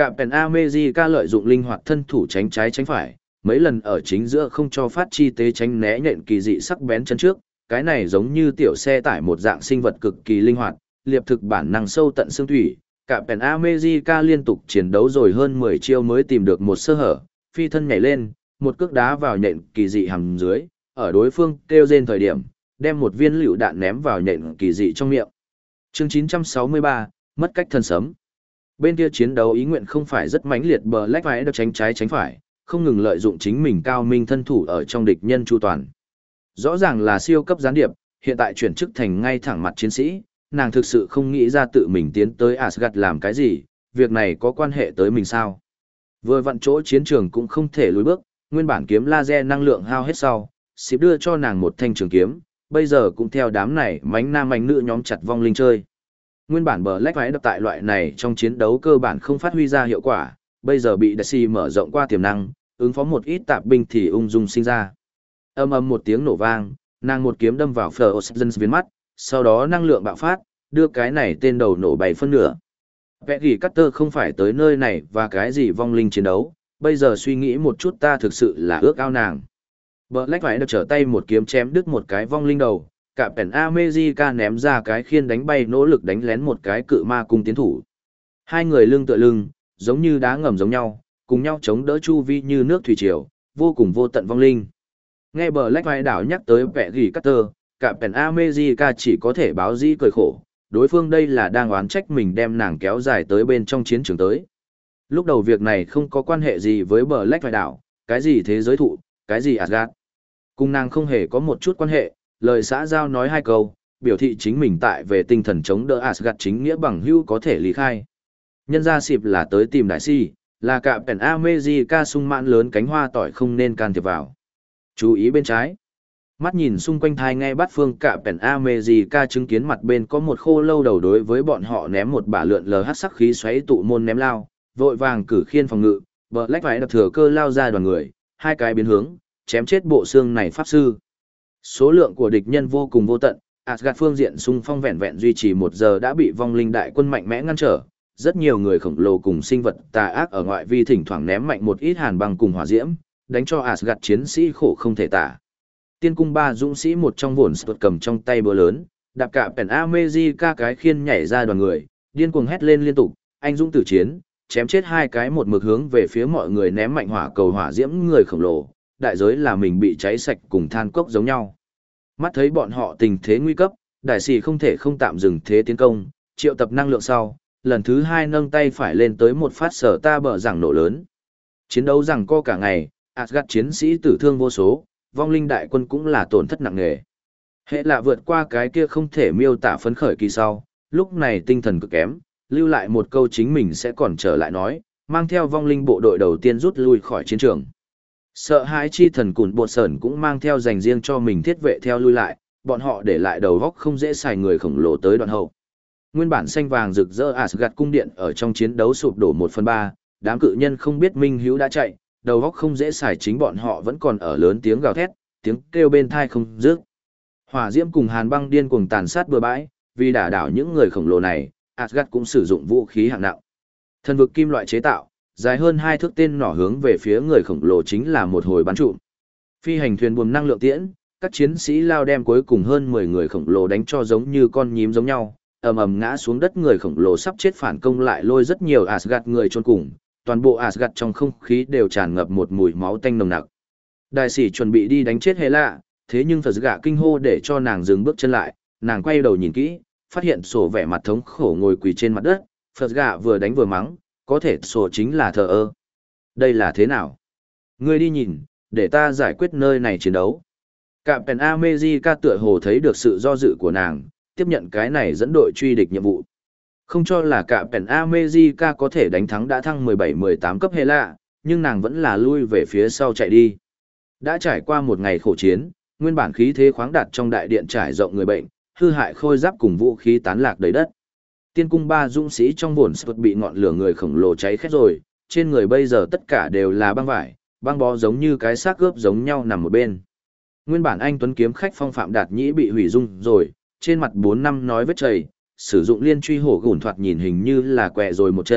Captain America lợi dụng linh hoạt thân thủ tránh trái tránh phải, mấy lần ở chính giữa không cho phát chi tế tránh né nhện kỳ dị sắc bén chân trước, cái này giống như tiểu xe tải một dạng sinh vật cực kỳ linh hoạt, liệp thực bản năng sâu tận xương thủy. Captain America liên tục chiến đấu rồi hơn mười chiêu mới tìm được một sơ hở, phi thân nhảy lên, một cước đá vào nhện kỳ dị hầm dưới, ở đối phương kêu rên thời điểm, đem một viên lựu đạn ném vào nhện kỳ dị trong miệng. Chương chín trăm sáu mươi ba, mất cách thân sấm. Bên kia chiến đấu ý nguyện không phải rất mãnh liệt, Black Widow được tránh trái tránh phải, không ngừng lợi dụng chính mình cao minh thân thủ ở trong địch nhân chu toàn. Rõ ràng là siêu cấp gián điệp, hiện tại chuyển chức thành ngay thẳng mặt chiến sĩ, nàng thực sự không nghĩ ra tự mình tiến tới Asgard làm cái gì, việc này có quan hệ tới mình sao. Vừa vặn chỗ chiến trường cũng không thể lùi bước, nguyên bản kiếm laser năng lượng hao hết sau, xịp đưa cho nàng một thanh trường kiếm, bây giờ cũng theo đám này mánh nam mánh nữ nhóm chặt vong linh chơi. Nguyên bản bờ lách váy đập tại loại này trong chiến đấu cơ bản không phát huy ra hiệu quả, bây giờ bị Daisy mở rộng qua tiềm năng, ứng phó một ít tạp binh thì ung dung sinh ra. Âm âm một tiếng nổ vang, nàng một kiếm đâm vào Frozen viên mắt, sau đó năng lượng bạo phát, đưa cái này tên đầu nổ bay phân nửa. Peggy Carter không phải tới nơi này và cái gì vong linh chiến đấu, bây giờ suy nghĩ một chút ta thực sự là ước ao nàng. Black phải được trở tay một kiếm chém đứt một cái vong linh đầu, Captain America ném ra cái khiên đánh bay nỗ lực đánh lén một cái cự ma cung tiến thủ. Hai người lưng tựa lưng, giống như đá ngầm giống nhau, cùng nhau chống đỡ chu vi như nước thủy triều, vô cùng vô tận vong linh. Nghe Black vai đảo nhắc tới Peggy Carter, Captain America chỉ có thể báo dĩ cười khổ, đối phương đây là đang oán trách mình đem nàng kéo dài tới bên trong chiến trường tới. Lúc đầu việc này không có quan hệ gì với Black vai đảo, cái gì thế giới thụ, cái gì Asgard. Cùng nàng không hề có một chút quan hệ, lời xã giao nói hai câu, biểu thị chính mình tại về tinh thần chống đỡ Asgard chính nghĩa bằng hữu có thể lý khai. Nhân ra xịp là tới tìm đại si, là Captain America sung mãn lớn cánh hoa tỏi không nên can thiệp vào. Chú ý bên trái. Mắt nhìn xung quanh thai nghe bắt phương Captain America chứng kiến mặt bên có một khô lâu đầu đối với bọn họ ném một bả lượn lờ hắc sắc khí xoáy tụ môn ném lao, vội vàng cử khiên phòng ngự, Black phải đập thừa cơ lao ra đoàn người, hai cái biến hướng, chém chết bộ xương này pháp sư. Số lượng của địch nhân vô cùng vô tận, Asgard phương diện xung phong vẹn vẹn duy trì một giờ đã bị vong linh đại quân mạnh mẽ ngăn trở, rất nhiều người khổng lồ cùng sinh vật tà ác ở ngoại vi thỉnh thoảng ném mạnh một ít hàn băng cùng hỏa diễm, đánh cho Asgard chiến sĩ khổ không thể tả. Tiên cung ba dũng sĩ một trong vồn sột cầm trong tay búa lớn, đạp cả Pen America cái khiên nhảy ra đoàn người, điên cuồng hét lên liên tục, anh dũng tử chiến, chém chết hai cái một mực hướng về phía mọi người ném mạnh hỏa cầu hỏa diễm người khổng lồ, đại giới là mình bị cháy sạch cùng than cốc giống nhau. Mắt thấy bọn họ tình thế nguy cấp, đại sĩ không thể không tạm dừng thế tiến công, triệu tập năng lượng sau, lần thứ hai nâng tay phải lên tới một phát sở ta bờ rằng nổ lớn. Chiến đấu rằng co cả ngày, Asgard chiến sĩ tử thương vô số, vong linh đại quân cũng là tổn thất nặng nề. Hệ là vượt qua cái kia không thể miêu tả phấn khởi kỳ sau, lúc này tinh thần cực kém, lưu lại một câu chính mình sẽ còn trở lại nói, mang theo vong linh bộ đội đầu tiên rút lui khỏi chiến trường. Sợ hãi chi thần cùn bột sờn cũng mang theo dành riêng cho mình thiết vệ theo lui lại, bọn họ để lại đầu góc không dễ xài người khổng lồ tới đoạn hậu. Nguyên bản xanh vàng rực rỡ Asgard cung điện ở trong chiến đấu sụp đổ một phần ba, đám cự nhân không biết minh hữu đã chạy, đầu góc không dễ xài chính bọn họ vẫn còn ở lớn tiếng gào thét, tiếng kêu bên thai không dứt. Hỏa diễm cùng hàn băng điên cuồng tàn sát bừa bãi, vì đả đảo những người khổng lồ này, Asgard cũng sử dụng vũ khí hạng nặng. Thần vực kim loại chế tạo, dài hơn hai thước tên nỏ hướng về phía người khổng lồ chính là một hồi bắn trụm. Phi hành thuyền buồm năng lượng tiễn, các chiến sĩ lao đem cuối cùng hơn mười người khổng lồ đánh cho giống như con nhím giống nhau, ầm ầm ngã xuống đất, người khổng lồ sắp chết phản công lại lôi rất nhiều Asgard người chôn cùng, toàn bộ Asgard trong không khí đều tràn ngập một mùi máu tanh nồng nặc. Đại sĩ chuẩn bị đi đánh chết Hela, thế nhưng Phật gạ kinh hô để cho nàng dừng bước chân lại, nàng quay đầu nhìn kỹ, phát hiện sổ vẻ mặt thống khổ ngồi quỳ trên mặt đất, Phật gạ vừa đánh vừa mắng, có thể sổ chính là thờ ơ. Đây là thế nào? Ngươi đi nhìn, để ta giải quyết nơi này chiến đấu. Captain America tựa hồ thấy được sự do dự của nàng, tiếp nhận cái này dẫn đội truy địch nhiệm vụ. Không cho là Captain America có thể đánh thắng đã thăng mười bảy mười tám cấp Hela, nhưng nàng vẫn là lui về phía sau chạy đi. Đã trải qua một ngày khổ chiến, nguyên bản khí thế khoáng đạt trong đại điện trải rộng người bệnh, hư hại khôi giáp cùng vũ khí tán lạc đầy đất. Tiên cung ba dũng sĩ trong vồn sụt bị ngọn lửa người khổng lồ cháy khét rồi, trên người bây giờ tất cả đều là băng vải, băng bó giống như cái xác gớp giống nhau nằm một bên. Nguyên bản anh tuấn kiếm khách Phong Phạm Đạt Nhĩ bị hủy dung rồi, trên mặt bốn năm nói vết chảy, sử dụng liên truy hổ gùn thoạt nhìn hình như là quẹ rồi một chân,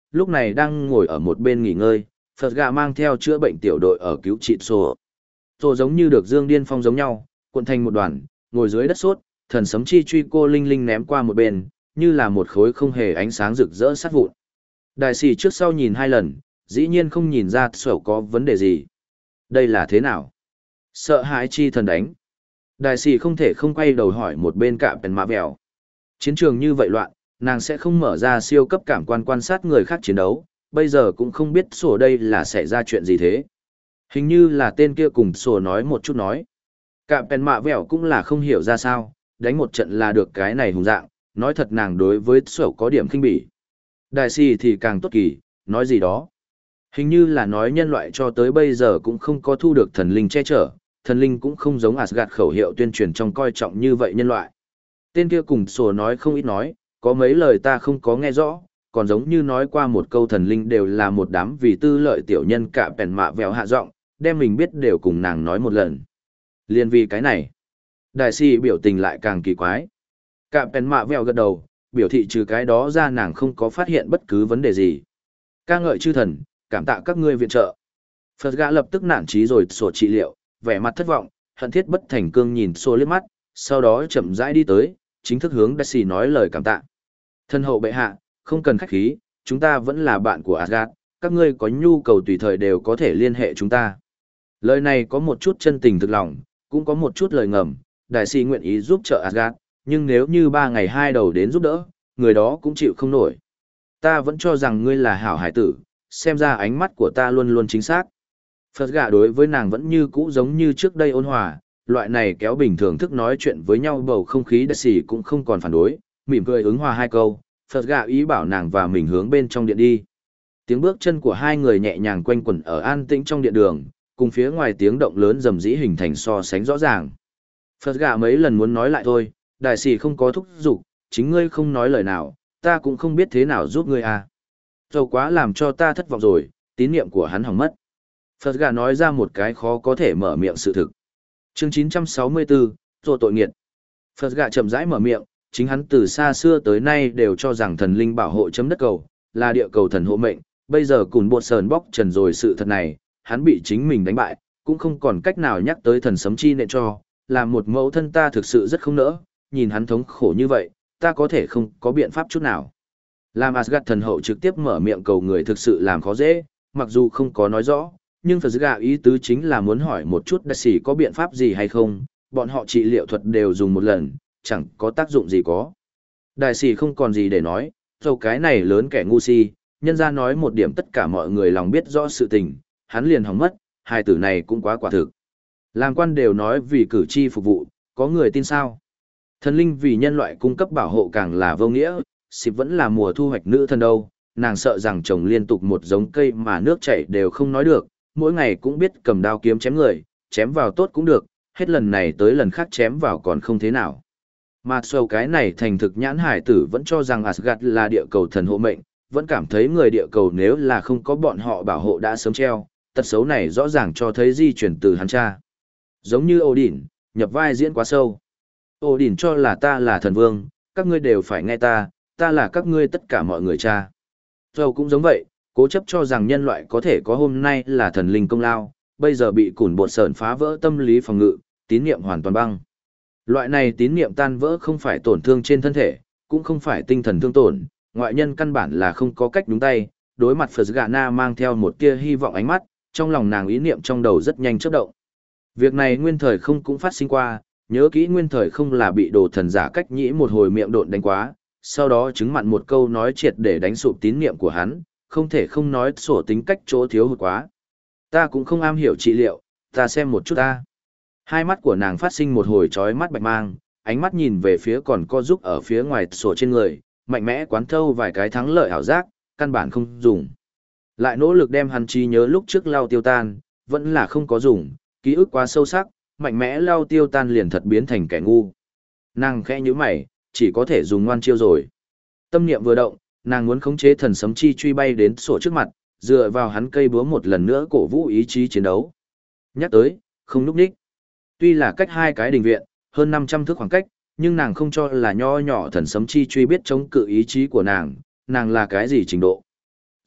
lúc này đang ngồi ở một bên nghỉ ngơi, Phật gà mang theo chữa bệnh tiểu đội ở cứu trị sổ. Sổ giống như được dương điên phong giống nhau, cuộn thành một đoàn, ngồi dưới đất sốt, thần sấm chi truy cô linh linh ném qua một bên, như là một khối không hề ánh sáng rực rỡ sát vụn. Đại sĩ trước sau nhìn hai lần, dĩ nhiên không nhìn ra sổ có vấn đề gì. Đây là thế nào? Sợ hãi chi thần đánh. Đại sĩ không thể không quay đầu hỏi một bên cạm bèn mạ vèo. Chiến trường như vậy loạn, nàng sẽ không mở ra siêu cấp cảm quan quan sát người khác chiến đấu, bây giờ cũng không biết sổ đây là xảy ra chuyện gì thế. Hình như là tên kia cùng sổ nói một chút nói. Cạm bèn mạ vèo cũng là không hiểu ra sao, đánh một trận là được cái này hùng dạng, nói thật nàng đối với sổ có điểm khinh bỉ. Đại sĩ thì càng tốt kỳ, nói gì đó. Hình như là nói nhân loại cho tới bây giờ cũng không có thu được thần linh che chở, thần linh cũng không giống Asgard khẩu hiệu tuyên truyền trong coi trọng như vậy nhân loại. Tên kia cùng sổ nói không ít nói, có mấy lời ta không có nghe rõ, còn giống như nói qua một câu thần linh đều là một đám vì tư lợi tiểu nhân cả bèn mạ vèo hạ giọng, đem mình biết đều cùng nàng nói một lần. Liên vì cái này, đại sĩ biểu tình lại càng kỳ quái. Cả bèn mạ vèo gật đầu, biểu thị trừ cái đó ra nàng không có phát hiện bất cứ vấn đề gì. Ca ngợi chư thần, cảm tạ các ngươi viện trợ. Phật gã lập tức nản chí rồi sổ trị liệu, vẻ mặt thất vọng, hận thiết bất thành cương nhìn sổ liếc mắt, sau đó chậm rãi đi tới, chính thức hướng đại sĩ nói lời cảm tạ. Thân hậu bệ hạ, không cần khách khí, chúng ta vẫn là bạn của Asgard, các ngươi có nhu cầu tùy thời đều có thể liên hệ chúng ta. Lời này có một chút chân tình thực lòng, cũng có một chút lời ngầm, đại sĩ nguyện ý giúp trợ Asgard, nhưng nếu như ba ngày hai đầu đến giúp đỡ, người đó cũng chịu không nổi. Ta vẫn cho rằng ngươi là hảo hải tử, xem ra ánh mắt của ta luôn luôn chính xác. Phật gà đối với nàng vẫn như cũ giống như trước đây ôn hòa, loại này kéo bình thường thức nói chuyện với nhau bầu không khí đại sĩ cũng không còn phản đối, mỉm cười ứng hòa hai câu, Phật gà ý bảo nàng và mình hướng bên trong điện đi. Tiếng bước chân của hai người nhẹ nhàng quanh quẩn ở an tĩnh trong điện đường, cùng phía ngoài tiếng động lớn rầm rĩ hình thành so sánh rõ ràng. Phật gà mấy lần muốn nói lại thôi, đại sĩ không có thúc giục, chính ngươi không nói lời nào, ta cũng không biết thế nào giúp ngươi à. Dầu quá làm cho ta thất vọng rồi, tín niệm của hắn hỏng mất. Phật gà nói ra một cái khó có thể mở miệng sự thực. Chương chín trăm sáu mươi tư, rồi tội nghiệt. Phật gà chậm rãi mở miệng, chính hắn từ xa xưa tới nay đều cho rằng thần linh bảo hộ chấm đất cầu, là địa cầu thần hộ mệnh, bây giờ cùn bột sờn bóc trần rồi sự thật này, hắn bị chính mình đánh bại, cũng không còn cách nào nhắc tới thần sấm chi nện cho, làm một mẫu thân ta thực sự rất không nỡ, nhìn hắn thống khổ như vậy, ta có thể không có biện pháp chút nào. Làm Asgard thần hậu trực tiếp mở miệng cầu người thực sự làm khó dễ, mặc dù không có nói rõ, nhưng Phật gà ý tứ chính là muốn hỏi một chút đại sĩ có biện pháp gì hay không, bọn họ trị liệu thuật đều dùng một lần, chẳng có tác dụng gì có. Đại sĩ không còn gì để nói, dầu cái này lớn kẻ ngu si, nhân ra nói một điểm tất cả mọi người lòng biết rõ sự tình, hắn liền hỏng mất, hai tử này cũng quá quả thực. Làm quan đều nói vì cử tri phục vụ, có người tin sao? Thần linh vì nhân loại cung cấp bảo hộ càng là vô nghĩa, xịp vẫn là mùa thu hoạch nữ thần đâu, nàng sợ rằng trồng liên tục một giống cây mà nước chảy đều không nói được, mỗi ngày cũng biết cầm đao kiếm chém người, chém vào tốt cũng được, hết lần này tới lần khác chém vào còn không thế nào. Mà sâu cái này thành thực nhãn hải tử vẫn cho rằng Asgard là địa cầu thần hộ mệnh, vẫn cảm thấy người địa cầu nếu là không có bọn họ bảo hộ đã sớm treo, tật xấu này rõ ràng cho thấy di chuyển từ hắn cha. Giống như Odin, nhập vai diễn quá sâu. Odin cho là ta là thần vương, các ngươi đều phải nghe ta, ta là các ngươi tất cả mọi người cha. Dâu cũng giống vậy, cố chấp cho rằng nhân loại có thể có hôm nay là thần linh công lao, bây giờ bị củn bột sờn phá vỡ tâm lý phòng ngự, tín niệm hoàn toàn băng. Loại này tín niệm tan vỡ không phải tổn thương trên thân thể, cũng không phải tinh thần thương tổn, ngoại nhân căn bản là không có cách đúng tay, đối mặt Phật gà na mang theo một tia hy vọng ánh mắt, trong lòng nàng ý niệm trong đầu rất nhanh chớp động. Việc này nguyên thời không cũng phát sinh qua, nhớ kỹ nguyên thời không là bị đồ thần giả cách nhĩ một hồi miệng độn đánh quá, sau đó chứng mặn một câu nói triệt để đánh sụp tín niệm của hắn, không thể không nói sổ tính cách chỗ thiếu hụt quá. Ta cũng không am hiểu trị liệu, ta xem một chút ta. Hai mắt của nàng phát sinh một hồi chói mắt bạch mang, ánh mắt nhìn về phía còn co giúp ở phía ngoài sổ trên người, mạnh mẽ quán thâu vài cái thắng lợi ảo giác, căn bản không dùng. Lại nỗ lực đem hắn trí nhớ lúc trước lao tiêu tan, vẫn là không có dùng, ký ức quá sâu sắc, mạnh mẽ lao tiêu tan liền thật biến thành kẻ ngu. Nàng khẽ nhíu mày, chỉ có thể dùng ngoan chiêu rồi. Tâm niệm vừa động, nàng muốn khống chế thần sấm chi truy bay đến sổ trước mặt, dựa vào hắn cây búa một lần nữa cổ vũ ý chí chiến đấu. Nhắc tới, không núp đích. Tuy là cách hai cái đình viện, hơn năm trăm thước khoảng cách, nhưng nàng không cho là nho nhỏ thần sấm chi truy biết chống cự ý chí của nàng, nàng là cái gì trình độ.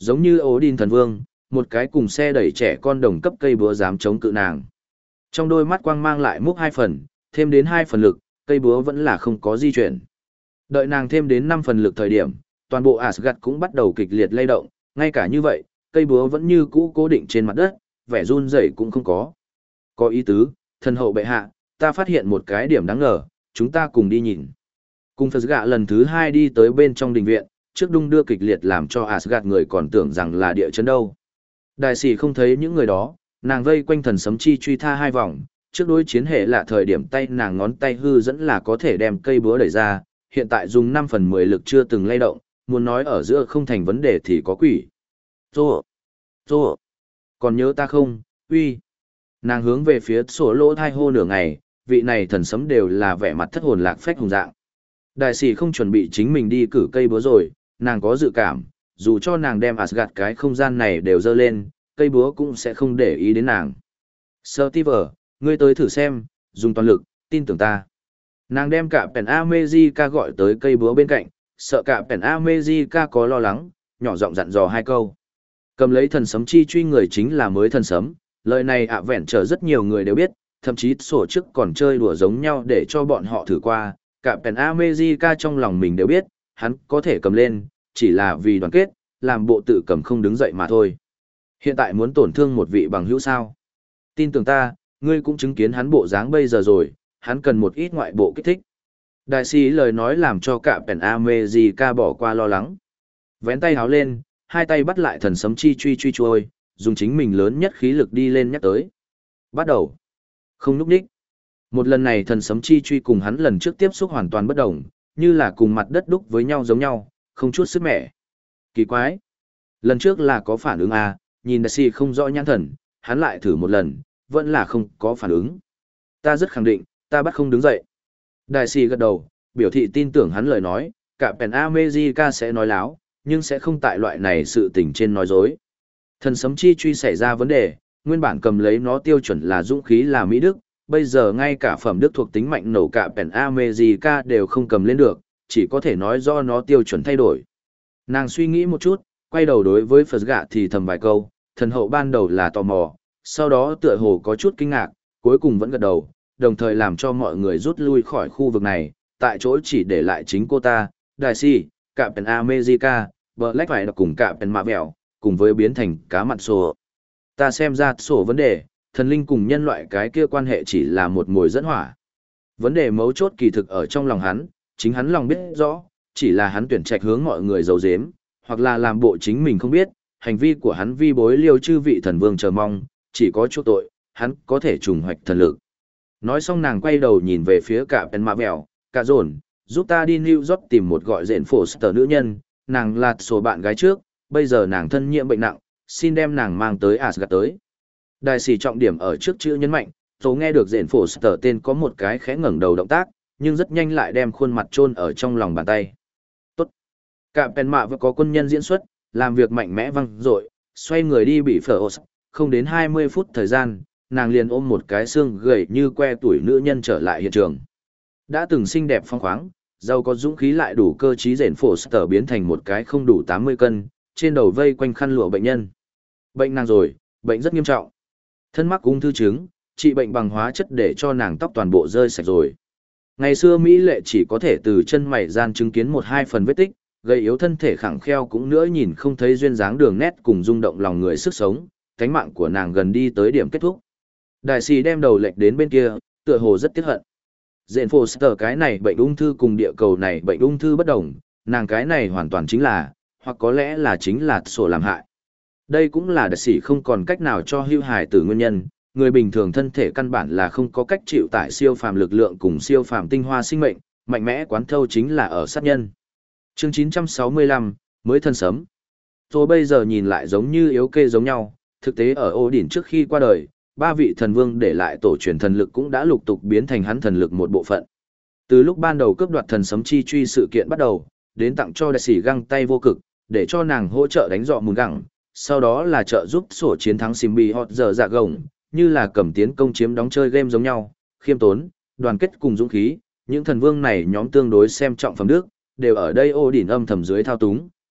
Giống như Odin thần vương, một cái cùng xe đẩy trẻ con đồng cấp cây búa dám chống cự nàng. Trong đôi mắt quang mang lại múc hai phần, thêm đến hai phần lực, cây búa vẫn là không có di chuyển. Đợi nàng thêm đến năm phần lực thời điểm, toàn bộ Asgard cũng bắt đầu kịch liệt lay động, ngay cả như vậy, cây búa vẫn như cũ cố định trên mặt đất, vẻ run rẩy cũng không có. Có ý tứ, thần hậu bệ hạ, ta phát hiện một cái điểm đáng ngờ, chúng ta cùng đi nhìn. Cùng Phật gạ lần thứ hai đi tới bên trong đình viện, trước đung đưa kịch liệt làm cho Asgard người còn tưởng rằng là địa chấn đâu. Đại sĩ không thấy những người đó, nàng vây quanh thần sấm chi truy tha hai vòng, trước đối chiến hệ là thời điểm tay nàng ngón tay hư dẫn là có thể đem cây búa đẩy ra, hiện tại dùng năm phần mười lực chưa từng lay động, muốn nói ở giữa không thành vấn đề thì có quỷ. Rô! Rô! Còn nhớ ta không, uy! Nàng hướng về phía sổ lỗ thai hô nửa ngày, vị này thần sấm đều là vẻ mặt thất hồn lạc phách hùng dạng. Đại sĩ không chuẩn bị chính mình đi cử cây búa rồi, nàng có dự cảm, dù cho nàng đem Asgard cái không gian này đều dơ lên, cây búa cũng sẽ không để ý đến nàng. Steve, ngươi tới thử xem, dùng toàn lực, tin tưởng ta. Nàng đem cả Pen America gọi tới cây búa bên cạnh, sợ cả Pen America có lo lắng, nhỏ giọng dặn dò hai câu. Cầm lấy thần sấm chi truy người chính là mới thần sấm, lời này ạ vẹn trở rất nhiều người đều biết, thậm chí sổ trước còn chơi đùa giống nhau để cho bọn họ thử qua, cả Pen America trong lòng mình đều biết, hắn có thể cầm lên, chỉ là vì đoàn kết, làm bộ tự cầm không đứng dậy mà thôi. Hiện tại muốn tổn thương một vị bằng hữu sao? Tin tưởng ta, ngươi cũng chứng kiến hắn bộ dáng bây giờ rồi, hắn cần một ít ngoại bộ kích thích. Đại sĩ lời nói làm cho cả Pen America bỏ qua lo lắng. Vén tay háo lên, hai tay bắt lại thần sấm chi truy truy trôi, dùng chính mình lớn nhất khí lực đi lên nhắc tới. Bắt đầu. Không núp đích. Một lần này thần sấm chi truy cùng hắn lần trước tiếp xúc hoàn toàn bất đồng, như là cùng mặt đất đúc với nhau giống nhau, không chút sức mẻ. Kỳ quái. Lần trước là có phản ứng à, nhìn đại sĩ không rõ nhãn thần, hắn lại thử một lần, vẫn là không có phản ứng. Ta rất khẳng định, ta bắt không đứng dậy. Đại sĩ gật đầu, biểu thị tin tưởng hắn lời nói, cả Pen America sẽ nói láo, nhưng sẽ không tại loại này sự tình trên nói dối. Thần sấm chi truy xảy ra vấn đề, nguyên bản cầm lấy nó tiêu chuẩn là dũng khí là Mỹ Đức, bây giờ ngay cả phẩm đức thuộc tính mạnh nổ cả Pen America đều không cầm lên được, chỉ có thể nói do nó tiêu chuẩn thay đổi. Nàng suy nghĩ một chút, quay đầu đối với Phật gạ thì thầm vài câu, thần hậu ban đầu là tò mò, sau đó tựa hồ có chút kinh ngạc, cuối cùng vẫn gật đầu, đồng thời làm cho mọi người rút lui khỏi khu vực này, tại chỗ chỉ để lại chính cô ta, Đại sĩ, cả Pen America, Black phải đọc cùng cả Pen Mạ Vẹo, cùng với biến thành cá mặn sổ. Ta xem ra sổ vấn đề, thần linh cùng nhân loại cái kia quan hệ chỉ là một mồi dẫn hỏa. Vấn đề mấu chốt kỳ thực ở trong lòng hắn, chính hắn lòng biết rõ, chỉ là hắn tuyển trạch hướng mọi người giấu giếm, hoặc là làm bộ chính mình không biết, hành vi của hắn vi bối liêu chư vị thần vương chờ mong, chỉ có chỗ tội, hắn có thể trùng hoạch thần lực. Nói xong nàng quay đầu nhìn về phía cả Pen Mạ Vẹo, cả dồn, giúp ta đi New York tìm một gọi rện phổ sở nữ nhân, nàng là số bạn gái trước, bây giờ nàng thân nhiễm bệnh nặng, xin đem nàng mang tới Asgard tới. Đại sĩ trọng điểm ở trước chữ nhấn mạnh, tôi nghe được rện phổ sở tên có một cái khẽ ngẩng đầu động tác, nhưng rất nhanh lại đem khuôn mặt chôn ở trong lòng bàn tay. Tốt. Cả Pen Mạ Vẹo có quân nhân diễn xuất, làm việc mạnh mẽ văng dội, xoay người đi bị phở ос, không đến hai mươi phút thời gian, nàng liền ôm một cái xương gầy như que tuổi nữ nhân trở lại hiện trường. Đã từng xinh đẹp phong khoáng, giàu có dũng khí lại đủ cơ trí rèn phổ sở biến thành một cái không đủ tám mươi cân, trên đầu vây quanh khăn lụa bệnh nhân. Bệnh nàng rồi, bệnh rất nghiêm trọng. Thân mắc ung thư trứng, trị bệnh bằng hóa chất để cho nàng tóc toàn bộ rơi sạch rồi. Ngày xưa Mỹ lệ chỉ có thể từ chân mày gian chứng kiến một hai phần vết tích, gây yếu thân thể khẳng kheo cũng nữa nhìn không thấy duyên dáng đường nét cùng rung động lòng người sức sống, cánh mạng của nàng gần đi tới điểm kết thúc. Đại sĩ đem đầu lệch đến bên kia, tựa hồ rất tiếc hận. Dện Foster cái này bệnh ung thư cùng địa cầu này bệnh ung thư bất đồng, nàng cái này hoàn toàn chính là, hoặc có lẽ là chính là sổ làm hại. Đây cũng là đại sĩ không còn cách nào cho hưu hài tử nguyên nhân, người bình thường thân thể căn bản là không có cách chịu tải siêu phàm lực lượng cùng siêu phàm tinh hoa sinh mệnh, mạnh mẽ quán thâu chính là ở sát nhân. Chương chín trăm sáu mươi lăm, mới thân sấm. Rồi bây giờ nhìn lại giống như yếu kê giống nhau, thực tế ở Odin trước khi qua đời, ba vị thần vương để lại tổ truyền thần lực cũng đã lục tục biến thành hắn thần lực một bộ phận. Từ lúc ban đầu cướp đoạt thần sấm chi truy sự kiện bắt đầu, đến tặng cho đại sĩ găng tay vô cực, để cho nàng hỗ trợ đánh dọ mùn gẳng, sau đó là trợ giúp sổ chiến thắng Simbi hot giờ dạ gồng, như là cầm tiến công chiếm đóng chơi game giống nhau, khiêm tốn, đoàn kết cùng dũng khí, những thần vương này nhóm tương đối xem trọng phẩm đức, đều ở đây Odin âm thầm dưới thao túng,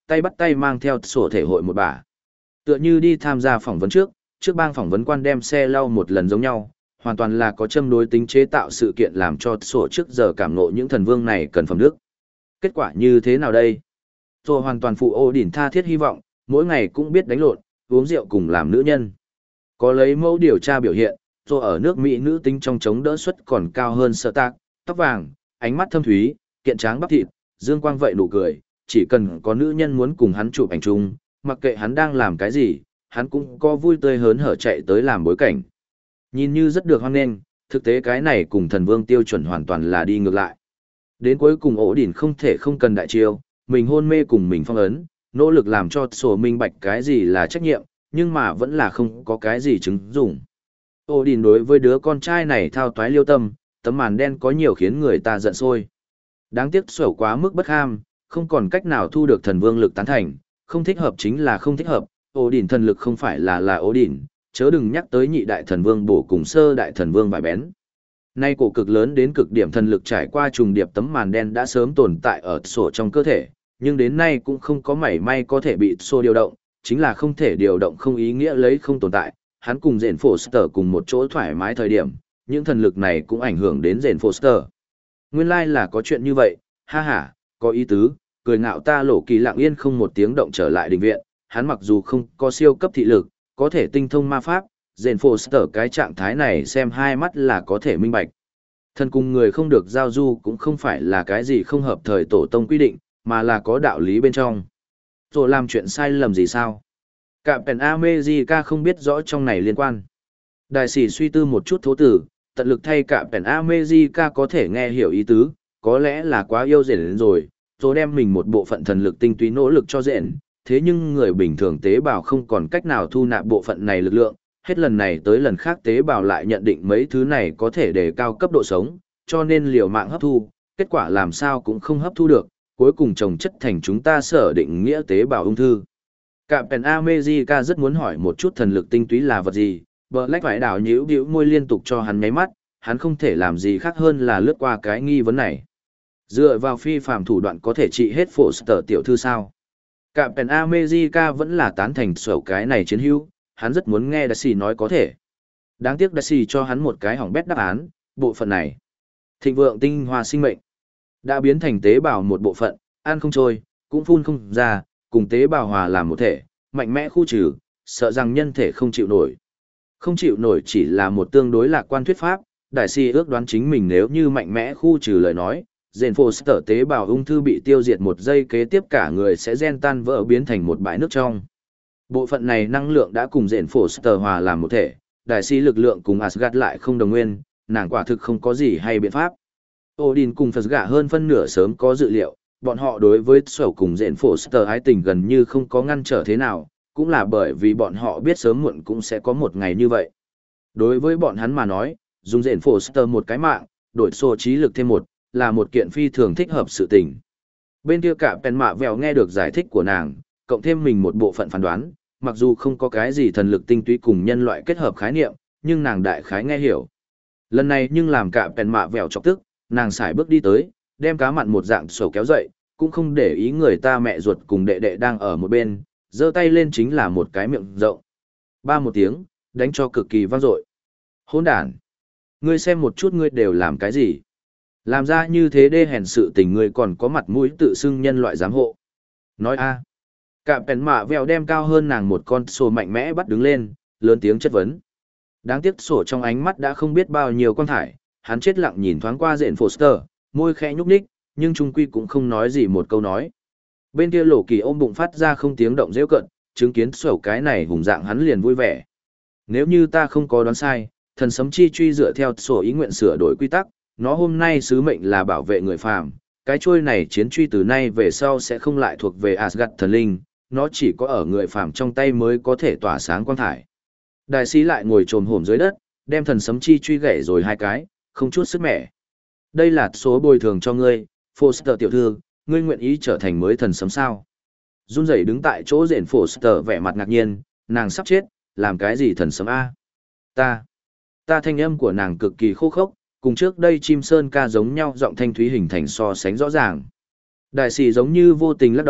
tay bắt tay mang theo sổ thể hội một bả. Tựa như đi tham gia phỏng vấn trước, trước bang phỏng vấn quan đem xe lau một lần giống nhau, hoàn toàn là có châm đối tính chế tạo sự kiện làm cho sổ trước giờ cảm ngộ những thần vương này cần phẩm đức. Kết quả như thế nào đây? Sổ hoàn toàn phụ ô đỉnh tha thiết hy vọng, mỗi ngày cũng biết đánh lộn, uống rượu cùng làm nữ nhân. Có lấy mẫu điều tra biểu hiện, sổ ở nước Mỹ nữ tính trong chống đỡ suất còn cao hơn Sở Tạc, tóc vàng, ánh mắt thâm thúy, kiện tráng bắp thịt, dương quang vậy nụ cười, chỉ cần có nữ nhân muốn cùng hắn chụp ảnh chung, mặc kệ hắn đang làm cái gì, hắn cũng có vui tươi hớn hở chạy tới làm bối cảnh. Nhìn như rất được hoan nghênh, thực tế cái này cùng thần vương tiêu chuẩn hoàn toàn là đi ngược lại. Đến cuối cùng ổ đỉnh không thể không cần đại chiêu, mình hôn mê cùng mình phong ấn, nỗ lực làm cho sổ minh bạch cái gì là trách nhiệm, nhưng mà vẫn là không có cái gì chứng dụng. Ổ đỉnh đối với đứa con trai này thao toái liêu tâm, tấm màn đen có nhiều khiến người ta giận sôi. Đáng tiếc sổ quá mức bất ham, không còn cách nào thu được thần vương lực tán thành, không thích hợp chính là không thích hợp, ổ đỉnh thần lực không phải là là ổ đỉnh, chớ đừng nhắc tới nhị đại thần vương bổ cùng sơ đại thần vương vải bén. Nay cổ cực lớn đến cực điểm thần lực trải qua trùng điệp tấm màn đen đã sớm tồn tại ở sổ trong cơ thể, nhưng đến nay cũng không có mảy may có thể bị sổ điều động, chính là không thể điều động không ý nghĩa lấy không tồn tại, hắn cùng Jane Foster cùng một chỗ thoải mái thời điểm, những thần lực này cũng ảnh hưởng đến Jane Foster. Nguyên lai like là có chuyện như vậy, ha ha, có ý tứ, cười ngạo ta Lỗ Kỳ lặng yên không một tiếng động trở lại đình viện, hắn mặc dù không có siêu cấp thị lực, có thể tinh thông ma pháp, Jane Foster cái trạng thái này xem hai mắt là có thể minh bạch. Thần cùng người không được giao du cũng không phải là cái gì không hợp thời tổ tông quy định, mà là có đạo lý bên trong. Rồi làm chuyện sai lầm gì sao? Cả Pen America không biết rõ trong này liên quan. Đại sĩ suy tư một chút thố tử, tận lực thay cả Pen America có thể nghe hiểu ý tứ, có lẽ là quá yêu Jane rồi, rồi đem mình một bộ phận thần lực tinh túy nỗ lực cho Jane. Thế nhưng người bình thường tế bào không còn cách nào thu nạp bộ phận này lực lượng, hết lần này tới lần khác tế bào lại nhận định mấy thứ này có thể đề cao cấp độ sống, cho nên liều mạng hấp thu, kết quả làm sao cũng không hấp thu được, cuối cùng trồng chất thành chúng ta sở định nghĩa tế bào ung thư. Captain America rất muốn hỏi một chút thần lực tinh túy là vật gì, Black phải đảo nhíu nhíu môi liên tục cho hắn nháy mắt, hắn không thể làm gì khác hơn là lướt qua cái nghi vấn này. Dựa vào phi phàm thủ đoạn có thể trị hết Foster tiểu thư sao? Captain America vẫn là tán thành sổ cái này chiến hữu, hắn rất muốn nghe Darcy nói có thể. Đáng tiếc Darcy cho hắn một cái hỏng bét đáp án, bộ phận này. Thịnh vượng tinh hoa sinh mệnh. Đã biến thành tế bào một bộ phận, ăn không trôi, cũng phun không ra, cùng tế bào hòa làm một thể, mạnh mẽ khu trừ, sợ rằng nhân thể không chịu nổi. Không chịu nổi chỉ là một tương đối lạc quan thuyết pháp, đại sĩ ước đoán chính mình nếu như mạnh mẽ khu trừ lời nói, Jane Foster tế bào ung thư bị tiêu diệt một giây kế tiếp cả người sẽ gen tan vỡ biến thành một bãi nước trong. Bộ phận này năng lượng đã cùng Jane Foster hòa làm một thể, đại sĩ lực lượng cùng Asgard lại không đồng nguyên, nàng quả thực không có gì hay biện pháp. Odin cùng Phật gả hơn phân nửa sớm có dự liệu, bọn họ đối với sổ cùng Jane Foster ái tình gần như không có ngăn trở thế nào, cũng là bởi vì bọn họ biết sớm muộn cũng sẽ có một ngày như vậy. Đối với bọn hắn mà nói, dùng Jane Foster một cái mạng, đổi sổ trí lực thêm một, là một kiện phi thường thích hợp sự tình. Bên kia cả Pen mạ vèo nghe được giải thích của nàng, cộng thêm mình một bộ phận phán đoán, mặc dù không có cái gì thần lực tinh túy cùng nhân loại kết hợp khái niệm, nhưng nàng đại khái nghe hiểu. Lần này nhưng làm cả Pen mạ vèo chọc tức, nàng xài bước đi tới, đem cá mặn một dạng sổ kéo dậy, cũng không để ý người ta mẹ ruột cùng đệ đệ đang ở một bên, giơ tay lên chính là một cái miệng rộng. Ba một tiếng, đánh cho cực kỳ vang dội. Hỗn đản! Ngươi xem một chút ngươi đều làm cái gì? Làm ra như thế đê hèn sự tình ngươi còn có mặt mũi tự xưng nhân loại giám hộ. Nói a. Cả Pen mạ vèo đem cao hơn nàng một con sổ mạnh mẽ bắt đứng lên, lớn tiếng chất vấn. Đáng tiếc sổ trong ánh mắt đã không biết bao nhiêu con thải, hắn chết lặng nhìn thoáng qua Jane Foster, môi khẽ nhúc nhích, nhưng trung quy cũng không nói gì một câu nói. Bên kia Lỗ Kỳ ôm bụng phát ra không tiếng động rêu cận, chứng kiến sổ cái này hùng dạng hắn liền vui vẻ. Nếu như ta không có đoán sai, thần sấm chi truy dựa theo sổ ý nguyện sửa đổi quy tắc, nó hôm nay sứ mệnh là bảo vệ người phàm, cái chuôi này chiến truy từ nay về sau sẽ không lại thuộc về Asgard thần linh, nó chỉ có ở người phàm trong tay mới có thể tỏa sáng quang thải. Đại sĩ lại ngồi trồm hổm dưới đất, đem thần sấm chi truy gãy rồi hai cái, không chút sức mẻ. Đây là số bồi thường cho ngươi, Foster tiểu thư, ngươi nguyện ý trở thành mới thần sấm sao? Run rẩy đứng tại chỗ Jane Foster vẻ mặt ngạc nhiên, nàng sắp chết, làm cái gì thần sấm a? Ta, ta thanh âm của nàng cực kỳ khô khốc, cùng trước đây chim sơn ca giống nhau giọng thanh thúy hình thành so sánh rõ ràng. Đại sĩ giống như vô tình lắc đầu,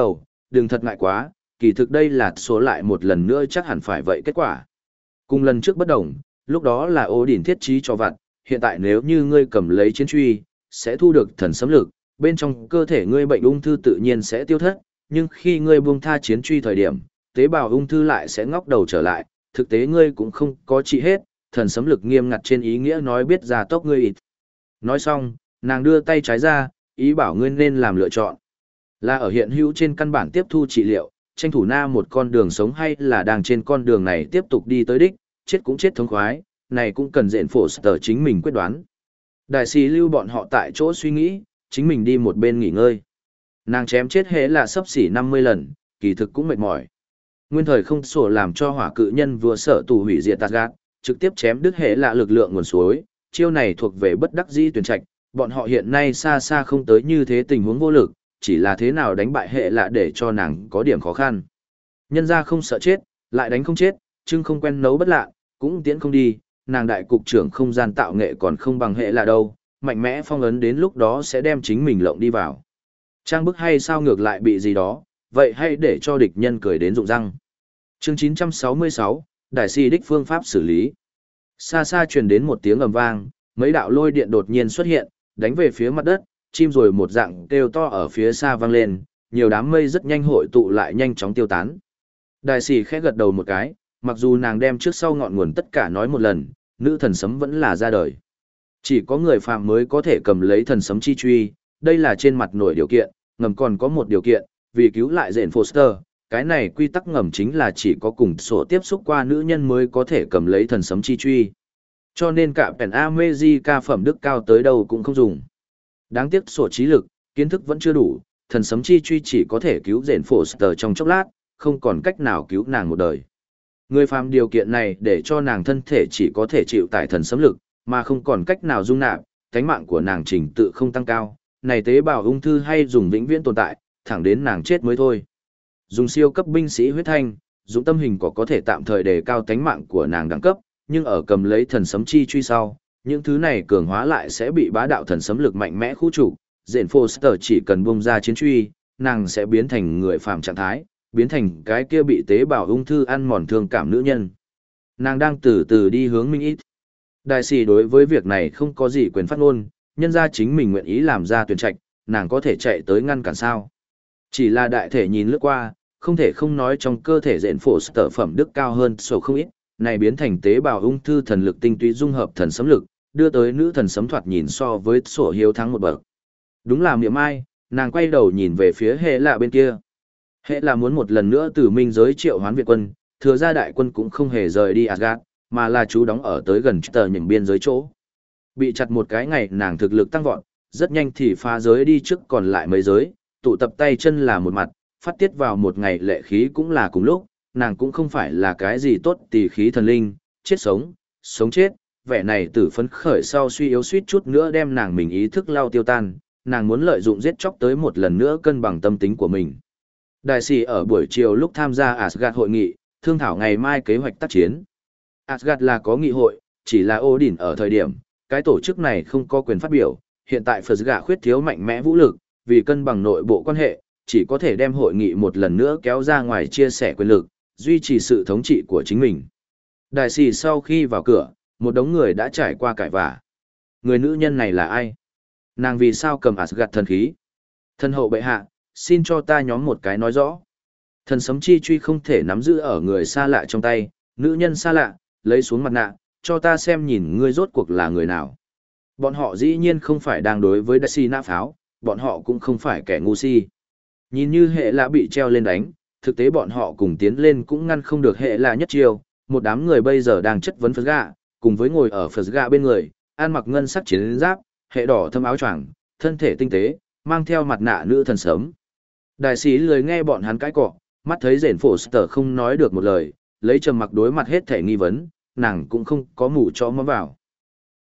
đừng thật ngại quá, kỳ thực đây là số lại một lần nữa chắc hẳn phải vậy kết quả. Cùng lần trước bất đồng, lúc đó là ố đỉnh thiết trí cho vặt, hiện tại nếu như ngươi cầm lấy chiến truy, sẽ thu được thần sấm lực, bên trong cơ thể ngươi bệnh ung thư tự nhiên sẽ tiêu thất, nhưng khi ngươi buông tha chiến truy thời điểm, tế bào ung thư lại sẽ ngóc đầu trở lại, thực tế ngươi cũng không có trị hết, thần sấm lực nghiêm ngặt trên ý nghĩa nói biết ra tốc ngươi ít. Nói xong, nàng đưa tay trái ra, ý bảo ngươi nên làm lựa chọn. Là ở hiện hữu trên căn bản tiếp thu trị liệu, tranh thủ na một con đường sống hay là đang trên con đường này tiếp tục đi tới đích, chết cũng chết thống khoái, này cũng cần dện phổ sở chính mình quyết đoán. Đại sĩ lưu bọn họ tại chỗ suy nghĩ, chính mình đi một bên nghỉ ngơi. Nàng chém chết hễ là sấp xỉ năm mươi lần, kỳ thực cũng mệt mỏi. Nguyên thời không sổ làm cho hỏa cự nhân vừa sợ tù hủy diệt Asgard, trực tiếp chém đứt hễ là lực lượng nguồn suối, chiêu này thuộc về bất đắc dĩ tuyển trạch, bọn họ hiện nay xa xa không tới như thế tình huống vô lực, chỉ là thế nào đánh bại hệ lạ để cho nàng có điểm khó khăn. Nhân ra không sợ chết, lại đánh không chết, chưng không quen nấu bất lạ, cũng tiến không đi, nàng đại cục trưởng không gian tạo nghệ còn không bằng hệ lạ đâu, mạnh mẽ phong ấn đến lúc đó sẽ đem chính mình lộng đi vào. Trang bức hay sao ngược lại bị gì đó, vậy hay để cho địch nhân cười đến rụng răng. Chương chín trăm sáu mươi sáu, Đại si đích phương pháp xử lý. Xa xa truyền đến một tiếng ầm vang, mấy đạo lôi điện đột nhiên xuất hiện, đánh về phía mặt đất, chim rồi một dạng kêu to ở phía xa vang lên, nhiều đám mây rất nhanh hội tụ lại nhanh chóng tiêu tán. Đại sĩ khẽ gật đầu một cái, mặc dù nàng đem trước sau ngọn nguồn tất cả nói một lần, nữ thần sấm vẫn là ra đời. Chỉ có người phàm mới có thể cầm lấy thần sấm chi truy, đây là trên mặt nổi điều kiện, ngầm còn có một điều kiện, vì cứu lại Jane Foster, cái này quy tắc ngầm chính là chỉ có cùng sổ tiếp xúc qua nữ nhân mới có thể cầm lấy thần sấm chi truy. Cho nên cả Pen America phẩm đức cao tới đâu cũng không dùng. Đáng tiếc sổ trí lực, kiến thức vẫn chưa đủ, thần sấm chi truy chỉ có thể cứu Jane Foster trong chốc lát, không còn cách nào cứu nàng một đời. Người phàm điều kiện này để cho nàng thân thể chỉ có thể chịu tải thần sấm lực, mà không còn cách nào dung nạp, cánh mạng của nàng trình tự không tăng cao, này tế bào ung thư hay dùng vĩnh viễn tồn tại, thẳng đến nàng chết mới thôi. Dùng siêu cấp binh sĩ huyết thanh, dùng tâm hình có có thể tạm thời đề cao cánh mạng của nàng đẳng cấp, nhưng ở cầm lấy thần sấm chi truy sau, những thứ này cường hóa lại sẽ bị bá đạo thần sấm lực mạnh mẽ khu trục. Jane Foster chỉ cần buông ra chiến truy, nàng sẽ biến thành người phàm trạng thái, biến thành cái kia bị tế bào ung thư ăn mòn thương cảm nữ nhân. Nàng đang từ từ đi hướng minh ít. Đại sĩ đối với việc này không có gì quyền phát ngôn, nhân ra chính mình nguyện ý làm ra tuyển trạch, nàng có thể chạy tới ngăn cản sao. Chỉ là đại thể nhìn lướt qua, không thể không nói trong cơ thể Jane Foster phẩm đức cao hơn sổ không ít, này biến thành tế bào ung thư thần lực tinh túy dung hợp thần sấm lực, đưa tới nữ thần sấm thoạt nhìn so với sổ hiếu thắng một bậc. Đúng là miệng ai, nàng quay đầu nhìn về phía hệ lạ bên kia. Hệ là muốn một lần nữa từ minh giới triệu hoán Việt quân, thừa ra đại quân cũng không hề rời đi Asgard, mà là chú đóng ở tới gần tờ những biên giới chỗ. Bị chặt một cái ngày nàng thực lực tăng vọt, rất nhanh thì phá giới đi trước còn lại mấy giới, tụ tập tay chân là một mặt, phát tiết vào một ngày lệ khí cũng là cùng lúc, nàng cũng không phải là cái gì tốt tỷ khí thần linh, chết sống, sống chết, vẻ này tử phấn khởi sau suy yếu suýt chút nữa đem nàng mình ý thức lao tiêu tan, nàng muốn lợi dụng giết chóc tới một lần nữa cân bằng tâm tính của mình. Đại sĩ ở buổi chiều lúc tham gia Asgard hội nghị, thương thảo ngày mai kế hoạch tác chiến. Asgard là có nghị hội, chỉ là Odin ở thời điểm, cái tổ chức này không có quyền phát biểu, hiện tại Phật khuyết thiếu mạnh mẽ vũ lực, vì cân bằng nội bộ quan hệ, chỉ có thể đem hội nghị một lần nữa kéo ra ngoài chia sẻ quyền lực, duy trì sự thống trị của chính mình. Đại sĩ sau khi vào cửa, một đống người đã trải qua cãi vã. Người nữ nhân này là ai? Nàng vì sao cầm Asgard thần khí? Thân hậu bệ hạ, xin cho ta nhóm một cái nói rõ. Thần sấm chi truy không thể nắm giữ ở người xa lạ trong tay, nữ nhân xa lạ, lấy xuống mặt nạ, cho ta xem nhìn ngươi rốt cuộc là người nào. Bọn họ dĩ nhiên không phải đang đối với đại si nã pháo, bọn họ cũng không phải kẻ ngu si. Nhìn như hệ lạ bị treo lên đánh, thực tế bọn họ cùng tiến lên cũng ngăn không được hệ lạ nhất chiêu. Một đám người bây giờ đang chất vấn Phật gạ, cùng với ngồi ở Phật gạ bên người, ăn mặc ngân sắc chiến giáp, hệ đỏ thâm áo choàng, thân thể tinh tế, mang theo mặt nạ nữ thần sớm. Đại sĩ lười nghe bọn hắn cãi cọ, mắt thấy Jane Foster không nói được một lời, lấy trầm mặc đối mặt hết thể nghi vấn, nàng cũng không có mù cho mắm vào.